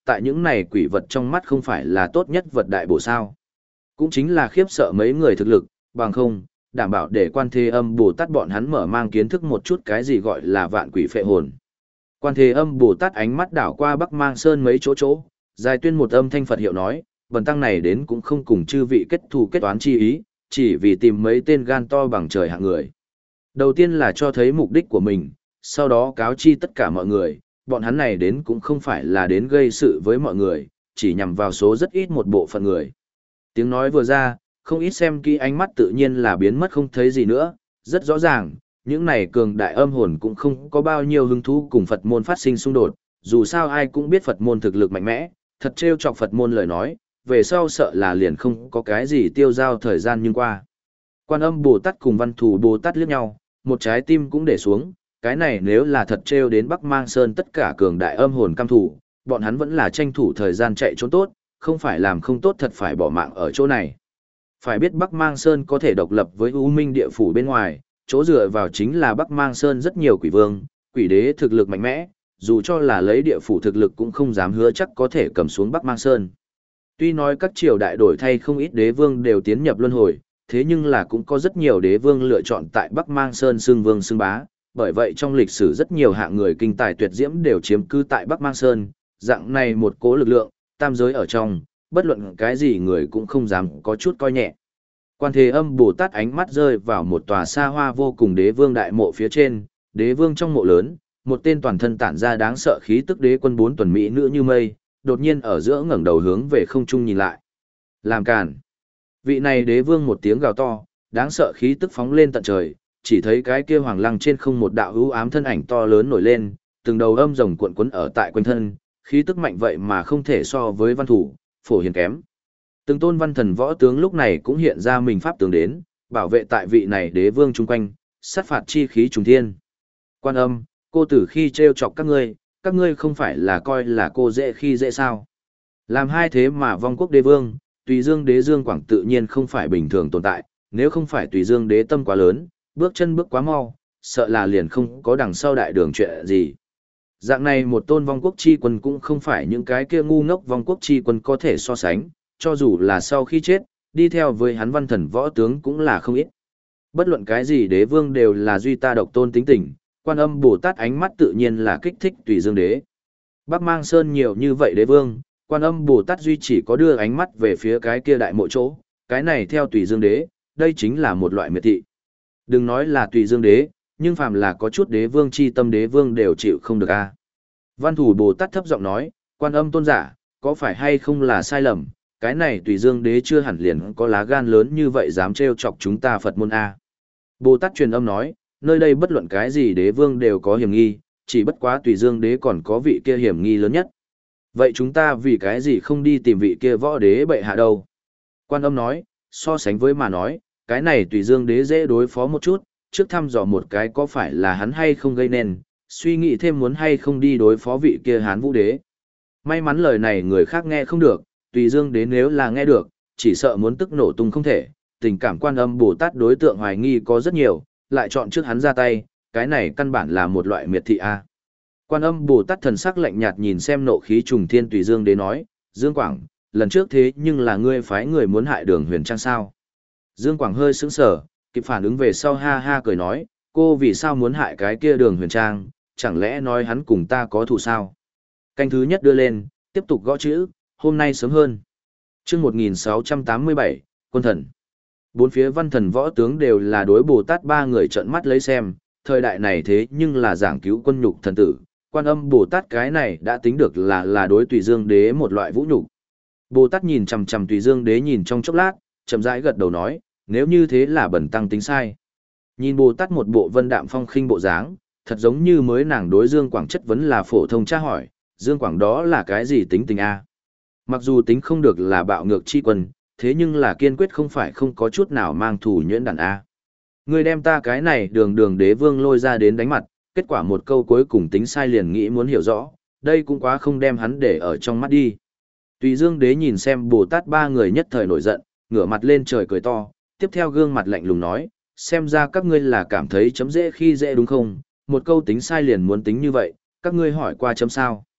tại những này quỷ vật trong mắt không phải là tốt nhất vật đại bổ sao. Cũng chính là khiếp sợ mấy người thực lực, bằng không, đảm bảo để Quan Thế Âm Bồ Tát bọn hắn mở mang kiến thức một chút cái gì gọi là vạn quỷ phệ hồn. Quan Thế Âm Bồ Tát ánh mắt đảo qua Bắc Mang Sơn mấy chỗ chỗ, dài tuyên một âm thanh Phật hiệu nói, bần tăng này đến cũng không cùng chư vị kết thù kết toán chi ý, chỉ vì tìm mấy tên gan to bằng trời hạng người. Đầu tiên là cho thấy mục đích của mình, sau đó cáo chi tất cả mọi người, bọn hắn này đến cũng không phải là đến gây sự với mọi người, chỉ nhằm vào số rất ít một bộ phận người. Tiếng nói vừa ra, không ít xem kỹ ánh mắt tự nhiên là biến mất không thấy gì nữa, rất rõ ràng, những này cường đại âm hồn cũng không có bao nhiêu hứng thú cùng Phật môn phát sinh xung đột, dù sao ai cũng biết Phật môn thực lực mạnh mẽ, thật trêu chọc Phật môn lời nói, về sau sợ là liền không có cái gì tiêu giao thời gian nhưng qua. Quan Âm Bồ Tát cùng Văn Thù Bồ Tát liếc nhau, một trái tim cũng để xuống, cái này nếu là thật trêu đến Bắc Mang Sơn tất cả cường đại âm hồn cam thủ, bọn hắn vẫn là tranh thủ thời gian chạy trốn tốt, không phải làm không tốt thật phải bỏ mạng ở chỗ này. Phải biết Bắc Mang Sơn có thể độc lập với U Minh địa phủ bên ngoài, chỗ dựa vào chính là Bắc Mang Sơn rất nhiều quỷ vương, quỷ đế thực lực mạnh mẽ, dù cho là lấy địa phủ thực lực cũng không dám hứa chắc có thể cầm xuống Bắc Mang Sơn. Tuy nói các triều đại đổi thay không ít đế vương đều tiến nhập luân hồi, thế nhưng là cũng có rất nhiều đế vương lựa chọn tại Bắc Mang Sơn xưng vương xưng bá, bởi vậy trong lịch sử rất nhiều hạng người kinh tài tuyệt diễm đều chiếm cư tại Bắc Mang Sơn, dạng này một cố lực lượng, tam giới ở trong, bất luận cái gì người cũng không dám có chút coi nhẹ. Quan Thế Âm Bồ Tát ánh mắt rơi vào một tòa xa hoa vô cùng đế vương đại mộ phía trên, đế vương trong mộ lớn, một tên toàn thân tản ra đáng sợ khí tức đế quân bốn tuần mỹ nữ như mây, đột nhiên ở giữa ngẩng đầu hướng về không trung nhìn lại. Làm càn. Vị này đế vương một tiếng gào to, đáng sợ khí tức phóng lên tận trời, chỉ thấy cái kia hoàng lăng trên không một đạo hữu ám thân ảnh to lớn nổi lên, từng đầu âm rồng cuộn quấn ở tại quanh thân, khí tức mạnh vậy mà không thể so với văn thủ, phổ hiền kém. Từng tôn văn thần võ tướng lúc này cũng hiện ra mình pháp tướng đến, bảo vệ tại vị này đế vương chung quanh, sát phạt chi khí trùng thiên. Quan Âm, cô tử khi trêu chọc các ngươi, các ngươi không phải là coi là cô dễ khi dễ sao. Làm hai thế mà vong quốc đế vương, Tùy Dương đế Dương Quảng tự nhiên không phải bình thường tồn tại, nếu không phải Tùy Dương đế tâm quá lớn, bước chân bước quá mau, sợ là liền không có đằng sau đại đường chuyện gì. Dạng này một tôn vong quốc chi quân cũng không phải những cái kia ngu ngốc vong quốc chi quân có thể so sánh, cho dù là sau khi chết, đi theo với hắn văn thần võ tướng cũng là không ít. Bất luận cái gì đế vương đều là duy ta độc tôn tính tình, Quan Âm Bồ Tát ánh mắt tự nhiên là kích thích Tùy Dương đế. Bắc Mang Sơn nhiều như vậy đế vương, Quan Âm Bồ Tát duy chỉ có đưa ánh mắt về phía cái kia đại mộ chỗ, cái này theo Tùy Dương đế, đây chính là một loại miệt thị. Đừng nói là Tùy Dương đế, nhưng phàm là có chút đế vương chi tâm đế vương đều chịu không được a. Văn Thủ Bồ Tát thấp giọng nói, Quan Âm tôn giả, có phải hay không là sai lầm, cái này Tùy Dương đế chưa hẳn liền có lá gan lớn như vậy dám trêu chọc chúng ta Phật môn a. Bồ Tát truyền âm nói, nơi đây bất luận cái gì đế vương đều có hiểm nghi, chỉ bất quá Tùy Dương đế còn có vị kia hiểm nghi lớn nhất. Vậy chúng ta vì cái gì không đi tìm vị kia võ đế bệ hạ đâu? Quan Âm nói, so sánh với mà nói, cái này Tùy Dương đế dễ đối phó một chút, trước thăm dò một cái có phải là hắn hay không gây nên, suy nghĩ thêm muốn hay không đi đối phó vị kia Hán Vũ đế. May mắn lời này người khác nghe không được, Tùy Dương đế nếu là nghe được, chỉ sợ muốn tức nổ tung không thể, tình cảm Quan Âm Bồ Tát đối tượng hoài nghi có rất nhiều, lại chọn trước hắn ra tay, cái này căn bản là một loại miệt thị a. Quan Âm Bồ Tát thần sắc lạnh nhạt nhìn xem nộ khí trùng thiên Tùy Dương đế nói, Dương Quảng, lần trước thế nhưng là ngươi phái người muốn hại Đường Huyền Trang sao? Dương Quảng hơi sững sờ, kịp phản ứng về sau ha ha cười nói, cô vì sao muốn hại cái kia Đường Huyền Trang, chẳng lẽ nói hắn cùng ta có thù sao? Canh thứ nhất đưa lên, tiếp tục gõ chữ, hôm nay sớm hơn. Chương một nghìn sáu trăm tám mươi bảy, Quân thần. Bốn phía văn thần võ tướng đều là đối Bồ Tát ba người trợn mắt lấy xem, thời đại này thế nhưng là giảng cứu quân nhục thần tử, Quan Âm Bồ Tát cái này đã tính được là là đối Tùy Dương đế một loại vũ nhục. Bồ Tát nhìn chằm chằm Tùy Dương đế nhìn trong chốc lát, chậm rãi gật đầu nói, nếu như thế là bẩn tăng tính sai. Nhìn Bồ Tát một bộ vân đạm phong khinh bộ dáng, thật giống như mới nàng đối Dương Quảng chất vấn là phổ thông tra hỏi, Dương Quảng đó là cái gì tính tình a? Mặc dù tính không được là bạo ngược chi quân, thế nhưng là kiên quyết không phải không có chút nào mang thù nhuyễn đàn a. Ngươi đem ta cái này đường đường đế vương lôi ra đến đánh mặt, kết quả một câu cuối cùng tính sai liền nghĩ muốn hiểu rõ, đây cũng quá không đem hắn để ở trong mắt đi. Tùy Dương đế nhìn xem Bồ Tát ba người nhất thời nổi giận, ngửa mặt lên trời cười to, tiếp theo gương mặt lạnh lùng nói, xem ra các ngươi là cảm thấy chấm dễ khi dễ đúng không, một câu tính sai liền muốn tính như vậy, các ngươi hỏi qua chấm sao.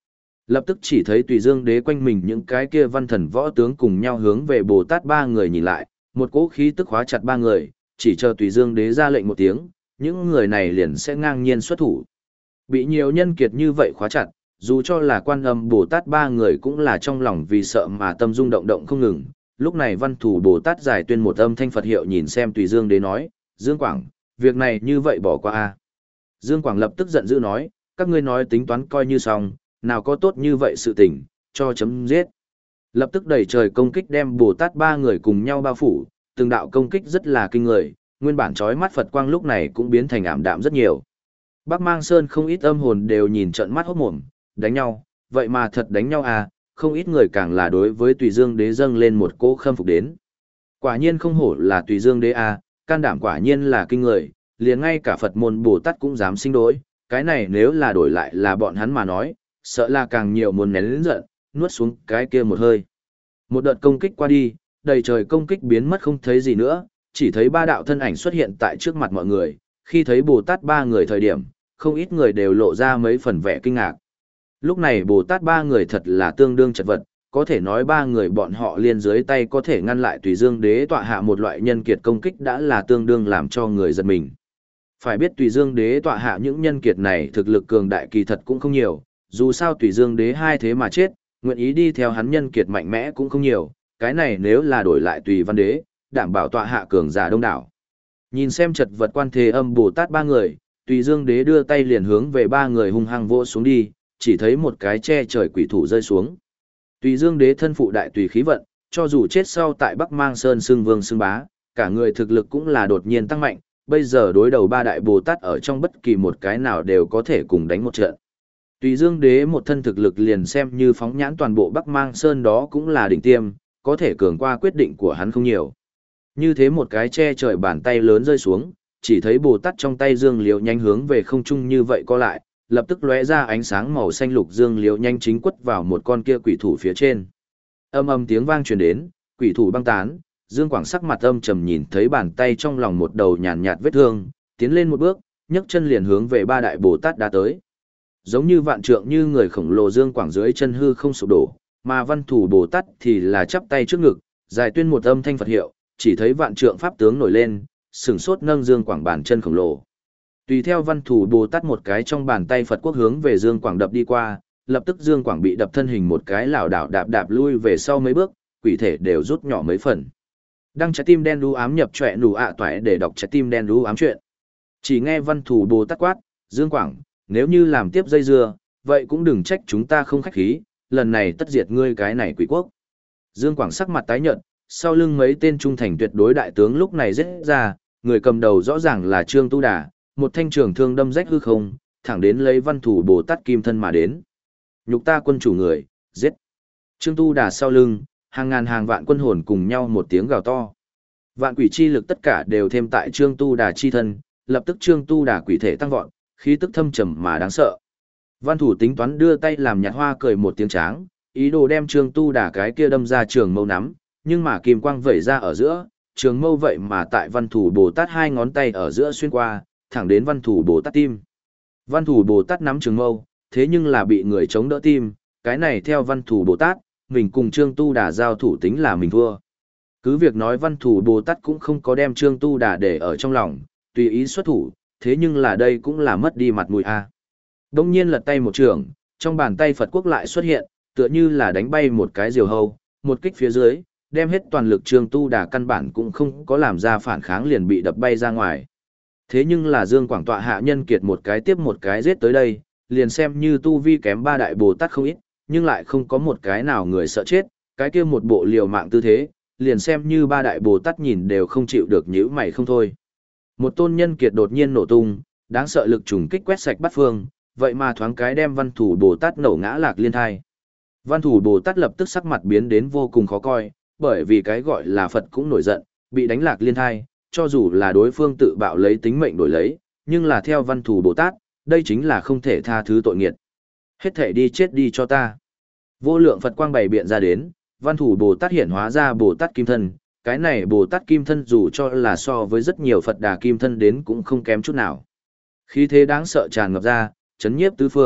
Lập tức chỉ thấy Tùy Dương Đế quanh mình những cái kia văn thần võ tướng cùng nhau hướng về Bồ Tát ba người nhìn lại, một cỗ khí tức hóa chặt ba người, chỉ chờ Tùy Dương Đế ra lệnh một tiếng, những người này liền sẽ ngang nhiên xuất thủ. Bị nhiều nhân kiệt như vậy khóa chặt, dù cho là Quan Âm Bồ Tát ba người cũng là trong lòng vì sợ mà tâm rung động động không ngừng. Lúc này Văn Thủ Bồ Tát giải tuyên một âm thanh Phật hiệu nhìn xem Tùy Dương Đế nói, Dương Quảng, việc này như vậy bỏ qua a. Dương Quảng lập tức giận dữ nói, các ngươi nói tính toán coi như xong, nào có tốt như vậy sự tình, cho chấm giết. Lập tức đẩy trời công kích đem Bồ Tát ba người cùng nhau bao phủ, từng đạo công kích rất là kinh người, nguyên bản chói mắt Phật quang lúc này cũng biến thành ảm đạm rất nhiều. Bắc Mang Sơn không ít âm hồn đều nhìn trợn mắt hốt mồm, đánh nhau, vậy mà thật đánh nhau à, không ít người càng là đối với Tùy Dương Đế dâng lên một cỗ khâm phục đến. Quả nhiên không hổ là Tùy Dương Đế à, can đảm quả nhiên là kinh người, liền ngay cả Phật môn Bồ Tát cũng dám sinh đối, cái này nếu là đổi lại là bọn hắn mà nói, sợ là càng nhiều muốn nén lớn giận, nuốt xuống cái kia một hơi. Một đợt công kích qua đi, đầy trời công kích biến mất không thấy gì nữa, chỉ thấy ba đạo thân ảnh xuất hiện tại trước mặt mọi người, khi thấy Bồ Tát ba người thời điểm, không ít người đều lộ ra mấy phần vẻ kinh ngạc. Lúc này Bồ Tát ba người thật là tương đương chật vật, có thể nói ba người bọn họ liên dưới tay có thể ngăn lại Tùy Dương Đế tọa hạ một loại nhân kiệt công kích đã là tương đương làm cho người giật mình. Phải biết Tùy Dương Đế tọa hạ những nhân kiệt này thực lực cường đại kỳ thật cũng không nhiều, dù sao Tùy Dương Đế hai thế mà chết, nguyện ý đi theo hắn nhân kiệt mạnh mẽ cũng không nhiều, cái này nếu là đổi lại Tùy Văn Đế, đảm bảo tọa hạ cường giả đông đảo. Nhìn xem chật vật Quan Thế Âm Bồ Tát ba người, Tùy Dương Đế đưa tay liền hướng về ba người hung hăng vỗ xuống đi, chỉ thấy một cái che trời quỷ thủ rơi xuống. Tùy Dương Đế thân phụ đại tùy khí vận, cho dù chết sau tại Bắc Mang Sơn xưng vương xưng bá, cả người thực lực cũng là đột nhiên tăng mạnh, bây giờ đối đầu ba đại Bồ Tát ở trong bất kỳ một cái nào đều có thể cùng đánh một trận. Tùy Dương Đế một thân thực lực liền xem như phóng nhãn toàn bộ Bắc Mang Sơn đó cũng là đỉnh tiêm, có thể cường qua quyết định của hắn không nhiều. Như thế một cái che trời bàn tay lớn rơi xuống, chỉ thấy Bồ Tát trong tay dương liễu nhanh hướng về không trung như vậy co lại, lập tức lóe ra ánh sáng màu xanh lục dương liễu nhanh chính quất vào một con kia quỷ thủ phía trên. Âm âm tiếng vang truyền đến, quỷ thủ băng tán, Dương Quảng sắc mặt âm trầm nhìn thấy bàn tay trong lòng một đầu nhàn nhạt vết thương, tiến lên một bước, nhấc chân liền hướng về ba đại Bồ Tát đã tới. Giống như vạn trượng như người khổng lồ Dương Quảng dưới chân hư không sụp đổ, mà Văn Thủ Bồ Tát thì là chắp tay trước ngực, giải tuyên một âm thanh Phật hiệu, chỉ thấy vạn trượng pháp tướng nổi lên, sừng sốt nâng Dương Quảng bàn chân khổng lồ. Tùy theo Văn Thủ Bồ Tát một cái trong bàn tay Phật quốc hướng về Dương Quảng đập đi qua, lập tức Dương Quảng bị đập thân hình một cái lảo đảo đạp đạp lui về sau mấy bước, quỷ thể đều rút nhỏ mấy phần. Đăng trái tim đen đu ám nhập trọe nụ ạ toại để đọc trái tim đen đu ám chuyện. Chỉ nghe Văn Thủ Bồ Tát quát, Dương Quảng, nếu như làm tiếp dây dưa, vậy cũng đừng trách chúng ta không khách khí, lần này tất diệt ngươi cái này quỷ quốc. Dương Quảng sắc mặt tái nhợt, sau lưng mấy tên trung thành tuyệt đối đại tướng lúc này giết ra, người cầm đầu rõ ràng là Trương Tu Đà, một thanh trường thương đâm rách hư không, thẳng đến lấy Văn Thủ Bồ Tát kim thân mà đến. Nhục ta quân chủ người, giết. Trương Tu Đà sau lưng, hàng ngàn hàng vạn quân hồn cùng nhau một tiếng gào to. Vạn quỷ chi lực tất cả đều thêm tại Trương Tu Đà chi thân, lập tức Trương Tu Đà quỷ thể tăng vọt, khí tức thâm trầm mà đáng sợ. Văn Thủ tính toán đưa tay làm nhạt hoa cười một tiếng tráng, ý đồ đem Trương Tu Đà cái kia đâm ra trường mâu nắm, nhưng mà kim quang vẩy ra ở giữa, trường mâu vậy mà tại Văn Thủ Bồ Tát hai ngón tay ở giữa xuyên qua, thẳng đến Văn Thủ Bồ Tát tim. Văn Thủ Bồ Tát nắm trường mâu, thế nhưng là bị người chống đỡ tim, cái này theo Văn Thủ Bồ Tát, mình cùng Trương Tu Đà giao thủ tính là mình thua. Cứ việc nói Văn Thủ Bồ Tát cũng không có đem Trương Tu Đà để ở trong lòng, tùy ý xuất thủ, thế nhưng là đây cũng là mất đi mặt mũi a. Đông nhiên lật tay một trường, trong bàn tay Phật quốc lại xuất hiện, tựa như là đánh bay một cái diều hâu, một kích phía dưới, đem hết toàn lực Trương Tu Đà căn bản cũng không có làm ra phản kháng liền bị đập bay ra ngoài. Thế nhưng là Dương Quảng tọa hạ nhân kiệt một cái tiếp một cái giết tới đây, liền xem như tu vi kém ba đại Bồ Tát không ít, nhưng lại không có một cái nào người sợ chết, cái kia một bộ liều mạng tư thế, liền xem như ba đại Bồ Tát nhìn đều không chịu được nhíu mày không thôi. Một tôn nhân kiệt đột nhiên nổ tung, đáng sợ lực trùng kích quét sạch bát phương, vậy mà thoáng cái đem Văn Thủ Bồ Tát nổ ngã lạc liên thai. Văn Thủ Bồ Tát lập tức sắc mặt biến đến vô cùng khó coi, bởi vì cái gọi là Phật cũng nổi giận, bị đánh lạc liên thai, cho dù là đối phương tự bạo lấy tính mệnh đổi lấy, nhưng là theo Văn Thủ Bồ Tát, đây chính là không thể tha thứ tội nghiệt. Hết thể đi chết đi cho ta. Vô lượng Phật quang bày biện ra đến, Văn Thủ Bồ Tát hiển hóa ra Bồ Tát Kim Thân, cái này Bồ Tát Kim Thân dù cho là so với rất nhiều Phật Đà Kim Thân đến cũng không kém chút nào. Khí thế đáng sợ tràn ngập ra, chấn nhiếp tứ phương,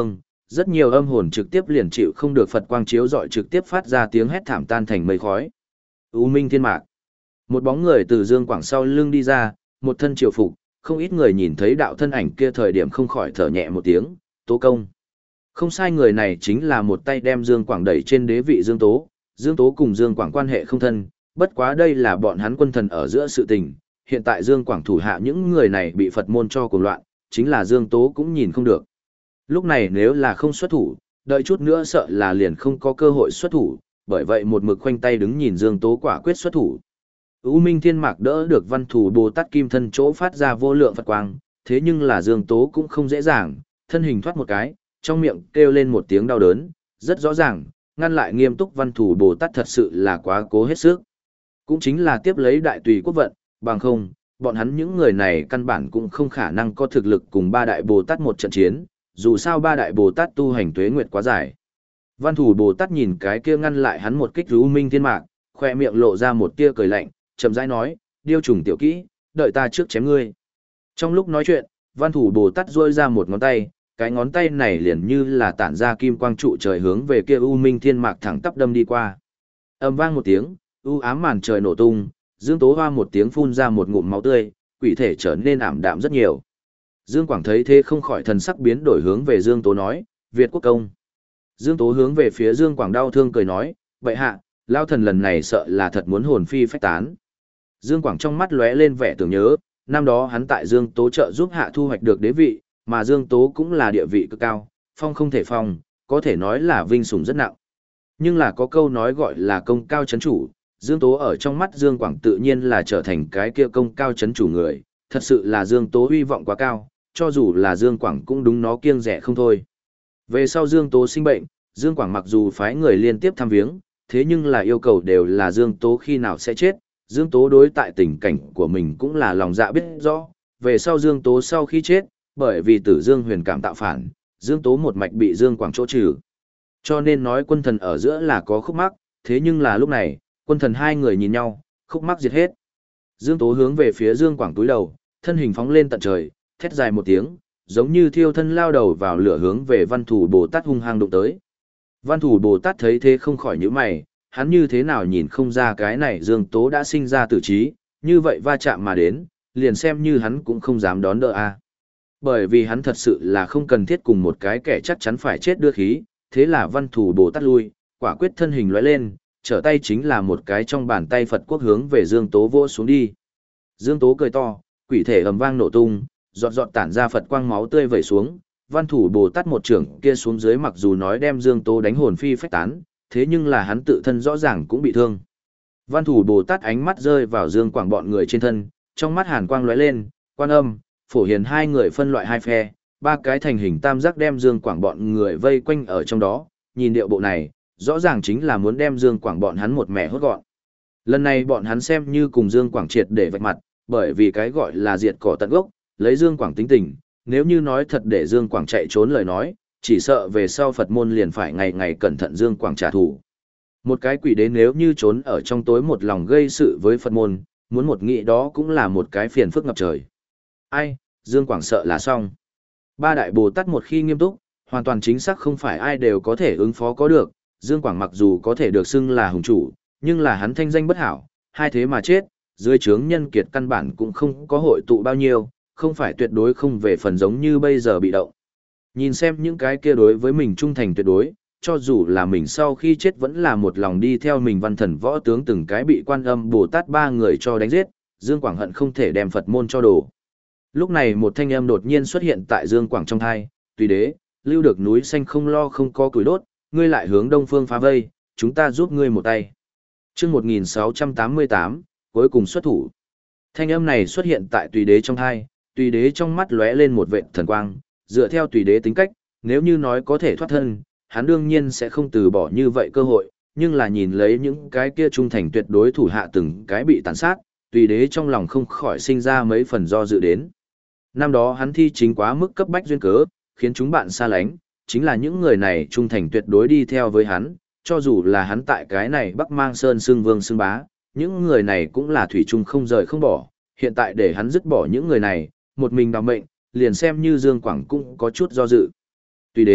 rất nhiều âm hồn trực tiếp liền chịu không được Phật quang chiếu rọi trực tiếp phát ra tiếng hét thảm tan thành mây khói. U Minh Thiên Mạc. Một bóng người từ Dương Quảng sau lưng đi ra, một thân triều phục, không ít người nhìn thấy đạo thân ảnh kia thời điểm không khỏi thở nhẹ một tiếng, Tố Công. Không sai, người này chính là một tay đem Dương Quảng đẩy trên đế vị Dương Tố. Dương Tố cùng Dương Quảng quan hệ không thân, bất quá đây là bọn hắn quân thần ở giữa sự tình. Hiện tại Dương Quảng thủ hạ những người này bị Phật môn cho cuồng loạn, chính là Dương Tố cũng nhìn không được. Lúc này nếu là không xuất thủ, đợi chút nữa sợ là liền không có cơ hội xuất thủ, bởi vậy một mực khoanh tay đứng nhìn Dương Tố quả quyết xuất thủ. U Minh Thiên Mạc đỡ được Văn Thủ Bồ Tát kim thân chỗ phát ra vô lượng Phật quang, thế nhưng là Dương Tố cũng không dễ dàng, thân hình thoát một cái, trong miệng kêu lên một tiếng đau đớn, rất rõ ràng, ngăn lại nghiêm túc Văn Thủ Bồ Tát thật sự là quá cố hết sức. Cũng chính là tiếp lấy đại tùy quốc vận, bằng không, bọn hắn những người này căn bản cũng không khả năng có thực lực cùng ba đại Bồ Tát một trận chiến, dù sao ba đại Bồ Tát tu hành tuế nguyệt quá dài. Văn Thủ Bồ Tát nhìn cái kia ngăn lại hắn một kích U Minh Thiên Mạc, khoe miệng lộ ra một tia cười lạnh, chậm rãi nói, điêu trùng tiểu kỹ, đợi ta trước chém ngươi. Trong lúc nói chuyện, Văn Thủ Bồ Tát duỗi ra một ngón tay, cái ngón tay này liền như là tản ra kim quang trụ trời hướng về kia U Minh Thiên Mạc thẳng tắp đâm đi qua. Ầm vang một tiếng, u ám màn trời nổ tung, Dương Tố Hoa một tiếng phun ra một ngụm máu tươi, quỷ thể trở nên ảm đạm rất nhiều. Dương Quảng thấy thế không khỏi thần sắc biến đổi hướng về Dương Tố nói, Việt quốc công. Dương Tố hướng về phía Dương Quảng đau thương cười nói, vậy hạ, lao thần lần này sợ là thật muốn hồn phi phách tán. Dương Quảng trong mắt lóe lên vẻ tưởng nhớ, năm đó hắn tại Dương Tố trợ giúp hạ thu hoạch được đế vị, mà Dương Tố cũng là địa vị cực cao, phong không thể phong, có thể nói là vinh sủng rất nặng. Nhưng là có câu nói gọi là công cao chấn chủ, Dương Tố ở trong mắt Dương Quảng tự nhiên là trở thành cái kia công cao chấn chủ người, thật sự là Dương Tố uy vọng quá cao, cho dù là Dương Quảng cũng đúng nó kiêng rẻ không thôi. Về sau Dương Tố sinh bệnh, Dương Quảng mặc dù phái người liên tiếp thăm viếng, thế nhưng là yêu cầu đều là Dương Tố khi nào sẽ chết, Dương Tố đối tại tình cảnh của mình cũng là lòng dạ biết rõ, về sau Dương Tố sau khi chết, bởi vì tử Dương huyền cảm tạo phản, Dương Tố một mạch bị Dương Quảng chỗ trừ. Cho nên nói quân thần ở giữa là có khúc mắc, thế nhưng là lúc này, quân thần hai người nhìn nhau, khúc mắc diệt hết. Dương Tố hướng về phía Dương Quảng túi đầu, thân hình phóng lên tận trời, thét dài một tiếng, giống như thiêu thân lao đầu vào lửa hướng về Văn Thủ Bồ Tát hung hăng đụng tới. Văn Thủ Bồ Tát thấy thế không khỏi nhíu mày, hắn như thế nào nhìn không ra cái này Dương Tố đã sinh ra tử trí, như vậy va chạm mà đến, liền xem như hắn cũng không dám đón đỡ a. Bởi vì hắn thật sự là không cần thiết cùng một cái kẻ chắc chắn phải chết đưa khí, thế là Văn Thủ Bồ Tát lui, quả quyết thân hình lóe lên, trở tay chính là một cái trong bàn tay Phật quốc hướng về Dương Tố vỗ xuống đi. Dương Tố cười to, quỷ thể ầm vang nổ tung, giọt giọt tản ra Phật quang máu tươi vẩy xuống, Văn Thủ Bồ Tát một trưởng kia xuống dưới mặc dù nói đem Dương Tố đánh hồn phi phách tán, thế nhưng là hắn tự thân rõ ràng cũng bị thương. Văn Thủ Bồ Tát ánh mắt rơi vào Dương Quảng bọn người trên thân, trong mắt hàn quang lóe lên, Quan Âm, Phổ Hiền hai người phân loại hai phe, ba cái thành hình tam giác đem Dương Quảng bọn người vây quanh ở trong đó, nhìn điệu bộ này, rõ ràng chính là muốn đem Dương Quảng bọn hắn một mẻ hốt gọn. Lần này bọn hắn xem như cùng Dương Quảng triệt để vạch mặt, bởi vì cái gọi là diệt cỏ tận gốc, lấy Dương Quảng tính tình, nếu như nói thật để Dương Quảng chạy trốn lời nói, chỉ sợ về sau Phật môn liền phải ngày ngày cẩn thận Dương Quảng trả thù. Một cái quỷ đế nếu như trốn ở trong tối một lòng gây sự với Phật môn, muốn một nghị đó cũng là một cái phiền phức ngập trời. Ai, Dương Quảng sợ là xong. Ba đại Bồ Tát một khi nghiêm túc, hoàn toàn chính xác không phải ai đều có thể ứng phó có được. Dương Quảng mặc dù có thể được xưng là hùng chủ, nhưng là hắn thanh danh bất hảo, hai thế mà chết, dưới trướng nhân kiệt căn bản cũng không có hội tụ bao nhiêu, không phải tuyệt đối không về phần giống như bây giờ bị động. Nhìn xem những cái kia đối với mình trung thành tuyệt đối, cho dù là mình sau khi chết vẫn là một lòng đi theo mình văn thần võ tướng từng cái bị Quan Âm Bồ Tát ba người cho đánh giết, Dương Quảng hận không thể đem Phật môn cho đổ. Lúc này một thanh âm đột nhiên xuất hiện tại Dương Quảng trong thai, tùy đế, lưu được núi xanh không lo không có củi đốt, ngươi lại hướng đông phương phá vây, chúng ta giúp ngươi một tay. Trước một nghìn sáu trăm tám mươi tám, cuối cùng xuất thủ. Thanh âm này xuất hiện tại tùy đế trong thai, tùy đế trong mắt lóe lên một vệt thần quang, dựa theo tùy đế tính cách, nếu như nói có thể thoát thân, hắn đương nhiên sẽ không từ bỏ như vậy cơ hội, nhưng là nhìn lấy những cái kia trung thành tuyệt đối thủ hạ từng cái bị tàn sát, tùy đế trong lòng không khỏi sinh ra mấy phần do dự đến. Năm đó hắn thi chính quá mức cấp bách duyên cớ, khiến chúng bạn xa lánh, chính là những người này trung thành tuyệt đối đi theo với hắn, cho dù là hắn tại cái này Bắc Mang Sơn xưng vương xưng bá, những người này cũng là thủy chung không rời không bỏ, hiện tại để hắn dứt bỏ những người này, một mình đảm mệnh, liền xem như Dương Quảng cũng có chút do dự. Tùy đế,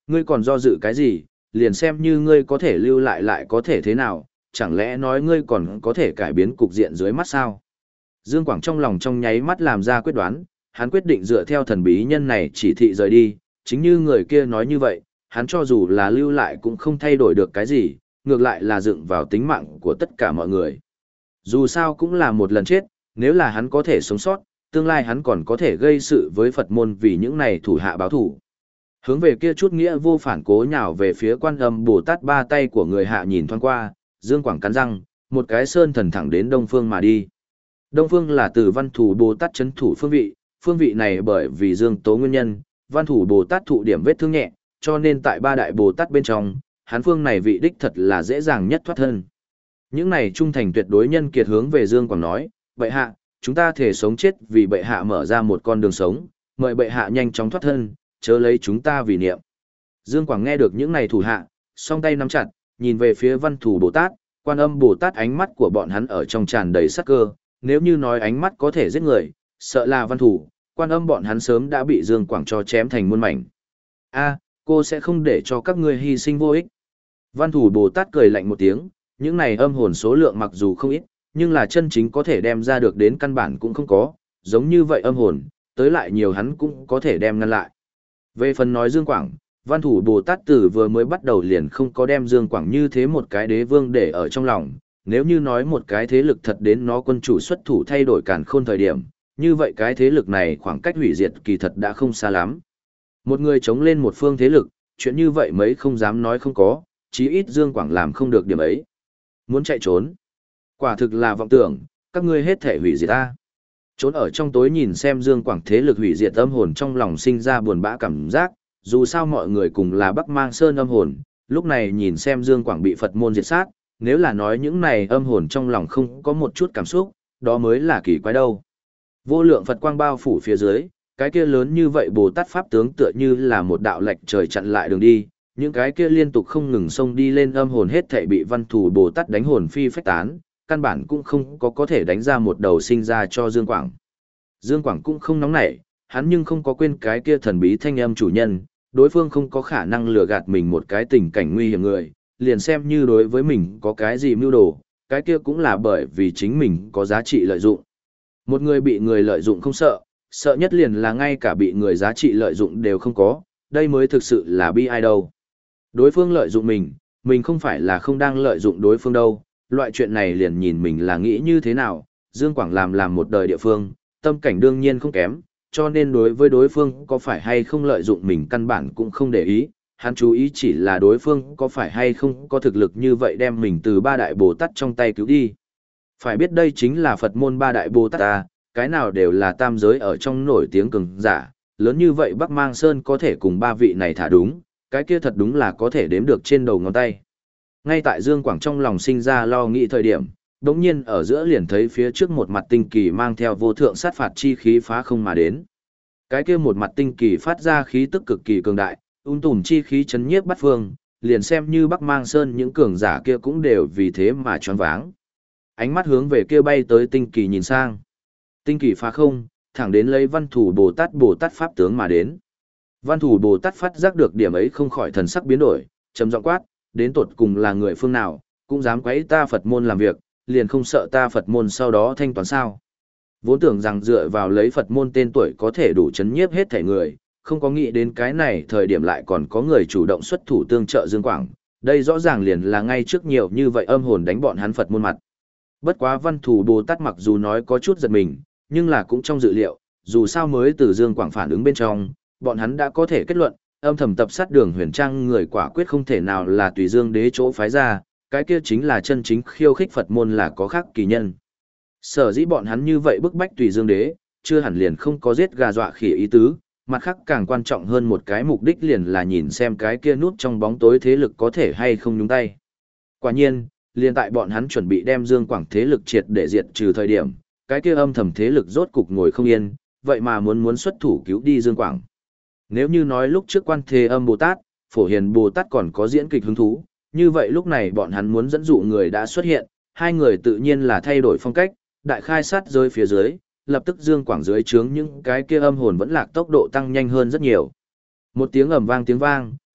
Ngươi còn do dự cái gì, liền xem như ngươi có thể lưu lại lại có thể thế nào, chẳng lẽ nói ngươi còn có thể cải biến cục diện dưới mắt sao? Dương Quảng trong lòng trong nháy mắt làm ra quyết đoán, hắn quyết định dựa theo thần bí nhân này chỉ thị rời đi, chính như người kia nói như vậy, hắn cho dù là lưu lại cũng không thay đổi được cái gì, ngược lại là dựng vào tính mạng của tất cả mọi người. Dù sao cũng là một lần chết, nếu là hắn có thể sống sót, tương lai hắn còn có thể gây sự với Phật môn vì những này thủ hạ báo thủ. Hướng về kia chút nghĩa vô phản cố nhào về phía Quan Âm Bồ Tát, ba tay của người hạ nhìn thoáng qua, Dương Quảng cắn răng, một cái sơn thần thẳng đến đông phương mà đi. Đông phương là từ Văn Thủ Bồ Tát chấn thủ phương vị, phương vị này bởi vì Dương Tố nguyên nhân, Văn Thủ Bồ Tát thụ điểm vết thương nhẹ, cho nên tại ba đại Bồ Tát bên trong, hắn phương này vị đích thật là dễ dàng nhất thoát thân. Những này trung thành tuyệt đối nhân kiệt hướng về Dương Quảng nói, bệ hạ, chúng ta thể sống chết vì bệ hạ mở ra một con đường sống, mời bệ hạ nhanh chóng thoát thân, chớ lấy chúng ta vì niệm. Dương Quảng nghe được những này thủ hạ, song tay nắm chặt, nhìn về phía Văn Thủ Bồ Tát, Quan Âm Bồ Tát, ánh mắt của bọn hắn ở trong tràn đầy sát cơ, nếu như nói ánh mắt có thể giết người, sợ là Văn Thủ, Quan Âm bọn hắn sớm đã bị Dương Quảng cho chém thành muôn mảnh. A, cô sẽ không để cho các ngươi hy sinh vô ích. Văn Thủ Bồ Tát cười lạnh một tiếng, những này âm hồn số lượng mặc dù không ít, nhưng là chân chính có thể đem ra được đến căn bản cũng không có, giống như vậy âm hồn, tới lại nhiều hắn cũng có thể đem ngăn lại. Về phần nói Dương Quảng, Văn Thủ Bồ Tát từ vừa mới bắt đầu liền không có đem Dương Quảng như thế một cái đế vương để ở trong lòng, nếu như nói một cái thế lực thật đến nó quân chủ xuất thủ thay đổi càn khôn thời điểm, như vậy cái thế lực này khoảng cách hủy diệt kỳ thật đã không xa lắm. Một người chống lên một phương thế lực, chuyện như vậy mấy không dám nói không có, chí ít Dương Quảng làm không được điểm ấy. Muốn chạy trốn, quả thực là vọng tưởng, các ngươi hết thể hủy diệt ta. Trốn ở trong tối nhìn xem Dương Quảng thế lực hủy diệt, âm hồn trong lòng sinh ra buồn bã cảm giác, dù sao mọi người cùng là Bắc Mang Sơn âm hồn, lúc này nhìn xem Dương Quảng bị Phật môn diệt sát, nếu là nói những này âm hồn trong lòng không có một chút cảm xúc, đó mới là kỳ quái đâu. Vô lượng Phật quang bao phủ phía dưới, cái kia lớn như vậy Bồ Tát Pháp tướng tựa như là một đạo lệch trời chặn lại đường đi, những cái kia liên tục không ngừng xông đi lên âm hồn hết thảy bị Văn Thủ Bồ Tát đánh hồn phi phách tán, căn bản cũng không có có thể đánh ra một đầu sinh ra cho Dương Quảng. Dương Quảng cũng không nóng nảy, hắn nhưng không có quên cái kia thần bí thanh âm chủ nhân, đối phương không có khả năng lừa gạt mình một cái tình cảnh nguy hiểm người, liền xem như đối với mình có cái gì mưu đồ, cái kia cũng là bởi vì chính mình có giá trị lợi dụng. Một người bị người lợi dụng không sợ, sợ nhất liền là ngay cả bị người giá trị lợi dụng đều không có, đây mới thực sự là bi ai đâu. Đối phương lợi dụng mình, mình không phải là không đang lợi dụng đối phương đâu, loại chuyện này liền nhìn mình là nghĩ như thế nào, Dương Quảng làm làm một đời địa phương, tâm cảnh đương nhiên không kém, cho nên đối với đối phương có phải hay không lợi dụng mình căn bản cũng không để ý, hắn chú ý chỉ là đối phương có phải hay không có thực lực như vậy đem mình từ ba đại Bồ Tát trong tay cứu đi. Phải biết đây chính là Phật môn ba đại Bồ Tát ta, cái nào đều là tam giới ở trong nổi tiếng cường giả, lớn như vậy Bắc Mang Sơn có thể cùng ba vị này thả đúng, cái kia thật đúng là có thể đếm được trên đầu ngón tay. Ngay tại Dương Quảng trong lòng sinh ra lo nghĩ thời điểm, đống nhiên ở giữa liền thấy phía trước một mặt tinh kỳ mang theo vô thượng sát phạt chi khí phá không mà đến. Cái kia một mặt tinh kỳ phát ra khí tức cực kỳ cường đại, ung tùm chi khí chấn nhiếp bắt phương, liền xem như Bắc Mang Sơn những cường giả kia cũng đều vì thế mà choáng váng. Ánh mắt hướng về kia bay tới tinh kỳ nhìn sang. Tinh kỳ phá không, thẳng đến lấy Văn Thủ Bồ Tát Bồ Tát Pháp tướng mà đến. Văn Thủ Bồ Tát phát giác được điểm ấy không khỏi thần sắc biến đổi, trầm giọng quát, đến tột cùng là người phương nào, cũng dám quấy ta Phật môn làm việc, liền không sợ ta Phật môn sau đó thanh toán sao. Vốn tưởng rằng dựa vào lấy Phật môn tên tuổi có thể đủ chấn nhiếp hết thảy người, không có nghĩ đến cái này thời điểm lại còn có người chủ động xuất thủ tương trợ Dương Quảng, đây rõ ràng liền là ngay trước nhiều như vậy âm hồn đánh bọn hắn Phật môn mặt. Bất quá Văn Thủ Bồ Tát mặc dù nói có chút giật mình, nhưng là cũng trong dự liệu, dù sao mới từ Dương Quảng phản ứng bên trong, bọn hắn đã có thể kết luận, âm thầm tập sát Đường Huyền Trang người quả quyết không thể nào là tùy Dương đế chỗ phái ra, cái kia chính là chân chính khiêu khích Phật môn là có khác kỳ nhân. Sở dĩ bọn hắn như vậy bức bách tùy Dương đế, chưa hẳn liền không có giết gà dọa khỉ ý tứ, mặt khác càng quan trọng hơn một cái mục đích liền là nhìn xem cái kia núp trong bóng tối thế lực có thể hay không nhúng tay. Quả nhiên, liền tại bọn hắn chuẩn bị đem Dương Quảng thế lực triệt để diệt trừ thời điểm, cái kia âm thầm thế lực rốt cục ngồi không yên, vậy mà muốn muốn xuất thủ cứu đi Dương Quảng. Nếu như nói lúc trước Quan Thế Âm Bồ Tát, Phổ Hiền Bồ Tát còn có diễn kịch hứng thú, như vậy lúc này bọn hắn muốn dẫn dụ người đã xuất hiện, hai người tự nhiên là thay đổi phong cách, đại khai sát rơi phía dưới, lập tức Dương Quảng dưới trướng những cái kia âm hồn vẫn lạc tốc độ tăng nhanh hơn rất nhiều. Một tiếng ầm vang tiếng vang,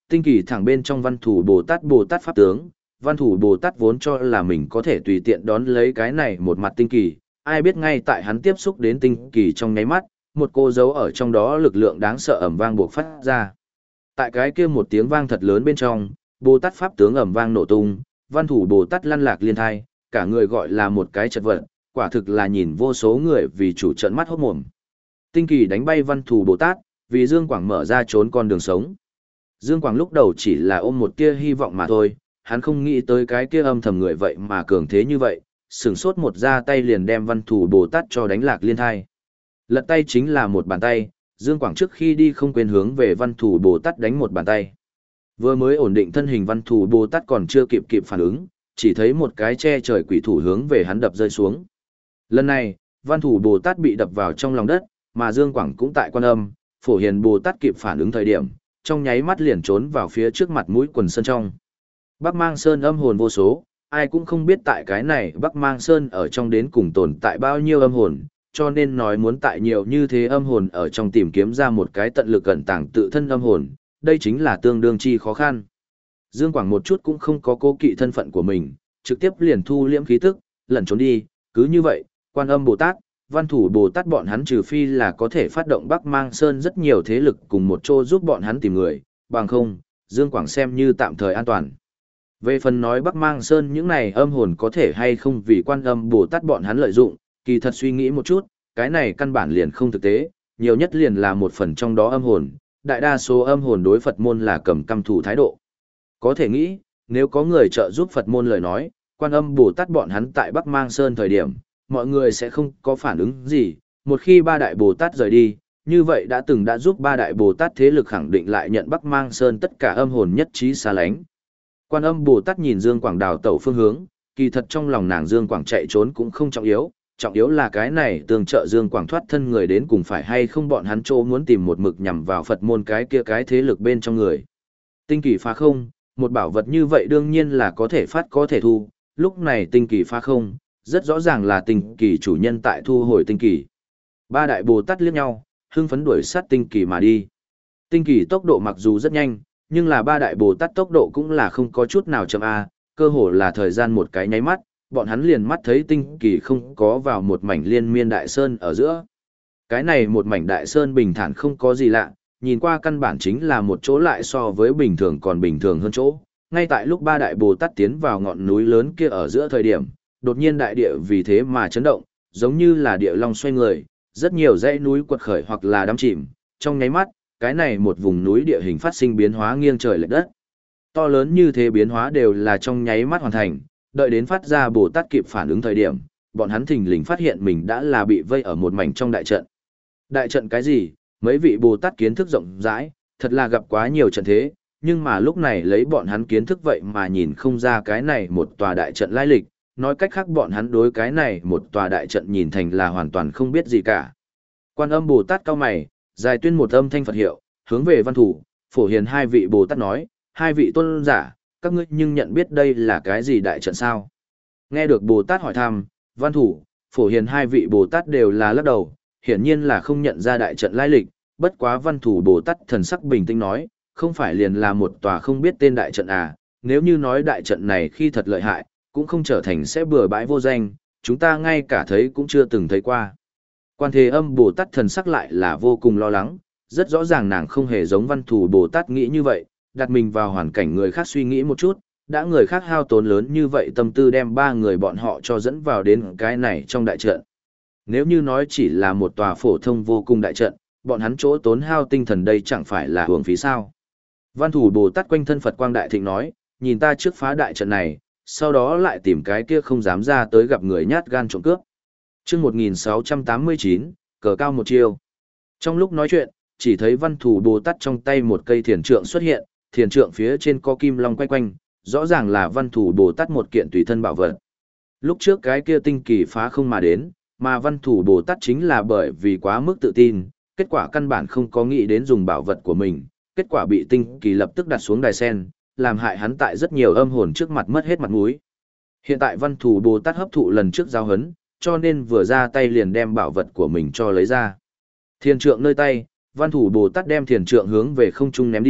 Tinh kỳ thẳng bên trong văn thủ Bồ Tát Bồ Tát Pháp tướng, văn thủ Bồ Tát vốn cho là mình có thể tùy tiện đón lấy cái này một mặt tinh kỳ, ai biết ngay tại hắn tiếp xúc đến tinh kỳ trong nháy mắt, một cô dấu ở trong đó lực lượng đáng sợ ầm vang buộc phát ra. Tại cái kia một tiếng vang thật lớn bên trong, Bồ Tát Pháp tướng ầm vang nổ tung, văn thủ Bồ Tát lăn lạc liên thai, cả người gọi là một cái chật vật, quả thực là nhìn vô số người vì chủ trợn mắt hốt mồm. Tinh kỳ đánh bay văn thủ Bồ Tát, vì Dương Quảng mở ra trốn con đường sống. Dương Quảng lúc đầu chỉ là ôm một tia hy vọng mà thôi, hắn không nghĩ tới cái kia âm thầm người vậy mà cường thế như vậy, sửng sốt một ra tay liền đem văn thủ Bồ Tát cho đánh lạc liên thai. Lật tay chính là một bàn tay, Dương Quảng trước khi đi không quên hướng về văn thủ Bồ Tát đánh một bàn tay. Vừa mới ổn định thân hình văn thủ Bồ Tát còn chưa kịp kịp phản ứng, chỉ thấy một cái che trời quỷ thủ hướng về hắn đập rơi xuống. Lần này, văn thủ Bồ Tát bị đập vào trong lòng đất, mà Dương Quảng cũng tại Quan Âm, Phổ Hiền Bồ Tát kịp phản ứng thời điểm, trong nháy mắt liền trốn vào phía trước mặt mũi quần sơn trong. Bắc Mang Sơn âm hồn vô số, ai cũng không biết tại cái này Bắc Mang Sơn ở trong đến cùng tồn tại bao nhiêu âm hồn, cho nên nói muốn tại nhiều như thế âm hồn ở trong tìm kiếm ra một cái tận lực cẩn tàng tự thân âm hồn, đây chính là tương đương chi khó khăn. Dương Quảng một chút cũng không có cố kỵ thân phận của mình, trực tiếp liền thu liễm khí tức, lẩn trốn đi, cứ như vậy, Quan Âm Bồ Tát, Văn Thủ Bồ Tát bọn hắn trừ phi là có thể phát động Bắc Mang Sơn rất nhiều thế lực cùng một chỗ giúp bọn hắn tìm người, bằng không, Dương Quảng xem như tạm thời an toàn. Về phần nói Bắc Mang Sơn những này âm hồn có thể hay không vì Quan Âm Bồ Tát bọn hắn lợi dụng, kỳ thật suy nghĩ một chút, cái này căn bản liền không thực tế, nhiều nhất liền là một phần trong đó âm hồn, đại đa số âm hồn đối Phật môn là cầm căm thủ thái độ. Có thể nghĩ, nếu có người trợ giúp Phật môn lời nói, Quan Âm Bồ Tát bọn hắn tại Bắc Mang Sơn thời điểm, mọi người sẽ không có phản ứng gì, một khi ba đại Bồ Tát rời đi, như vậy đã từng đã giúp ba đại Bồ Tát thế lực khẳng định lại nhận Bắc Mang Sơn tất cả âm hồn nhất trí xa lánh. Quan Âm Bồ Tát nhìn Dương Quảng đào tẩu phương hướng, kỳ thật trong lòng nàng Dương Quảng chạy trốn cũng không trọng yếu, trọng yếu là cái này tương trợ Dương Quảng thoát thân người đến cùng phải hay không bọn hắn chỗ muốn tìm một mực nhằm vào Phật môn cái kia cái thế lực bên trong người. Tinh kỳ phá không, một bảo vật như vậy đương nhiên là có thể phát có thể thu, lúc này tinh kỳ phá không, rất rõ ràng là tinh kỳ chủ nhân tại thu hồi tinh kỳ. Ba đại Bồ Tát liếc nhau, hưng phấn đuổi sát tinh kỳ mà đi. Tinh kỳ tốc độ mặc dù rất nhanh, nhưng là ba đại Bồ Tát tốc độ cũng là không có chút nào chậm a, cơ hồ là thời gian một cái nháy mắt, bọn hắn liền mắt thấy tinh kỳ không có vào một mảnh liên miên đại sơn ở giữa. Cái này một mảnh đại sơn bình thản không có gì lạ, nhìn qua căn bản chính là một chỗ lại so với bình thường còn bình thường hơn chỗ. Ngay tại lúc ba đại Bồ Tát tiến vào ngọn núi lớn kia ở giữa thời điểm, đột nhiên đại địa vì thế mà chấn động, giống như là địa long xoay người, rất nhiều dãy núi quật khởi hoặc là đắm chìm, trong nháy mắt, cái này một vùng núi địa hình phát sinh biến hóa nghiêng trời lệch đất. To lớn như thế biến hóa đều là trong nháy mắt hoàn thành, đợi đến phát ra Bồ Tát kịp phản ứng thời điểm, bọn hắn thình lình phát hiện mình đã là bị vây ở một mảnh trong đại trận. Đại trận cái gì? Mấy vị Bồ Tát kiến thức rộng rãi, thật là gặp quá nhiều trận thế, nhưng mà lúc này lấy bọn hắn kiến thức vậy mà nhìn không ra cái này một tòa đại trận lai lịch, nói cách khác bọn hắn đối cái này một tòa đại trận nhìn thành là hoàn toàn không biết gì cả. Quan Âm Bồ Tát cao mày, dài tuyên một âm thanh Phật hiệu, hướng về Văn Thủ, Phổ Hiền hai vị Bồ Tát nói, hai vị tôn giả, các ngươi nhưng nhận biết đây là cái gì đại trận sao? Nghe được Bồ Tát hỏi thăm, Văn Thủ, Phổ Hiền hai vị Bồ Tát đều là lắc đầu, hiển nhiên là không nhận ra đại trận lai lịch, bất quá Văn Thủ Bồ Tát thần sắc bình tĩnh nói, không phải liền là một tòa không biết tên đại trận à, nếu như nói đại trận này khi thật lợi hại, cũng không trở thành sẽ bừa bãi vô danh, chúng ta ngay cả thấy cũng chưa từng thấy qua. Quan Thế Âm Bồ Tát thần sắc lại là vô cùng lo lắng, rất rõ ràng nàng không hề giống Văn Thủ Bồ Tát nghĩ như vậy, đặt mình vào hoàn cảnh người khác suy nghĩ một chút, đã người khác hao tốn lớn như vậy tâm tư đem ba người bọn họ cho dẫn vào đến cái này trong đại trận. Nếu như nói chỉ là một tòa phổ thông vô cùng đại trận, bọn hắn chỗ tốn hao tinh thần đây chẳng phải là hưởng phí sao. Văn Thủ Bồ Tát quanh thân Phật Quang Đại Thịnh nói, nhìn ta trước phá đại trận này, sau đó lại tìm cái kia không dám ra tới gặp người nhát gan trộm cướp. Chương một nghìn sáu trăm tám mươi chín, cờ cao một chiêu. Trong lúc nói chuyện, chỉ thấy Văn Thủ Bồ Tát trong tay một cây thiền trượng xuất hiện, thiền trượng phía trên có kim long quay quanh, rõ ràng là Văn Thủ Bồ Tát một kiện tùy thân bảo vật. Lúc trước cái kia tinh kỳ phá không mà đến, mà Văn Thủ Bồ Tát chính là bởi vì quá mức tự tin, kết quả căn bản không có nghĩ đến dùng bảo vật của mình, kết quả bị tinh kỳ lập tức đặt xuống đài sen, làm hại hắn tại rất nhiều âm hồn trước mặt mất hết mặt mũi. Hiện tại Văn Thủ Bồ Tát hấp thụ lần trước giao hấn, cho nên vừa ra tay liền đem bảo vật của mình cho lấy ra. Thiền trượng nơi tay, Văn Thủ Bồ Tát đem thiền trượng hướng về không trung ném đi,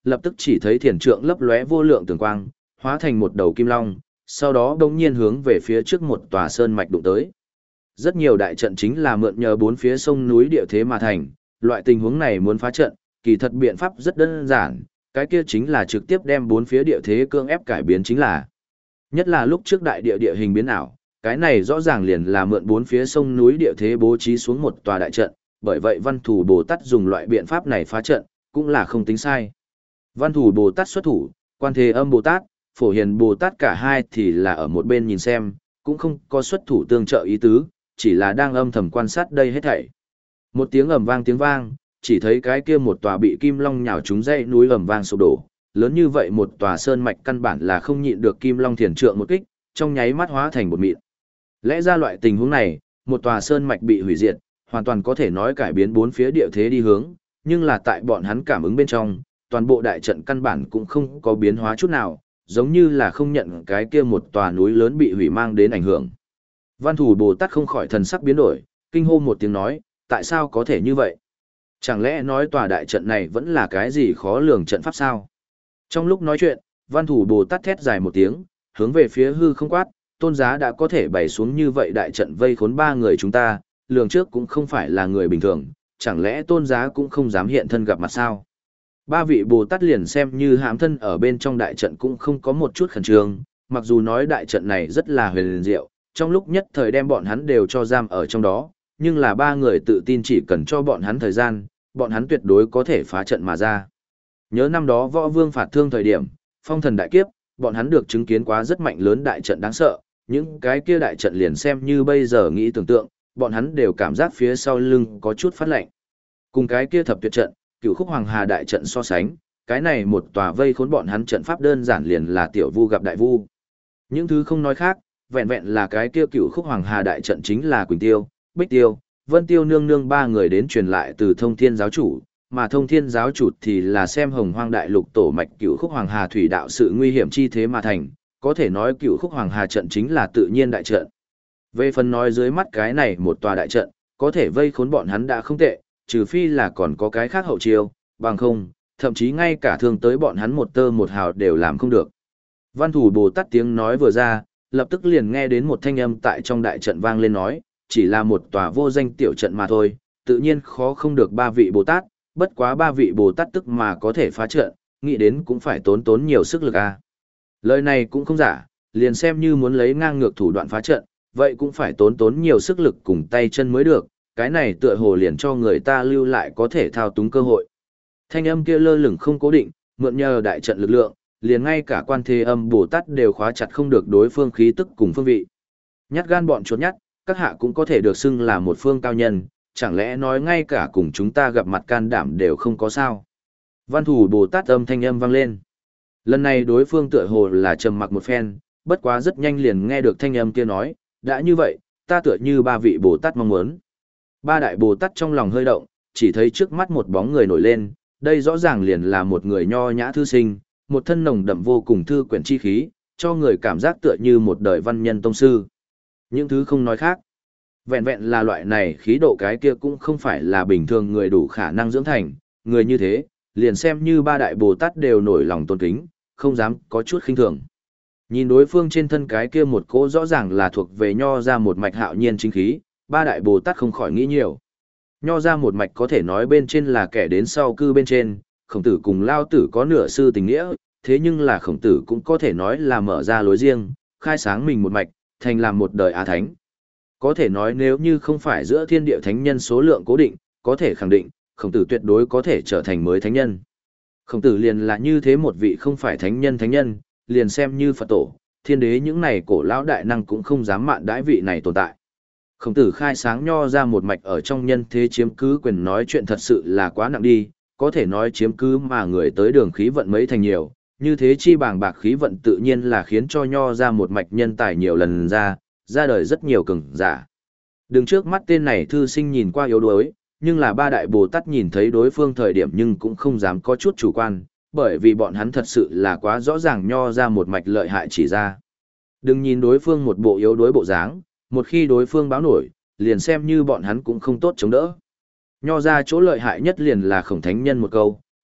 lập tức chỉ thấy thiền trượng lấp lóe vô lượng tường quang, hóa thành một đầu kim long, sau đó đống nhiên hướng về phía trước một tòa sơn mạch đụng tới. Rất nhiều đại trận chính là mượn nhờ bốn phía sông núi địa thế mà thành, loại tình huống này muốn phá trận, kỳ thật biện pháp rất đơn giản, cái kia chính là trực tiếp đem bốn phía địa thế cưỡng ép cải biến chính là. Nhất là lúc trước đại địa địa hình biến ảo, cái này rõ ràng liền là mượn bốn phía sông núi địa thế bố trí xuống một tòa đại trận, bởi vậy Văn Thủ Bồ Tát dùng loại biện pháp này phá trận, cũng là không tính sai. Văn Thủ Bồ Tát xuất thủ, Quan Thế Âm Bồ Tát, Phổ Hiền Bồ Tát cả hai thì là ở một bên nhìn xem, cũng không có xuất thủ tương trợ ý tứ, chỉ là đang âm thầm quan sát đây hết thảy. Một tiếng ầm vang tiếng vang, chỉ thấy cái kia một tòa bị kim long nhào trúng dãy núi ầm vang sụp đổ, lớn như vậy một tòa sơn mạch căn bản là không nhịn được kim long thiền trượng một kích, trong nháy mắt hóa thành bột mịn. Lẽ ra loại tình huống này, một tòa sơn mạch bị hủy diệt, hoàn toàn có thể nói cải biến bốn phía địa thế đi hướng, nhưng là tại bọn hắn cảm ứng bên trong, toàn bộ đại trận căn bản cũng không có biến hóa chút nào, giống như là không nhận cái kia một tòa núi lớn bị hủy mang đến ảnh hưởng. Văn Thủ Bồ Tát không khỏi thần sắc biến đổi, kinh hô một tiếng nói, tại sao có thể như vậy? Chẳng lẽ nói tòa đại trận này vẫn là cái gì khó lường trận pháp sao? Trong lúc nói chuyện, Văn Thủ Bồ Tát thét dài một tiếng, hướng về phía hư không quát, tôn giá đã có thể bày xuống như vậy đại trận vây khốn ba người chúng ta, lường trước cũng không phải là người bình thường, chẳng lẽ tôn giá cũng không dám hiện thân gặp mặt sao? Ba vị Bồ Tát liền xem như hãm thân ở bên trong đại trận cũng không có một chút khẩn trương, mặc dù nói đại trận này rất là huyền diệu, trong lúc nhất thời đem bọn hắn đều cho giam ở trong đó, nhưng là ba người tự tin chỉ cần cho bọn hắn thời gian, bọn hắn tuyệt đối có thể phá trận mà ra. Nhớ năm đó Võ Vương phạt thương thời điểm, phong thần đại kiếp, bọn hắn được chứng kiến quá rất mạnh lớn đại trận đáng sợ, những cái kia đại trận liền xem như bây giờ nghĩ tưởng tượng, bọn hắn đều cảm giác phía sau lưng có chút phát lạnh. Cùng cái kia thập tuyệt trận, Cửu Khúc Hoàng Hà đại trận so sánh, cái này một tòa vây khốn bọn hắn trận pháp đơn giản liền là tiểu vu gặp đại vu. Những thứ không nói khác, vẹn vẹn là cái kia Cửu Khúc Hoàng Hà đại trận chính là Quỳnh Tiêu, Bích Tiêu, Vân Tiêu nương nương ba người đến truyền lại từ Thông Thiên giáo chủ, mà Thông Thiên giáo chủ thì là xem Hồng Hoang đại lục tổ mạch Cửu Khúc Hoàng Hà thủy đạo sự nguy hiểm chi thế mà thành, có thể nói Cửu Khúc Hoàng Hà trận chính là tự nhiên đại trận. Về phần nói dưới mắt cái này một tòa đại trận, có thể vây khốn bọn hắn đã không tệ, trừ phi là còn có cái khác hậu chiêu, bằng không, thậm chí ngay cả thương tới bọn hắn một tơ một hào đều làm không được. Văn Thủ Bồ Tát tiếng nói vừa ra, lập tức liền nghe đến một thanh âm tại trong đại trận vang lên nói, chỉ là một tòa vô danh tiểu trận mà thôi, tự nhiên khó không được ba vị Bồ Tát, bất quá ba vị Bồ Tát tức mà có thể phá trận, nghĩ đến cũng phải tốn tốn nhiều sức lực à. Lời này cũng không giả, liền xem như muốn lấy ngang ngược thủ đoạn phá trận, vậy cũng phải tốn tốn nhiều sức lực cùng tay chân mới được, cái này tựa hồ liền cho người ta lưu lại có thể thao túng cơ hội. Thanh âm kia lơ lửng không cố định, mượn nhờ đại trận lực lượng, liền ngay cả Quan Thế Âm Bồ Tát đều khóa chặt không được đối phương khí tức cùng phương vị. Nhát gan bọn chuột nhát, các hạ cũng có thể được xưng là một phương cao nhân, chẳng lẽ nói ngay cả cùng chúng ta gặp mặt can đảm đều không có sao. Văn Thủ Bồ Tát âm thanh âm vang lên. Lần này đối phương tựa hồ là trầm mặc một phen, bất quá rất nhanh liền nghe được thanh âm kia nói, đã như vậy, ta tựa như ba vị Bồ Tát mong muốn. Ba đại Bồ Tát trong lòng hơi động, chỉ thấy trước mắt một bóng người nổi lên, đây rõ ràng liền là một người nho nhã thư sinh, một thân nồng đậm vô cùng thư quyển chi khí, cho người cảm giác tựa như một đời văn nhân tông sư. Những thứ không nói khác. Vẹn vẹn là loại này khí độ cái kia cũng không phải là bình thường người đủ khả năng dưỡng thành, người như thế, liền xem như ba đại Bồ Tát đều nổi lòng tôn kính, không dám có chút khinh thường. Nhìn đối phương trên thân cái kia một cỗ rõ ràng là thuộc về nho ra một mạch hạo nhiên chính khí, ba đại Bồ Tát không khỏi nghĩ nhiều. Nho ra một mạch có thể nói bên trên là kẻ đến sau cư bên trên, Khổng Tử cùng Lao Tử có nửa sư tình nghĩa, thế nhưng là Khổng Tử cũng có thể nói là mở ra lối riêng, khai sáng mình một mạch, thành làm một đời á thánh. Có thể nói nếu như không phải giữa thiên địa thánh nhân số lượng cố định, có thể khẳng định, Khổng Tử tuyệt đối có thể trở thành mới thánh nhân. Khổng Tử liền là như thế một vị không phải thánh nhân thánh nhân, liền xem như Phật tổ, thiên đế những này cổ lão đại năng cũng không dám mạn đãi vị này tồn tại. Khổng Tử khai sáng nho ra một mạch ở trong nhân thế chiếm cứ quyền nói chuyện thật sự là quá nặng đi, có thể nói chiếm cứ mà người tới đường khí vận mấy thành nhiều, như thế chi bàng bạc khí vận tự nhiên là khiến cho nho ra một mạch nhân tài nhiều lần ra, ra đời rất nhiều cường giả. Đứng trước mắt tên này thư sinh nhìn qua yếu đuối, nhưng là ba đại Bồ Tát nhìn thấy đối phương thời điểm nhưng cũng không dám có chút chủ quan, bởi vì bọn hắn thật sự là quá rõ ràng nho ra một mạch lợi hại chỉ ra. Đừng nhìn đối phương một bộ yếu đuối bộ dáng, một khi đối phương báo nổi, liền xem như bọn hắn cũng không tốt chống đỡ. Nho ra chỗ lợi hại nhất liền là Khổng Thánh Nhân một câu,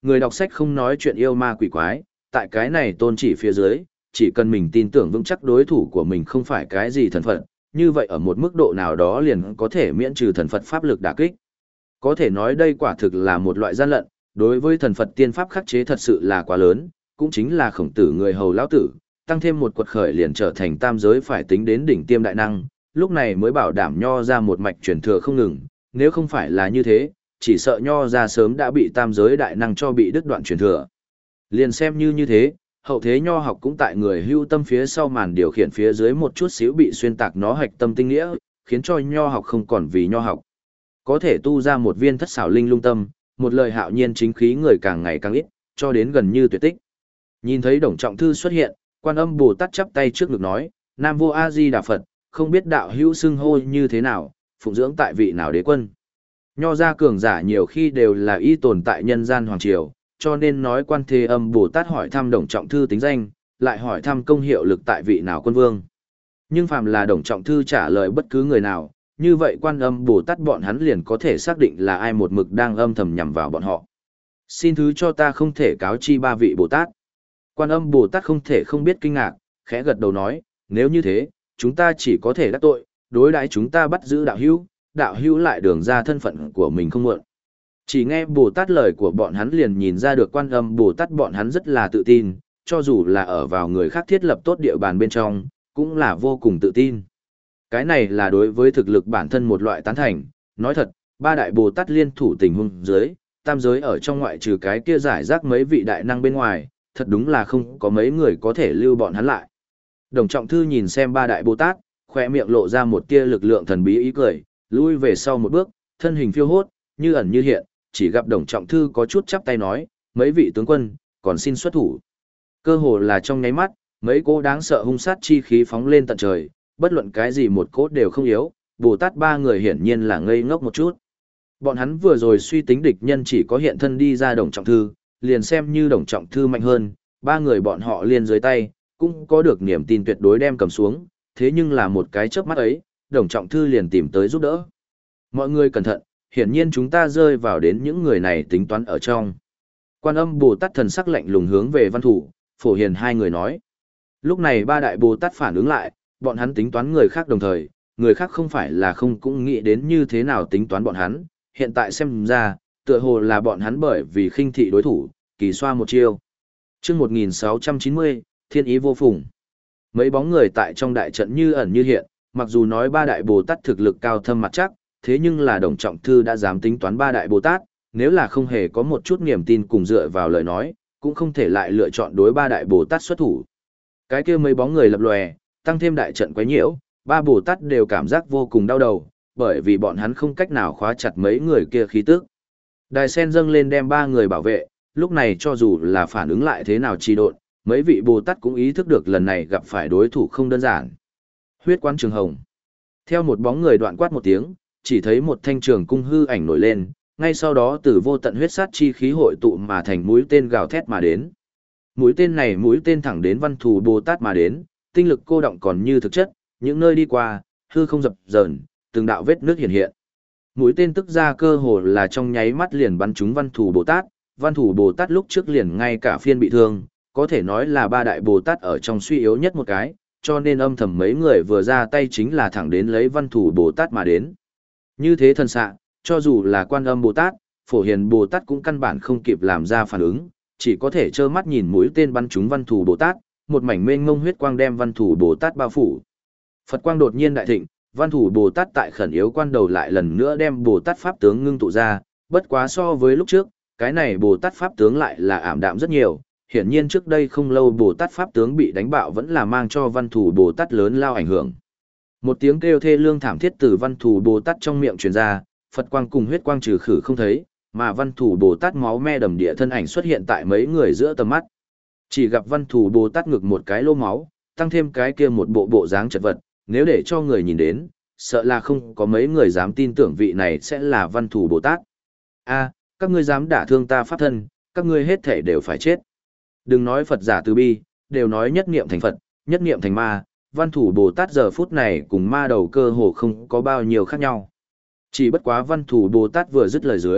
người đọc sách không nói chuyện yêu ma quỷ quái, tại cái này tôn chỉ phía dưới, chỉ cần mình tin tưởng vững chắc đối thủ của mình không phải cái gì thần Phật, như vậy ở một mức độ nào đó liền có thể miễn trừ thần Phật pháp lực đả kích. Có thể nói đây quả thực là một loại gian lận, đối với thần Phật tiên pháp khắc chế thật sự là quá lớn, cũng chính là khổng tử người hầu lão tử, tăng thêm một quật khởi liền trở thành tam giới phải tính đến đỉnh tiêm đại năng, lúc này mới bảo đảm nho ra một mạch truyền thừa không ngừng, nếu không phải là như thế, chỉ sợ nho ra sớm đã bị tam giới đại năng cho bị đứt đoạn truyền thừa. Liền xem như như thế, hậu thế nho học cũng tại người hưu tâm phía sau màn điều khiển phía dưới một chút xíu bị xuyên tạc nó hạch tâm tinh nghĩa, khiến cho nho học không còn vì nho học. Có thể tu ra một viên thất xảo linh lung tâm, một lời hạo nhiên chính khí người càng ngày càng ít, cho đến gần như tuyệt tích. Nhìn thấy Đồng Trọng Thư xuất hiện, Quan Âm Bồ Tát chắp tay trước ngực nói, Nam Vô A Di Đà Phật, không biết đạo hữu xưng hô như thế nào, phụng dưỡng tại vị nào đế quân. Nho gia cường giả nhiều khi đều là y tồn tại nhân gian hoàng triều, cho nên nói Quan Thế Âm Bồ Tát hỏi thăm Đồng Trọng Thư tính danh, lại hỏi thăm công hiệu lực tại vị nào quân vương. Nhưng phàm là Đồng Trọng Thư trả lời bất cứ người nào, như vậy Quan Âm Bồ Tát bọn hắn liền có thể xác định là ai một mực đang âm thầm nhằm vào bọn họ. Xin thứ cho ta không thể cáo chi ba vị Bồ Tát. Quan Âm Bồ Tát không thể không biết kinh ngạc, khẽ gật đầu nói, nếu như thế, chúng ta chỉ có thể đắc tội, đối đãi chúng ta bắt giữ đạo hữu, đạo hữu lại đường ra thân phận của mình không muộn. Chỉ nghe Bồ Tát lời của bọn hắn liền nhìn ra được Quan Âm Bồ Tát bọn hắn rất là tự tin, cho dù là ở vào người khác thiết lập tốt địa bàn bên trong, cũng là vô cùng tự tin. Cái này là đối với thực lực bản thân một loại tán thành, nói thật, ba đại Bồ Tát liên thủ tình huống dưới, tam giới ở trong ngoại trừ cái kia giải rác mấy vị đại năng bên ngoài, thật đúng là không có mấy người có thể lưu bọn hắn lại. Đồng Trọng Thư nhìn xem ba đại Bồ Tát, khỏe miệng lộ ra một tia lực lượng thần bí ý cười, lui về sau một bước, thân hình phiêu hốt, như ẩn như hiện, chỉ gặp Đồng Trọng Thư có chút chắp tay nói, mấy vị tướng quân, còn xin xuất thủ. Cơ hồ là trong nháy mắt, mấy cỗ đáng sợ hung sát chi khí phóng lên tận trời, bất luận cái gì một cốt đều không yếu, Bồ Tát ba người hiển nhiên là ngây ngốc một chút. Bọn hắn vừa rồi suy tính địch nhân chỉ có hiện thân đi ra Đồng Trọng Thư, liền xem như Đồng Trọng Thư mạnh hơn, ba người bọn họ liền dưới tay, cũng có được niềm tin tuyệt đối đem cầm xuống, thế nhưng là một cái chớp mắt ấy, Đồng Trọng Thư liền tìm tới giúp đỡ. Mọi người cẩn thận, hiển nhiên chúng ta rơi vào đến những người này tính toán ở trong. Quan Âm Bồ Tát thần sắc lạnh lùng hướng về Văn Thủ, Phổ Hiền hai người nói. Lúc này ba đại Bồ Tát phản ứng lại, bọn hắn tính toán người khác đồng thời, người khác không phải là không cũng nghĩ đến như thế nào tính toán bọn hắn, hiện tại xem ra, tựa hồ là bọn hắn bởi vì khinh thị đối thủ, kỳ xoa một chiêu. Chương một nghìn sáu trăm chín mươi, Thiên Ý Vô Phùng. Mấy bóng người tại trong đại trận như ẩn như hiện, mặc dù nói ba đại Bồ Tát thực lực cao thâm mặt chắc, thế nhưng là Đồng Trọng Thư đã dám tính toán ba đại Bồ Tát, nếu là không hề có một chút niềm tin cùng dựa vào lời nói, cũng không thể lại lựa chọn đối ba đại Bồ Tát xuất thủ. Cái kia mấy bóng người lập lòe, tăng thêm đại trận quấy nhiễu, ba Bồ Tát đều cảm giác vô cùng đau đầu, bởi vì bọn hắn không cách nào khóa chặt mấy người kia khí tức. Đài sen dâng lên đem ba người bảo vệ, lúc này cho dù là phản ứng lại thế nào trì độn, mấy vị Bồ Tát cũng ý thức được lần này gặp phải đối thủ không đơn giản. Huyết Quán Trường Hồng. Theo một bóng người đoạn quát một tiếng, chỉ thấy một thanh trường cung hư ảnh nổi lên, ngay sau đó từ vô tận huyết sát chi khí hội tụ mà thành mũi tên gào thét mà đến. Mũi tên này mũi tên thẳng đến Văn Thù Bồ Tát mà đến, tinh lực cô động còn như thực chất, những nơi đi qua, hư không dập dờn, từng đạo vết nước hiện hiện. Mũi tên tức ra cơ hồ là trong nháy mắt liền bắn trúng Văn Thù Bồ Tát, Văn Thù Bồ Tát lúc trước liền ngay cả phiên bị thương, có thể nói là ba đại Bồ Tát ở trong suy yếu nhất một cái, cho nên âm thầm mấy người vừa ra tay chính là thẳng đến lấy Văn Thù Bồ Tát mà đến. Như thế thần xạ, cho dù là Quan Âm Bồ Tát, Phổ Hiền Bồ Tát cũng căn bản không kịp làm ra phản ứng, chỉ có thể trơ mắt nhìn mũi tên bắn trúng Văn Thù Bồ Tát, một mảnh mênh mông huyết quang đem Văn Thù Bồ Tát bao phủ. Phật quang đột nhiên đại thịnh, Văn Thù Bồ Tát tại khẩn yếu quan đầu lại lần nữa đem Bồ Tát pháp tướng ngưng tụ ra, bất quá so với lúc trước, cái này Bồ Tát pháp tướng lại là ảm đạm rất nhiều, hiển nhiên trước đây không lâu Bồ Tát pháp tướng bị đánh bạo vẫn là mang cho Văn Thù Bồ Tát lớn lao ảnh hưởng. Một tiếng kêu thê lương thảm thiết từ Văn Thù Bồ Tát trong miệng truyền ra, Phật quang cùng huyết quang trừ khử không thấy, mà Văn Thù Bồ Tát máu me đầm địa thân ảnh xuất hiện tại mấy người giữa tầm mắt. Chỉ gặp Văn Thù Bồ Tát ngực một cái lô máu, tăng thêm cái kia một bộ bộ dáng chật vật, nếu để cho người nhìn đến, sợ là không có mấy người dám tin tưởng vị này sẽ là Văn Thù Bồ Tát. A, các ngươi dám đả thương ta pháp thân, các ngươi hết thể đều phải chết. Đừng nói Phật giả từ bi, đều nói nhất niệm thành Phật, nhất niệm thành ma, Văn Thù Bồ Tát giờ phút này cùng ma đầu cơ hồ không có bao nhiêu khác nhau. Chỉ bất quá Văn Thù Bồ Tát vừa dứt lời dưới,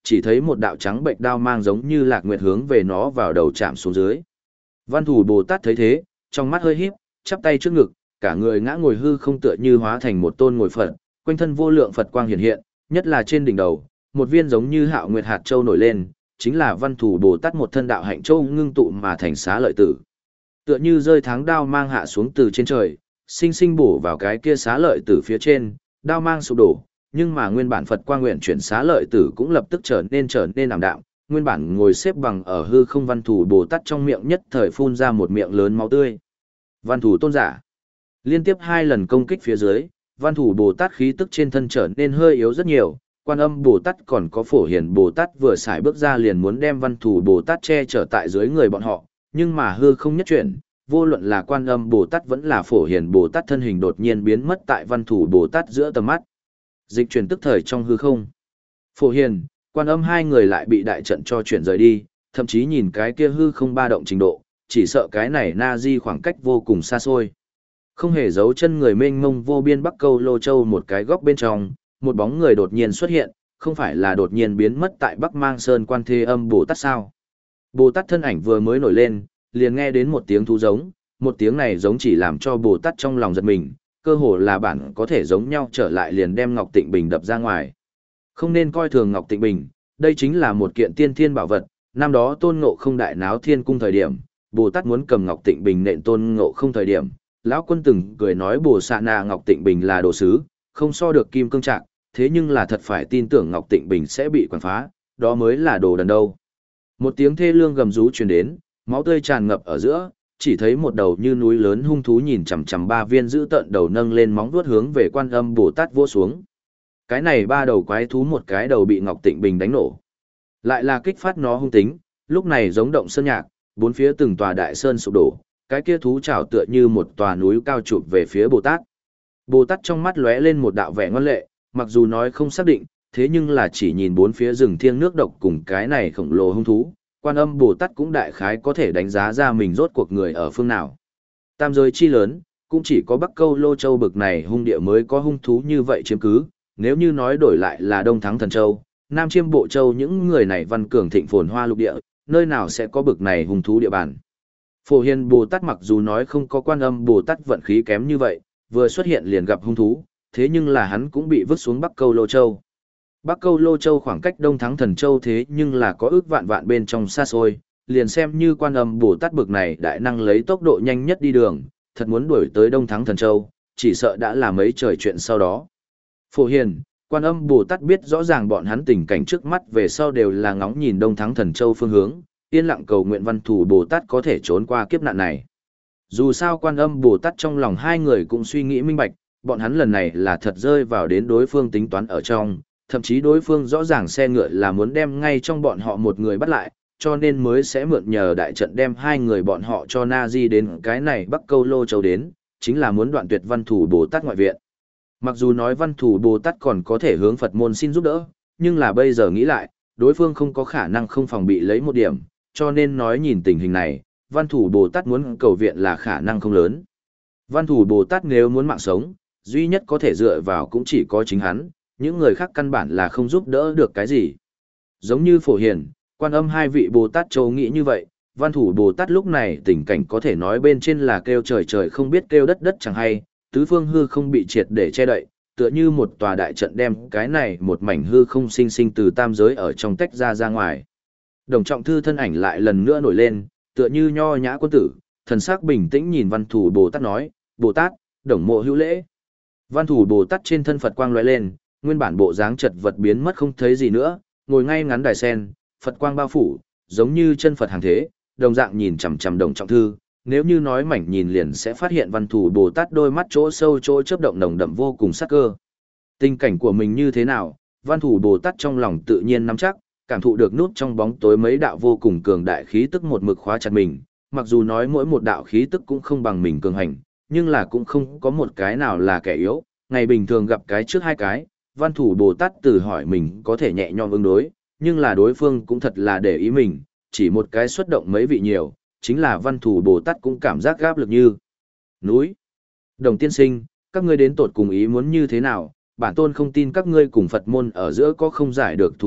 chỉ thấy một đạo trắng bệnh đao mang giống như lạc nguyệt hướng về nó vào đầu chạm xuống dưới. Văn Thủ Bồ Tát thấy thế, trong mắt hơi híp, chắp tay trước ngực, cả người ngã ngồi hư không tựa như hóa thành một tôn ngồi Phật, quanh thân vô lượng Phật quang hiện hiện, nhất là trên đỉnh đầu, một viên giống như hạo nguyệt hạt châu nổi lên, chính là Văn Thủ Bồ Tát một thân đạo hạnh châu ngưng tụ mà thành xá lợi tử. Tựa như rơi tháng đao mang hạ xuống từ trên trời, sinh sinh bổ vào cái kia xá lợi tử phía trên, đao mang sụp đổ, nhưng mà nguyên bản Phật quang nguyện chuyển xá lợi tử cũng lập tức trở nên trở nên ảm đạm, nguyên bản ngồi xếp bằng ở hư không Văn Thủ Bồ Tát trong miệng nhất thời phun ra một miệng lớn máu tươi. Văn Thủ tôn giả. Liên tiếp hai lần công kích phía dưới, Văn Thủ Bồ Tát khí tức trên thân trở nên hơi yếu rất nhiều, Quan Âm Bồ Tát còn có Phổ Hiền Bồ Tát vừa xài bước ra liền muốn đem Văn Thủ Bồ Tát che chở tại dưới người bọn họ, nhưng mà hư không nhất chuyển, vô luận là Quan Âm Bồ Tát vẫn là Phổ Hiền Bồ Tát thân hình đột nhiên biến mất tại Văn Thủ Bồ Tát giữa tầm mắt. Dịch chuyển tức thời trong hư không. Phổ Hiền, Quan Âm hai người lại bị đại trận cho chuyển rời đi, thậm chí nhìn cái kia hư không ba động trình độ, chỉ sợ cái này na di khoảng cách vô cùng xa xôi. Không hề giấu chân người mênh mông vô biên Bắc Câu Lô Châu một cái góc bên trong, một bóng người đột nhiên xuất hiện, không phải là đột nhiên biến mất tại Bắc Mang Sơn Quan Thế Âm Bồ Tát sao? Bồ Tát thân ảnh vừa mới nổi lên, liền nghe đến một tiếng thú giống, một tiếng này giống chỉ làm cho Bồ Tát trong lòng giật mình, cơ hồ là bản có thể giống nhau trở lại liền đem Ngọc Tịnh Bình đập ra ngoài. Không nên coi thường Ngọc Tịnh Bình, đây chính là một kiện tiên thiên bảo vật, năm đó Tôn Ngộ Không đại náo thiên cung thời điểm, Bồ Tát muốn cầm Ngọc Tịnh Bình nện Tôn Ngộ Không thời điểm, lão quân từng cười nói Bồ Sạ Na Ngọc Tịnh Bình là đồ sứ, không so được kim cương trạng, thế nhưng là thật phải tin tưởng Ngọc Tịnh Bình sẽ bị quằn phá, đó mới là đồ đần đâu. Một tiếng thê lương gầm rú truyền đến, máu tươi tràn ngập ở giữa, chỉ thấy một đầu như núi lớn hung thú nhìn chằm chằm ba viên giữ tợn đầu nâng lên móng vuốt hướng về Quan Âm Bồ Tát vỗ xuống. Cái này ba đầu quái thú một cái đầu bị Ngọc Tịnh Bình đánh nổ, lại là kích phát nó hung tính, lúc này giống động sơn nhạc, bốn phía từng tòa đại sơn sụp đổ, cái kia thú trảo tựa như một tòa núi cao chụp về phía Bồ Tát. Bồ Tát trong mắt lóe lên một đạo vẻ ngoan lệ, mặc dù nói không xác định, thế nhưng là chỉ nhìn bốn phía rừng thiêng nước độc cùng cái này khổng lồ hung thú, Quan Âm Bồ Tát cũng đại khái có thể đánh giá ra mình rốt cuộc người ở phương nào. Tam giới chi lớn, cũng chỉ có Bắc Câu Lô Châu bực này hung địa mới có hung thú như vậy chiếm cứ, nếu như nói đổi lại là Đông Thắng Thần Châu, Nam Chiêm Bộ Châu những người này văn cường thịnh phồn hoa lục địa, nơi nào sẽ có bực này hung thú địa bàn. Phổ Hiền Bồ Tát mặc dù nói không có Quan Âm Bồ Tát vận khí kém như vậy, vừa xuất hiện liền gặp hung thú, thế nhưng là hắn cũng bị vứt xuống Bắc Câu Lô Châu. Bắc Câu Lô Châu khoảng cách Đông Thắng Thần Châu thế nhưng là có ước vạn vạn bên trong xa xôi, liền xem như Quan Âm Bồ Tát bực này đại năng lấy tốc độ nhanh nhất đi đường, thật muốn đuổi tới Đông Thắng Thần Châu, chỉ sợ đã là mấy trời chuyện sau đó. Phổ Hiền, Quan Âm Bồ Tát biết rõ ràng bọn hắn tình cảnh trước mắt về sau đều là ngóng nhìn Đông Thắng Thần Châu phương hướng, yên lặng cầu nguyện Văn Thủ Bồ Tát có thể trốn qua kiếp nạn này. Dù sao Quan Âm Bồ Tát trong lòng hai người cũng suy nghĩ minh bạch, bọn hắn lần này là thật rơi vào đến đối phương tính toán ở trong, thậm chí đối phương rõ ràng xe ngựa là muốn đem ngay trong bọn họ một người bắt lại, cho nên mới sẽ mượn nhờ đại trận đem hai người bọn họ cho Na Di đến cái này Bắc Câu Lô Châu đến, chính là muốn đoạn tuyệt Văn Thủ Bồ Tát ngoại viện. Mặc dù nói Văn Thủ Bồ Tát còn có thể hướng Phật môn xin giúp đỡ, nhưng là bây giờ nghĩ lại, đối phương không có khả năng không phòng bị lấy một điểm, cho nên nói nhìn tình hình này, Văn Thủ Bồ Tát muốn cầu viện là khả năng không lớn. Văn Thủ Bồ Tát nếu muốn mạng sống, duy nhất có thể dựa vào cũng chỉ có chính hắn, những người khác căn bản là không giúp đỡ được cái gì. Giống như Phổ Hiền, Quan Âm hai vị Bồ Tát châu nghĩ như vậy, Văn Thủ Bồ Tát lúc này tình cảnh có thể nói bên trên là kêu trời trời không biết kêu đất đất chẳng hay, tứ phương hư không bị triệt để che đậy, tựa như một tòa đại trận đem cái này một mảnh hư không sinh sinh từ tam giới ở trong tách ra ra ngoài. Đồng Trọng Thư thân ảnh lại lần nữa nổi lên, tựa như nho nhã quân tử, thần sắc bình tĩnh nhìn Văn Thủ Bồ Tát nói, Bồ Tát, Đồng Mộ hữu lễ. Văn Thủ Bồ Tát trên thân Phật quang lóe lên, nguyên bản bộ dáng chật vật biến mất không thấy gì nữa, ngồi ngay ngắn đài sen, Phật quang bao phủ, giống như chân Phật hàng thế, đồng dạng nhìn chằm chằm Đồng Trọng Thư, nếu như nói mảnh nhìn liền sẽ phát hiện Văn Thủ Bồ Tát đôi mắt chỗ sâu chỗ chớp động nồng đậm vô cùng sắc cơ. Tình cảnh của mình như thế nào, Văn Thủ Bồ Tát trong lòng tự nhiên nắm chắc, cảm thụ được nút trong bóng tối mấy đạo vô cùng cường đại khí tức một mực khóa chặt mình, mặc dù nói mỗi một đạo khí tức cũng không bằng mình cường hành, nhưng là cũng không có một cái nào là kẻ yếu, ngày bình thường gặp cái trước hai cái, Văn Thủ Bồ Tát tự hỏi mình có thể nhẹ nhõm ứng đối, nhưng là đối phương cũng thật là để ý mình, chỉ một cái xuất động mấy vị nhiều, chính là Văn Thủ Bồ Tát cũng cảm giác gáp lực như núi. Đồng tiên sinh, các ngươi đến tột cùng ý muốn như thế nào, bản tôn không tin các ngươi cùng Phật môn ở giữa có không giải được thù hận,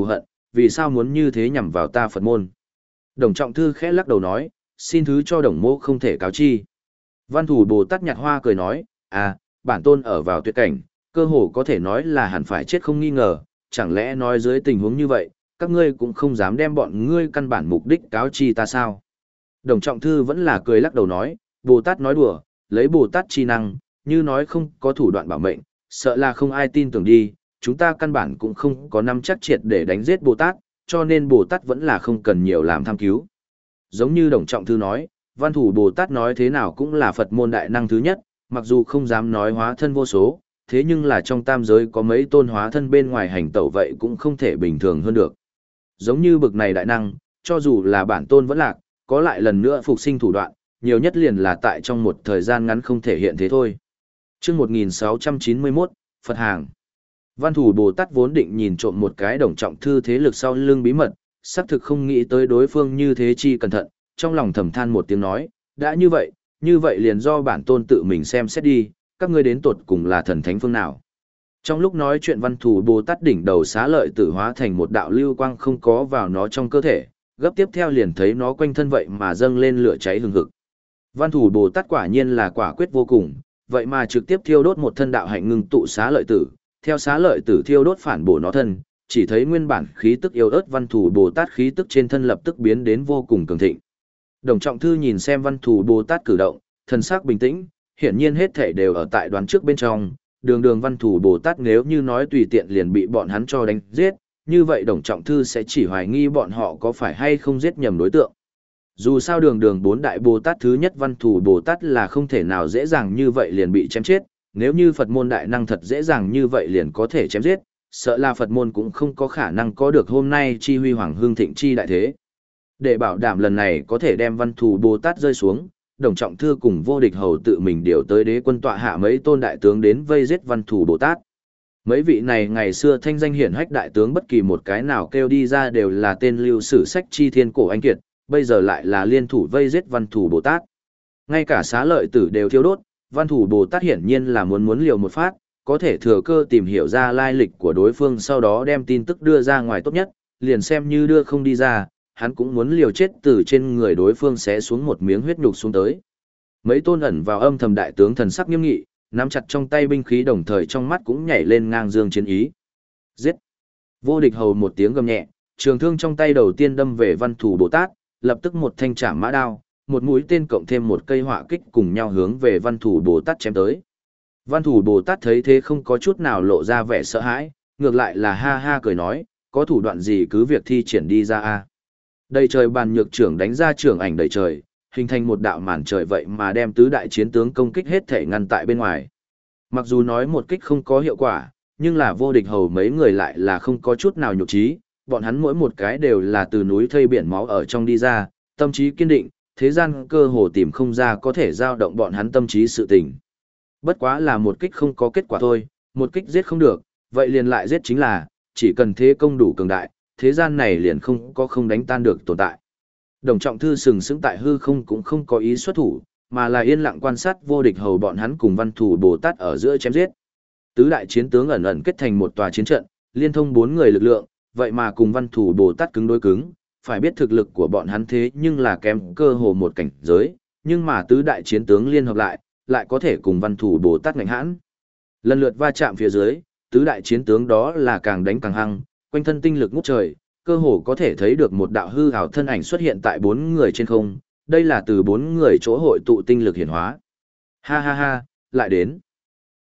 vì sao muốn như thế nhằm vào ta Phật môn. Đồng Trọng Thư khẽ lắc đầu nói, xin thứ cho đồng mô không thể cáo chi. Văn Thủ Bồ Tát nhặt hoa cười nói, à, bản tôn ở vào tuyệt cảnh, cơ hồ có thể nói là hẳn phải chết không nghi ngờ, chẳng lẽ nói dưới tình huống như vậy, các ngươi cũng không dám đem bọn ngươi căn bản mục đích cáo chi ta sao? Đồng Trọng Thư vẫn là cười lắc đầu nói, Bồ Tát nói đùa, lấy Bồ Tát chi năng, như nói không có thủ đoạn bảo mệnh, sợ là không ai tin tưởng đi, chúng ta căn bản cũng không có năm chắc triệt để đánh giết Bồ Tát, cho nên Bồ Tát vẫn là không cần nhiều làm tham cứu. Giống như Đồng Trọng Thư nói, Văn Thủ Bồ Tát nói thế nào cũng là Phật môn đại năng thứ nhất, mặc dù không dám nói hóa thân vô số, thế nhưng là trong tam giới có mấy tôn hóa thân bên ngoài hành tẩu vậy cũng không thể bình thường hơn được. Giống như bực này đại năng, cho dù là bản tôn vẫn lạc, có lại lần nữa phục sinh thủ đoạn, nhiều nhất liền là tại trong một thời gian ngắn không thể hiện thế thôi. Chương một nghìn sáu trăm chín mươi mốt, Phật hàng. Văn Thủ Bồ Tát vốn định nhìn trộm một cái Đồng Trọng Thư thế lực sau lưng bí mật, xác thực không nghĩ tới đối phương như thế chi cẩn thận, trong lòng thầm than một tiếng nói, đã như vậy, như vậy liền do bản tôn tự mình xem xét đi, các ngươi đến tột cùng là thần thánh phương nào. Trong lúc nói chuyện Văn Thủ Bồ Tát đỉnh đầu xá lợi tử hóa thành một đạo lưu quang không có vào nó trong cơ thể, gấp tiếp theo liền thấy nó quanh thân vậy mà dâng lên lửa cháy hừng hực. Văn Thủ Bồ Tát quả nhiên là quả quyết vô cùng, vậy mà trực tiếp thiêu đốt một thân đạo hạnh ngưng tụ xá lợi tử, theo xá lợi tử thiêu đốt phản bổ nó thân, chỉ thấy nguyên bản khí tức yếu ớt Văn Thủ Bồ Tát khí tức trên thân lập tức biến đến vô cùng cường thịnh. Đồng Trọng Thư nhìn xem Văn Thủ Bồ Tát cử động, thần sắc bình tĩnh, hiển nhiên hết thể đều ở tại đoán trước bên trong, đường đường Văn Thủ Bồ Tát nếu như nói tùy tiện liền bị bọn hắn cho đánh giết, như vậy Đồng Trọng Thư sẽ chỉ hoài nghi bọn họ có phải hay không giết nhầm đối tượng. Dù sao đường đường bốn đại Bồ Tát thứ nhất Văn Thủ Bồ Tát là không thể nào dễ dàng như vậy liền bị chém chết, nếu như Phật môn đại năng thật dễ dàng như vậy liền có thể chém giết, sợ là Phật môn cũng không có khả năng có được hôm nay chi huy hoàng hương thịnh chi đại thế. Để bảo đảm lần này có thể đem Văn Thủ Bồ Tát rơi xuống, Đồng Trọng Thư cùng Vô Địch Hầu tự mình điều tới đế quân tọa hạ mấy tôn đại tướng đến vây giết Văn Thủ Bồ Tát. Mấy vị này ngày xưa thanh danh hiển hách đại tướng bất kỳ một cái nào kêu đi ra đều là tên lưu sử sách chi thiên cổ anh kiệt, bây giờ lại là liên thủ vây giết Văn Thủ Bồ Tát. Ngay cả xá lợi tử đều thiêu đốt, Văn Thủ Bồ Tát hiển nhiên là muốn muốn liều một phát, có thể thừa cơ tìm hiểu ra lai lịch của đối phương sau đó đem tin tức đưa ra ngoài tốt nhất, liền xem như đưa không đi ra, hắn cũng muốn liều chết từ trên người đối phương sẽ xuống một miếng huyết nhục xuống tới. Mấy tôn ẩn vào âm thầm đại tướng thần sắc nghiêm nghị, nắm chặt trong tay binh khí đồng thời trong mắt cũng nhảy lên ngang dương chiến ý. Giết! Vô Địch Hầu một tiếng gầm nhẹ, trường thương trong tay đầu tiên đâm về Văn Thủ Bồ Tát, lập tức một thanh trảm mã đao, một mũi tên cộng thêm một cây họa kích cùng nhau hướng về Văn Thủ Bồ Tát chém tới. Văn Thủ Bồ Tát thấy thế không có chút nào lộ ra vẻ sợ hãi, ngược lại là ha ha cười nói, có thủ đoạn gì cứ việc thi triển đi ra a. Đầy trời bàn nhược trưởng đánh ra trưởng ảnh đầy trời, hình thành một đạo màn trời vậy mà đem tứ đại chiến tướng công kích hết thể ngăn tại bên ngoài. Mặc dù nói một kích không có hiệu quả, nhưng là Vô Địch Hầu mấy người lại là không có chút nào nhục trí, bọn hắn mỗi một cái đều là từ núi thây biển máu ở trong đi ra, tâm trí kiên định, thế gian cơ hồ tìm không ra có thể giao động bọn hắn tâm trí sự tình. Bất quá là một kích không có kết quả thôi, một kích giết không được, vậy liền lại giết chính là, chỉ cần thế công đủ cường đại, thế gian này liền không có không đánh tan được tồn tại. Đồng Trọng Thư sừng sững tại hư không cũng không có ý xuất thủ, mà là yên lặng quan sát Vô Địch Hầu bọn hắn cùng Văn Thủ Bồ Tát ở giữa chém giết. Tứ đại chiến tướng ẩn ẩn kết thành một tòa chiến trận, liên thông bốn người lực lượng, vậy mà cùng Văn Thủ Bồ Tát cứng đối cứng, phải biết thực lực của bọn hắn thế nhưng là kém cơ hồ một cảnh giới, nhưng mà tứ đại chiến tướng liên hợp lại, lại có thể cùng Văn Thủ Bồ Tát ngạnh hãn. Lần lượt va chạm phía dưới, tứ đại chiến tướng đó là càng đánh càng hăng, quanh thân tinh lực ngút trời, cơ hồ có thể thấy được một đạo hư ảo thân ảnh xuất hiện tại bốn người trên không, đây là từ bốn người chỗ hội tụ tinh lực hiển hóa. Ha ha ha, lại đến.